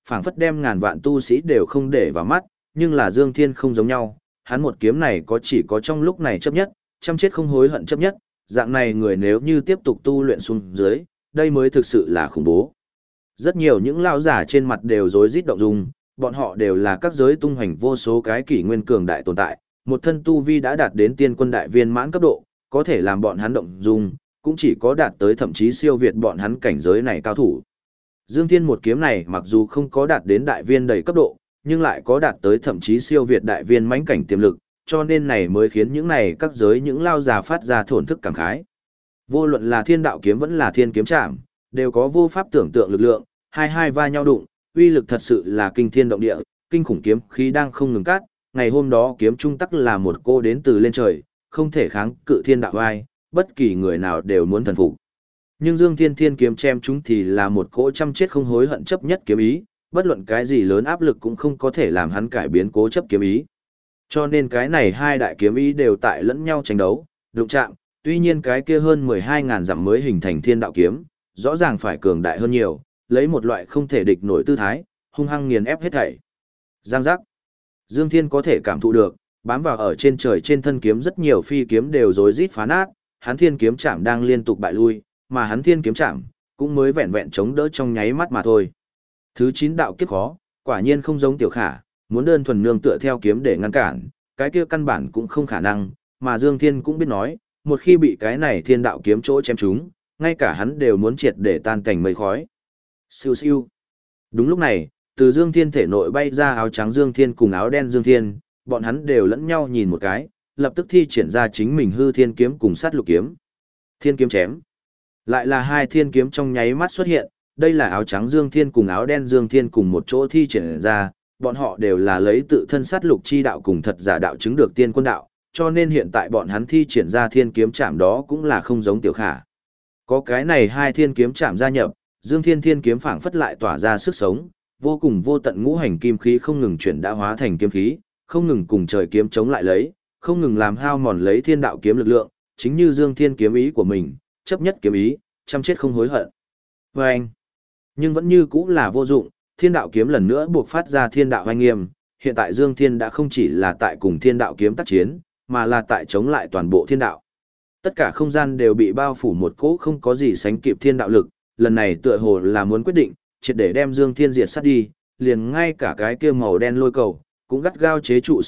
Phảng phất đem ngàn vạn tu sĩ đều không để vào mắt, nhưng là Dương Thiên không giống nhau, hắn một kiếm này chỉ có trong lúc này chấp nhất, chăm chết không hối hận chấp nhất, dạng này người nếu như tiếp tục tu luyện xuống dưới, đây mới thực sự là khủng bố. Rất nhiều những lão giả trên mặt đều rối rít động dung, bọn họ đều là các giới tung hoành vô số cái kỷ nguyên cường đại tồn tại, một thân tu vi đã đạt đến tiên quân đại viên mãn cấp độ, có thể làm bọn hắn động dung, cũng chỉ có đạt tới thậm chí siêu việt bọn hắn cảnh giới này cao thủ. Dương Thiên một kiếm này mặc dù không có đạt đến đại viên đầy cấp độ, nhưng lại có đạt tới thậm chí siêu việt đại viên mãnh cảnh tiềm lực, cho nên này mới khiến những này các giới những lao già phát ra thổn thức cảm khái. Vô luận là thiên đạo kiếm vẫn là thiên kiếm trảm, đều có vô pháp tưởng tượng lực lượng, hai va nhau đụng, uy lực thật sự là kinh thiên động địa, kinh khủng kiếm khí đang không ngừng cắt, ngày hôm đó kiếm trung tắc là một cô đến từ lên trời, không thể kháng cự thiên đạo vai, bất kỳ người nào đều muốn thần phục. Nhưng Dương Thiên thiên kiếm chém chúng thì là một cỗ chăm chết không hối hận chấp nhất kiếm ý, bất luận cái gì lớn áp lực cũng không có thể làm hắn cải biến cố chấp kiếm ý. Cho nên cái này hai đại kiếm ý đều tại lẫn nhau tranh đấu, đụng chạm, tuy nhiên cái kia hơn 12.000 dặm mới hình thành thiên đạo kiếm, rõ ràng phải cường đại hơn nhiều, lấy một loại không thể địch nổi tư thái, hung hăng nghiền ép hết thảy. Giang giác. Dương Thiên có thể cảm thụ được, bám vào ở trên trời trên thân kiếm rất nhiều phi kiếm đều rối rít phá nát, hắn thiên kiếm chạm đang liên tục bại lui, mà hắn thiên kiếm chạm cũng mới vẹn vẹn chống đỡ trong nháy mắt mà thôi. Thứ 9 đạo kiếp khó, quả nhiên không giống Tiểu Khả, muốn đơn thuần nương tựa theo kiếm để ngăn cản, cái kia căn bản cũng không khả năng, mà Dương Thiên cũng biết nói, một khi bị cái này thiên đạo kiếm chỗ chém trúng, ngay cả hắn đều muốn triệt để tan cảnh mây khói. Siêu siêu. Đúng lúc này, từ Dương Thiên thể nội bay ra áo trắng Dương Thiên cùng áo đen Dương Thiên, bọn hắn đều lẫn nhau nhìn một cái, lập tức thi triển ra chính mình hư thiên kiếm cùng sát lục kiếm. Thiên kiếm chém. Lại là hai thiên kiếm trong nháy mắt xuất hiện, đây là áo trắng Dương Thiên cùng áo đen Dương Thiên cùng một chỗ thi triển ra, bọn họ đều là lấy tự thân sát lục chi đạo cùng thật giả đạo chứng được tiên quân đạo, cho nên hiện tại bọn hắn thi triển ra thiên kiếm chạm đó cũng là không giống Tiểu Khả. Có cái này hai thiên kiếm chạm gia nhập, Dương Thiên thiên kiếm phảng phất lại tỏa ra sức sống, vô cùng vô tận ngũ hành kim khí không ngừng chuyển đã hóa thành kiếm khí, không ngừng cùng trời kiếm chống lại lấy, không ngừng làm hao mòn lấy thiên đạo kiếm lực lượng, chính như Dương Thiên kiếm ý của mình, chấp nhất kiếm ý, chăm chết không hối hận. Và anh, nhưng vẫn như cũ là vô dụng, thiên đạo kiếm lần nữa buộc phát ra thiên đạo hoành nghiêm, hiện tại Dương Thiên đã không chỉ là tại cùng thiên đạo kiếm tác chiến, mà là tại chống lại toàn bộ thiên đạo. Tất cả không gian đều bị bao phủ một cỗ không có gì sánh kịp thiên đạo lực, lần này tựa hồ là muốn quyết định, triệt để đem Dương Thiên diệt sát đi, liền ngay cả cái kia màu đen lôi cầu, cũng gắt gao chế trụ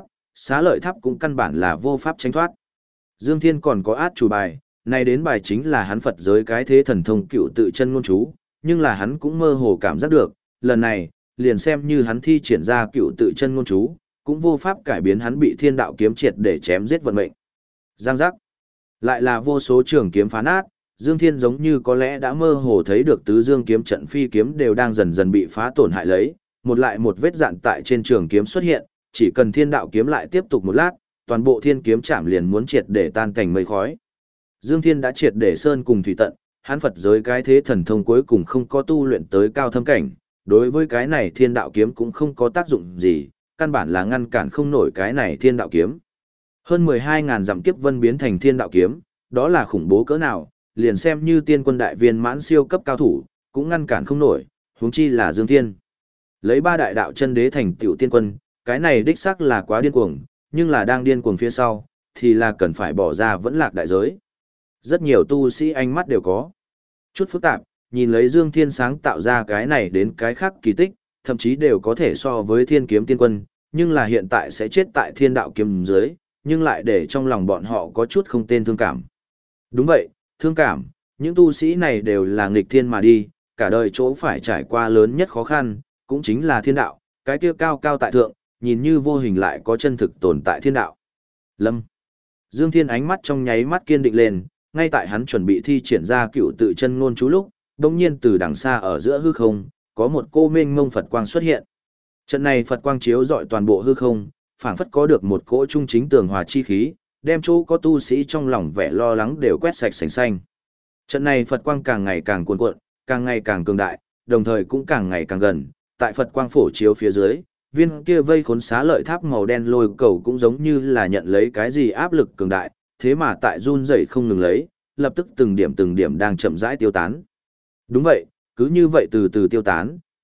xá lợi tháp cũng căn bản là vô pháp tránh thoát. Dương Thiên còn có át chủ bài, này đến bài chính là hắn Phật giới cái thế thần thông cựu tự chân ngôn chú, nhưng là hắn cũng mơ hồ cảm giác được, lần này, liền xem như hắn thi triển ra cựu tự chân ngôn chú, cũng vô pháp cải biến hắn bị thiên đạo kiếm triệt để chém giết vận mệnh. Giang giác. Lại là vô số trường kiếm phá nát, Dương Thiên giống như có lẽ đã mơ hồ thấy được tứ dương kiếm trận phi kiếm đều đang dần dần bị phá tổn hại lấy, một lại một vết dạn tại trên trường kiếm xuất hiện, chỉ cần thiên đạo kiếm lại tiếp tục một lát, toàn bộ thiên kiếm chạm liền muốn triệt để tan thành mây khói. Dương Thiên đã triệt để sơn cùng thủy tận, hắn Phật giới cái thế thần thông cuối cùng không có tu luyện tới cao thâm cảnh, đối với cái này thiên đạo kiếm cũng không có tác dụng gì, căn bản là ngăn cản không nổi cái này thiên đạo kiếm. Hơn 12.000 dặm kiếp vân biến thành thiên đạo kiếm, đó là khủng bố cỡ nào, liền xem như tiên quân đại viên mãn siêu cấp cao thủ, cũng ngăn cản không nổi, huống chi là Dương Thiên. Lấy ba đại đạo chân đế thành tiểu tiên quân, cái này đích xác là quá điên cuồng, nhưng là đang điên cuồng phía sau, thì là cần phải bỏ ra vẫn lạc đại giới. Rất nhiều tu sĩ ánh mắt đều có chút phức tạp, nhìn lấy Dương Thiên sáng tạo ra cái này đến cái khác kỳ tích, thậm chí đều có thể so với thiên kiếm tiên quân, nhưng là hiện tại sẽ chết tại thiên đạo kiếm dưới, nhưng lại để trong lòng bọn họ có chút không tên thương cảm. Đúng vậy, thương cảm, những tu sĩ này đều là nghịch thiên mà đi, cả đời chỗ phải trải qua lớn nhất khó khăn, cũng chính là thiên đạo, cái kia cao cao tại thượng, nhìn như vô hình lại có chân thực tồn tại thiên đạo. Lâm. Dương Thiên ánh mắt trong nháy mắt kiên định lên, ngay tại hắn chuẩn bị thi triển ra cựu tự chân ngôn chú lúc, đột nhiên từ đằng xa ở giữa hư không, có một cô mênh mông Phật quang xuất hiện. Trận này Phật quang chiếu rọi toàn bộ hư không, phảng phất có được một cỗ trung chính tường hòa chi khí, đem chỗ có tu sĩ trong lòng vẻ lo lắng đều quét sạch sành xanh. Trận này Phật quang càng ngày càng cuồn cuộn, càng ngày càng cường đại, đồng thời cũng càng ngày càng gần, tại Phật quang phổ chiếu phía dưới, viên kia vây khốn xá lợi tháp màu đen lôi cầu cũng giống như là nhận lấy cái gì áp lực cường đại, thế mà tại run rẩy không ngừng lấy, lập tức từng điểm đang chậm rãi tiêu tán. Đúng vậy, cứ như vậy từ từ tiêu tán,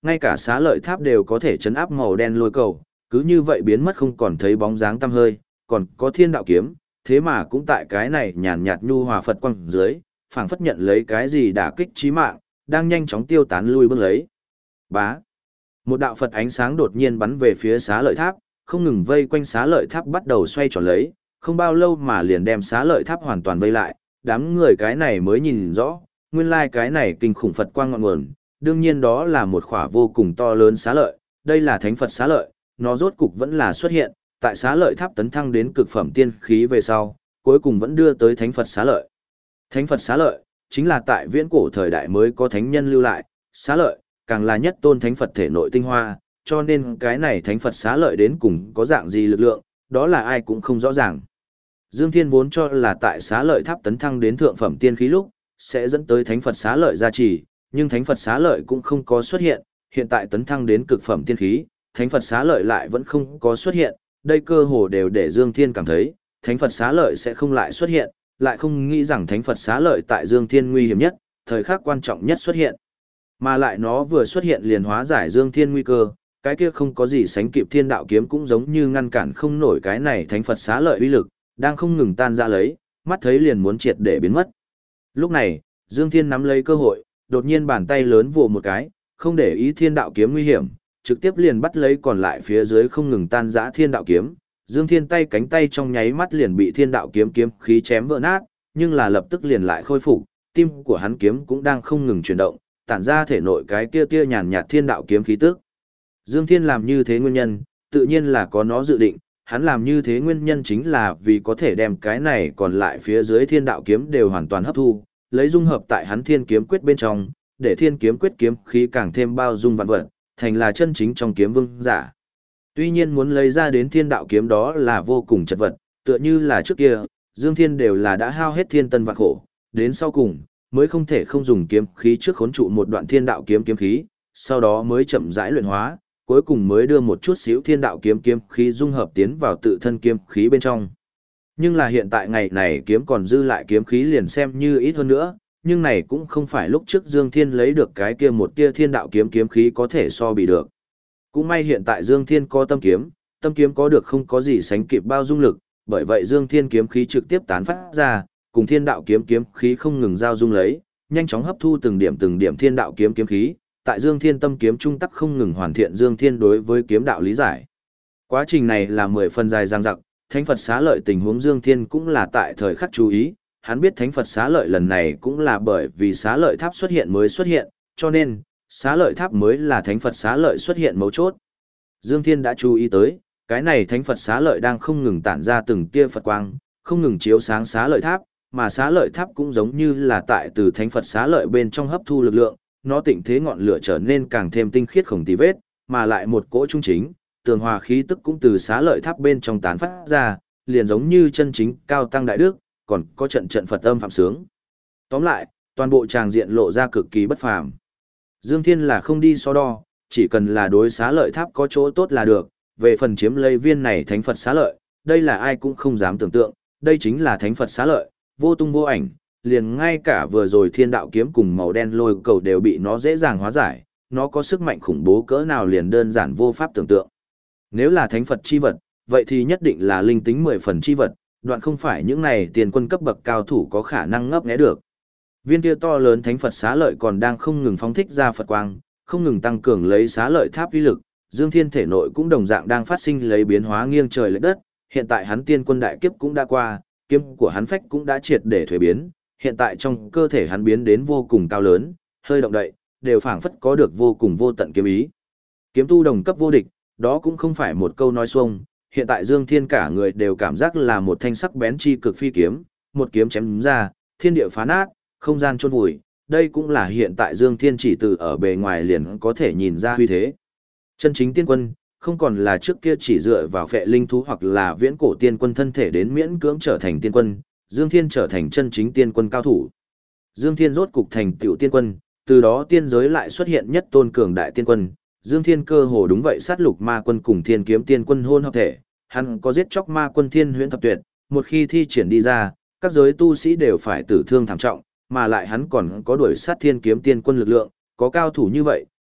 ngay cả xá lợi tháp đều có thể chấn áp màu đen lôi cầu, cứ như vậy biến mất không còn thấy bóng dáng tăm hơi, còn có thiên đạo kiếm, thế mà cũng tại cái này nhàn nhạt nhu hòa Phật quang dưới, phảng phất nhận lấy cái gì đả kích chí mạng, đang nhanh chóng tiêu tán lui bước lấy. Bá. Một đạo Phật ánh sáng đột nhiên bắn về phía xá lợi tháp, không ngừng vây quanh xá lợi tháp bắt đầu xoay tròn lấy, không bao lâu mà liền đem xá lợi tháp hoàn toàn vây lại, đám người cái này mới nhìn rõ, nguyên lai cái này kinh khủng Phật quang ngọn nguồn, đương nhiên đó là một khỏa vô cùng to lớn xá lợi, đây là thánh Phật xá lợi, nó rốt cục vẫn là xuất hiện, tại xá lợi tháp tấn thăng đến cực phẩm tiên khí về sau, cuối cùng vẫn đưa tới thánh Phật xá lợi. Thánh Phật xá lợi, chính là tại viễn cổ thời đại mới có thánh nhân lưu lại, xá lợi, càng là nhất tôn thánh Phật thể nội tinh hoa, cho nên cái này thánh Phật xá lợi đến cùng có dạng gì lực lượng, đó là ai cũng không rõ ràng. Dương Thiên vốn cho là tại xá lợi tháp tấn thăng đến thượng phẩm tiên khí lúc, sẽ dẫn tới thánh Phật xá lợi gia trì, nhưng thánh Phật xá lợi cũng không có xuất hiện, hiện tại tấn thăng đến cực phẩm tiên khí, thánh Phật xá lợi lại vẫn không có xuất hiện, đây cơ hồ đều để Dương Thiên cảm thấy, thánh Phật xá lợi sẽ không lại xuất hiện, lại không nghĩ rằng thánh Phật xá lợi tại Dương Thiên nguy hiểm nhất, thời khắc quan trọng nhất xuất hiện. Mà lại nó vừa xuất hiện liền hóa giải Dương Thiên nguy cơ, cái kia không có gì sánh kịp thiên đạo kiếm cũng giống như ngăn cản không nổi cái này thánh Phật xá lợi uy lực, đang không ngừng tan ra lấy, mắt thấy liền muốn triệt để biến mất. Lúc này, Dương Thiên nắm lấy cơ hội, đột nhiên bàn tay lớn vồ một cái, không để ý thiên đạo kiếm nguy hiểm, trực tiếp liền bắt lấy còn lại phía dưới không ngừng tan rã thiên đạo kiếm. Dương Thiên tay cánh tay trong nháy mắt liền bị thiên đạo kiếm kiếm khí chém vỡ nát, nhưng là lập tức liền lại khôi phục, tim của hắn kiếm cũng đang không ngừng chuyển động, tản ra thể nội cái kia tia nhàn nhạt thiên đạo kiếm khí tức. Dương Thiên làm như thế nguyên nhân, tự nhiên là có nó dự định, hắn làm như thế nguyên nhân chính là vì có thể đem cái này còn lại phía dưới thiên đạo kiếm đều hoàn toàn hấp thu, lấy dung hợp tại hắn thiên kiếm quyết bên trong, để thiên kiếm quyết kiếm khí càng thêm bao dung vạn vật, thành là chân chính trong kiếm vương giả. Tuy nhiên muốn lấy ra đến thiên đạo kiếm đó là vô cùng chật vật, tựa như là trước kia, Dương Thiên đều là đã hao hết thiên tân vạn khổ, đến sau cùng, mới không thể không dùng kiếm khí trước khốn trụ một đoạn thiên đạo kiếm kiếm khí, sau đó mới chậm rãi luyện hóa, cuối cùng mới đưa một chút xíu thiên đạo kiếm kiếm khí dung hợp tiến vào tự thân kiếm khí bên trong. Nhưng là hiện tại ngày này kiếm còn dư lại kiếm khí liền xem như ít hơn nữa, nhưng này cũng không phải lúc trước Dương Thiên lấy được cái kia một tia thiên đạo kiếm kiếm khí có thể so bị được. Cũng may hiện tại Dương Thiên có tâm kiếm có được không có gì sánh kịp bao dung lực, bởi vậy Dương Thiên kiếm khí trực tiếp tán phát ra, cùng thiên đạo kiếm kiếm khí không ngừng giao dung lấy, nhanh chóng hấp thu từng điểm thiên đạo kiếm kiếm khí, tại Dương Thiên tâm kiếm trung tắc không ngừng hoàn thiện Dương Thiên đối với kiếm đạo lý giải. Quá trình này là 10 phần dài dằng dặc, Thánh Phật xá lợi tình huống Dương Thiên cũng là tại thời khắc chú ý, hắn biết Thánh Phật xá lợi lần này cũng là bởi vì xá lợi tháp xuất hiện mới xuất hiện, cho nên, xá lợi tháp mới là Thánh Phật xá lợi xuất hiện mấu chốt. Dương Thiên đã chú ý tới, cái này Thánh Phật xá lợi đang không ngừng tản ra từng tia Phật quang, không ngừng chiếu sáng xá lợi tháp, mà xá lợi tháp cũng giống như là tại từ Thánh Phật xá lợi bên trong hấp thu lực lượng, nó tịnh thế ngọn lửa trở nên càng thêm tinh khiết không tì vết, mà lại một cỗ trung chính, tường hòa khí tức cũng từ xá lợi tháp bên trong tán phát ra, liền giống như chân chính cao tăng đại đức, còn có trận trận Phật âm phạm sướng. Tóm lại, toàn bộ tràng diện lộ ra cực kỳ bất phàm. Dương Thiên là không đi so đo, chỉ cần là đối xá lợi tháp có chỗ tốt là được, về phần chiếm lấy viên này thánh Phật xá lợi, đây là ai cũng không dám tưởng tượng, đây chính là thánh Phật xá lợi, vô tung vô ảnh, liền ngay cả vừa rồi thiên đạo kiếm cùng màu đen lôi cầu đều bị nó dễ dàng hóa giải, nó có sức mạnh khủng bố cỡ nào liền đơn giản vô pháp tưởng tượng. Nếu là thánh Phật chi vật, vậy thì nhất định là linh tính 10 phần chi vật, đoạn không phải những này tiền quân cấp bậc cao thủ có khả năng ngấp nghé được. Viên kia to lớn thánh Phật xá lợi còn đang không ngừng phóng thích ra Phật quang, không ngừng tăng cường lấy xá lợi tháp uy lực, Dương Thiên thể nội cũng đồng dạng đang phát sinh lấy biến hóa nghiêng trời lệch đất, hiện tại hắn tiên quân đại kiếp cũng đã qua, kiếm của hắn phách cũng đã triệt để thuế biến, hiện tại trong cơ thể hắn biến đến vô cùng cao lớn, hơi động đậy, đều phảng phất có được vô cùng vô tận kiếm ý. Kiếm tu đồng cấp vô địch, đó cũng không phải một câu nói xuông, hiện tại Dương Thiên cả người đều cảm giác là một thanh sắc bén chi cực phi kiếm, một kiếm chém ra, thiên địa phá nát, không gian chôn vùi, đây cũng là hiện tại Dương Thiên chỉ từ ở bề ngoài liền có thể nhìn ra huy thế. Chân chính tiên quân, không còn là trước kia chỉ dựa vào phệ linh thú hoặc là viễn cổ tiên quân thân thể đến miễn cưỡng trở thành tiên quân, Dương Thiên trở thành chân chính tiên quân cao thủ. Dương Thiên rốt cục thành tiểu tiên quân, từ đó tiên giới lại xuất hiện nhất tôn cường đại tiên quân. Dương Thiên cơ hồ đúng vậy sát lục ma quân cùng thiên kiếm tiên quân hôn hợp thể, hắn có giết chóc ma quân thiên huyễn thập tuyệt, một khi thi triển đi ra, các giới tu sĩ đều phải tử thương thảm trọng, mà lại hắn còn có đuổi sát thiên kiếm tiên quân lực lượng, có cao thủ như vậy,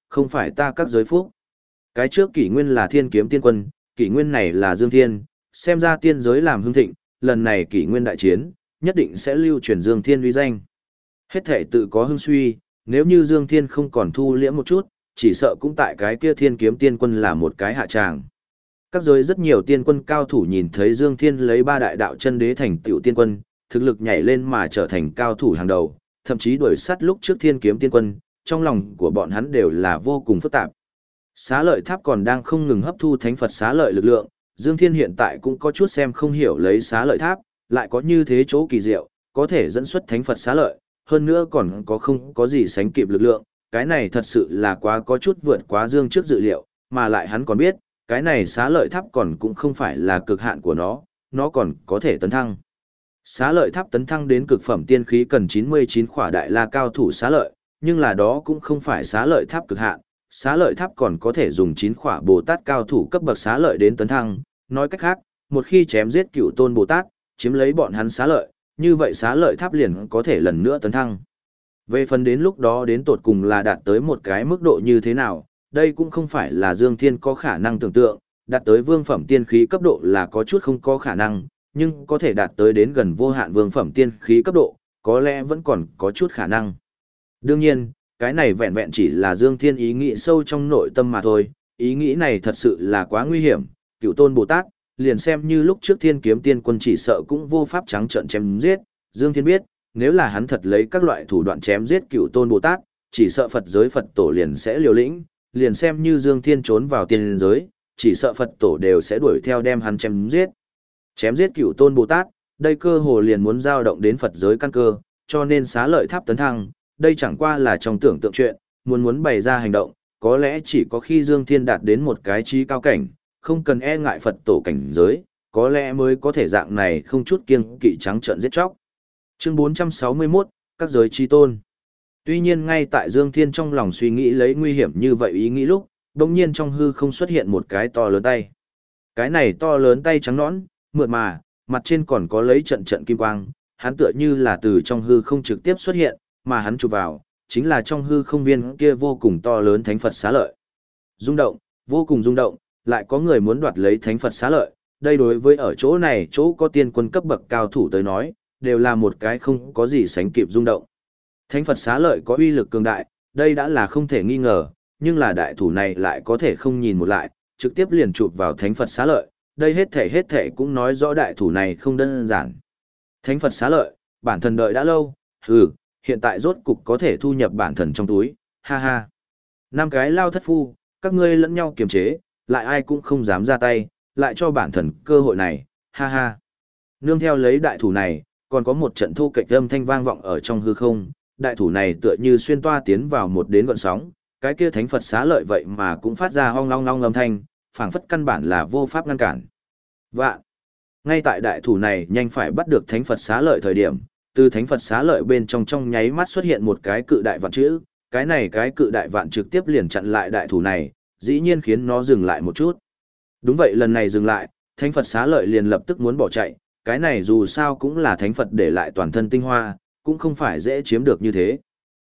không phải ta các giới phúc. Cái trước kỷ nguyên là thiên kiếm tiên quân, kỷ nguyên này là Dương Thiên, xem ra tiên giới làm hưng thịnh, lần này kỷ nguyên đại chiến, nhất định sẽ lưu truyền Dương Thiên uy danh. Hết thể tự có hưng suy, nếu như Dương Thiên không còn thu liễm một chút, chỉ sợ cũng tại cái kia thiên kiếm tiên quân là một cái hạ tràng. Các giới rất nhiều tiên quân cao thủ nhìn thấy Dương Thiên lấy 3 đại đạo chân đế thành tựu tiên quân, thực lực nhảy lên mà trở thành cao thủ hàng đầu, thậm chí đuổi sát lúc trước thiên kiếm tiên quân, trong lòng của bọn hắn đều là vô cùng phức tạp. Xá lợi tháp còn đang không ngừng hấp thu thánh Phật xá lợi lực lượng, Dương Thiên hiện tại cũng có chút xem không hiểu lấy xá lợi tháp, lại có như thế chỗ kỳ diệu, có thể dẫn xuất thánh Phật xá lợi, hơn nữa còn có không có gì sánh kịp lực lượng, cái này thật sự là quá có chút vượt quá Dương trước dự liệu, mà lại hắn còn biết, cái này xá lợi tháp còn cũng không phải là cực hạn của nó còn có thể tấn thăng. Xá lợi tháp tấn thăng đến cực phẩm tiên khí cần 99 khỏa đại la cao thủ xá lợi, nhưng là đó cũng không phải xá lợi tháp cực hạn, xá lợi tháp còn có thể dùng 9 khỏa Bồ Tát cao thủ cấp bậc xá lợi đến tấn thăng, nói cách khác, một khi chém giết cựu tôn Bồ Tát, chiếm lấy bọn hắn xá lợi, như vậy xá lợi tháp liền có thể lần nữa tấn thăng. Về phần đến lúc đó đến tột cùng là đạt tới một cái mức độ như thế nào, đây cũng không phải là Dương Thiên có khả năng tưởng tượng, đạt tới vương phẩm tiên khí cấp độ là có chút không có khả năng, nhưng có thể đạt tới đến gần vô hạn vương phẩm tiên khí cấp độ, có lẽ vẫn còn có chút khả năng. Đương nhiên, cái này vẹn vẹn chỉ là Dương Thiên ý nghĩ sâu trong nội tâm mà thôi, ý nghĩ này thật sự là quá nguy hiểm, cựu tôn Bồ Tát, liền xem như lúc trước thiên kiếm tiên quân chỉ sợ cũng vô pháp trắng trợn chém giết, Dương Thiên biết, nếu là hắn thật lấy các loại thủ đoạn chém giết cựu tôn Bồ Tát, chỉ sợ Phật giới Phật tổ liền sẽ liều lĩnh, liền xem như Dương Thiên trốn vào tiên giới, chỉ sợ Phật tổ đều sẽ đuổi theo đem hắn chém giết. Chém giết cựu tôn Bồ Tát, đây cơ hồ liền muốn giao động đến Phật giới căn cơ, cho nên xá lợi tháp tấn thăng, đây chẳng qua là trong tưởng tượng chuyện, muốn bày ra hành động, có lẽ chỉ có khi Dương Thiên đạt đến một cái trí cao cảnh, không cần e ngại Phật tổ cảnh giới, có lẽ mới có thể dạng này không chút kiêng kỵ trắng trợn giết chóc. Chương 461, các giới chi tôn. Tuy nhiên ngay tại Dương Thiên trong lòng suy nghĩ lấy nguy hiểm như vậy ý nghĩ lúc, đột nhiên trong hư không xuất hiện một cái to lớn tay. Cái này to lớn tay trắng nõn, mượt mà, mặt trên còn có lấy trận trận kim quang, hắn tựa như là từ trong hư không trực tiếp xuất hiện, mà hắn chụp vào, chính là trong hư không viên kia vô cùng to lớn thánh Phật xá lợi. Rung động, vô cùng rung động, lại có người muốn đoạt lấy thánh Phật xá lợi, đây đối với ở chỗ này chỗ có tiên quân cấp bậc cao thủ tới nói, đều là một cái không có gì sánh kịp rung động. Thánh Phật xá lợi có uy lực cường đại, đây đã là không thể nghi ngờ, nhưng là đại thủ này lại có thể không nhìn một lại, trực tiếp liền chụp vào thánh Phật xá lợi, đây hết thể cũng nói rõ đại thủ này không đơn giản. Thánh Phật xá lợi, bản thân đợi đã lâu, hiện tại rốt cục có thể thu nhập bản thân trong túi, ha ha. 5 cái lao thất phu, các ngươi lẫn nhau kiềm chế, lại ai cũng không dám ra tay, lại cho bản thân cơ hội này, ha ha. Nương theo lấy đại thủ này, còn có một trận thu kịch âm thanh vang vọng ở trong hư không, đại thủ này tựa như xuyên toa tiến vào một đến gọn sóng, cái kia thánh Phật xá lợi vậy mà cũng phát ra ong long long âm thanh, phảng phất căn bản là vô pháp ngăn cản. Vạn. Ngay tại đại thủ này nhanh phải bắt được thánh Phật xá lợi thời điểm, từ thánh Phật xá lợi bên trong nháy mắt xuất hiện một cái cự đại vạn chữ, cái này cái cự đại vạn trực tiếp liền chặn lại đại thủ này, dĩ nhiên khiến nó dừng lại một chút. Đúng vậy, lần này dừng lại, thánh Phật xá lợi liền lập tức muốn bỏ chạy, cái này dù sao cũng là thánh Phật để lại toàn thân tinh hoa, cũng không phải dễ chiếm được như thế.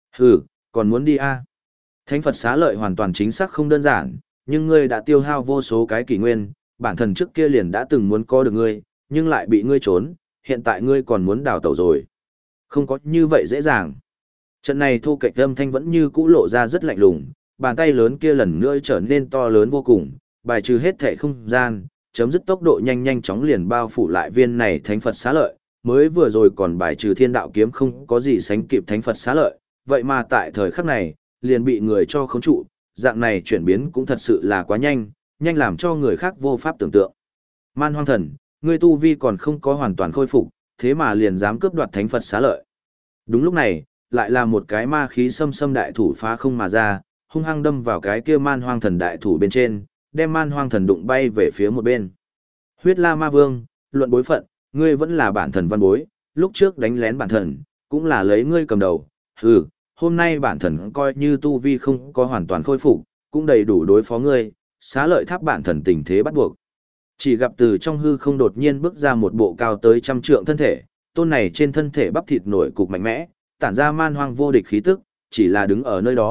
Còn muốn đi a? Thánh Phật xá lợi hoàn toàn chính xác không đơn giản, nhưng ngươi đã tiêu hao vô số cái kỷ nguyên, bản thân trước kia liền đã từng muốn có được ngươi, nhưng lại bị ngươi trốn, hiện tại ngươi còn muốn đào tẩu rồi. Không có như vậy dễ dàng. Trận này thu kịch âm thanh vẫn như cũ lộ ra rất lạnh lùng, bàn tay lớn kia lần nữa trở nên to lớn vô cùng, bài trừ hết thể không gian, chấm dứt tốc độ nhanh chóng liền bao phủ lại viên này thánh Phật xá lợi, mới vừa rồi còn bài trừ thiên đạo kiếm không có gì sánh kịp thánh Phật xá lợi, vậy mà tại thời khắc này, liền bị người cho khống trụ, dạng này chuyển biến cũng thật sự là quá nhanh làm cho người khác vô pháp tưởng tượng. Man Hoang Thần, ngươi tu vi còn không có hoàn toàn khôi phục, thế mà liền dám cướp đoạt thánh Phật xá lợi. Đúng lúc này, lại là một cái ma khí xâm đại thủ phá không mà ra, hung hăng đâm vào cái kia Man Hoang Thần đại thủ bên trên, đem Man Hoang Thần đụng bay về phía một bên. Huyết La Ma Vương, luận bối phận, ngươi vẫn là bản thần văn bối, lúc trước đánh lén bản thần, cũng là lấy ngươi cầm đầu. Hôm nay bản thần coi như tu vi không có hoàn toàn khôi phục, cũng đầy đủ đối phó ngươi, xá lợi tháp bản thần tình thế bắt buộc. Chỉ gặp từ trong hư không đột nhiên bước ra một bộ cao tới 100 trượng thân thể, tôn này trên thân thể bắp thịt nổi cục mạnh mẽ, tản ra man hoang vô địch khí tức, chỉ là đứng ở nơi đó,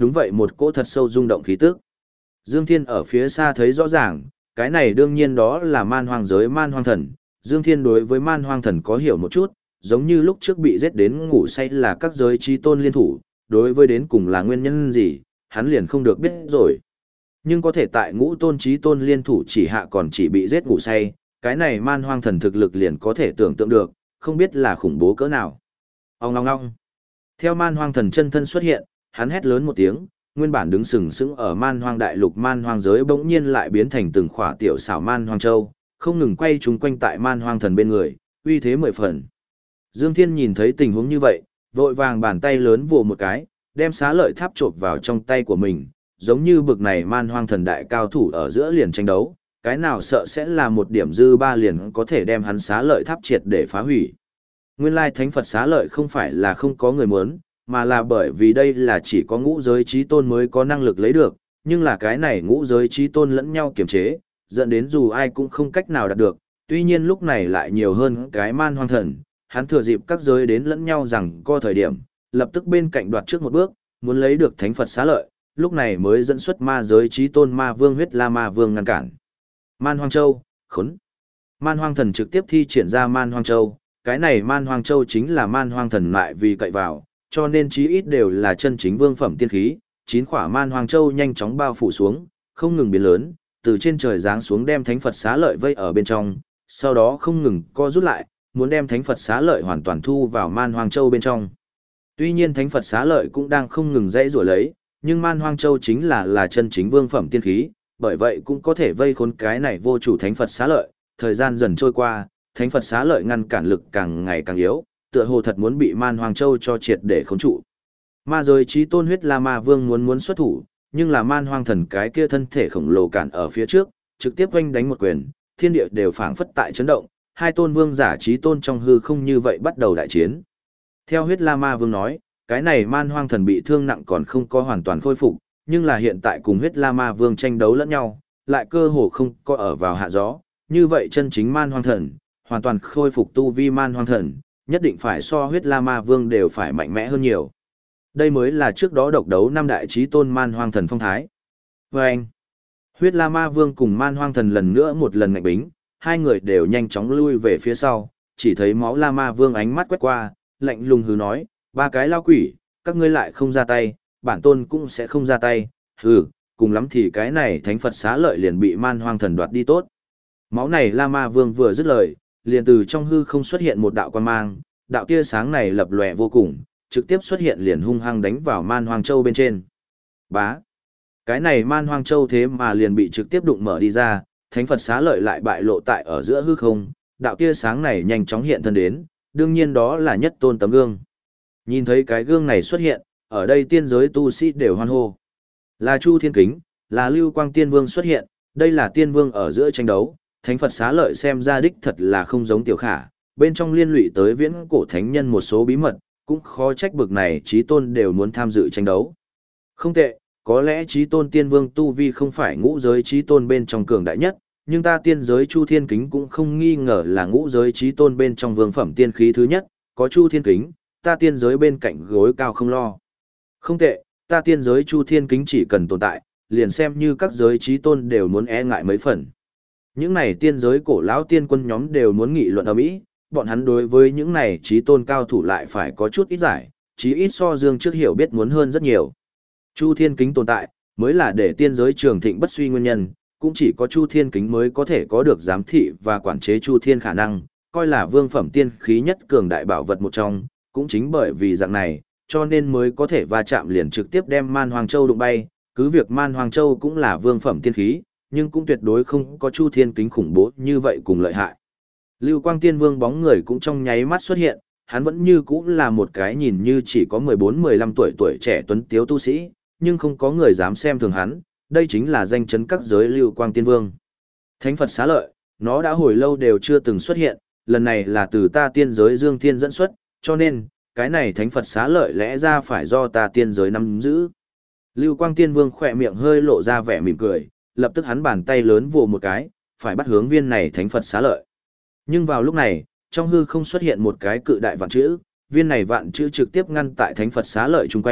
đúng vậy một cỗ thật sâu rung động khí tức. Dương Thiên ở phía xa thấy rõ ràng, cái này đương nhiên đó là man hoang giới man hoang thần. Dương Thiên đối với man hoang thần có hiểu một chút, giống như lúc trước bị giết đến ngủ say là các giới trí tôn liên thủ, đối với đến cùng là nguyên nhân gì, hắn liền không được biết rồi. Nhưng có thể tại ngũ tôn trí tôn liên thủ chỉ hạ còn chỉ bị giết ngủ say, cái này man hoang thần thực lực liền có thể tưởng tượng được, không biết là khủng bố cỡ nào. Ông ngong ngong. Theo man hoang thần chân thân xuất hiện, hắn hét lớn một tiếng, nguyên bản đứng sừng sững ở man hoang đại lục man hoang giới bỗng nhiên lại biến thành từng khỏa tiểu xảo man hoang châu, không ngừng quay chúng quanh tại man hoang thần bên người, uy thế mười phần. Dương Thiên nhìn thấy tình huống như vậy, vội vàng bàn tay lớn vồ một cái, đem xá lợi tháp chộp vào trong tay của mình, giống như bực này man hoang thần đại cao thủ ở giữa liền tranh đấu, cái nào sợ sẽ là một điểm dư ba liền có thể đem hắn xá lợi tháp triệt để phá hủy. Nguyên lai thánh Phật xá lợi không phải là không có người muốn, mà là bởi vì đây là chỉ có ngũ giới trí tôn mới có năng lực lấy được, nhưng là cái này ngũ giới trí tôn lẫn nhau kiềm chế, dẫn đến dù ai cũng không cách nào đạt được, tuy nhiên lúc này lại nhiều hơn cái man hoang thần, hắn thừa dịp các giới đến lẫn nhau rằng co thời điểm, lập tức bên cạnh đoạt trước một bước, muốn lấy được thánh Phật xá lợi, lúc này mới dẫn xuất ma giới trí tôn ma vương huyết la ma vương ngăn cản. Man hoang châu, khốn. Man hoang thần trực tiếp thi triển ra man hoang châu, cái này man hoang châu chính là man hoang thần lại vì cậy vào, cho nên chí ít đều là chân chính vương phẩm tiên khí, 9 khỏa man hoang châu nhanh chóng bao phủ xuống, không ngừng biến lớn, từ trên trời giáng xuống đem thánh Phật xá lợi vây ở bên trong, sau đó không ngừng co rút lại, muốn đem thánh Phật xá lợi hoàn toàn thu vào man hoang châu bên trong. Tuy nhiên thánh Phật xá lợi cũng đang không ngừng dãy rủa lấy, nhưng man hoang châu chính là chân chính vương phẩm tiên khí, bởi vậy cũng có thể vây khốn cái này vô chủ thánh Phật xá lợi. Thời gian dần trôi qua, thánh Phật xá lợi ngăn cản lực càng ngày càng yếu, tựa hồ thật muốn bị man hoang châu cho triệt để khống trụ. Ma giới chí tôn huyết la ma vương muốn xuất thủ, nhưng là man hoang thần cái kia thân thể khổng lồ cản ở phía trước, trực tiếp oanh đánh một quyền, thiên địa đều phảng phất tại chấn động, hai tôn vương giả chí tôn trong hư không như vậy bắt đầu đại chiến. Theo huyết la ma vương nói, cái này man hoang thần bị thương nặng còn không có hoàn toàn khôi phục, nhưng là hiện tại cùng huyết la ma vương tranh đấu lẫn nhau, lại cơ hồ không có ở vào hạ gió, như vậy chân chính man hoang thần, hoàn toàn khôi phục tu vi man hoang thần, nhất định phải so huyết la ma vương đều phải mạnh mẽ hơn nhiều. Đây mới là trước đó độc đấu năm đại chí tôn man hoang thần phong thái. Và anh, huyết la ma vương cùng man hoang thần lần nữa một lần ngạnh bính, hai người đều nhanh chóng lui về phía sau, chỉ thấy máu la ma vương ánh mắt quét qua, lạnh lùng hừ nói, ba cái lao quỷ, các ngươi lại không ra tay, bản tôn cũng sẽ không ra tay, hừ, cùng lắm thì cái này thánh Phật xá lợi liền bị man hoang thần đoạt đi tốt. Máu này la ma vương vừa dứt lời, liền từ trong hư không xuất hiện một đạo quan mang, đạo tia sáng này lập lòe vô cùng, trực tiếp xuất hiện liền hung hăng đánh vào man hoang châu bên trên. Bá! Cái này man hoang châu thế mà liền bị trực tiếp đụng mở đi ra, thánh Phật xá lợi lại bại lộ tại ở giữa hư không, đạo tia sáng này nhanh chóng hiện thân đến, đương nhiên đó là nhất tôn tấm gương. Nhìn thấy cái gương này xuất hiện, ở đây tiên giới tu sĩ đều hoan hô. Là Chu Thiên Kính, là Lưu Quang Tiên Vương xuất hiện, đây là tiên vương ở giữa tranh đấu, thánh Phật xá lợi xem ra đích thật là không giống tiểu khả, bên trong liên lụy tới viễn cổ thánh nhân một số bí mật, cũng khó trách bực này chí tôn đều muốn tham dự tranh đấu. Không tệ, có lẽ chí tôn tiên vương tu vi không phải ngũ giới chí tôn bên trong cường đại nhất, nhưng ta tiên giới Chu Thiên Kính cũng không nghi ngờ là ngũ giới chí tôn bên trong vương phẩm tiên khí thứ nhất, có Chu Thiên Kính, ta tiên giới bên cạnh gối cao không lo. Không tệ, ta tiên giới Chu Thiên Kính chỉ cần tồn tại, liền xem như các giới chí tôn đều muốn e ngại mấy phần. Những này tiên giới cổ lão tiên quân nhóm đều muốn nghị luận ầm ĩ, bọn hắn đối với những này chí tôn cao thủ lại phải có chút ít giải, chí ít so Dương trước hiểu biết muốn hơn rất nhiều. Chu Thiên Kính tồn tại, mới là để tiên giới trường thịnh bất suy nguyên nhân, cũng chỉ có Chu Thiên Kính mới có thể có được giám thị và quản chế Chu Thiên khả năng, coi là vương phẩm tiên khí nhất cường đại bảo vật một trong, cũng chính bởi vì dạng này, cho nên mới có thể va chạm liền trực tiếp đem Man Hoang Châu đụng bay, cứ việc Man Hoang Châu cũng là vương phẩm tiên khí, nhưng cũng tuyệt đối không có Chu Thiên Kính khủng bố như vậy cùng lợi hại. Lưu Quang Tiên Vương bóng người cũng trong nháy mắt xuất hiện, hắn vẫn như cũ là một cái nhìn như chỉ có 14-15 tuổi trẻ tuấn tiếu tu sĩ, nhưng không có người dám xem thường hắn, đây chính là danh chấn các giới Lưu Quang Tiên Vương. Thánh Phật xá lợi, nó đã hồi lâu đều chưa từng xuất hiện, lần này là từ ta tiên giới Dương Thiên dẫn xuất, cho nên, cái này Thánh Phật xá lợi lẽ ra phải do ta tiên giới nắm giữ. Lưu Quang Tiên Vương khỏe miệng hơi lộ ra vẻ mỉm cười, lập tức hắn bàn tay lớn vồ một cái, phải bắt hướng viên này Thánh Phật xá lợi. Nhưng vào lúc này, trong hư không xuất hiện một cái cự đại vạn chữ, viên này vạn chữ trực tiếp ngăn tại Thánh Phật xá lợi chung quanh,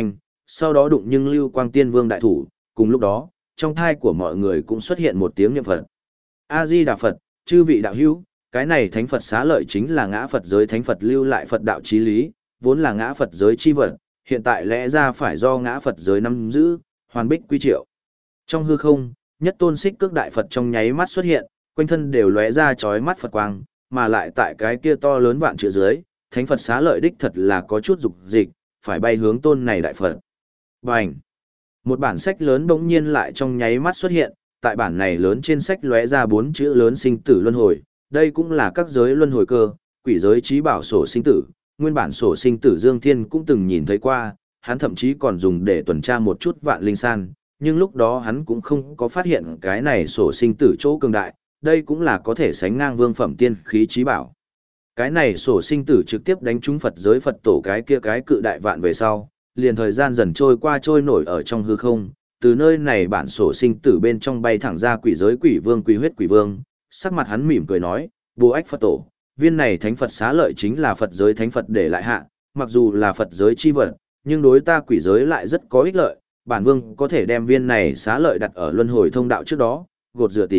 sau đó đụng nhưng Lưu Quang Tiên Vương đại thủ, cùng lúc đó, trong thai của mọi người cũng xuất hiện một tiếng niệm Phật. A Di Đà Phật, chư vị đạo hữu, cái này thánh Phật xá lợi chính là ngã Phật giới thánh Phật lưu lại Phật đạo chí lý, vốn là ngã Phật giới chi vật, hiện tại lẽ ra phải do ngã Phật giới nắm giữ, hoàn bích quy triệu. Trong hư không, nhất tôn xích cước đại Phật trong nháy mắt xuất hiện, quanh thân đều lóe ra chói mắt Phật quang, mà lại tại cái kia to lớn vạn chữ dưới, thánh Phật xá lợi đích thật là có chút dục dịch, phải bay hướng tôn này đại Phật. Bành! Một bản sách lớn bỗng nhiên lại trong nháy mắt xuất hiện, tại bản này lớn trên sách lóe ra 4 chữ lớn sinh tử luân hồi, đây cũng là các giới luân hồi cơ, quỷ giới trí bảo sổ sinh tử, nguyên bản sổ sinh tử Dương Thiên cũng từng nhìn thấy qua, hắn thậm chí còn dùng để tuần tra một chút vạn linh san, nhưng lúc đó hắn cũng không có phát hiện cái này sổ sinh tử chỗ cường đại, đây cũng là có thể sánh ngang vương phẩm tiên khí trí bảo. Cái này sổ sinh tử trực tiếp đánh trúng Phật giới Phật tổ cái kia cái cự đại vạn về sau, liền thời gian dần trôi qua trôi nổi ở trong hư không, từ nơi này bản sổ sinh tử bên trong bay thẳng ra quỷ giới quỷ vương quỷ huyết quỷ vương, sắc mặt hắn mỉm cười nói, Bồ Ách Phật tổ, viên này thánh Phật xá lợi chính là Phật giới thánh Phật để lại hạ, mặc dù là Phật giới chi vật, nhưng đối ta quỷ giới lại rất có ích lợi, bản vương có thể đem viên này xá lợi đặt ở luân hồi thông đạo trước đó, gột rửa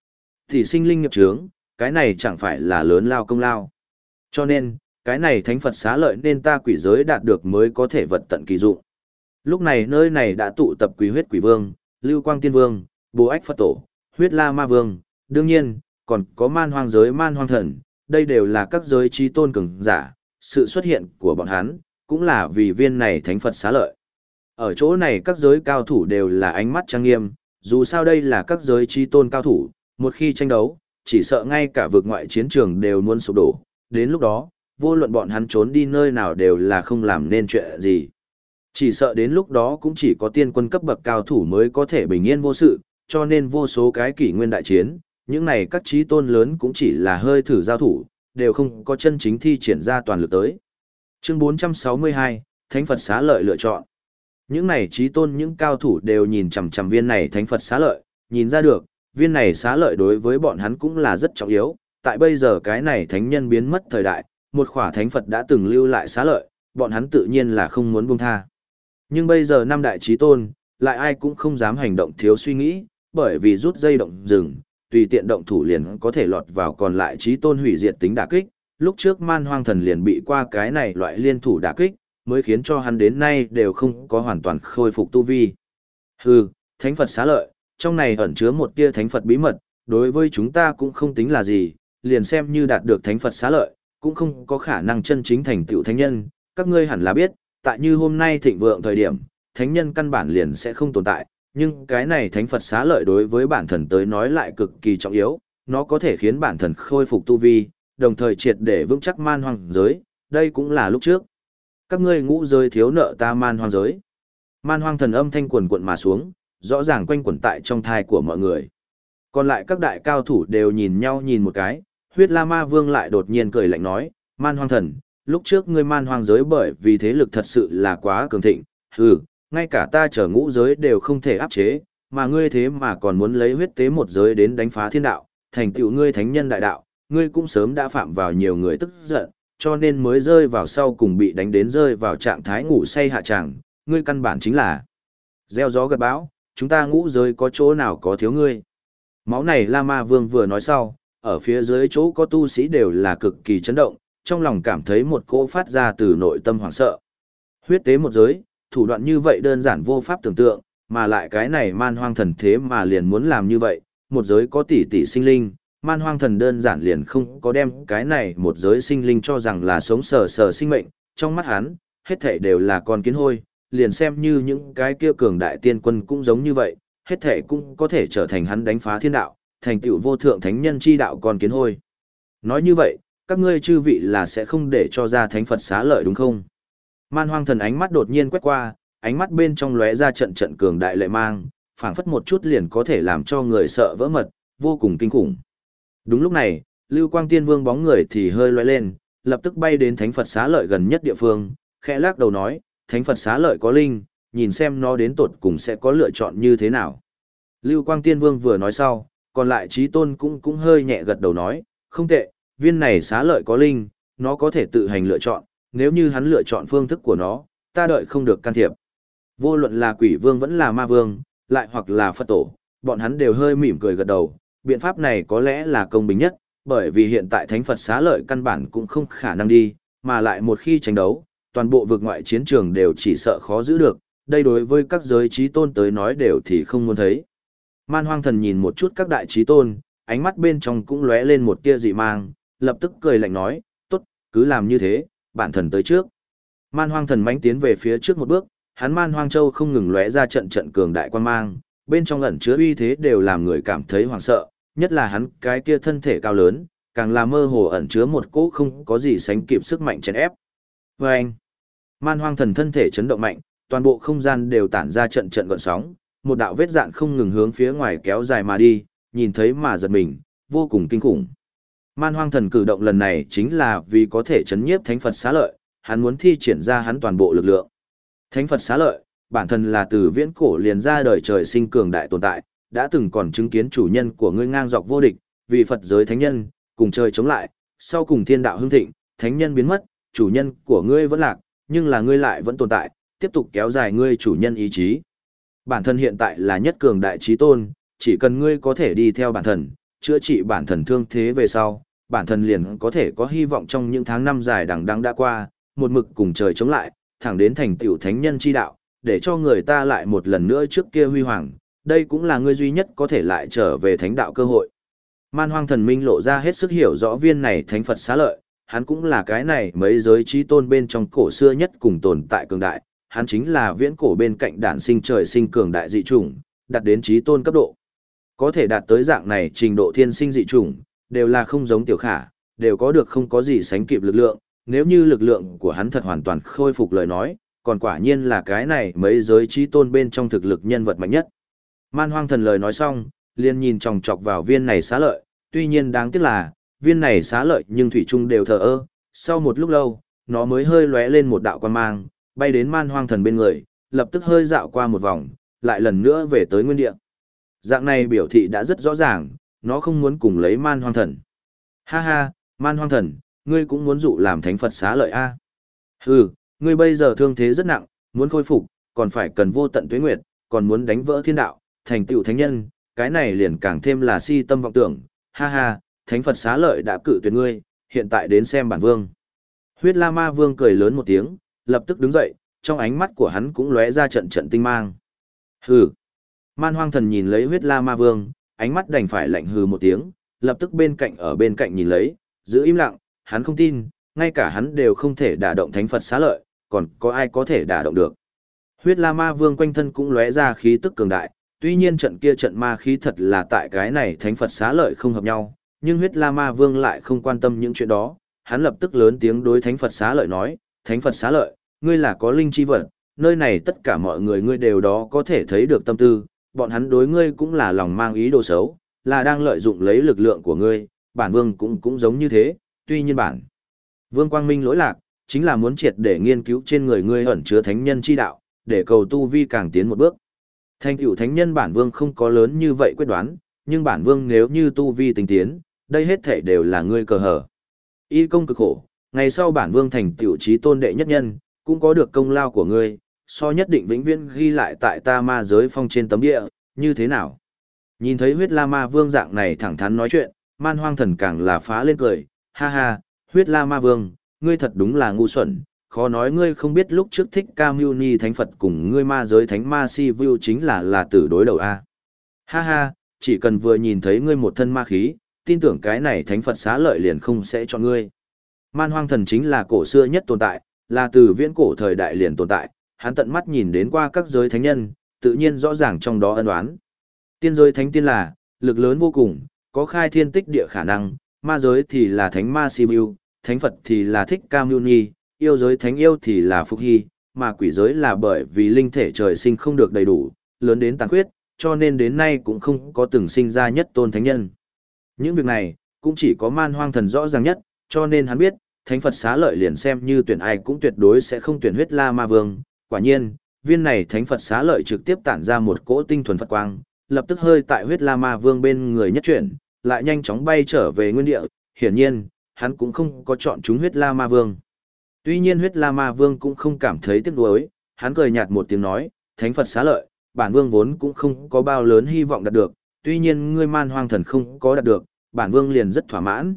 tỷ sinh linh nghiệp chướng, cái này chẳng phải là lớn lao công lao. Cho nên, cái này thánh Phật xá lợi nên ta quỷ giới đạt được mới có thể vật tận kỳ dụng. Lúc này nơi này đã tụ tập quỷ huyết quỷ vương, Lưu Quang Tiên Vương, Bồ Ách Phật tổ, huyết la ma vương, đương nhiên, còn có man hoang giới man hoang thần, đây đều là các giới trí tôn cường giả, sự xuất hiện của bọn hắn, cũng là vì viên này thánh Phật xá lợi. Ở chỗ này các giới cao thủ đều là ánh mắt trang nghiêm, dù sao đây là các giới trí tôn cao thủ, một khi tranh đấu, chỉ sợ ngay cả vực ngoại chiến trường đều muốn sụp đổ, đến lúc đó, vô luận bọn hắn trốn đi nơi nào đều là không làm nên chuyện gì. Chỉ sợ đến lúc đó cũng chỉ có tiên quân cấp bậc cao thủ mới có thể bình yên vô sự, cho nên vô số cái kỷ nguyên đại chiến, những này các trí tôn lớn cũng chỉ là hơi thử giao thủ, đều không có chân chính thi triển ra toàn lực tới. Chương 462, Thánh Phật xá lợi lựa chọn. Những này trí tôn những cao thủ đều nhìn chằm chằm viên này Thánh Phật xá lợi, nhìn ra được, viên này xá lợi đối với bọn hắn cũng là rất trọng yếu, tại bây giờ cái này thánh nhân biến mất thời đại, một khỏa thánh Phật đã từng lưu lại xá lợi, bọn hắn tự nhiên là không muốn buông tha. Nhưng bây giờ năm đại chí tôn, lại ai cũng không dám hành động thiếu suy nghĩ, bởi vì rút dây động rừng, tùy tiện động thủ liền có thể lọt vào còn lại chí tôn hủy diệt tính đả kích. Lúc trước man hoang thần liền bị qua cái này loại liên thủ đả kích, mới khiến cho hắn đến nay đều không có hoàn toàn khôi phục tu vi. Hừ, thánh Phật xá lợi, trong này ẩn chứa một tia thánh Phật bí mật, đối với chúng ta cũng không tính là gì, liền xem như đạt được thánh Phật xá lợi, cũng không có khả năng chân chính thành tựu thánh nhân, các ngươi hẳn là biết, tại như hôm nay thịnh vượng thời điểm, thánh nhân căn bản liền sẽ không tồn tại, nhưng cái này thánh Phật xá lợi đối với bản thần tới nói lại cực kỳ trọng yếu, nó có thể khiến bản thần khôi phục tu vi, đồng thời triệt để vững chắc man hoang giới, đây cũng là lúc trước. Các ngươi ngũ giới thiếu nợ ta man hoang giới. Man hoang thần âm thanh quần quận mà xuống, rõ ràng quanh quẩn tại trong thai của mọi người. Còn lại các đại cao thủ đều nhìn nhau nhìn một cái, huyết la ma vương lại đột nhiên cười lạnh nói, man hoang thần, lúc trước ngươi man hoang giới bởi vì thế lực thật sự là quá cường thịnh, hừ, ngay cả ta trở ngũ giới đều không thể áp chế, mà ngươi thế mà còn muốn lấy huyết tế một giới đến đánh phá thiên đạo, thành tựu ngươi thánh nhân đại đạo, ngươi cũng sớm đã phạm vào nhiều người tức giận, cho nên mới rơi vào sau cùng bị đánh đến rơi vào trạng thái ngủ say hạ tràng, ngươi căn bản chính là gieo gió gặt bão, chúng ta ngũ giới có chỗ nào có thiếu ngươi. Máu này La Ma Vương vừa nói sau, ở phía dưới chỗ có tu sĩ đều là cực kỳ chấn động, trong lòng cảm thấy một cỗ phát ra từ nội tâm hoảng sợ. Huyết tế một giới, thủ đoạn như vậy đơn giản vô pháp tưởng tượng, mà lại cái này man hoang thần thế mà liền muốn làm như vậy, một giới có tỷ tỷ sinh linh, man hoang thần đơn giản liền không có đem cái này một giới sinh linh cho rằng là sống sờ sờ sinh mệnh, trong mắt hắn, hết thảy đều là con kiến hôi, liền xem như những cái kia cường đại tiên quân cũng giống như vậy, hết thảy cũng có thể trở thành hắn đánh phá thiên đạo, thành tựu vô thượng thánh nhân chi đạo con kiến hôi. Nói như vậy, các ngươi chư vị là sẽ không để cho ra thánh Phật xá lợi đúng không? Man hoang thần ánh mắt đột nhiên quét qua, ánh mắt bên trong lóe ra trận trận cường đại lệ mang, phảng phất một chút liền có thể làm cho người sợ vỡ mật, vô cùng kinh khủng. Đúng lúc này, Lưu Quang Tiên Vương bóng người thì hơi lóe lên, lập tức bay đến thánh Phật xá lợi gần nhất địa phương, khẽ lắc đầu nói, thánh Phật xá lợi có linh, nhìn xem nó đến tột cùng sẽ có lựa chọn như thế nào. Lưu Quang Tiên Vương vừa nói sau, còn lại Chí Tôn cũng hơi nhẹ gật đầu nói, không tệ, viên này xá lợi có linh, nó có thể tự hành lựa chọn, nếu như hắn lựa chọn phương thức của nó, ta đợi không được can thiệp. Vô luận là quỷ vương vẫn là ma vương, lại hoặc là Phật tổ, bọn hắn đều hơi mỉm cười gật đầu, biện pháp này có lẽ là công bình nhất, bởi vì hiện tại Thánh Phật xá lợi căn bản cũng không khả năng đi, mà lại một khi tranh đấu, toàn bộ vực ngoại chiến trường đều chỉ sợ khó giữ được, đây đối với các giới trí tôn tới nói đều thì không muốn thấy. Man Hoang Thần nhìn một chút các đại trí tôn, ánh mắt bên trong cũng lóe lên một tia dị mang, lập tức cười lạnh nói, tốt, cứ làm như thế, bản thần tới trước. Man Hoang Thần mãnh tiến về phía trước một bước, hắn Man Hoang Châu không ngừng lóe ra trận trận cường đại quan mang, bên trong ẩn chứa uy thế đều làm người cảm thấy hoảng sợ, nhất là hắn cái kia thân thể cao lớn, càng là mơ hồ ẩn chứa một cỗ không có gì sánh kịp sức mạnh chèn ép. Và anh, Man Hoang Thần thân thể chấn động mạnh, toàn bộ không gian đều tản ra trận trận gợn sóng, một đạo vết dạn không ngừng hướng phía ngoài kéo dài mà đi, nhìn thấy mà giật mình, vô cùng kinh khủng. Man Hoang Thần cử động lần này chính là vì có thể chấn nhiếp Thánh Phật xá lợi, hắn muốn thi triển ra hắn toàn bộ lực lượng. Thánh Phật xá lợi, bản thân là từ viễn cổ liền ra đời trời sinh cường đại tồn tại, đã từng còn chứng kiến chủ nhân của ngươi ngang dọc vô địch, vì Phật giới thánh nhân, cùng trời chống lại, sau cùng thiên đạo hưng thịnh, thánh nhân biến mất, chủ nhân của ngươi vẫn lạc, nhưng là ngươi lại vẫn tồn tại, tiếp tục kéo dài ngươi chủ nhân ý chí. Bản thân hiện tại là nhất cường đại chí tôn, chỉ cần ngươi có thể đi theo bản thân, chữa trị bản thân thương thế về sau, bản thân liền có thể có hy vọng trong những tháng năm dài đằng đẵng đã qua, một mực cùng trời chống lại, thẳng đến thành tựu thánh nhân chi đạo, để cho người ta lại một lần nữa trước kia huy hoàng, đây cũng là ngươi duy nhất có thể lại trở về thánh đạo cơ hội. Man Hoang Thần minh lộ ra hết sức hiểu rõ viên này Thánh Phật xá lợi, hắn cũng là cái này mấy giới trí tôn bên trong cổ xưa nhất cùng tồn tại cường đại, hắn chính là viễn cổ bên cạnh đản sinh trời sinh cường đại dị chủng, đạt đến trí tôn cấp độ. Có thể đạt tới dạng này trình độ thiên sinh dị chủng, đều là không giống tiểu khả, đều có được không có gì sánh kịp lực lượng, nếu như lực lượng của hắn thật hoàn toàn khôi phục lời nói, còn quả nhiên là cái này mấy giới trí tôn bên trong thực lực nhân vật mạnh nhất. Man Hoang Thần lời nói xong, liền nhìn chòng chọc vào viên này xá lợi, tuy nhiên đáng tiếc là, viên này xá lợi nhưng thủy chung đều thờ ơ, sau một lúc lâu, nó mới hơi lóe lên một đạo quan mang, bay đến Man Hoang Thần bên người, lập tức hơi dạo qua một vòng, lại lần nữa về tới nguyên địa. Dạng này biểu thị đã rất rõ ràng, nó không muốn cùng lấy Man Hoang Thần. Ha ha, Man Hoang Thần, ngươi cũng muốn dụ làm Thánh Phật xá lợi a? Hừ, ngươi bây giờ thương thế rất nặng, muốn khôi phục, còn phải cần vô tận tuế nguyệt, còn muốn đánh vỡ thiên đạo, thành tựu thánh nhân, cái này liền càng thêm là si tâm vọng tưởng. Ha ha, Thánh Phật xá lợi đã cự tuyệt ngươi, hiện tại đến xem bản vương. Huyết La Ma Vương cười lớn một tiếng, lập tức đứng dậy, trong ánh mắt của hắn cũng lóe ra trận trận tinh mang. Hừ. Man Hoang Thần nhìn lấy Huyết La Ma Vương, ánh mắt đành phải lạnh hừ một tiếng, lập tức bên cạnh nhìn lấy, giữ im lặng, hắn không tin, ngay cả hắn đều không thể đả động Thánh Phật xá lợi, còn có ai có thể đả động được. Huyết La Ma Vương quanh thân cũng lóe ra khí tức cường đại, tuy nhiên trận kia trận ma khí thật là tại cái này Thánh Phật xá lợi không hợp nhau, nhưng Huyết La Ma Vương lại không quan tâm những chuyện đó, hắn lập tức lớn tiếng đối Thánh Phật xá lợi nói, Thánh Phật xá lợi, ngươi là có linh chi vật, nơi này tất cả mọi người ngươi đều đó có thể thấy được tâm tư, bọn hắn đối ngươi cũng là lòng mang ý đồ xấu, là đang lợi dụng lấy lực lượng của ngươi, bản vương cũng giống như thế, tuy nhiên bản vương quang minh lỗi lạc, chính là muốn triệt để nghiên cứu trên người ngươi ẩn chứa thánh nhân chi đạo, để cầu tu vi càng tiến một bước. Thành tựu thánh nhân bản vương không có lớn như vậy quyết đoán, nhưng bản vương nếu như tu vi tinh tiến, đây hết thể đều là ngươi cờ hở. Y công cực khổ, ngày sau bản vương thành tựu chí tôn đệ nhất nhân, cũng có được công lao của ngươi, so nhất định vĩnh viễn ghi lại tại ta ma giới phong trên tấm địa, như thế nào? Nhìn thấy Huyết La Ma Vương dạng này thẳng thắn nói chuyện, Man Hoang Thần càng là phá lên cười, ha ha, Huyết La Ma Vương, ngươi thật đúng là ngu xuẩn, khó nói ngươi không biết lúc trước Thích Ca Mâu Ni Thánh Phật cùng ngươi ma giới Thánh Ma Si Vu chính là tử đối đầu a. Ha ha, chỉ cần vừa nhìn thấy ngươi một thân ma khí, tin tưởng cái này Thánh Phật xá lợi liền không sẽ chọn ngươi. Man Hoang Thần chính là cổ xưa nhất tồn tại, là từ viễn cổ thời đại liền tồn tại, hắn tận mắt nhìn đến qua các giới thánh nhân, tự nhiên rõ ràng trong đó ân oán. Tiên giới thánh tiên là lực lớn vô cùng, có khai thiên tích địa khả năng, ma giới thì là Thánh Ma Si Vu, Thánh Phật thì là Thích Ca Mâu Ni, yêu giới thánh yêu thì là Phục Hy, mà quỷ giới là bởi vì linh thể trời sinh không được đầy đủ, lớn đến tàn khuyết, cho nên đến nay cũng không có từng sinh ra nhất tôn thánh nhân. Những việc này, cũng chỉ có Man Hoang Thần rõ ràng nhất, cho nên hắn biết, Thánh Phật xá lợi liền xem như tuyển ai cũng tuyệt đối sẽ không tuyển Huyết La Ma Vương. Quả nhiên, viên này Thánh Phật xá lợi trực tiếp tản ra một cỗ tinh thuần Phật quang, lập tức hơi tại Huyết La Ma Vương bên người nhất chuyển, lại nhanh chóng bay trở về nguyên địa, hiển nhiên, hắn cũng không có chọn chúng Huyết La Ma Vương. Tuy nhiên Huyết La Ma Vương cũng không cảm thấy tiếc nuối, hắn cười nhạt một tiếng nói, thánh Phật xá lợi, bản vương vốn cũng không có bao lớn hy vọng đạt được, tuy nhiên ngươi man hoang thần không có đạt được, bản vương liền rất thỏa mãn,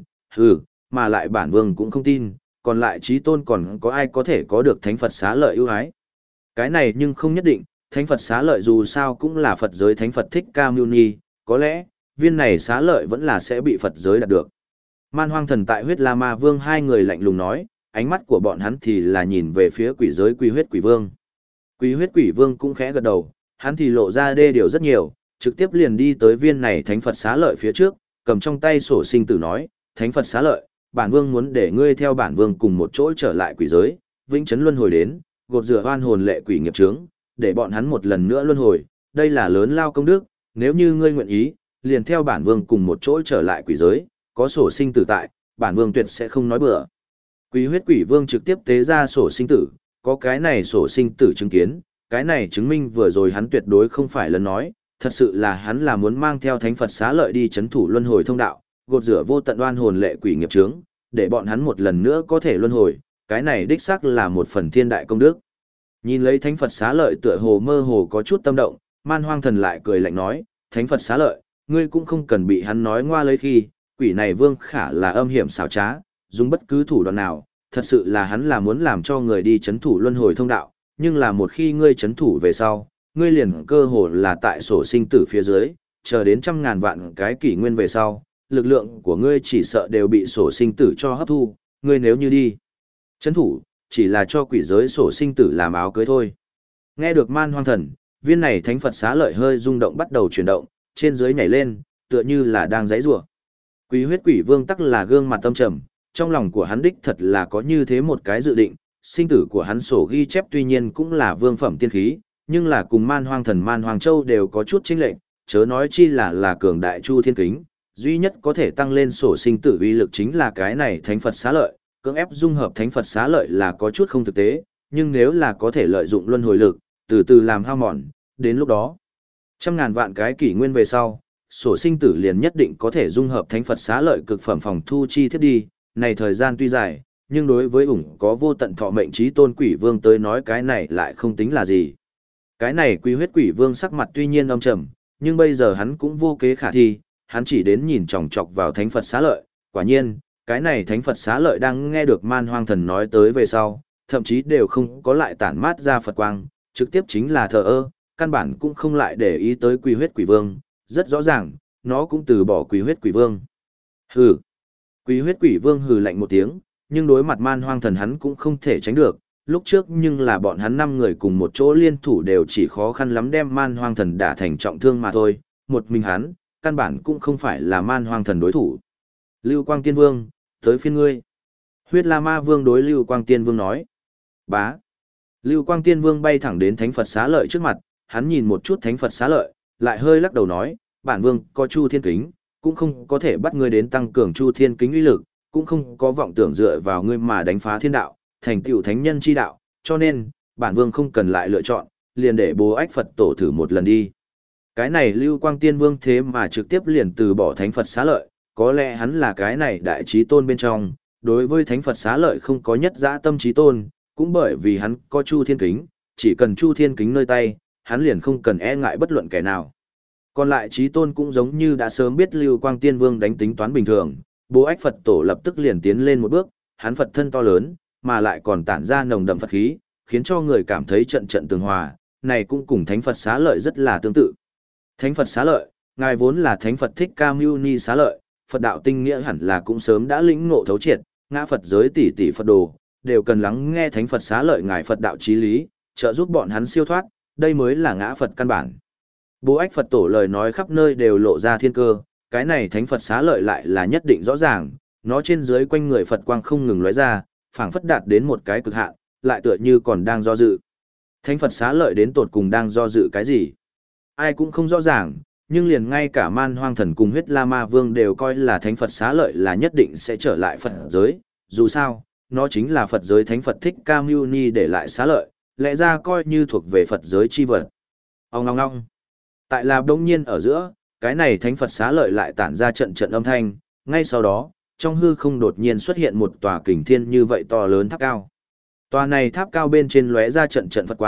mà lại bản vương cũng không tin, còn lại trí tôn còn có ai có thể có được thánh Phật xá lợi ưu ái. Cái này nhưng không nhất định, thánh Phật xá lợi dù sao cũng là Phật giới thánh Phật Thích Ca Mâu Ni, có lẽ, viên này xá lợi vẫn là sẽ bị Phật giới đạt được. Man hoang thần tại huyết la ma vương hai người lạnh lùng nói, ánh mắt của bọn hắn thì là nhìn về phía quỷ giới Quỷ huyết quỷ vương. Quỷ huyết quỷ vương cũng khẽ gật đầu, hắn thì lộ ra đê điều rất nhiều, trực tiếp liền đi tới viên này thánh Phật xá lợi phía trước, cầm trong tay sổ sinh tử nói, thánh Phật xá lợi, bản vương muốn để ngươi theo bản vương cùng một chỗ trở lại quỷ giới, vĩnh chấn luân hồi đến, gột rửa oan hồn lệ quỷ nghiệp chướng, để bọn hắn một lần nữa luân hồi, đây là lớn lao công đức, nếu như ngươi nguyện ý, liền theo bản vương cùng một chỗ trở lại quỷ giới, có sổ sinh tử tại, bản vương tuyệt sẽ không nói bừa. Quỷ huyết quỷ vương trực tiếp tế ra sổ sinh tử, có cái này sổ sinh tử chứng kiến, cái này chứng minh vừa rồi hắn tuyệt đối không phải lần nói, thật sự là hắn là muốn mang theo thánh Phật xá lợi đi chấn thủ luân hồi thông đạo, gột rửa vô tận oan hồn lệ quỷ nghiệp chướng, để bọn hắn một lần nữa có thể luân hồi, cái này đích xác là một phần thiên đại công đức. Nhìn lấy thánh Phật xá lợi tựa hồ mơ hồ có chút tâm động, man hoang thần lại cười lạnh nói, thánh Phật xá lợi, ngươi cũng không cần bị hắn nói ngoa lấy khi, quỷ này vương khả là âm hiểm xảo trá, dùng bất cứ thủ đoạn nào, thật sự là hắn là muốn làm cho người đi chấn thủ luân hồi thông đạo, nhưng là một khi ngươi chấn thủ về sau, ngươi liền cơ hồ là tại sổ sinh tử phía dưới, chờ đến trăm ngàn vạn cái kỷ nguyên về sau, lực lượng của ngươi chỉ sợ đều bị sổ sinh tử cho hấp thu, ngươi nếu như đi chấn thủ, chỉ là cho quỷ giới sổ sinh tử làm áo cưới thôi. Nghe được man hoang thần, viên này thánh Phật xá lợi hơi rung động bắt đầu chuyển động, trên dưới nhảy lên, tựa như là đang giãy giụa. Quỷ huyết quỷ vương tắc là gương mặt tâm trầm, trong lòng của hắn đích thật là có như thế một cái dự định, sinh tử của hắn sổ ghi chép tuy nhiên cũng là vương phẩm tiên khí, nhưng là cùng man hoang thần man hoang châu đều có chút chênh lệch, chớ nói chi là cường đại chu thiên kính, duy nhất có thể tăng lên sổ sinh tử uy lực chính là cái này thánh Phật xá lợi, cưỡng ép dung hợp thánh Phật xá lợi là có chút không thực tế, nhưng nếu là có thể lợi dụng luân hồi lực, từ từ làm hao mòn, đến lúc đó, trăm ngàn vạn cái kỷ nguyên về sau, sổ sinh tử liền nhất định có thể dung hợp thánh Phật xá lợi cực phẩm phòng thu chi thiết đi, này thời gian tuy dài, nhưng đối với ủng có vô tận thọ mệnh trí tôn quỷ vương tới nói cái này lại không tính là gì. Cái này Quỷ huyết quỷ vương sắc mặt tuy nhiên âm trầm, nhưng bây giờ hắn cũng vô kế khả thi, hắn chỉ đến nhìn chòng chọc vào thánh Phật xá lợi, quả nhiên, cái này thánh Phật xá lợi đang nghe được man hoang thần nói tới về sau, thậm chí đều không có lại tản mát ra Phật quang, trực tiếp chính là thờ ơ, căn bản cũng không lại để ý tới Quỷ huyết quỷ vương, rất rõ ràng, nó cũng từ bỏ Quỷ huyết quỷ vương. Hừ. Quỷ huyết quỷ vương hừ lạnh một tiếng, nhưng đối mặt man hoang thần hắn cũng không thể tránh được, lúc trước nhưng là bọn hắn 5 người cùng một chỗ liên thủ đều chỉ khó khăn lắm đem man hoang thần đả thành trọng thương mà thôi, một mình hắn, căn bản cũng không phải là man hoang thần đối thủ. Lưu Quang Tiên Vương, tới phiên ngươi. Huyết La Ma Vương đối Lưu Quang Tiên Vương nói. Bá. Lưu Quang Tiên Vương bay thẳng đến Thánh Phật xá lợi trước mặt, hắn nhìn một chút Thánh Phật xá lợi, lại hơi lắc đầu nói, bản vương có Chu Thiên Kính, cũng không có thể bắt ngươi đến tăng cường Chu Thiên Kính uy lực, cũng không có vọng tưởng dựa vào ngươi mà đánh phá thiên đạo, thành tựu thánh nhân chi đạo, cho nên, bản vương không cần lại lựa chọn, liền để Bồ Ách Phật tổ thử một lần đi. Cái này Lưu Quang Tiên Vương thế mà trực tiếp liền từ bỏ Thánh Phật xá lợi, có lẽ hắn là cái này đại trí tôn bên trong, đối với Thánh Phật xá lợi không có nhất dã tâm trí tôn, cũng bởi vì hắn có Chu Thiên Kính, chỉ cần Chu Thiên Kính nơi tay, hắn liền không cần e ngại bất luận kẻ nào. Còn lại trí tôn cũng giống như đã sớm biết Lưu Quang Tiên Vương đánh tính toán bình thường, Bồ Ách Phật tổ lập tức liền tiến lên một bước, hắn Phật thân to lớn, mà lại còn tản ra nồng đậm Phật khí, khiến cho người cảm thấy trận trận tường hòa, này cũng cùng Thánh Phật xá lợi rất là tương tự. Thánh Phật xá lợi, ngài vốn là Thánh Phật Thích Ca Mâu Ni xá lợi, Phật đạo tinh nghĩa hẳn là cũng sớm đã lĩnh ngộ thấu triệt, ngã Phật giới tỷ tỷ Phật đồ, đều cần lắng nghe Thánh Phật xá lợi ngài Phật đạo chí lý, trợ giúp bọn hắn siêu thoát, đây mới là ngã Phật căn bản. Bố Ách Phật tổ lời nói khắp nơi đều lộ ra thiên cơ, cái này Thánh Phật xá lợi lại là nhất định rõ ràng, nó trên dưới quanh người Phật quang không ngừng lóe ra, phảng phất đạt đến một cái cực hạn, lại tựa như còn đang do dự. Thánh Phật xá lợi đến tột cùng đang do dự cái gì? Ai cũng không rõ ràng, nhưng liền ngay cả Man Hoang Thần cùng Huyết La Ma Vương đều coi là Thánh Phật xá lợi là nhất định sẽ trở lại Phật giới, dù sao, nó chính là Phật giới Thánh Phật Thích Ca Mâu Ni để lại xá lợi, lẽ ra coi như thuộc về Phật giới chi vật. Ông ngong ngong. Tại là đông nhiên ở giữa, cái này Thánh Phật xá lợi lại tản ra trận trận âm thanh, ngay sau đó, trong hư không đột nhiên xuất hiện một tòa kình thiên như vậy to lớn tháp cao. Tòa này tháp cao bên trên lóe ra trận trận Phật quang,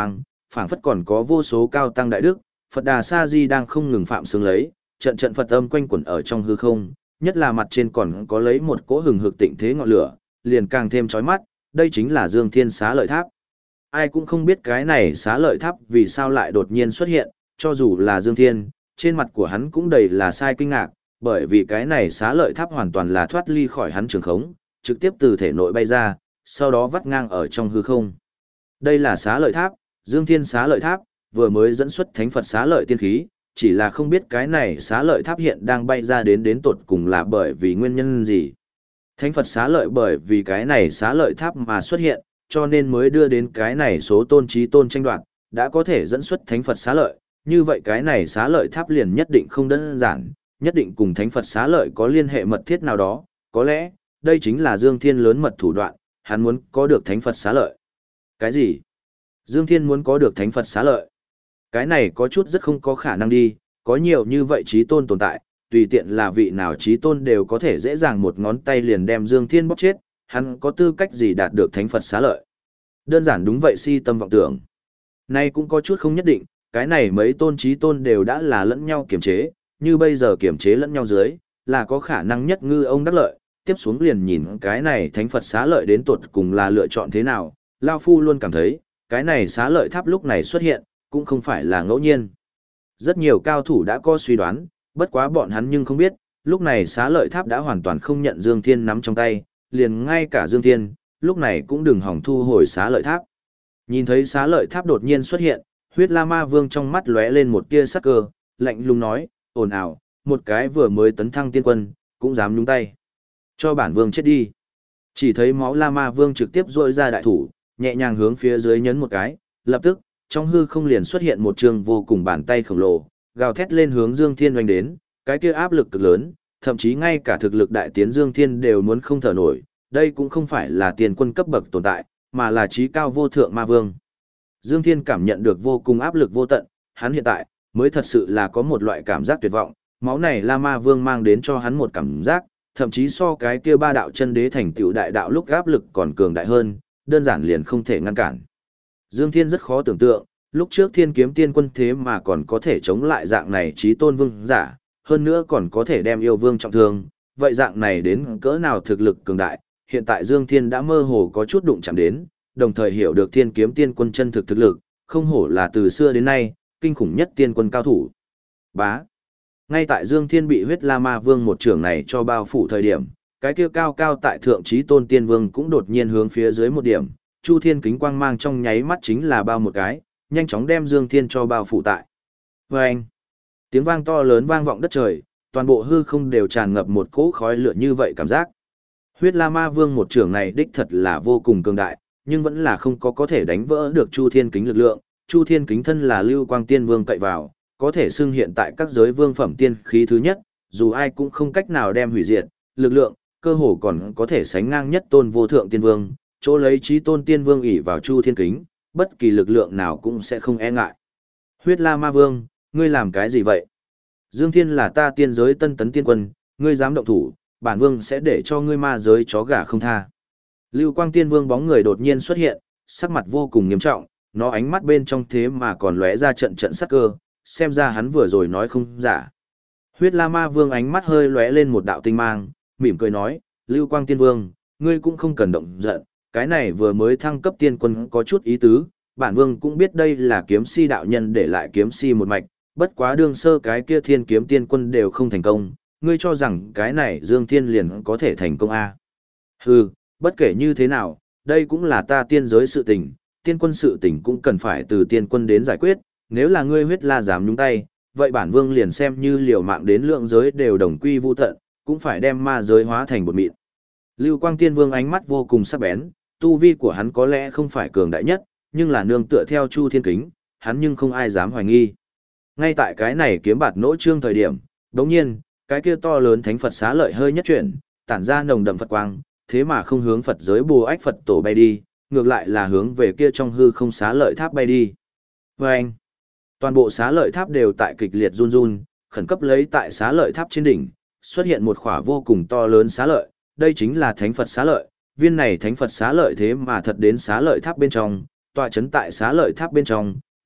phảng phất còn có vô số cao tăng đại đức, Phật Đà Sa Di đang không ngừng phạm sướng lấy, trận trận Phật âm quanh quẩn ở trong hư không, nhất là mặt trên còn có lấy một cỗ hừng hực tịnh thế ngọn lửa, liền càng thêm chói mắt, đây chính là Dương Thiên Xá Lợi Tháp. Ai cũng không biết cái này Xá Lợi Tháp vì sao lại đột nhiên xuất hiện, cho dù là Dương Thiên, trên mặt của hắn cũng đầy là sai kinh ngạc, bởi vì cái này Xá Lợi Tháp hoàn toàn là thoát ly khỏi hắn trường khống, trực tiếp từ thể nội bay ra, sau đó vắt ngang ở trong hư không. Đây là Xá Lợi Tháp, Dương Thiên Xá Lợi Tháp, vừa mới dẫn xuất Thánh Phật Xá Lợi tiên khí, chỉ là không biết cái này Xá Lợi Tháp hiện đang bay ra đến tột cùng là bởi vì nguyên nhân gì. Thánh Phật Xá Lợi bởi vì cái này Xá Lợi Tháp mà xuất hiện, cho nên mới đưa đến cái này số tôn trí tôn tranh đoạt, đã có thể dẫn xuất Thánh Phật Xá Lợi, như vậy cái này Xá Lợi Tháp liền nhất định không đơn giản, nhất định cùng Thánh Phật Xá Lợi có liên hệ mật thiết nào đó, có lẽ, đây chính là Dương Thiên lớn mật thủ đoạn, hắn muốn có được Thánh Phật Xá Lợi. Cái gì? Dương Thiên muốn có được Thánh Phật Xá Lợi? Cái này có chút rất không có khả năng đi, có nhiều như vậy trí tôn tồn tại, tùy tiện là vị nào trí tôn đều có thể dễ dàng một ngón tay liền đem Dương Thiên bóp chết, hắn có tư cách gì đạt được Thánh Phật Xá Lợi? Đơn giản đúng vậy si tâm vọng tưởng. Nay cũng có chút không nhất định, cái này mấy tôn trí tôn đều đã là lẫn nhau kiểm chế, như bây giờ kiểm chế lẫn nhau dưới, là có khả năng nhất ngư ông đắc lợi, tiếp xuống liền nhìn cái này Thánh Phật Xá Lợi đến tuột cùng là lựa chọn thế nào, Lao Phu luôn cảm thấy, cái này Xá Lợi Tháp lúc này xuất hiện, cũng không phải là ngẫu nhiên. Rất nhiều cao thủ đã có suy đoán, bất quá bọn hắn nhưng không biết, lúc này Xá Lợi Tháp đã hoàn toàn không nhận Dương Thiên nắm trong tay, liền ngay cả Dương Thiên, lúc này cũng đừng hỏng thu hồi Xá Lợi Tháp. Nhìn thấy Xá Lợi Tháp đột nhiên xuất hiện, Huyết La Ma Vương trong mắt lóe lên một tia sắc cơ, lạnh lùng nói, ồn ào, một cái vừa mới tấn thăng tiên quân, cũng dám nhúng tay. Cho bản vương chết đi. Chỉ thấy máu La Ma Vương trực tiếp duỗi ra đại thủ, nhẹ nhàng hướng phía dưới nhấn một cái, lập tức, trong hư không liền xuất hiện một trường vô cùng bàn tay khổng lồ, gào thét lên hướng Dương Thiên oanh đến, cái kia áp lực cực lớn, thậm chí ngay cả thực lực đại tiến Dương Thiên đều muốn không thở nổi, đây cũng không phải là tiền quân cấp bậc tồn tại, mà là trí cao vô thượng ma vương. Dương Thiên cảm nhận được vô cùng áp lực vô tận, hắn hiện tại mới thật sự là có một loại cảm giác tuyệt vọng, máu này La Ma Vương mang đến cho hắn một cảm giác, thậm chí so cái kia ba đạo chân đế thành tựu đại đạo lúc áp lực còn cường đại hơn, đơn giản liền không thể ngăn cản. Dương Thiên rất khó tưởng tượng, lúc trước Thiên Kiếm Tiên Quân thế mà còn có thể chống lại dạng này chí tôn vương giả, hơn nữa còn có thể đem yêu vương trọng thương, vậy dạng này đến cỡ nào thực lực cường đại, hiện tại Dương Thiên đã mơ hồ có chút đụng chạm đến, đồng thời hiểu được Thiên Kiếm Tiên Quân chân thực thực lực, không hổ là từ xưa đến nay, kinh khủng nhất tiên quân cao thủ. Bá. Ngay tại Dương Thiên bị huyết La Ma Vương một trưởng này cho bao phủ thời điểm, cái kia cao cao tại thượng chí tôn tiên vương cũng đột nhiên hướng phía dưới một điểm, Chu Thiên kính quang mang trong nháy mắt chính là bao một cái, nhanh chóng đem Dương Thiên cho bao phủ tại. Vâng! Tiếng vang to lớn vang vọng đất trời, toàn bộ hư không đều tràn ngập một cỗ khói lửa như vậy cảm giác. Huyết La Ma Vương một trưởng này đích thật là vô cùng cường đại, nhưng vẫn là không có thể đánh vỡ được Chu Thiên kính lực lượng. Chu Thiên kính thân là Lưu Quang Tiên Vương cậy vào, có thể xưng hiện tại các giới vương phẩm tiên khí thứ nhất, dù ai cũng không cách nào đem hủy diệt, lực lượng, cơ hồ còn có thể sánh ngang nhất tôn vô thượng tiên vương, chỗ lấy chí tôn tiên vương ỷ vào Chu Thiên kính, bất kỳ lực lượng nào cũng sẽ không e ngại. Huyết La Ma Vương, ngươi làm cái gì vậy? Dương Thiên là ta tiên giới tân tấn tiên quân, ngươi dám động thủ, bản vương sẽ để cho ngươi ma giới chó gà không tha. Lưu Quang Tiên Vương bóng người đột nhiên xuất hiện, sắc mặt vô cùng nghiêm trọng, nó ánh mắt bên trong thế mà còn lóe ra trận trận sắc cơ, xem ra hắn vừa rồi nói không giả. Huyết La Ma Vương ánh mắt hơi lóe lên một đạo tinh mang, mỉm cười nói, Lưu Quang Tiên Vương, ngươi cũng không cần động giận, cái này vừa mới thăng cấp tiên quân có chút ý tứ, bản vương cũng biết đây là kiếm si đạo nhân để lại kiếm si một mạch, bất quá đương sơ cái kia thiên kiếm tiên quân đều không thành công, ngươi cho rằng cái này Dương Thiên liền có thể thành công à. Hừ, bất kể như thế nào, đây cũng là ta tiên giới sự tình, tiên quân sự tình cũng cần phải từ tiên quân đến giải quyết, nếu là ngươi huyết la dám nhúng tay, vậy bản vương liền xem như liều mạng đến lượng giới đều đồng quy vu tận, cũng phải đem ma giới hóa thành bột mịn. Lưu Quang Tiên Vương ánh mắt vô cùng sắc bén, tu vi của hắn có lẽ không phải cường đại nhất, nhưng là nương tựa theo Chu Thiên kính, hắn nhưng không ai dám hoài nghi. Ngay tại cái này kiếm bạt nỗ trương thời điểm, đống nhiên, cái kia to lớn thánh Phật xá lợi hơi nhất chuyển, tản ra nồng đậm Phật quang, thế mà không hướng Phật giới Bồ Ách Phật tổ bay đi, ngược lại là hướng về kia trong hư không xá lợi tháp bay đi. Vâng! Toàn bộ xá lợi tháp đều tại kịch liệt run run, khẩn cấp lấy tại xá lợi tháp trên đỉnh, xuất hiện một khỏa vô cùng to lớn xá lợi, đây chính là thánh Phật xá lợi, viên này thánh Phật xá lợi thế mà thật đến xá lợi tháp bên trong, tọa chấn tại xá lợi tháp bên trong,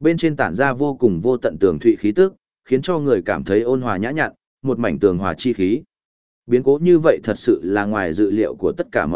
Bên trên tản ra vô cùng vô tận tường thụy khí tức, khiến cho người cảm thấy ôn hòa nhã nhặn, một mảnh tường hòa chi khí. Biến cố như vậy thật sự là ngoài dự liệu của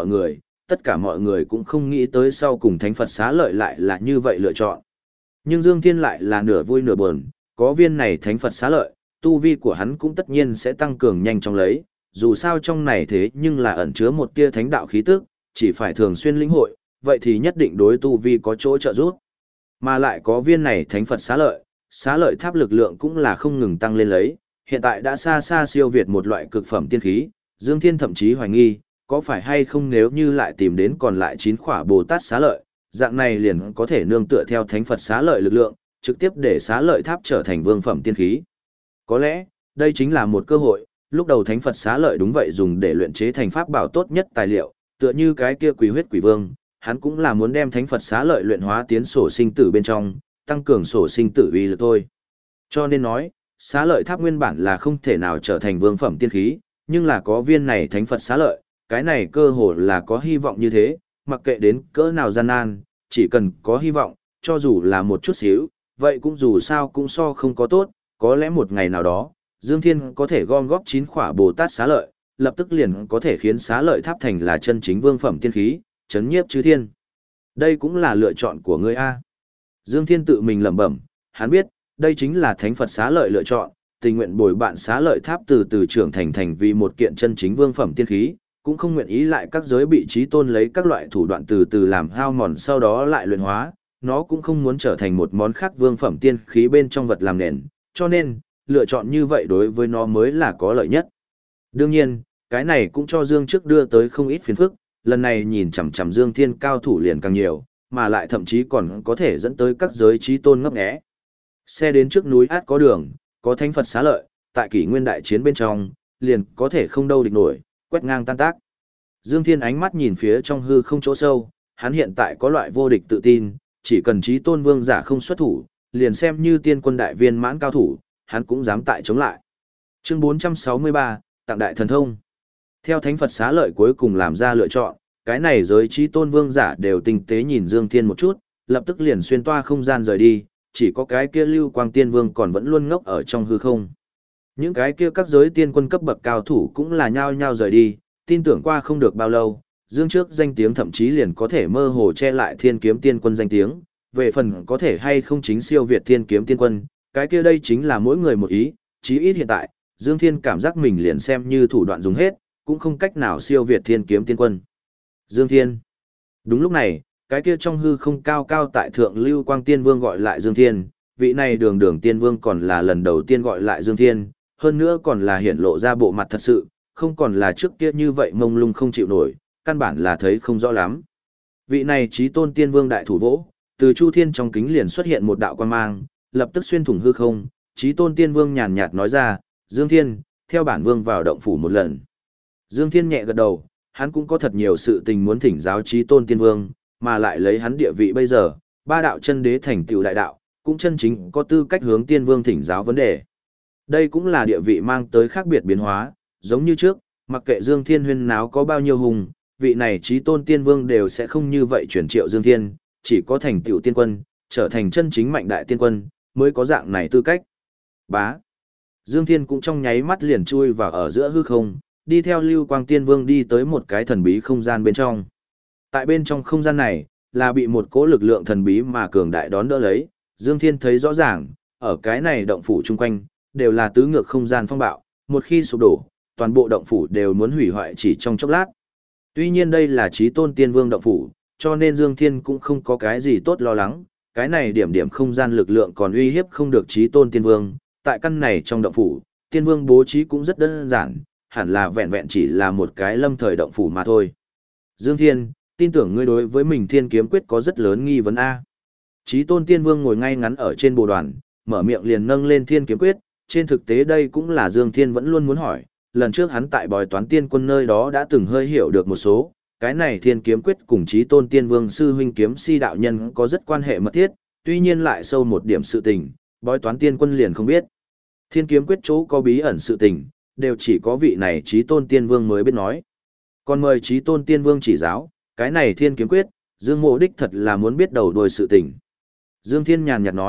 tất cả mọi người cũng không nghĩ tới sau cùng Thánh Phật Xá Lợi lại là như vậy lựa chọn. Nhưng Dương Thiên lại là nửa vui nửa buồn, có viên này Thánh Phật Xá Lợi, tu vi của hắn cũng tất nhiên sẽ tăng cường nhanh chóng lấy, dù sao trong này thế nhưng là ẩn chứa một tia thánh đạo khí tức, chỉ phải thường xuyên lĩnh hội, vậy thì nhất định đối tu vi có chỗ trợ giúp. Mà lại có viên này Thánh Phật Xá Lợi tháp lực lượng cũng là không ngừng tăng lên lấy, hiện tại đã xa xa siêu việt một loại cực phẩm tiên khí, Dương Thiên thậm chí hoài nghi, có phải hay không nếu như lại tìm đến còn lại 9 khỏa Bồ Tát Xá Lợi, dạng này liền có thể nương tựa theo Thánh Phật Xá Lợi lực lượng, trực tiếp để Xá Lợi tháp trở thành vương phẩm tiên khí. Có lẽ, đây chính là một cơ hội, lúc đầu Thánh Phật Xá Lợi đúng vậy dùng để luyện chế thành pháp bảo tốt nhất tài liệu, tựa như cái kia Quỷ Huyết Quỷ Vương, hắn cũng là muốn đem Thánh Phật Xá Lợi luyện hóa tiến sổ sinh tử bên trong, tăng cường sổ sinh tử uy lực thôi. Cho nên nói, Xá Lợi tháp nguyên bản là không thể nào trở thành vương phẩm tiên khí, nhưng là có viên này Thánh Phật Xá Lợi, cái này cơ hồ là có hy vọng như thế, mặc kệ đến cỡ nào gian nan, chỉ cần có hy vọng, cho dù là một chút xíu, vậy cũng dù sao cũng so không có tốt, có lẽ một ngày nào đó, Dương Thiên có thể gom góp 9 khỏa Bồ Tát Xá Lợi, lập tức liền có thể khiến Xá Lợi tháp thành là chân chính vương phẩm tiên khí, chấn nhiếp chư thiên. Đây cũng là lựa chọn của ngươi a. Dương Thiên tự mình lẩm bẩm, hắn biết, đây chính là Thánh Phật Xá Lợi lựa chọn, tình nguyện bồi bạn Xá Lợi tháp từ từ trưởng thành vì một kiện chân chính vương phẩm tiên khí, cũng không nguyện ý lại các giới bị trí tôn lấy các loại thủ đoạn từ từ làm hao mòn sau đó lại luyện hóa, nó cũng không muốn trở thành một món khác vương phẩm tiên khí bên trong vật làm nền, cho nên, lựa chọn như vậy đối với nó mới là có lợi nhất. Đương nhiên, cái này cũng cho Dương trước đưa tới không ít phiền phức, lần này nhìn chằm chằm Dương Thiên cao thủ liền càng nhiều, mà lại thậm chí còn có thể dẫn tới các giới trí tôn ngấp nghé. Xe đến trước núi át có đường, có Thánh Phật Xá Lợi, tại kỷ nguyên đại chiến bên trong, liền có thể không đâu địch nổi, quét ngang tan tác. Dương Thiên ánh mắt nhìn phía trong hư không chỗ sâu, hắn hiện tại có loại vô địch tự tin, chỉ cần trí tôn vương giả không xuất thủ, liền xem như tiên quân đại viên mãn cao thủ, hắn cũng dám tại chống lại. Chương 463, Tặng Đại Thần Thông. Theo Thánh Phật Xá Lợi cuối cùng làm ra lựa chọn, cái này giới trí tôn vương giả đều tinh tế nhìn Dương Thiên một chút, lập tức liền xuyên toa không gian rời đi, chỉ có cái kia Lưu Quang Tiên Vương còn vẫn luôn ngốc ở trong hư không. Những cái kia các giới tiên quân cấp bậc cao thủ cũng là nhao nhao rời đi, tin tưởng qua không được bao lâu, Dương trước danh tiếng thậm chí liền có thể mơ hồ che lại Thiên Kiếm Tiên Quân danh tiếng, về phần có thể hay không chính siêu việt Thiên Kiếm Tiên Quân, cái kia đây chính là mỗi người một ý, chí ít hiện tại, Dương Thiên cảm giác mình liền xem như thủ đoạn dùng hết, cũng không cách nào siêu việt Thiên Kiếm Tiên Quân. Dương Thiên. Đúng lúc này, cái kia trong hư không cao cao tại thượng Lưu Quang Tiên Vương gọi lại Dương Thiên, vị này đường đường Tiên Vương còn là lần đầu tiên gọi lại Dương Thiên, hơn nữa còn là hiển lộ ra bộ mặt thật sự, không còn là trước kia như vậy mông lung không chịu nổi, căn bản là thấy không rõ lắm. Vị này chí tôn Tiên Vương đại thủ vỗ, từ Chu Thiên trong kính liền xuất hiện một đạo quang mang, lập tức xuyên thủng hư không, chí tôn Tiên Vương nhàn nhạt nói ra, Dương Thiên, theo bản Vương vào động phủ một lần. Dương Thiên nhẹ gật đầu, hắn cũng có thật nhiều sự tình muốn thỉnh giáo chí tôn Tiên Vương, mà lại lấy hắn địa vị bây giờ, ba đạo chân đế thành tựu đại đạo, cũng chân chính có tư cách hướng Tiên Vương thỉnh giáo vấn đề. Đây cũng là địa vị mang tới khác biệt biến hóa, giống như trước, mặc kệ Dương Thiên huyên náo có bao nhiêu hùng, vị này chí tôn Tiên Vương đều sẽ không như vậy chuyển triệu Dương Thiên, chỉ có thành tựu tiên quân, trở thành chân chính mạnh đại tiên quân, mới có dạng này tư cách. Bá. Dương Thiên cũng trong nháy mắt liền chui vào ở giữa hư không, đi theo Lưu Quang Tiên Vương đi tới một cái thần bí không gian bên trong. Tại bên trong không gian này, là bị một cỗ lực lượng thần bí mà cường đại đón đỡ lấy, Dương Thiên thấy rõ ràng, ở cái này động phủ chung quanh, đều là tứ ngược không gian phong bạo, một khi sụp đổ, toàn bộ động phủ đều muốn hủy hoại chỉ trong chốc lát. Tuy nhiên đây là chí tôn Tiên Vương động phủ, cho nên Dương Thiên cũng không có cái gì tốt lo lắng, cái này điểm điểm không gian lực lượng còn uy hiếp không được chí tôn Tiên Vương, tại căn này trong động phủ, Tiên Vương bố trí cũng rất đơn giản, hẳn là vẹn vẹn chỉ là một cái lâm thời động phủ mà thôi. Dương Thiên, tin tưởng ngươi đối với mình Thiên Kiếm Quyết có rất lớn nghi vấn a. Chí tôn Tiên Vương ngồi ngay ngắn ở trên bồ đoàn, mở miệng liền nâng lên Thiên Kiếm Quyết, trên thực tế đây cũng là Dương Thiên vẫn luôn muốn hỏi, lần trước hắn tại bói toán tiên quân nơi đó đã từng hơi hiểu được một số, cái này Thiên Kiếm Quyết cùng Chí tôn Tiên Vương sư huynh kiếm si đạo nhân có rất quan hệ mật thiết, tuy nhiên lại sâu một điểm sự tình, bói toán tiên quân liền không biết. Thiên Kiếm Quyết chỗ có bí ẩn sự tình, đều chỉ có vị này Chí tôn Tiên Vương mới biết nói. Còn mời Chí tôn Tiên Vương chỉ giáo, cái này Thiên Kiếm Quyết, Dương Mộ đích thật là muốn biết đầu đuôi sự tình. Dương Thiên nhàn nhạt nói,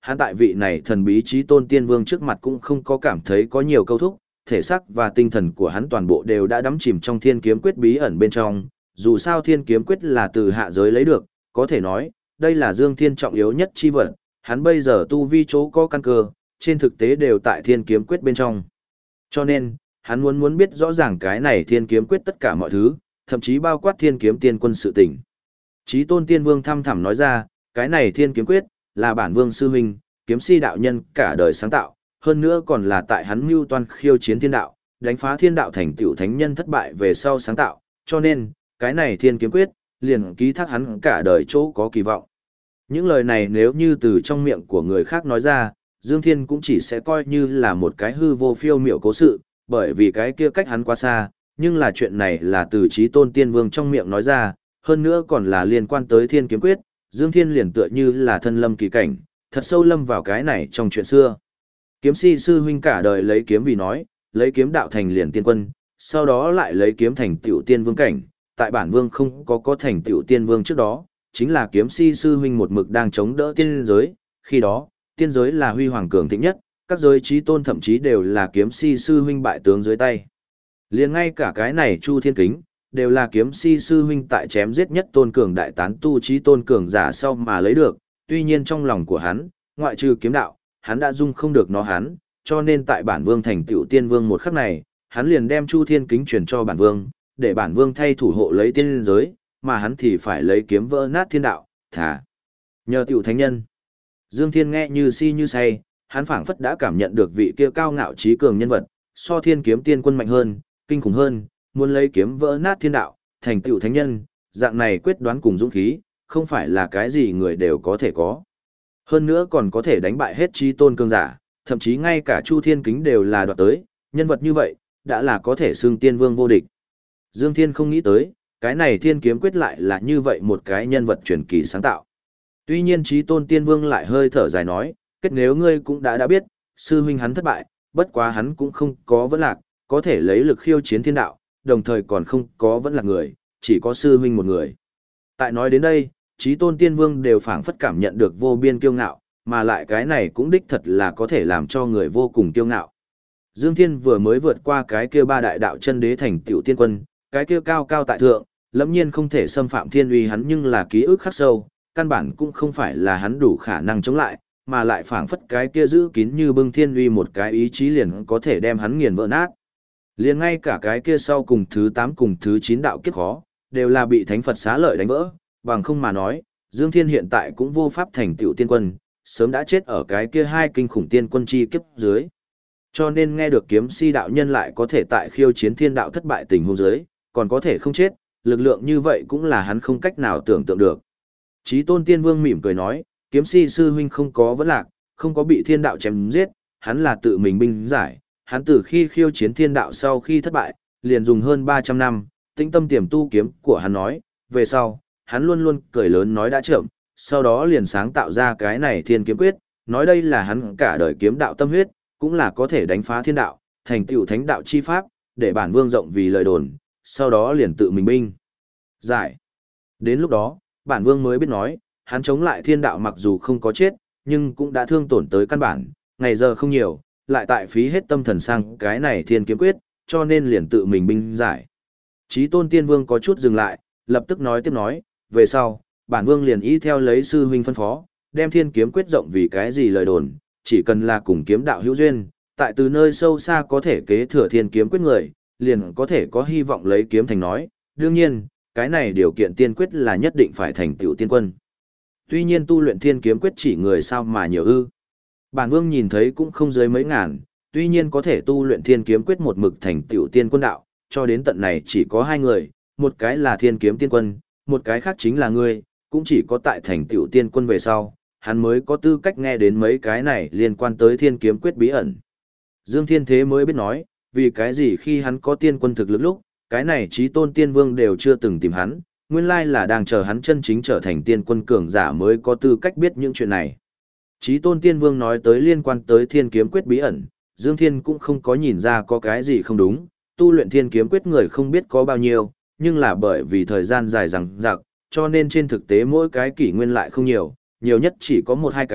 hắn tại vị này thần bí chí tôn tiên vương trước mặt cũng không có cảm thấy có nhiều câu thúc, thể xác và tinh thần của hắn toàn bộ đều đã đắm chìm trong thiên kiếm quyết bí ẩn bên trong, dù sao thiên kiếm quyết là từ hạ giới lấy được, có thể nói, đây là Dương Thiên trọng yếu nhất chi vật, hắn bây giờ tu vi chỗ có căn cơ, trên thực tế đều tại thiên kiếm quyết bên trong. Cho nên, hắn muốn biết rõ ràng cái này thiên kiếm quyết tất cả mọi thứ, thậm chí bao quát thiên kiếm tiên quân sự tình. Chí tôn tiên vương thăm thẳm nói ra, cái này thiên kiếm quyết, là bản vương sư huynh, kiếm si đạo nhân cả đời sáng tạo, hơn nữa còn là tại hắn mưu toan khiêu chiến thiên đạo, đánh phá thiên đạo thành tựu thánh nhân thất bại về sau sáng tạo, cho nên, cái này thiên kiếm quyết, liền ký thác hắn cả đời chỗ có kỳ vọng. Những lời này nếu như từ trong miệng của người khác nói ra, Dương Thiên cũng chỉ sẽ coi như là một cái hư vô phiêu miểu cố sự, bởi vì cái kia cách hắn quá xa, nhưng là chuyện này là từ Chí tôn tiên vương trong miệng nói ra, hơn nữa còn là liên quan tới thiên kiếm quyết, Dương Thiên liền tựa như là thân lâm kỳ cảnh, thật sâu lâm vào cái này trong chuyện xưa. Kiếm si sư huynh cả đời lấy kiếm vì nói, lấy kiếm đạo thành liền tiên quân, sau đó lại lấy kiếm thành tiểu tiên vương cảnh, tại bản vương không có thành tiểu tiên vương trước đó, chính là kiếm si sư huynh một mực đang chống đỡ tiên giới, khi đó, tiên giới là huy hoàng cường thịnh nhất, các giới chí tôn thậm chí đều là kiếm si sư huynh bại tướng dưới tay. Liền ngay cả cái này Chu Thiên Kính, đều là kiếm si sư huynh tại chém giết nhất tôn cường đại tán tu chí tôn cường giả sau mà lấy được, tuy nhiên trong lòng của hắn, ngoại trừ kiếm đạo, hắn đã dung không được nó hắn, cho nên tại bản vương thành tựu tiên vương một khắc này, hắn liền đem Chu Thiên Kính truyền cho bản vương, để bản vương thay thủ hộ lấy tiên giới, mà hắn thì phải lấy kiếm vỡ nát thiên đạo, thả. Nhờ tiểu thánh nhân. Dương Thiên nghe như si như say, hắn phảng phất đã cảm nhận được vị kia cao ngạo trí cường nhân vật, so thiên kiếm tiên quân mạnh hơn, kinh khủng hơn, muốn lấy kiếm vỡ nát thiên đạo, thành tựu thánh nhân, dạng này quyết đoán cùng dũng khí, không phải là cái gì người đều có thể có. Hơn nữa còn có thể đánh bại hết chí tôn cường giả, thậm chí ngay cả Chu Thiên Kính đều là đoạt tới, nhân vật như vậy, đã là có thể xưng tiên vương vô địch. Dương Thiên không nghĩ tới, cái này thiên kiếm quyết lại là như vậy một cái nhân vật truyền kỳ sáng tạo. Tuy nhiên chí tôn tiên vương lại hơi thở dài nói, kết nếu ngươi cũng đã biết, sư huynh hắn thất bại, bất quá hắn cũng không có vẫn lạc, có thể lấy lực khiêu chiến thiên đạo, đồng thời còn không có vẫn lạc người, chỉ có sư huynh một người. Tại nói đến đây, chí tôn tiên vương đều phảng phất cảm nhận được vô biên kiêu ngạo, mà lại cái này cũng đích thật là có thể làm cho người vô cùng kiêu ngạo. Dương Thiên vừa mới vượt qua cái kia ba đại đạo chân đế thành tiểu tiên quân, cái kia cao cao tại thượng, lẫm nhiên không thể xâm phạm thiên uy hắn nhưng là ký ức khắc sâu, căn bản cũng không phải là hắn đủ khả năng chống lại, mà lại phảng phất cái kia giữ kín như bưng thiên uy một cái ý chí liền có thể đem hắn nghiền vỡ nát. Liền ngay cả cái kia sau cùng thứ 8 cùng thứ 9 đạo kiếp khó, đều là bị thánh Phật xá lợi đánh vỡ, bằng không mà nói, Dương Thiên hiện tại cũng vô pháp thành tựu tiên quân, sớm đã chết ở cái kia hai kinh khủng tiên quân chi kiếp dưới. Cho nên nghe được kiếm si đạo nhân lại có thể tại khiêu chiến thiên đạo thất bại tình huống dưới, còn có thể không chết, lực lượng như vậy cũng là hắn không cách nào tưởng tượng được. Chí tôn tiên vương mỉm cười nói, kiếm si sư huynh không có vấn lạc, không có bị thiên đạo chém giết, hắn là tự mình binh giải, hắn từ khi khiêu chiến thiên đạo sau khi thất bại, liền dùng hơn 300 năm, tĩnh tâm tiềm tu kiếm của hắn nói, về sau, hắn luôn luôn cười lớn nói đã chậm, sau đó liền sáng tạo ra cái này thiên kiếm quyết, nói đây là hắn cả đời kiếm đạo tâm huyết, cũng là có thể đánh phá thiên đạo, thành tựu thánh đạo chi pháp, để bản vương rộng vì lời đồn, sau đó liền tự mình binh giải. Đến lúc đó, bản vương mới biết nói, hắn chống lại thiên đạo mặc dù không có chết, nhưng cũng đã thương tổn tới căn bản, ngày giờ không nhiều, lại tại phí hết tâm thần sang cái này thiên kiếm quyết, cho nên liền tự mình binh giải. Chí tôn tiên vương có chút dừng lại, lập tức nói tiếp nói, về sau, bản vương liền y theo lấy sư huynh phân phó, đem thiên kiếm quyết rộng vì cái gì lời đồn, chỉ cần là cùng kiếm đạo hữu duyên, tại từ nơi sâu xa có thể kế thừa thiên kiếm quyết người, liền có thể có hy vọng lấy kiếm thành nói, đương nhiên, cái này điều kiện tiên quyết là nhất định phải thành tựu tiên quân. Tuy nhiên tu luyện thiên kiếm quyết chỉ người sao mà nhiều ư. Bản vương nhìn thấy cũng không dưới mấy ngàn, tuy nhiên có thể tu luyện thiên kiếm quyết một mực thành tựu tiên quân đạo, cho đến tận này chỉ có hai người, một cái là thiên kiếm tiên quân, một cái khác chính là ngươi, cũng chỉ có tại thành tựu tiên quân về sau, hắn mới có tư cách nghe đến mấy cái này liên quan tới thiên kiếm quyết bí ẩn. Dương Thiên Thế mới biết nói, vì cái gì khi hắn có tiên quân thực lực lúc, cái này chí tôn tiên vương đều chưa từng tìm hắn, nguyên lai là đang chờ hắn chân chính trở thành tiên quân cường giả mới có tư cách biết những chuyện này. Chí tôn tiên vương nói tới liên quan tới thiên kiếm quyết bí ẩn, Dương Thiên cũng không có nhìn ra có cái gì không đúng, tu luyện thiên kiếm quyết người không biết có bao nhiêu, nhưng là bởi vì thời gian dài dằng dặc, cho nên trên thực tế mỗi cái kỷ nguyên lại không nhiều, nhiều nhất chỉ có 1-2 cái,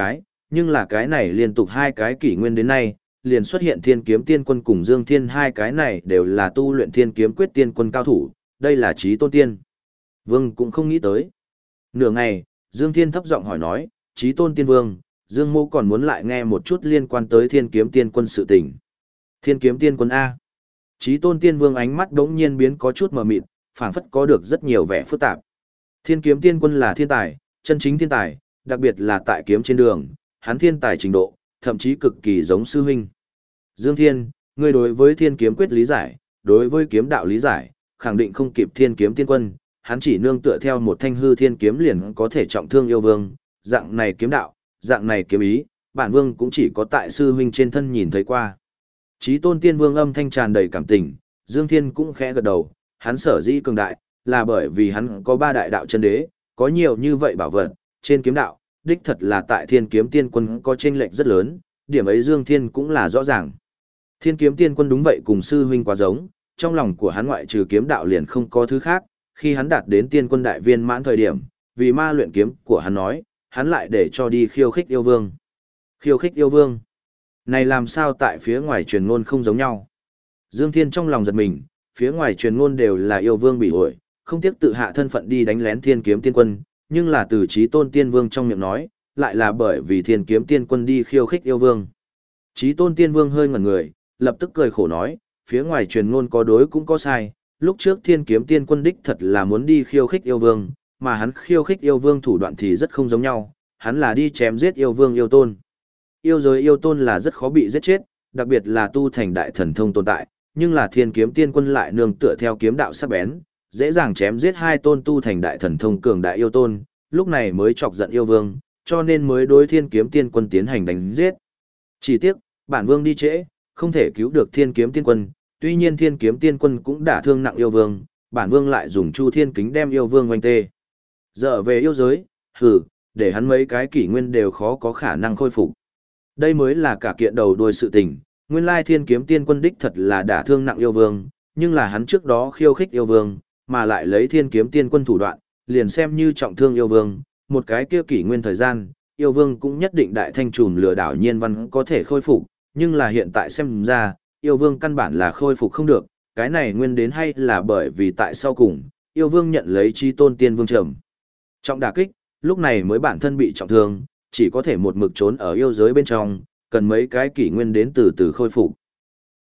nhưng là cái này liên tục hai cái kỷ nguyên đến nay, liền xuất hiện Thiên Kiếm Tiên Quân cùng Dương Thiên hai cái này đều là tu luyện Thiên Kiếm Quyết Tiên Quân cao thủ, đây là Chí Tôn Tiên Vương cũng không nghĩ tới. Nửa ngày, Dương Thiên thấp giọng hỏi nói, Chí Tôn Tiên Vương, Dương Mô còn muốn lại nghe một chút liên quan tới Thiên Kiếm Tiên Quân sự tình. Thiên Kiếm Tiên Quân A. Chí Tôn Tiên Vương ánh mắt đống nhiên biến có chút mờ mịt, phảng phất có được rất nhiều vẻ phức tạp. Thiên Kiếm Tiên Quân là thiên tài, chân chính thiên tài, đặc biệt là tại kiếm trên đường, hắn thiên tài trình độ, thậm chí cực kỳ giống sư huynh. Dương Thiên, ngươi đối với Thiên Kiếm Quyết lý giải, đối với kiếm đạo lý giải, khẳng định không kịp Thiên Kiếm Tiên Quân, hắn chỉ nương tựa theo một thanh hư thiên kiếm liền có thể trọng thương yêu vương, dạng này kiếm đạo, dạng này kiếm ý, bản vương cũng chỉ có tại sư huynh trên thân nhìn thấy qua. Chí Tôn Tiên Vương âm thanh tràn đầy cảm tình, Dương Thiên cũng khẽ gật đầu, hắn sở dĩ cường đại, là bởi vì hắn có ba đại đạo chân đế, có nhiều như vậy bảo vật, trên kiếm đạo, đích thật là tại Thiên Kiếm Tiên Quân có chênh lệch rất lớn, điểm ấy Dương Thiên cũng là rõ ràng. Thiên Kiếm Tiên Quân đúng vậy cùng sư huynh quá giống, trong lòng của hắn ngoại trừ kiếm đạo liền không có thứ khác, khi hắn đạt đến Tiên Quân đại viên mãn thời điểm, vì ma luyện kiếm của hắn nói, hắn lại để cho đi khiêu khích yêu vương. Khiêu khích yêu vương. Này làm sao tại phía ngoài truyền ngôn không giống nhau? Dương Thiên trong lòng giật mình, phía ngoài truyền ngôn đều là yêu vương bị ổi, không tiếc tự hạ thân phận đi đánh lén Thiên Kiếm Tiên Quân, nhưng là từ Chí Tôn Tiên Vương trong miệng nói, lại là bởi vì Thiên Kiếm Tiên Quân đi khiêu khích yêu vương. Chí Tôn Tiên Vương hơi ngẩn người, lập tức cười khổ nói, phía ngoài truyền ngôn có đối cũng có sai, lúc trước Thiên Kiếm Tiên Quân đích thật là muốn đi khiêu khích yêu vương, mà hắn khiêu khích yêu vương thủ đoạn thì rất không giống nhau, hắn là đi chém giết yêu vương yêu tôn. Yêu giới yêu tôn là rất khó bị giết chết, đặc biệt là tu thành đại thần thông tồn tại, nhưng là Thiên Kiếm Tiên Quân lại nương tựa theo kiếm đạo sắc bén, dễ dàng chém giết hai tôn tu thành đại thần thông cường đại yêu tôn, lúc này mới chọc giận yêu vương, cho nên mới đối Thiên Kiếm Tiên Quân tiến hành đánh giết. Chỉ tiếc, bản vương đi trễ, không thể cứu được Thiên Kiếm Tiên Quân, tuy nhiên Thiên Kiếm Tiên Quân cũng đả thương nặng yêu vương, bản vương lại dùng Chu Thiên Kính đem yêu vương oanh tê. Giờ về yêu giới, để hắn mấy cái kỷ nguyên đều khó có khả năng khôi phục. Đây mới là cả kiện đầu đuôi sự tình, nguyên lai Thiên Kiếm Tiên Quân đích thật là đả thương nặng yêu vương, nhưng là hắn trước đó khiêu khích yêu vương, mà lại lấy Thiên Kiếm Tiên Quân thủ đoạn, liền xem như trọng thương yêu vương, một cái kia kỷ nguyên thời gian, yêu vương cũng nhất định đại thanh trùm lừa đảo nhiên văn có thể khôi phục, nhưng là hiện tại xem ra, yêu vương căn bản là khôi phục không được, cái này nguyên đến hay là bởi vì tại sau cùng, yêu vương nhận lấy Chí Tôn Tiên Vương trầm trọng đả kích, lúc này mới bản thân bị trọng thương, chỉ có thể một mực trốn ở yêu giới bên trong, cần mấy cái kỷ nguyên đến từ từ khôi phục.